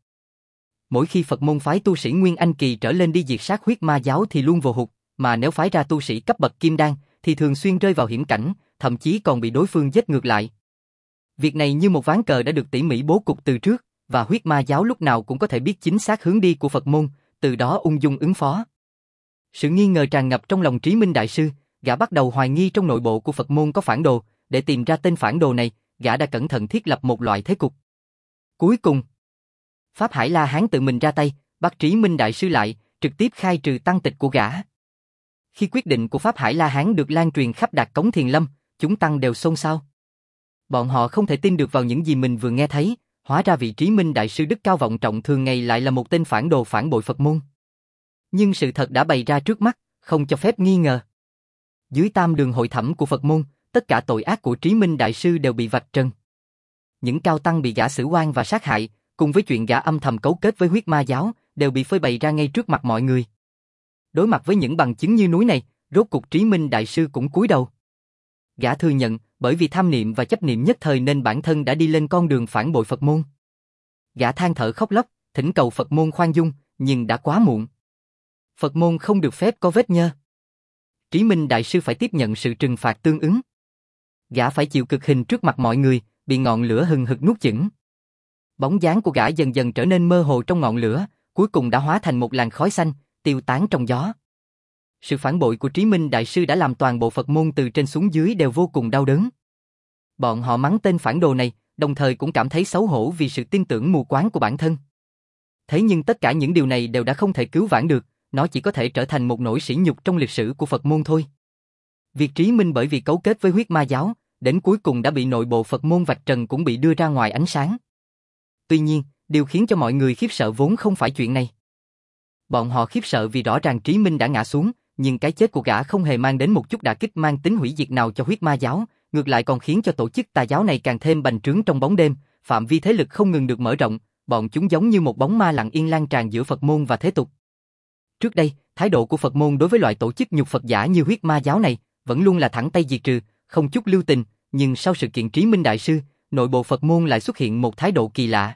Mỗi khi Phật môn phái tu sĩ Nguyên Anh Kỳ trở lên đi diệt sát huyết ma giáo thì luôn vô hụt, mà nếu phái ra tu sĩ cấp bậc Kim Đan thì thường xuyên rơi vào hiểm cảnh, thậm chí còn bị đối phương giết ngược lại. Việc này như một ván cờ đã được tỉ mỉ bố cục từ trước, và huyết ma giáo lúc nào cũng có thể biết chính xác hướng đi của Phật môn, từ đó ung dung ứng phó. Sự nghi ngờ tràn ngập trong lòng Trí Minh Đại Sư, gã bắt đầu hoài nghi trong nội bộ của Phật môn có phản đồ, để tìm ra tên phản đồ này, gã đã cẩn thận thiết lập một loại thế cục. Cuối cùng, Pháp Hải La Hán tự mình ra tay, bắt Trí Minh Đại Sư lại, trực tiếp khai trừ tăng tịch của gã. Khi quyết định của Pháp Hải La Hán được lan truyền khắp Đạt Cống Thiền Lâm, chúng tăng đều xôn xao. Bọn họ không thể tin được vào những gì mình vừa nghe thấy, hóa ra vị Trí Minh Đại Sư đức cao vọng trọng thường ngày lại là một tên phản đồ phản bội Phật môn. Nhưng sự thật đã bày ra trước mắt, không cho phép nghi ngờ. Dưới tam đường hội thẩm của Phật môn, tất cả tội ác của Trí Minh Đại Sư đều bị vạch trần. Những cao tăng bị gã xử oan và sát hại, cùng với chuyện gã âm thầm cấu kết với huyết ma giáo, đều bị phơi bày ra ngay trước mặt mọi người. Đối mặt với những bằng chứng như núi này, rốt cuộc Trí Minh Đại Sư cũng cúi đầu. Gã thừa nhận, bởi vì tham niệm và chấp niệm nhất thời nên bản thân đã đi lên con đường phản bội Phật môn. Gã than thở khóc lóc, thỉnh cầu Phật môn khoan dung, nhưng đã quá muộn. Phật môn không được phép có vết nhơ. Trí Minh Đại Sư phải tiếp nhận sự trừng phạt tương ứng. Gã phải chịu cực hình trước mặt mọi người, bị ngọn lửa hừng hực nuốt chửng. Bóng dáng của gã dần dần trở nên mơ hồ trong ngọn lửa, cuối cùng đã hóa thành một làn khói xanh, tiêu tán trong gió. Sự phản bội của Trí Minh Đại Sư đã làm toàn bộ Phật môn từ trên xuống dưới đều vô cùng đau đớn. Bọn họ mắng tên phản đồ này, đồng thời cũng cảm thấy xấu hổ vì sự tin tưởng mù quáng của bản thân. Thế nhưng tất cả những điều này đều đã không thể cứu vãn được, nó chỉ có thể trở thành một nỗi sỉ nhục trong lịch sử của Phật môn thôi. Việc Trí Minh bởi vì cấu kết với huyết ma giáo, đến cuối cùng đã bị nội bộ Phật môn vạch trần cũng bị đưa ra ngoài ánh sáng. Tuy nhiên, điều khiến cho mọi người khiếp sợ vốn không phải chuyện này. Bọn họ khiếp sợ vì rõ ràng Trí Minh đã ngã xuống, nhưng cái chết của gã không hề mang đến một chút đả kích mang tính hủy diệt nào cho huyết ma giáo, ngược lại còn khiến cho tổ chức tà giáo này càng thêm bành trướng trong bóng đêm, phạm vi thế lực không ngừng được mở rộng, bọn chúng giống như một bóng ma lặng yên lan tràn giữa Phật môn và thế tục. Trước đây, thái độ của Phật môn đối với loại tổ chức nhục Phật giả như huyết ma giáo này vẫn luôn là thẳng tay diệt trừ, không chút lưu tình, nhưng sau sự kiện Trí Minh Đại Sư, nội bộ Phật môn lại xuất hiện một thái độ kỳ lạ.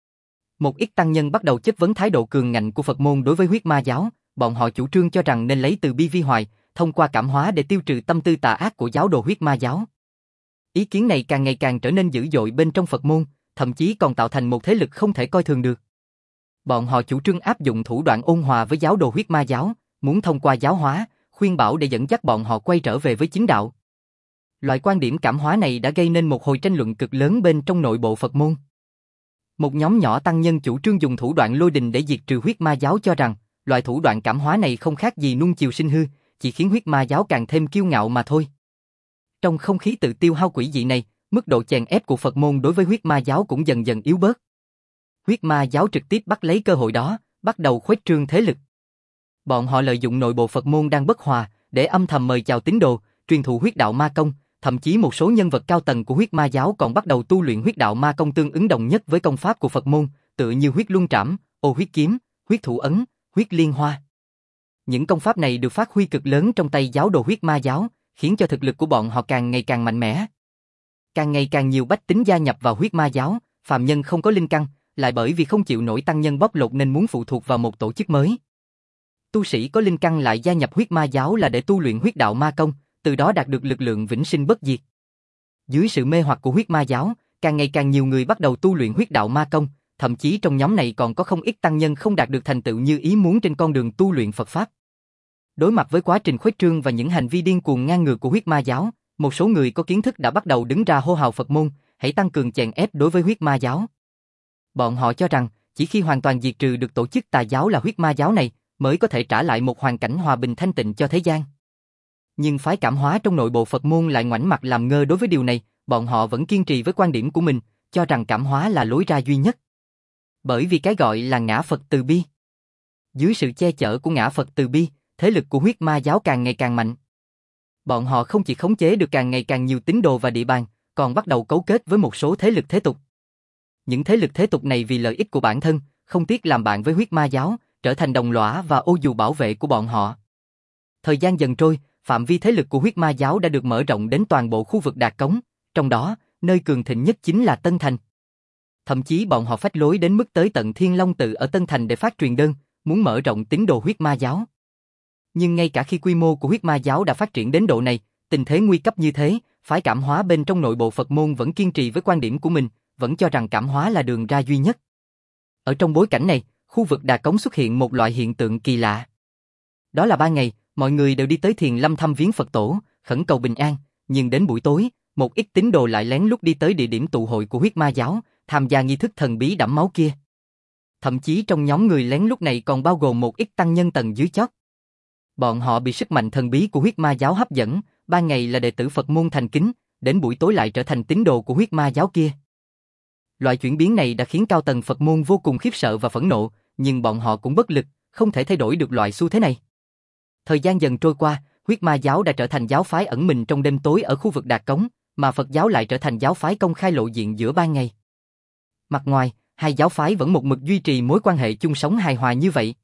Một ít tăng nhân bắt đầu chất vấn thái độ cường ngạnh của Phật môn đối với huyết ma giáo, bọn họ chủ trương cho rằng nên lấy từ bi vi hoài, thông qua cảm hóa để tiêu trừ tâm tư tà ác của giáo đồ huyết ma giáo. Ý kiến này càng ngày càng trở nên dữ dội bên trong Phật môn, thậm chí còn tạo thành một thế lực không thể coi thường được. Bọn họ chủ trương áp dụng thủ đoạn ôn hòa với giáo đồ huyết ma giáo, muốn thông qua giáo hóa, khuyên bảo để dẫn dắt bọn họ quay trở về với chính đạo. Loại quan điểm cảm hóa này đã gây nên một hồi tranh luận cực lớn bên trong nội bộ Phật môn. Một nhóm nhỏ tăng nhân chủ trương dùng thủ đoạn lôi đình để diệt trừ huyết ma giáo cho rằng, loại thủ đoạn cảm hóa này không khác gì nuông chiều sinh hư, chỉ khiến huyết ma giáo càng thêm kiêu ngạo mà thôi. Trong không khí tự tiêu hao quỷ dị này, mức độ chèn ép của Phật môn đối với huyết ma giáo cũng dần dần yếu bớt. Huyết ma giáo trực tiếp bắt lấy cơ hội đó, bắt đầu khuếch trương thế lực. Bọn họ lợi dụng nội bộ Phật môn đang bất hòa, để âm thầm mời chào tín đồ, truyền thụ huyết đạo ma công, thậm chí một số nhân vật cao tầng của huyết ma giáo còn bắt đầu tu luyện huyết đạo ma công tương ứng đồng nhất với công pháp của Phật môn, tựa như huyết luân trảm, ô huyết kiếm, huyết thủ ấn, huyết liên hoa. Những công pháp này được phát huy cực lớn trong tay giáo đồ huyết ma giáo, khiến cho thực lực của bọn họ càng ngày càng mạnh mẽ. Càng ngày càng nhiều bách tính gia nhập vào huyết ma giáo, phàm nhân không có linh căn, lại bởi vì không chịu nổi tăng nhân bóc lột nên muốn phụ thuộc vào một tổ chức mới. Tu sĩ có linh căn lại gia nhập huyết ma giáo là để tu luyện huyết đạo ma công, từ đó đạt được lực lượng vĩnh sinh bất diệt. Dưới sự mê hoặc của huyết ma giáo, càng ngày càng nhiều người bắt đầu tu luyện huyết đạo ma công, thậm chí trong nhóm này còn có không ít tăng nhân không đạt được thành tựu như ý muốn trên con đường tu luyện Phật Pháp. Đối mặt với quá trình khuếch trương và những hành vi điên cuồng ngang ngược của huyết ma giáo, một số người có kiến thức đã bắt đầu đứng ra hô hào Phật môn, hãy tăng cường chèn ép đối với huyết ma giáo. Bọn họ cho rằng, chỉ khi hoàn toàn diệt trừ được tổ chức tà giáo là huyết ma giáo này, mới có thể trả lại một hoàn cảnh hòa bình thanh tịnh cho thế gian. Nhưng phái Cảm Hóa trong nội bộ Phật môn lại ngoảnh mặt làm ngơ đối với điều này, bọn họ vẫn kiên trì với quan điểm của mình, cho rằng Cảm Hóa là lối ra duy nhất. Bởi vì cái gọi là ngã Phật từ bi. Dưới sự che chở của ngã Phật từ bi, thế lực của huyết ma giáo càng ngày càng mạnh. Bọn họ không chỉ khống chế được càng ngày càng nhiều tín đồ và địa bàn, còn bắt đầu cấu kết với một số thế lực thế tục. Những thế lực thế tục này vì lợi ích của bản thân, không tiếc làm bạn với huyết ma giáo, trở thành đồng lõa và ô dù bảo vệ của bọn họ. Thời gian dần trôi, phạm vi thế lực của huyết ma giáo đã được mở rộng đến toàn bộ khu vực Đạt Cống, trong đó, nơi cường thịnh nhất chính là Tân Thành. Thậm chí bọn họ phách lối đến mức tới tận Thiên Long Tự ở Tân Thành để phát truyền đơn, muốn mở rộng tín đồ huyết ma giáo. Nhưng ngay cả khi quy mô của huyết ma giáo đã phát triển đến độ này, tình thế nguy cấp như thế, phái Cảm Hóa bên trong nội bộ Phật môn vẫn kiên trì với quan điểm của mình, vẫn cho rằng Cảm Hóa là đường ra duy nhất. Ở trong bối cảnh này, khu vực Đạt Cống xuất hiện một loại hiện tượng kỳ lạ. Đó là ban ngày, mọi người đều đi tới Thiền Lâm thăm viếng Phật tổ, khẩn cầu bình an, nhưng đến buổi tối, một ít tín đồ lại lén lút đi tới địa điểm tụ hội của huyết ma giáo, tham gia nghi thức thần bí đẫm máu kia. Thậm chí trong nhóm người lén lút này còn bao gồm một ít tăng nhân tầng dưới chót. Bọn họ bị sức mạnh thần bí của huyết ma giáo hấp dẫn, ban ngày là đệ tử Phật môn thành kính, đến buổi tối lại trở thành tín đồ của huyết ma giáo kia. Loại chuyển biến này đã khiến cao tầng Phật môn vô cùng khiếp sợ và phẫn nộ, nhưng bọn họ cũng bất lực, không thể thay đổi được loại xu thế này. Thời gian dần trôi qua, huyết ma giáo đã trở thành giáo phái ẩn mình trong đêm tối ở khu vực Đạt Cống, mà Phật giáo lại trở thành giáo phái công khai lộ diện giữa ban ngày. Mặt ngoài, hai giáo phái vẫn một mực duy trì mối quan hệ chung sống hài hòa như vậy.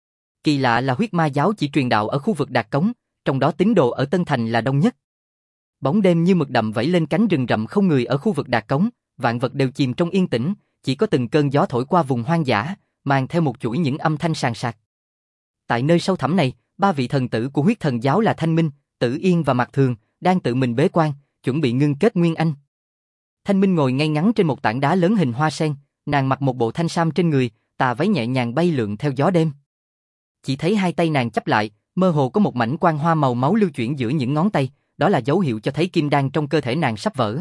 Kỳ lạ là huyết ma giáo chỉ truyền đạo ở khu vực Đạt Cống, trong đó tín đồ ở Tân Thành là đông nhất. Bóng đêm như mực đậm vẫy lên cánh rừng rậm không người ở khu vực Đạt Cống, vạn vật đều chìm trong yên tĩnh, chỉ có từng cơn gió thổi qua vùng hoang dã, mang theo một chuỗi những âm thanh sàn sạc. Tại nơi sâu thẳm này, ba vị thần tử của huyết thần giáo là Thanh Minh, Tử Yên và Mạc Thường, đang tự mình bế quan, chuẩn bị ngưng kết nguyên anh. Thanh Minh ngồi ngay ngắn trên một tảng đá lớn hình hoa sen, nàng mặc một bộ thanh sam trên người, tà váy nhẹ nhàng bay lượn theo gió đêm. Chỉ thấy hai tay nàng chắp lại, mơ hồ có một mảnh quang hoa màu máu lưu chuyển giữa những ngón tay, đó là dấu hiệu cho thấy kim đan trong cơ thể nàng sắp vỡ.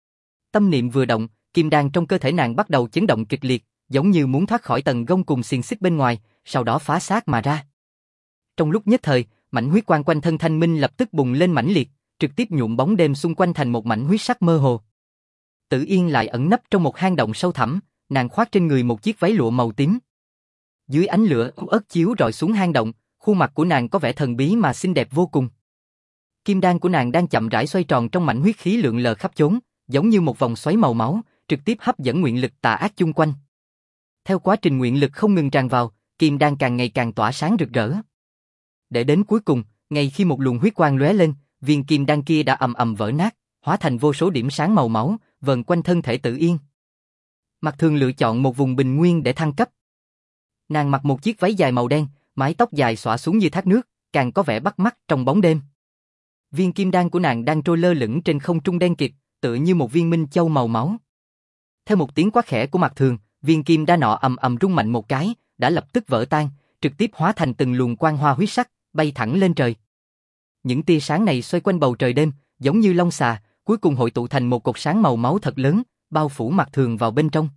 Tâm niệm vừa động, kim đan trong cơ thể nàng bắt đầu chấn động kịch liệt, giống như muốn thoát khỏi tầng gông cùng xiềng xích bên ngoài, sau đó phá xác mà ra. Trong lúc nhất thời, mảnh huyết quang quanh thân Thanh Minh lập tức bùng lên mãnh liệt, trực tiếp nhuộm bóng đêm xung quanh thành một mảnh huyết sắc mơ hồ. Tử Yên lại ẩn nấp trong một hang động sâu thẳm, nàng khoác trên người một chiếc váy lụa màu tím. Dưới ánh lửa ớt chiếu rọi xuống hang động, khuôn mặt của nàng có vẻ thần bí mà xinh đẹp vô cùng. Kim đan của nàng đang chậm rãi xoay tròn trong mảnh huyết khí lượn lờ khắp chốn, giống như một vòng xoáy màu máu, trực tiếp hấp dẫn nguyện lực tà ác chung quanh. Theo quá trình nguyện lực không ngừng tràn vào, kim đan càng ngày càng tỏa sáng rực rỡ. Để đến cuối cùng, ngay khi một luồng huyết quang lóe lên, viên kim đan kia đã ầm ầm vỡ nát, hóa thành vô số điểm sáng màu máu, vần quanh thân thể Tử Yên. Mạc Thường lựa chọn một vùng bình nguyên để thăng cấp. Nàng mặc một chiếc váy dài màu đen, mái tóc dài xõa xuống như thác nước, càng có vẻ bắt mắt trong bóng đêm. Viên kim đan của nàng đang trôi lơ lửng trên không trung đen kịt, tựa như một viên minh châu màu máu. Theo một tiếng quát khẽ của Mạc Thường, viên kim đan nọ ầm ầm rung mạnh một cái, đã lập tức vỡ tan, trực tiếp hóa thành từng luồng quang hoa huyết sắc, bay thẳng lên trời. Những tia sáng này xoay quanh bầu trời đêm, giống như long xà, cuối cùng hội tụ thành một cột sáng màu máu thật lớn, bao phủ Mạc Thường vào bên trong.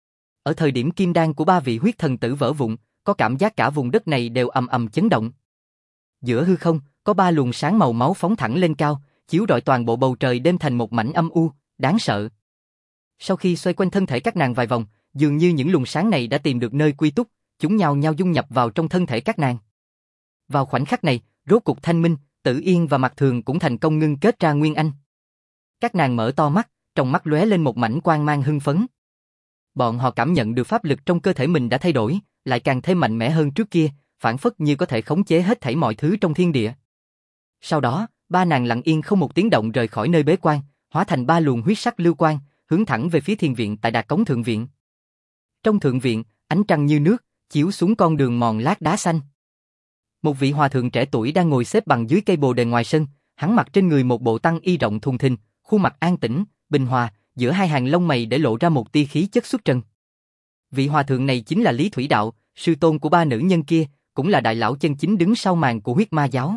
Ở thời điểm kim đan của ba vị huyết thần tử vỡ vụn, có cảm giác cả vùng đất này đều ầm ầm chấn động. Giữa hư không, có ba luồng sáng màu máu phóng thẳng lên cao, chiếu rọi toàn bộ bầu trời đêm thành một mảnh âm u, đáng sợ. Sau khi xoay quanh thân thể các nàng vài vòng, dường như những luồng sáng này đã tìm được nơi quy túc, chúng nhao nhao dung nhập vào trong thân thể các nàng. Vào khoảnh khắc này, rốt cục Thanh Minh, Tử Yên và Mạc Thường cũng thành công ngưng kết ra nguyên anh. Các nàng mở to mắt, trong mắt lóe lên một mảnh quang mang hưng phấn. Bọn họ cảm nhận được pháp lực trong cơ thể mình đã thay đổi, lại càng thêm mạnh mẽ hơn trước kia, phản phất như có thể khống chế hết thảy mọi thứ trong thiên địa. Sau đó, ba nàng lặng yên không một tiếng động rời khỏi nơi bế quan, hóa thành ba luồng huyết sắc lưu quang, hướng thẳng về phía thiền viện tại Đạt Cống thượng viện. Trong thượng viện, ánh trăng như nước, chiếu xuống con đường mòn lát đá xanh. Một vị hòa thượng trẻ tuổi đang ngồi xếp bằng dưới cây bồ đề ngoài sân, hắn mặc trên người một bộ tăng y rộng thùng thình, khuôn mặt an tĩnh, bình hòa, giữa hai hàng lông mày để lộ ra một tia khí chất xuất trần. Vị hòa thượng này chính là Lý Thủy Đạo, sư tôn của ba nữ nhân kia, cũng là đại lão chân chính đứng sau màn của huyết ma giáo.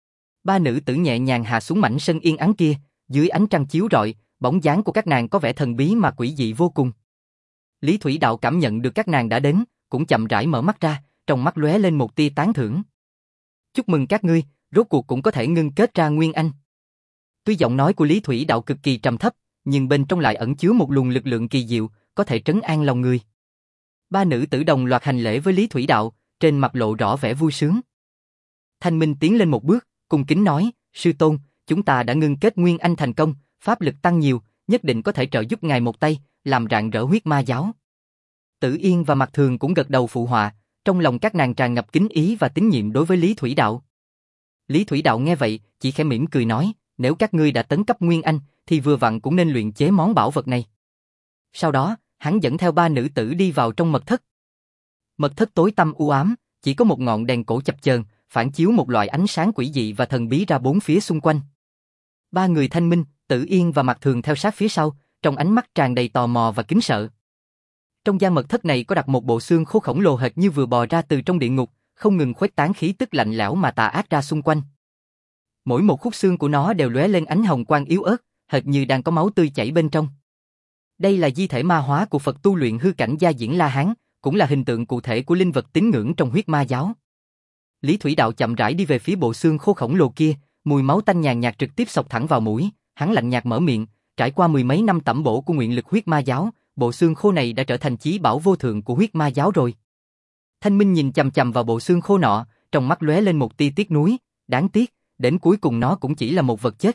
Ba nữ tử nhẹ nhàng hạ xuống mảnh sân yên ắng kia, dưới ánh trăng chiếu rọi, bóng dáng của các nàng có vẻ thần bí mà quỷ dị vô cùng. Lý Thủy Đạo cảm nhận được các nàng đã đến, cũng chậm rãi mở mắt ra, trong mắt lóe lên một tia tán thưởng. Chúc mừng các ngươi, rốt cuộc cũng có thể ngưng kết ra Nguyên Anh. Tuy giọng nói của Lý Thủy Đạo cực kỳ trầm thấp, nhưng bên trong lại ẩn chứa một luồng lực lượng kỳ diệu, có thể trấn an lòng người. Ba nữ tử đồng loạt hành lễ với Lý Thủy Đạo, trên mặt lộ rõ vẻ vui sướng. Thanh Minh tiến lên một bước, cung kính nói, sư tôn, chúng ta đã ngưng kết Nguyên Anh thành công, pháp lực tăng nhiều, nhất định có thể trợ giúp ngài một tay, làm rạng rỡ huyết ma giáo. Tử Yên và Mạc Thường cũng gật đầu phụ họa, trong lòng các nàng tràn ngập kính ý và tín nhiệm đối với Lý Thủy Đạo. Lý Thủy Đạo nghe vậy, chỉ khẽ mỉm cười nói, nếu các ngươi đã tấn cấp Nguyên Anh, thì vừa vặn cũng nên luyện chế món bảo vật này. Sau đó, hắn dẫn theo ba nữ tử đi vào trong mật thất. Mật thất tối tăm u ám, chỉ có một ngọn đèn cổ chập chờn, phản chiếu một loại ánh sáng quỷ dị và thần bí ra bốn phía xung quanh. Ba người Thanh Minh, Tử Yên và Mạc Thường theo sát phía sau, trong ánh mắt tràn đầy tò mò và kính sợ. Trong gian mật thất này có đặt một bộ xương khô khổng lồ hệt như vừa bò ra từ trong địa ngục, không ngừng khuếch tán khí tức lạnh lẽo mà tà ác ra xung quanh. Mỗi một khúc xương của nó đều lóe lên ánh hồng quang yếu ớt, hệt như đang có máu tươi chảy bên trong. Đây là di thể ma hóa của Phật tu luyện hư cảnh Gia Diễn La Hán, cũng là hình tượng cụ thể của linh vật tín ngưỡng trong huyết ma giáo. Lý Thủy Đạo chậm rãi đi về phía bộ xương khô khổng lồ kia, mùi máu tanh nhàn nhạt trực tiếp xộc thẳng vào mũi, hắn lạnh nhạt mở miệng, trải qua mười mấy năm tẩm bổ của nguyện lực huyết ma giáo, bộ xương khô này đã trở thành chí bảo vô thượng của huyết ma giáo rồi. Thanh Minh nhìn chằm chằm vào bộ xương khô nọ, trong mắt lóe lên một tia tiếc nuối, đáng tiếc, đến cuối cùng nó cũng chỉ là một vật chết.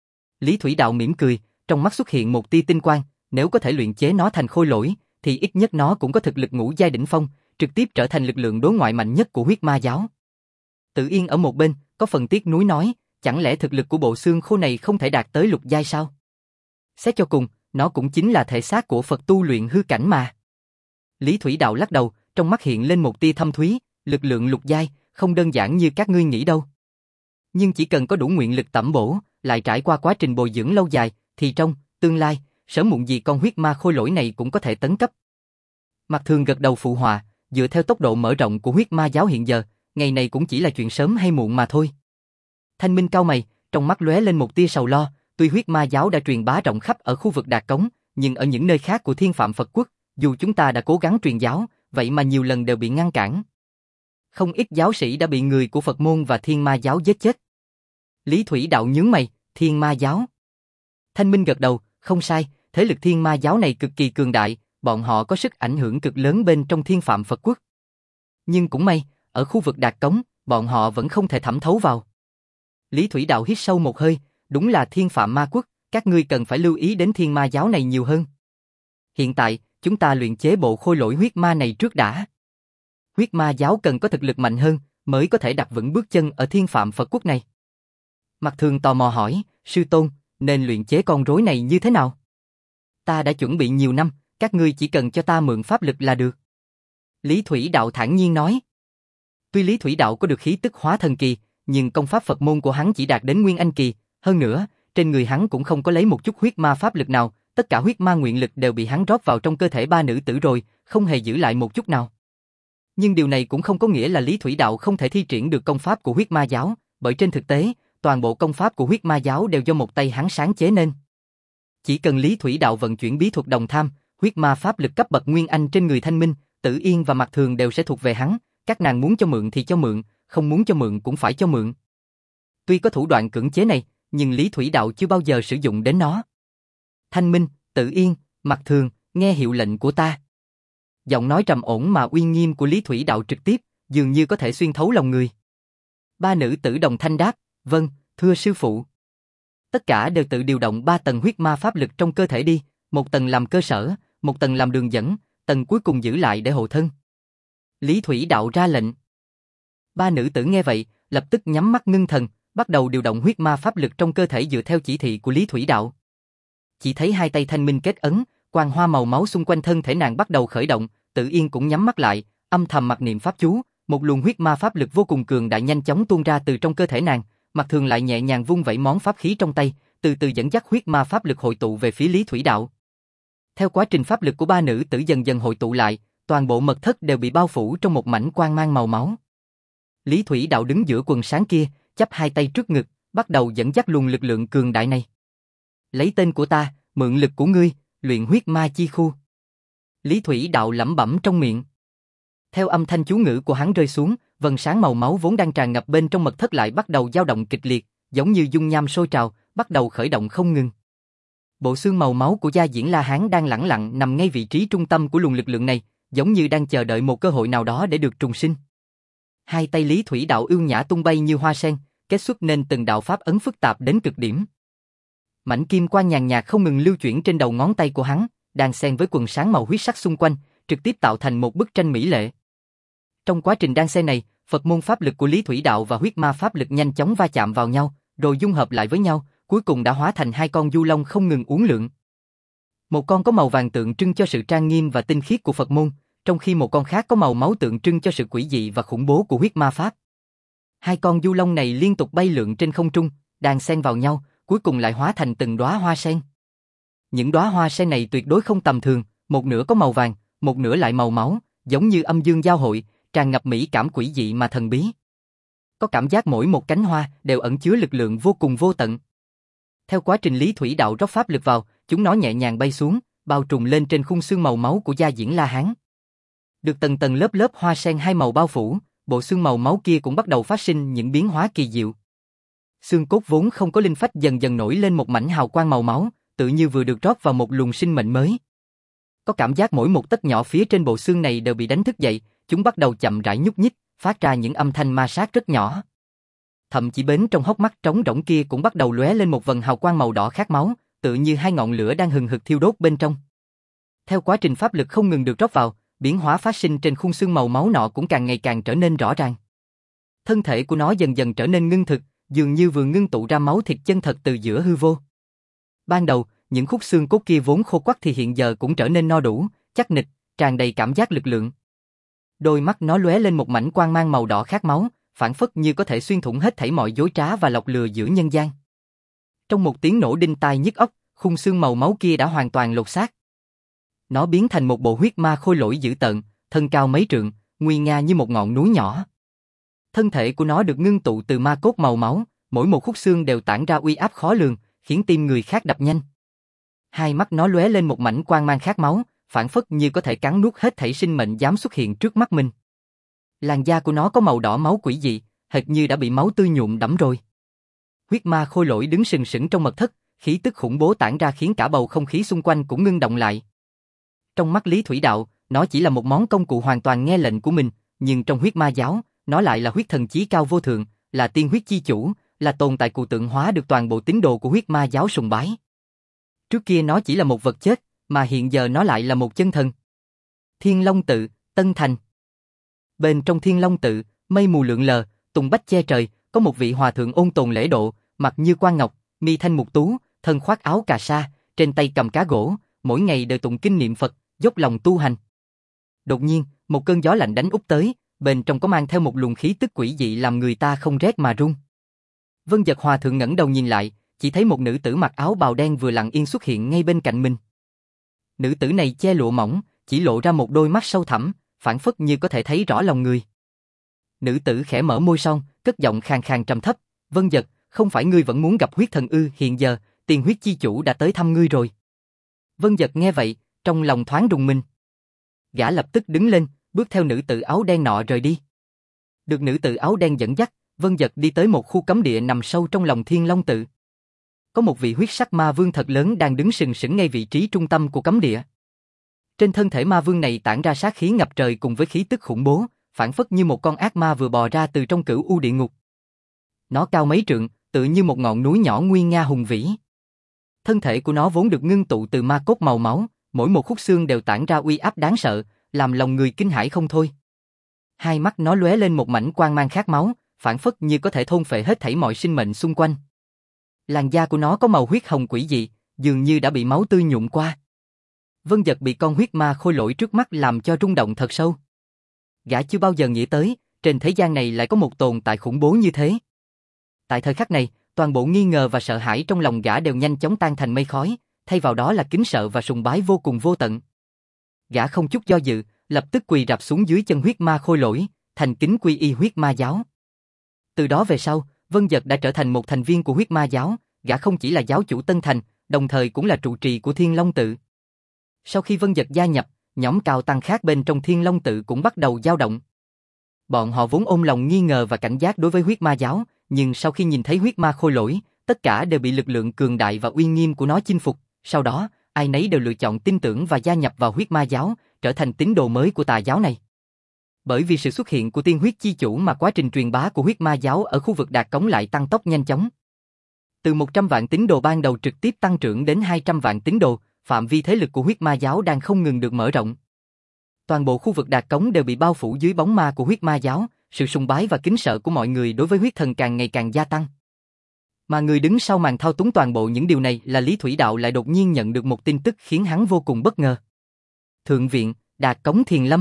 Lý Thủy Đạo mỉm cười, trong mắt xuất hiện một tia tinh quang, nếu có thể luyện chế nó thành khôi lỗi, thì ít nhất nó cũng có thực lực ngũ giai đỉnh phong, trực tiếp trở thành lực lượng đối ngoại mạnh nhất của huyết ma giáo. Tử Yên ở một bên, có phần tiếc nuối nói, chẳng lẽ thực lực của bộ xương khô này không thể đạt tới lục giai sao? Xét cho cùng, nó cũng chính là thể xác của Phật tu luyện hư cảnh mà. Lý Thủy Đạo lắc đầu, trong mắt hiện lên một tia thâm thúy, lực lượng lục giai, không đơn giản như các ngươi nghĩ đâu. Nhưng chỉ cần có đủ nguyện lực tẩm bổ, lại trải qua quá trình bồi dưỡng lâu dài, thì trong tương lai, sớm muộn gì con huyết ma khôi lỗi này cũng có thể tấn cấp. Mạc Thường gật đầu phụ họa, dựa theo tốc độ mở rộng của huyết ma giáo hiện giờ, ngày này cũng chỉ là chuyện sớm hay muộn mà thôi. Thanh Minh cau mày, trong mắt lóe lên một tia sầu lo, tuy huyết ma giáo đã truyền bá rộng khắp ở khu vực Đạt Cống, nhưng ở những nơi khác của Thiên Phạm Phật Quốc, dù chúng ta đã cố gắng truyền giáo, vậy mà nhiều lần đều bị ngăn cản. Không ít giáo sĩ đã bị người của Phật môn và Thiên Ma giáo giết chết. Lý Thủy Đạo nhướng mày, Thiên Ma giáo. Thanh Minh gật đầu, không sai, thế lực Thiên Ma giáo này cực kỳ cường đại, bọn họ có sức ảnh hưởng cực lớn bên trong Thiên Phạm Phật Quốc. Nhưng cũng may, ở khu vực Đạt Cống, bọn họ vẫn không thể thẩm thấu vào. Lý Thủy Đạo hít sâu một hơi, đúng là Thiên Phạm Ma Quốc, các ngươi cần phải lưu ý đến Thiên Ma giáo này nhiều hơn. Hiện tại, chúng ta luyện chế bộ khôi lỗi huyết ma này trước đã. Huyết ma giáo cần có thực lực mạnh hơn, mới có thể đặt vững bước chân ở Thiên Phạm Phật Quốc này. Mạc Thường tò mò hỏi, sư tôn, nên luyện chế con rối này như thế nào? Ta đã chuẩn bị nhiều năm, các ngươi chỉ cần cho ta mượn pháp lực là được. Lý Thủy Đạo thản nhiên nói. Tuy Lý Thủy Đạo có được khí tức hóa thần kỳ, nhưng công pháp Phật môn của hắn chỉ đạt đến Nguyên Anh kỳ, hơn nữa, trên người hắn cũng không có lấy một chút huyết ma pháp lực nào, tất cả huyết ma nguyện lực đều bị hắn rót vào trong cơ thể ba nữ tử rồi, không hề giữ lại một chút nào. Nhưng điều này cũng không có nghĩa là Lý Thủy Đạo không thể thi triển được công pháp của huyết ma giáo, bởi trên thực tế, toàn bộ công pháp của huyết ma giáo đều do một tay hắn sáng chế nên. Chỉ cần Lý Thủy Đạo vận chuyển bí thuật đồng tham, huyết ma pháp lực cấp bậc Nguyên Anh trên người Thanh Minh, Tử Yên và Mạc Thường đều sẽ thuộc về hắn, các nàng muốn cho mượn thì cho mượn, không muốn cho mượn cũng phải cho mượn. Tuy có thủ đoạn cưỡng chế này, nhưng Lý Thủy Đạo chưa bao giờ sử dụng đến nó. Thanh Minh, Tử Yên, Mạc Thường, nghe hiệu lệnh của ta. Giọng nói trầm ổn mà uy nghiêm của Lý Thủy Đạo trực tiếp, dường như có thể xuyên thấu lòng người. Ba nữ tử đồng thanh đáp, vâng, thưa sư phụ. Tất cả đều tự điều động ba tầng huyết ma pháp lực trong cơ thể đi, một tầng làm cơ sở, một tầng làm đường dẫn, tầng cuối cùng giữ lại để hộ thân. Lý Thủy Đạo ra lệnh. Ba nữ tử nghe vậy, lập tức nhắm mắt ngưng thần, bắt đầu điều động huyết ma pháp lực trong cơ thể dựa theo chỉ thị của Lý Thủy Đạo. Chỉ thấy hai tay Thanh Minh kết ấn, quang hoa màu máu xung quanh thân thể nàng bắt đầu khởi động, Tử Yên cũng nhắm mắt lại, âm thầm mặc niệm pháp chú, một luồng huyết ma pháp lực vô cùng cường đại nhanh chóng tuôn ra từ trong cơ thể nàng, Mạc Thường lại nhẹ nhàng vung vẩy món pháp khí trong tay, từ từ dẫn dắt huyết ma pháp lực hội tụ về phía Lý Thủy Đạo. Theo quá trình pháp lực của ba nữ tử dần dần hội tụ lại, toàn bộ mật thất đều bị bao phủ trong một mảnh quang mang màu máu. Lý Thủy Đạo đứng giữa quần sáng kia, chắp hai tay trước ngực, bắt đầu dẫn dắt luồng lực lượng cường đại này. Lấy tên của ta, mượn lực của ngươi, luyện huyết ma chi khu. Lý Thủy Đạo lẩm bẩm trong miệng. Theo âm thanh chú ngữ của hắn rơi xuống, vầng sáng màu máu vốn đang tràn ngập bên trong mật thất lại bắt đầu dao động kịch liệt, giống như dung nham sôi trào, bắt đầu khởi động không ngừng. Bộ xương màu máu của Gia Diễn La Hán đang lẳng lặng nằm ngay vị trí trung tâm của luồng lực lượng này, giống như đang chờ đợi một cơ hội nào đó để được trùng sinh. Hai tay Lý Thủy Đạo ưu nhã tung bay như hoa sen, kết xuất nên từng đạo pháp ấn phức tạp đến cực điểm. Mảnh kim quang nhàn nhạt không ngừng lưu chuyển trên đầu ngón tay của hắn, đang xen với quần sáng màu huyết sắc xung quanh, trực tiếp tạo thành một bức tranh mỹ lệ. Trong quá trình đan xen này, Phật môn pháp lực của Lý Thủy Đạo và huyết ma pháp lực nhanh chóng va chạm vào nhau, rồi dung hợp lại với nhau, cuối cùng đã hóa thành hai con du long không ngừng uốn lượn. Một con có màu vàng tượng trưng cho sự trang nghiêm và tinh khiết của Phật môn, trong khi một con khác có màu máu tượng trưng cho sự quỷ dị và khủng bố của huyết ma pháp. Hai con du long này liên tục bay lượn trên không trung, đan xen vào nhau, cuối cùng lại hóa thành từng đóa hoa sen. Những đóa hoa sen này tuyệt đối không tầm thường, một nửa có màu vàng, một nửa lại màu máu, giống như âm dương giao hội, tràn ngập mỹ cảm quỷ dị mà thần bí. Có cảm giác mỗi một cánh hoa đều ẩn chứa lực lượng vô cùng vô tận. Theo quá trình Lý Thủy Đạo rót pháp lực vào, chúng nó nhẹ nhàng bay xuống, bao trùm lên trên khung xương màu máu của Gia Diễn La Hán. Được tầng tầng lớp lớp hoa sen hai màu bao phủ, bộ xương màu máu kia cũng bắt đầu phát sinh những biến hóa kỳ diệu. Xương cốt vốn không có linh phách dần dần nổi lên một mảnh hào quang màu máu, tự như vừa được rót vào một luồng sinh mệnh mới. Có cảm giác mỗi một tấc nhỏ phía trên bộ xương này đều bị đánh thức dậy, chúng bắt đầu chậm rãi nhúc nhích, phát ra những âm thanh ma sát rất nhỏ. Thậm chí bên trong hốc mắt trống rỗng kia cũng bắt đầu lóe lên một vầng hào quang màu đỏ khát máu, tự như hai ngọn lửa đang hừng hực thiêu đốt bên trong. Theo quá trình pháp lực không ngừng được rót vào, biến hóa phát sinh trên khung xương màu máu nọ cũng càng ngày càng trở nên rõ ràng. Thân thể của nó dần dần trở nên ngưng thực, dường như vừa ngưng tụ ra máu thịt chân thật từ giữa hư vô. Ban đầu, những khúc xương cốt kia vốn khô quắt thì hiện giờ cũng trở nên no đủ, chắc nịch, tràn đầy cảm giác lực lượng. Đôi mắt nó lóe lên một mảnh quang mang màu đỏ khát máu, phảng phất như có thể xuyên thủng hết thảy mọi dối trá và lọc lừa giữa nhân gian. Trong một tiếng nổ đinh tai nhức óc, khung xương màu máu kia đã hoàn toàn lột xác. Nó biến thành một bộ huyết ma khôi lỗi dữ tợn, thân cao mấy trượng, nguy nga như một ngọn núi nhỏ. Thân thể của nó được ngưng tụ từ ma cốt màu máu, mỗi một khúc xương đều tản ra uy áp khó lường, khiến tim người khác đập nhanh. Hai mắt nó lóe lên một mảnh quang mang khát máu, phảng phất như có thể cắn nuốt hết thảy sinh mệnh dám xuất hiện trước mắt mình. Làn da của nó có màu đỏ máu quỷ dị, hệt như đã bị máu tươi nhuộm đẫm rồi. Huyết ma khôi lỗi đứng sừng sững trong mật thất, khí tức khủng bố tản ra khiến cả bầu không khí xung quanh cũng ngưng động lại. Trong mắt Lý Thủy Đạo, nó chỉ là một món công cụ hoàn toàn nghe lệnh của mình, nhưng trong huyết ma giáo, nó lại là huyết thần chí cao vô thượng, là tiên huyết chi chủ, là tồn tại cụ tượng hóa được toàn bộ tín đồ của huyết ma giáo sùng bái. Trước kia nó chỉ là một vật chết, mà hiện giờ nó lại là một chân thần. Thiên Long Tự, Tân Thành. Bên trong Thiên Long Tự, mây mù lượn lờ, tùng bách che trời, có một vị hòa thượng ôn tồn lễ độ, mặt như quan ngọc, mi thanh mục tú, thân khoác áo cà sa, trên tay cầm cá gỗ, mỗi ngày đều tụng kinh niệm Phật, dốc lòng tu hành. Đột nhiên, một cơn gió lạnh đánh úp tới, bên trong có mang theo một luồng khí tức quỷ dị làm người ta không rét mà run. Vân Dật hòa thượng ngẩng đầu nhìn lại, chỉ thấy một nữ tử mặc áo bào đen vừa lặng yên xuất hiện ngay bên cạnh mình. Nữ tử này che lụa mỏng, chỉ lộ ra một đôi mắt sâu thẳm, phảng phất như có thể thấy rõ lòng người. Nữ tử khẽ mở môi son, cất giọng khàn khàn trầm thấp, "Vân Dật, không phải ngươi vẫn muốn gặp huyết thần ư? Hiện giờ, tiền huyết chi chủ đã tới thăm ngươi rồi." Vân Dật nghe vậy, trong lòng thoáng rùng mình. Gã lập tức đứng lên, bước theo nữ tử áo đen nọ rời đi. Được nữ tử áo đen dẫn dắt, Vân Dật đi tới một khu cấm địa nằm sâu trong lòng Thiên Long Tự. Có một vị huyết sắc ma vương thật lớn đang đứng sừng sững ngay vị trí trung tâm của cấm địa. Trên thân thể ma vương này tản ra sát khí ngập trời cùng với khí tức khủng bố, phảng phất như một con ác ma vừa bò ra từ trong cửu u địa ngục. Nó cao mấy trượng, tựa như một ngọn núi nhỏ nguy nga hùng vĩ. Thân thể của nó vốn được ngưng tụ từ ma cốt màu máu, mỗi một khúc xương đều tản ra uy áp đáng sợ, làm lòng người kinh hãi không thôi. Hai mắt nó lóe lên một mảnh quang mang khát máu, phảng phất như có thể thôn phệ hết thảy mọi sinh mệnh xung quanh. Làn da của nó có màu huyết hồng quỷ dị, dường như đã bị máu tươi nhuộm qua. Vân Dật bị con huyết ma khôi lỗi trước mắt làm cho rung động thật sâu. Gã chưa bao giờ nghĩ tới, trên thế gian này lại có một tồn tại khủng bố như thế. Tại thời khắc này, toàn bộ nghi ngờ và sợ hãi trong lòng gã đều nhanh chóng tan thành mây khói, thay vào đó là kính sợ và sùng bái vô cùng vô tận. Gã không chút do dự, lập tức quỳ rạp xuống dưới chân huyết ma khôi lỗi, thành kính quy y huyết ma giáo. Từ đó về sau, Vân Dật đã trở thành một thành viên của huyết ma giáo, gã không chỉ là giáo chủ Tân Thành, đồng thời cũng là trụ trì của Thiên Long Tự. Sau khi Vân Dật gia nhập, nhóm cao tăng khác bên trong Thiên Long Tự cũng bắt đầu dao động. Bọn họ vốn ôm lòng nghi ngờ và cảnh giác đối với huyết ma giáo, nhưng sau khi nhìn thấy huyết ma khôi lỗi, tất cả đều bị lực lượng cường đại và uy nghiêm của nó chinh phục. Sau đó, ai nấy đều lựa chọn tin tưởng và gia nhập vào huyết ma giáo, trở thành tín đồ mới của tà giáo này. Bởi vì sự xuất hiện của tiên huyết chi chủ mà quá trình truyền bá của huyết ma giáo ở khu vực Đạt Cống lại tăng tốc nhanh chóng. Từ một trăm vạn tín đồ ban đầu trực tiếp tăng trưởng đến hai trăm vạn tín đồ, phạm vi thế lực của huyết ma giáo đang không ngừng được mở rộng. Toàn bộ khu vực Đạt Cống đều bị bao phủ dưới bóng ma của huyết ma giáo, sự sùng bái và kính sợ của mọi người đối với huyết thần càng ngày càng gia tăng. Mà người đứng sau màn thao túng toàn bộ những điều này là Lý Thủy Đạo lại đột nhiên nhận được một tin tức khiến hắn vô cùng bất ngờ. Thượng viện, Đạt Cống Thiền Lâm.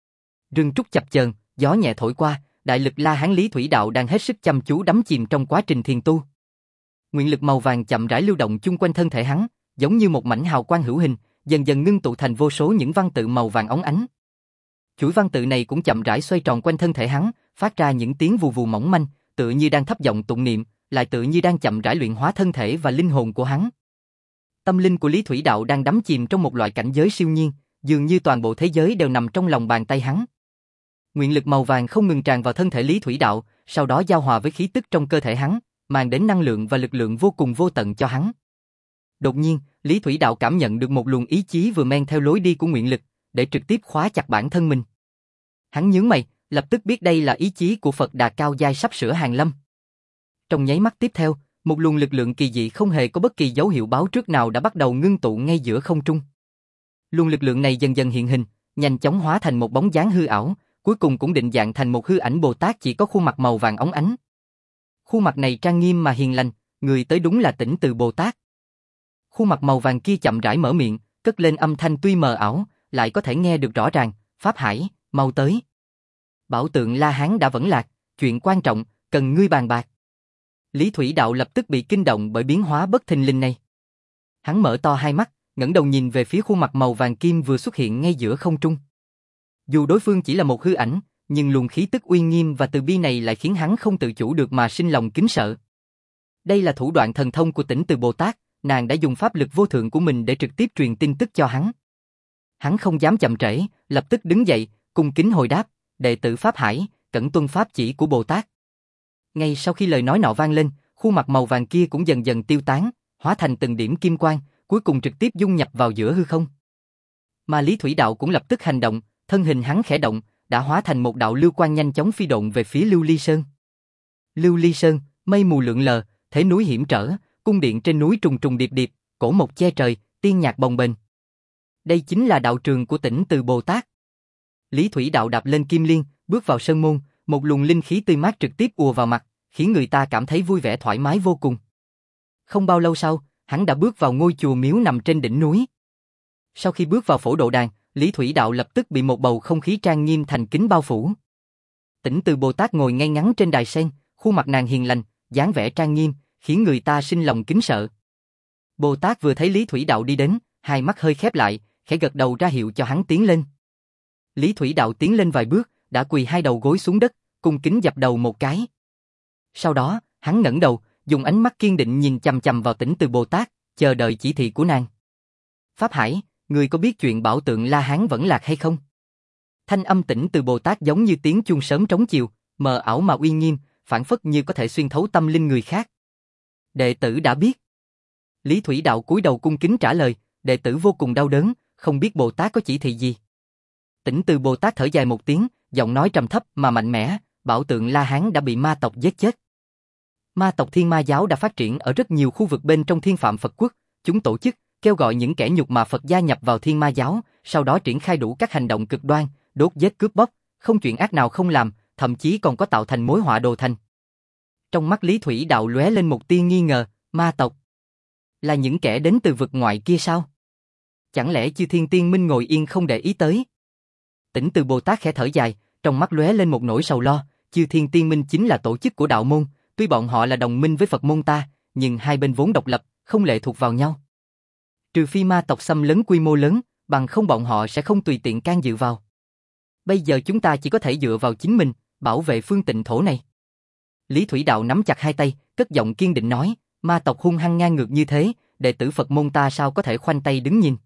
Rừng trúc chập chờn, gió nhẹ thổi qua, đại lực La Hán Lý Thủy Đạo đang hết sức chăm chú đắm chìm trong quá trình thiền tu. Nguyện lực màu vàng chậm rãi lưu động chung quanh thân thể hắn, giống như một mảnh hào quang hữu hình, dần dần ngưng tụ thành vô số những văn tự màu vàng óng ánh. Chuỗi văn tự này cũng chậm rãi xoay tròn quanh thân thể hắn, phát ra những tiếng vù vù mỏng manh, tựa như đang thấp giọng tụng niệm, lại tựa như đang chậm rãi luyện hóa thân thể và linh hồn của hắn. Tâm linh của Lý Thủy Đạo đang đắm chìm trong một loại cảnh giới siêu nhiên, dường như toàn bộ thế giới đều nằm trong lòng bàn tay hắn. Nguyện lực màu vàng không ngừng tràn vào thân thể Lý Thủy Đạo, sau đó giao hòa với khí tức trong cơ thể hắn, mang đến năng lượng và lực lượng vô cùng vô tận cho hắn. Đột nhiên, Lý Thủy Đạo cảm nhận được một luồng ý chí vừa men theo lối đi của nguyện lực, để trực tiếp khóa chặt bản thân mình. Hắn nhướng mày, lập tức biết đây là ý chí của Phật Đà cao giai sắp sửa hàng lâm. Trong nháy mắt tiếp theo, một luồng lực lượng kỳ dị không hề có bất kỳ dấu hiệu báo trước nào đã bắt đầu ngưng tụ ngay giữa không trung. Luồng lực lượng này dần dần hiện hình, nhanh chóng hóa thành một bóng dáng hư ảo, cuối cùng cũng định dạng thành một hư ảnh Bồ Tát chỉ có khuôn mặt màu vàng óng ánh. Khuôn mặt này trang nghiêm mà hiền lành, người tới đúng là Tỉnh Từ Bồ Tát. Khuôn mặt màu vàng kia chậm rãi mở miệng, cất lên âm thanh tuy mờ ảo, lại có thể nghe được rõ ràng, Pháp Hải, mau tới. Bảo tượng La Hán đã vẫn lạc, chuyện quan trọng, cần ngươi bàn bạc. Lý Thủy Đạo lập tức bị kinh động bởi biến hóa bất thình lình này. Hắn mở to hai mắt, ngẩng đầu nhìn về phía khuôn mặt màu vàng kim vừa xuất hiện ngay giữa không trung. Dù đối phương chỉ là một hư ảnh, nhưng luồng khí tức uy nghiêm và từ bi này lại khiến hắn không tự chủ được mà sinh lòng kính sợ. Đây là thủ đoạn thần thông của Tỉnh Từ Bồ Tát, nàng đã dùng pháp lực vô thượng của mình để trực tiếp truyền tin tức cho hắn. Hắn không dám chậm trễ, lập tức đứng dậy, cung kính hồi đáp, đệ tử Pháp Hải, cẩn tuân pháp chỉ của Bồ Tát. Ngay sau khi lời nói nọ vang lên, khuôn mặt màu vàng kia cũng dần dần tiêu tán, hóa thành từng điểm kim quang, cuối cùng trực tiếp dung nhập vào giữa hư không. Mà Lý Thủy Đạo cũng lập tức hành động, thân hình hắn khẽ động, đã hóa thành một đạo lưu quang nhanh chóng phi độn về phía Lưu Ly Sơn. Lưu Ly Sơn, mây mù lượn lờ, thế núi hiểm trở, cung điện trên núi trùng trùng điệp điệp, cổ mộc che trời, tiên nhạc bồng bềnh. Đây chính là đạo trường của Tỉnh Từ Bồ Tát. Lý Thủy Đạo đạp lên kim liên, bước vào sơn môn, một luồng linh khí tươi mát trực tiếp ùa vào mặt, khiến người ta cảm thấy vui vẻ thoải mái vô cùng. Không bao lâu sau, hắn đã bước vào ngôi chùa miếu nằm trên đỉnh núi. Sau khi bước vào phổ độ đàn, Lý Thủy Đạo lập tức bị một bầu không khí trang nghiêm thành kính bao phủ. Tỉnh Từ Bồ Tát ngồi ngay ngắn trên đài sen, khuôn mặt nàng hiền lành, dáng vẻ trang nghiêm, khiến người ta sinh lòng kính sợ. Bồ Tát vừa thấy Lý Thủy Đạo đi đến, hai mắt hơi khép lại, khẽ gật đầu ra hiệu cho hắn tiến lên. Lý Thủy Đạo tiến lên vài bước, đã quỳ hai đầu gối xuống đất, cung kính dập đầu một cái. Sau đó, hắn ngẩng đầu, dùng ánh mắt kiên định nhìn chằm chằm vào Tỉnh Từ Bồ Tát, chờ đợi chỉ thị của nàng. Pháp Hải, người có biết chuyện bảo tượng La Hán vẫn lạc hay không? Thanh âm Tỉnh Từ Bồ Tát giống như tiếng chuông sớm trống chiều, mờ ảo mà uy nghiêm, phảng phất như có thể xuyên thấu tâm linh người khác. Đệ tử đã biết. Lý Thủy Đạo cúi đầu cung kính trả lời, đệ tử vô cùng đau đớn, không biết Bồ Tát có chỉ thị gì. Tỉnh Từ Bồ Tát thở dài một tiếng, giọng nói trầm thấp mà mạnh mẽ, bảo tượng La Hán đã bị ma tộc giết chết. Ma tộc Thiên Ma Giáo đã phát triển ở rất nhiều khu vực bên trong Thiên Phạm Phật Quốc, chúng tổ chức, kêu gọi những kẻ nhục mạ Phật gia nhập vào Thiên Ma Giáo, sau đó triển khai đủ các hành động cực đoan, đốt giết cướp bóc, không chuyện ác nào không làm, thậm chí còn có tạo thành mối họa đồ thành. Trong mắt Lý Thủy Đạo lóe lên một tia nghi ngờ, ma tộc là những kẻ đến từ vực ngoại kia sao? Chẳng lẽ Chư Thiên Tiên Minh ngồi yên không để ý tới? Tỉnh Từ Bồ Tát khẽ thở dài, trong mắt lóe lên một nỗi sầu lo, Chư Thiên Tiên Minh chính là tổ chức của đạo môn, tuy bọn họ là đồng minh với Phật môn ta, nhưng hai bên vốn độc lập, không lệ thuộc vào nhau. Trừ phi ma tộc xâm lấn quy mô lớn, bằng không bọn họ sẽ không tùy tiện can dự vào. Bây giờ chúng ta chỉ có thể dựa vào chính mình, bảo vệ phương tịnh thổ này. Lý Thủy Đạo nắm chặt hai tay, cất giọng kiên định nói, ma tộc hung hăng ngang ngược như thế, đệ tử Phật môn ta sao có thể khoanh tay đứng nhìn.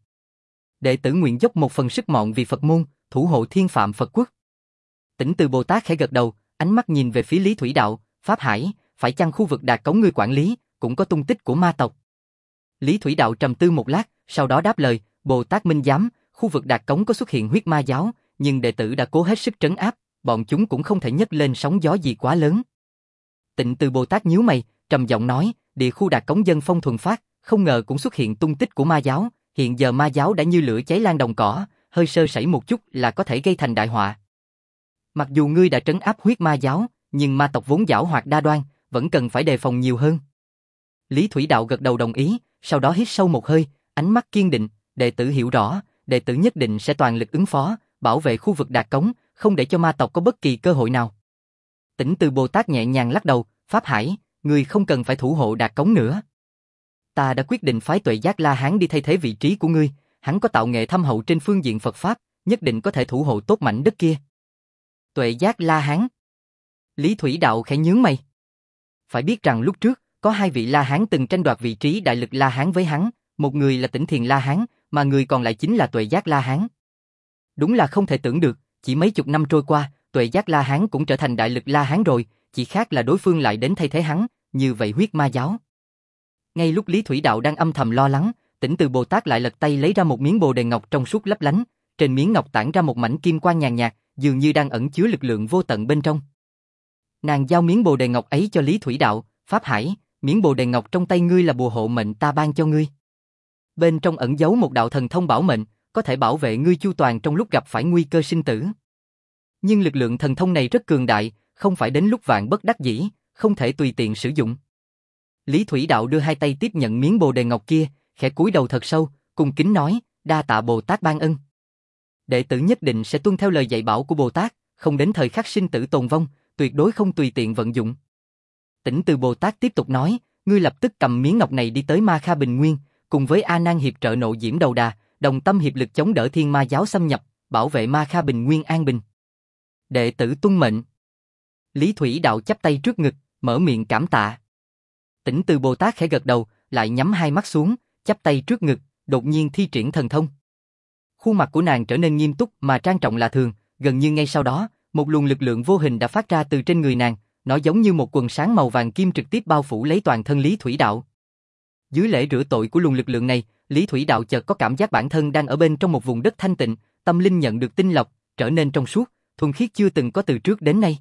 Đệ tử nguyện dốc một phần sức mọn vì Phật môn, thủ hộ thiên phạm Phật quốc. Tỉnh Từ Bồ Tát khẽ gật đầu, ánh mắt nhìn về phía Lý Thủy Đạo, Pháp Hải, phải chăng khu vực Đạt Cống ngươi quản lý, cũng có tung tích của ma tộc? Lý Thủy Đạo trầm tư một lát, sau đó đáp lời, Bồ Tát minh giám, khu vực Đạt Cống có xuất hiện huyết ma giáo, nhưng đệ tử đã cố hết sức trấn áp, bọn chúng cũng không thể nhấc lên sóng gió gì quá lớn. Tịnh Từ Bồ Tát nhíu mày, trầm giọng nói, địa khu Đạt Cống dân phong thuần phát, không ngờ cũng xuất hiện tung tích của ma giáo, hiện giờ ma giáo đã như lửa cháy lan đồng cỏ, hơi sơ sẩy một chút là có thể gây thành đại họa. Mặc dù ngươi đã trấn áp huyết ma giáo, nhưng ma tộc vốn giảo hoạt đa đoan, vẫn cần phải đề phòng nhiều hơn. Lý Thủy Đạo gật đầu đồng ý, sau đó hít sâu một hơi, ánh mắt kiên định, đệ tử hiểu rõ, đệ tử nhất định sẽ toàn lực ứng phó, bảo vệ khu vực Đạt Cống, không để cho ma tộc có bất kỳ cơ hội nào. Tỉnh Từ Bồ Tát nhẹ nhàng lắc đầu, Pháp Hải, ngươi không cần phải thủ hộ Đạt Cống nữa. Ta đã quyết định phái Tuệ Giác La Hán đi thay thế vị trí của ngươi, hắn có tạo nghệ thâm hậu trên phương diện Phật Pháp, nhất định có thể thủ hộ tốt mảnh đất kia. Tuệ Giác La Hán. Lý Thủy Đạo khẽ nhướng mày. Phải biết rằng lúc trước, có hai vị La Hán từng tranh đoạt vị trí đại lực La Hán với hắn, một người là Tỉnh Thiền La Hán, mà người còn lại chính là Tuệ Giác La Hán. Đúng là không thể tưởng được, chỉ mấy chục năm trôi qua, Tuệ Giác La Hán cũng trở thành đại lực La Hán rồi, chỉ khác là đối phương lại đến thay thế hắn, như vậy huyết ma giáo. Ngay lúc Lý Thủy Đạo đang âm thầm lo lắng, Tỉnh Từ Bồ Tát lại lật tay lấy ra một miếng bồ đề ngọc trong suốt lấp lánh, trên miếng ngọc tản ra một mảnh kim quang nhàn nhạt, dường như đang ẩn chứa lực lượng vô tận bên trong. Nàng giao miếng bồ đề ngọc ấy cho Lý Thủy Đạo, Pháp Hải, miếng bồ đề ngọc trong tay ngươi là bùa hộ mệnh ta ban cho ngươi. Bên trong ẩn giấu một đạo thần thông bảo mệnh, có thể bảo vệ ngươi chu toàn trong lúc gặp phải nguy cơ sinh tử. Nhưng lực lượng thần thông này rất cường đại, không phải đến lúc vạn bất đắc dĩ, không thể tùy tiện sử dụng. Lý Thủy Đạo đưa hai tay tiếp nhận miếng bồ đề ngọc kia, khẽ cúi đầu thật sâu, cung kính nói, đa tạ Bồ Tát ban ân. Đệ tử nhất định sẽ tuân theo lời dạy bảo của Bồ Tát, không đến thời khắc sinh tử tồn vong, tuyệt đối không tùy tiện vận dụng. Tỉnh Từ Bồ Tát tiếp tục nói, ngươi lập tức cầm miếng ngọc này đi tới Ma Kha Bình Nguyên, cùng với A Nan hiệp trợ Nộ Diễm Đầu Đà, đồng tâm hiệp lực chống đỡ thiên ma giáo xâm nhập, bảo vệ Ma Kha Bình Nguyên an bình. Đệ tử tuân mệnh. Lý Thủy Đạo chắp tay trước ngực, mở miệng cảm tạ. Tỉnh Từ Bồ Tát khẽ gật đầu, lại nhắm hai mắt xuống, chắp tay trước ngực, đột nhiên thi triển thần thông. Khuôn mặt của nàng trở nên nghiêm túc mà trang trọng lạ thường, gần như ngay sau đó, một luồng lực lượng vô hình đã phát ra từ trên người nàng, nó giống như một quần sáng màu vàng kim trực tiếp bao phủ lấy toàn thân Lý Thủy Đạo. Dưới lễ rửa tội của luồng lực lượng này, Lý Thủy Đạo chợt có cảm giác bản thân đang ở bên trong một vùng đất thanh tịnh, tâm linh nhận được tinh lọc, trở nên trong suốt, thuần khiết chưa từng có từ trước đến nay.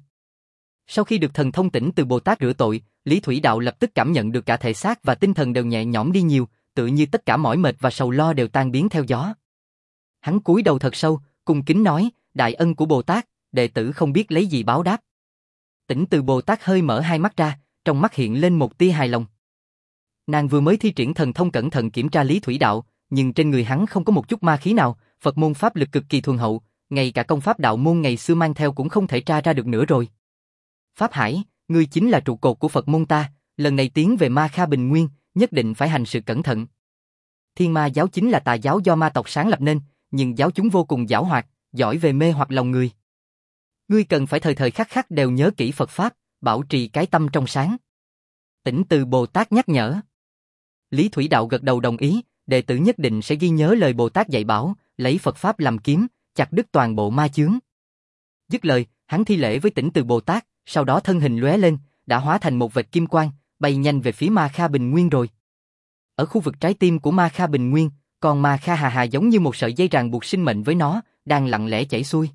Sau khi được thần thông Tỉnh Từ Bồ Tát rửa tội, Lý Thủy Đạo lập tức cảm nhận được cả thể xác và tinh thần đều nhẹ nhõm đi nhiều, tự như tất cả mỏi mệt và sầu lo đều tan biến theo gió. Hắn cúi đầu thật sâu, cung kính nói, đại ân của Bồ Tát, đệ tử không biết lấy gì báo đáp. Tỉnh Từ Bồ Tát hơi mở hai mắt ra, trong mắt hiện lên một tia hài lòng. Nàng vừa mới thi triển thần thông cẩn thận kiểm tra Lý Thủy Đạo, nhưng trên người hắn không có một chút ma khí nào, Phật môn pháp lực cực kỳ thuần hậu, ngay cả công pháp đạo môn ngày xưa mang theo cũng không thể tra ra được nữa rồi. Pháp Hải, ngươi chính là trụ cột của Phật môn ta, lần này tiến về Ma Kha Bình Nguyên, nhất định phải hành sự cẩn thận. Thiên ma giáo chính là tà giáo do ma tộc sáng lập nên, nhưng giáo chúng vô cùng giảo hoạt, giỏi về mê hoặc lòng người. Ngươi cần phải thời thời khắc khắc đều nhớ kỹ Phật Pháp, bảo trì cái tâm trong sáng. Tỉnh Từ Bồ Tát nhắc nhở. Lý Thủy Đạo gật đầu đồng ý, đệ tử nhất định sẽ ghi nhớ lời Bồ Tát dạy bảo, lấy Phật Pháp làm kiếm, chặt đứt toàn bộ ma chướng. Dứt lời, hắn thi lễ với Tỉnh Từ Bồ Tát, sau đó thân hình lóe lên, đã hóa thành một vệt kim quang, bay nhanh về phía Ma Kha Bình Nguyên rồi. Ở khu vực trái tim của Ma Kha Bình Nguyên, còn Ma Kha Hà Hà giống như một sợi dây ràng buộc sinh mệnh với nó, đang lặng lẽ chảy xuôi.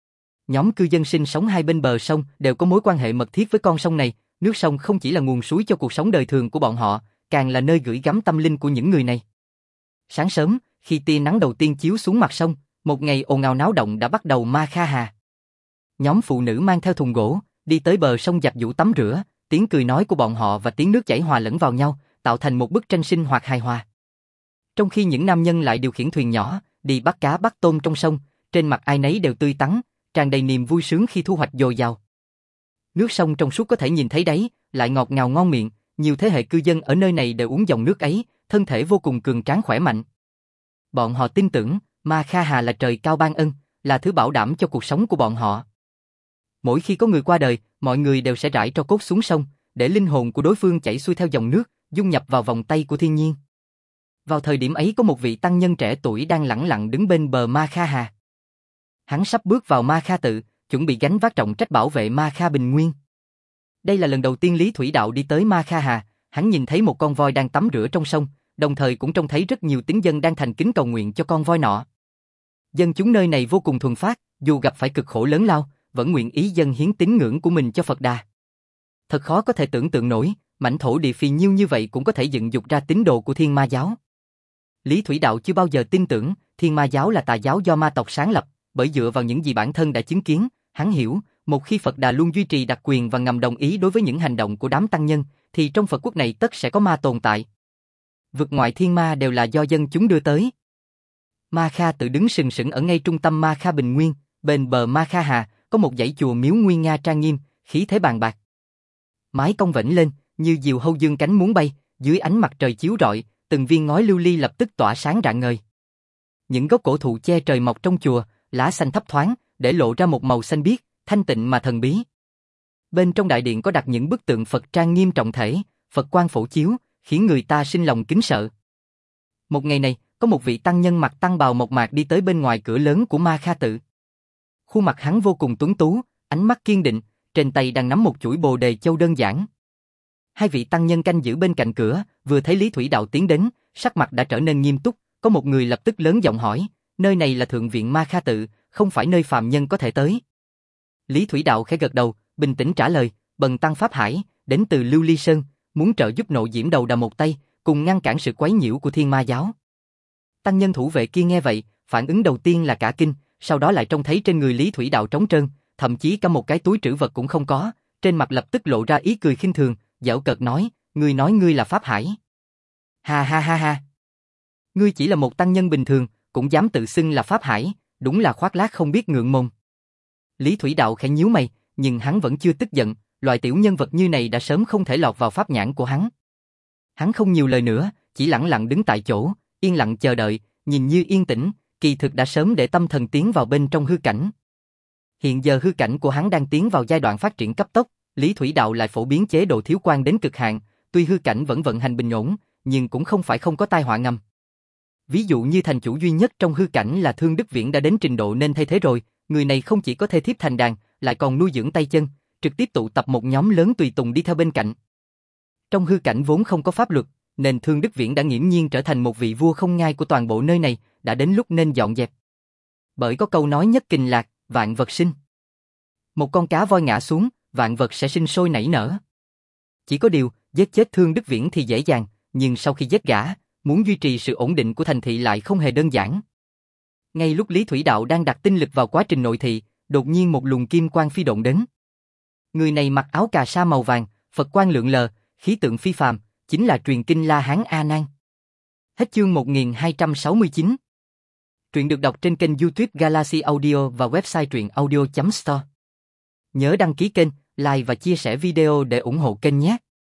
Nhóm cư dân sinh sống hai bên bờ sông đều có mối quan hệ mật thiết với con sông này, nước sông không chỉ là nguồn suối cho cuộc sống đời thường của bọn họ, càng là nơi gửi gắm tâm linh của những người này. Sáng sớm, khi tia nắng đầu tiên chiếu xuống mặt sông, một ngày ồn ào náo động đã bắt đầu Ma Kha Hà. Nhóm phụ nữ mang theo thùng gỗ, đi tới bờ sông giặt giũ tắm rửa, tiếng cười nói của bọn họ và tiếng nước chảy hòa lẫn vào nhau, tạo thành một bức tranh sinh hoạt hài hòa. Trong khi những nam nhân lại điều khiển thuyền nhỏ, đi bắt cá bắt tôm trong sông, trên mặt ai nấy đều tươi tắn, tràn đầy niềm vui sướng khi thu hoạch dồi dào. Nước sông trong suốt có thể nhìn thấy đáy, lại ngọt ngào ngon miệng, nhiều thế hệ cư dân ở nơi này đều uống dòng nước ấy, thân thể vô cùng cường tráng khỏe mạnh. Bọn họ tin tưởng, Ma Kha Hà là trời cao ban ân, là thứ bảo đảm cho cuộc sống của bọn họ. Mỗi khi có người qua đời, mọi người đều sẽ rải tro cốt xuống sông, để linh hồn của đối phương chảy xuôi theo dòng nước, dung nhập vào vòng tay của thiên nhiên. Vào thời điểm ấy có một vị tăng nhân trẻ tuổi đang lẳng lặng đứng bên bờ Ma Kha Hà. Hắn sắp bước vào Ma Kha tự, chuẩn bị gánh vác trọng trách bảo vệ Ma Kha Bình Nguyên. Đây là lần đầu tiên Lý Thủy Đạo đi tới Ma Kha Hà, hắn nhìn thấy một con voi đang tắm rửa trong sông, đồng thời cũng trông thấy rất nhiều tín dân đang thành kính cầu nguyện cho con voi nọ. Dân chúng nơi này vô cùng thuần phát, dù gặp phải cực khổ lớn lao, vẫn nguyện ý dâng hiến tín ngưỡng của mình cho Phật Đà. Thật khó có thể tưởng tượng nổi, mảnh thổ địa phì nhiêu như vậy cũng có thể dựng dục ra tín đồ của Thiên Ma giáo. Lý Thủy Đạo chưa bao giờ tin tưởng Thiên Ma giáo là tà giáo do ma tộc sáng lập, bởi dựa vào những gì bản thân đã chứng kiến, hắn hiểu, một khi Phật Đà luôn duy trì đặc quyền và ngầm đồng ý đối với những hành động của đám tăng nhân, thì trong Phật quốc này tất sẽ có ma tồn tại. Vực ngoại thiên ma đều là do dân chúng đưa tới. Ma Kha tự đứng sừng sững ở ngay trung tâm Ma Kha Bình Nguyên, bên bờ Ma Kha Hà, có một dãy chùa miếu nguy nga trang nghiêm, khí thế bàn bạc. Mái cong vểnh lên, như diều hâu dương cánh muốn bay, dưới ánh mặt trời chiếu rọi, từng viên ngói lưu ly lập tức tỏa sáng rạng ngời. Những gốc cổ thụ che trời mọc trong chùa, lá xanh thấp thoáng, để lộ ra một màu xanh biếc, thanh tịnh mà thần bí. Bên trong đại điện có đặt những bức tượng Phật trang nghiêm trọng thể, Phật quang phổ chiếu, khiến người ta sinh lòng kính sợ. Một ngày này, có một vị tăng nhân mặc tăng bào mộc mạc đi tới bên ngoài cửa lớn của Ma Kha tự. Khuôn mặt hắn vô cùng tuấn tú, ánh mắt kiên định, trên tay đang nắm một chuỗi bồ đề châu đơn giản. Hai vị tăng nhân canh giữ bên cạnh cửa, vừa thấy Lý Thủy Đạo tiến đến, sắc mặt đã trở nên nghiêm túc, có một người lập tức lớn giọng hỏi, nơi này là thượng viện Ma Kha tự, không phải nơi phàm nhân có thể tới. Lý Thủy Đạo khẽ gật đầu, bình tĩnh trả lời, bần tăng Pháp Hải, đến từ Lưu Ly Sơn, muốn trợ giúp Nộ Diễm Đầu Đà một tay, cùng ngăn cản sự quấy nhiễu của Thiên Ma giáo. Tăng nhân thủ vệ kia nghe vậy, phản ứng đầu tiên là cả kinh, sau đó lại trông thấy trên người Lý Thủy Đạo trống trơn, thậm chí cả một cái túi trữ vật cũng không có, trên mặt lập tức lộ ra ý cười khinh thường, giễu cợt nói, ngươi nói ngươi là Pháp Hải. Ha ha ha ha. Ngươi chỉ là một tăng nhân bình thường, cũng dám tự xưng là Pháp Hải, đúng là khoác lác không biết ngượng mồm. Lý Thủy Đạo khẽ nhíu mày, nhưng hắn vẫn chưa tức giận, loại tiểu nhân vật như này đã sớm không thể lọt vào pháp nhãn của hắn. Hắn không nhiều lời nữa, chỉ lặng lặng đứng tại chỗ, yên lặng chờ đợi, nhìn như yên tĩnh, kỳ thực đã sớm để tâm thần tiến vào bên trong hư cảnh. Hiện giờ hư cảnh của hắn đang tiến vào giai đoạn phát triển cấp tốc, Lý Thủy Đạo lại phổ biến chế độ thiếu quan đến cực hạn, tuy hư cảnh vẫn vận hành bình ổn, nhưng cũng không phải không có tai họa ngầm. Ví dụ như thành chủ duy nhất trong hư cảnh là Thương Đức Viễn đã đến trình độ nên thay thế rồi, người này không chỉ có thê thiếp thành đàn, lại còn nuôi dưỡng tay chân, trực tiếp tụ tập một nhóm lớn tùy tùng đi theo bên cạnh. Trong hư cảnh vốn không có pháp luật, nên Thương Đức Viễn đã nghiễm nhiên trở thành một vị vua không ngai của toàn bộ nơi này, đã đến lúc nên dọn dẹp. Bởi có câu nói nhất kình lạc, vạn vật sinh. Một con cá voi ngã xuống, vạn vật sẽ sinh sôi nảy nở. Chỉ có điều, giết chết Thương Đức Viễn thì dễ dàng, nhưng sau khi giết gã, muốn duy trì sự ổn định của thành thị lại không hề đơn giản. Ngay lúc Lý Thủy Đạo đang đặt tinh lực vào quá trình nội thị, đột nhiên một luồng kim quang phi độn đến. Người này mặc áo cà sa màu vàng, Phật quang lượn lờ, khí tượng phi phàm, chính là truyền kinh La Hán A Nan. Hết chương một nghìn hai trăm sáu mươi chín. Truyện được đọc trên kênh YouTube Galaxy Audio và website truyện audio chấm store. Nhớ đăng ký kênh, like và chia sẻ video để ủng hộ kênh nhé.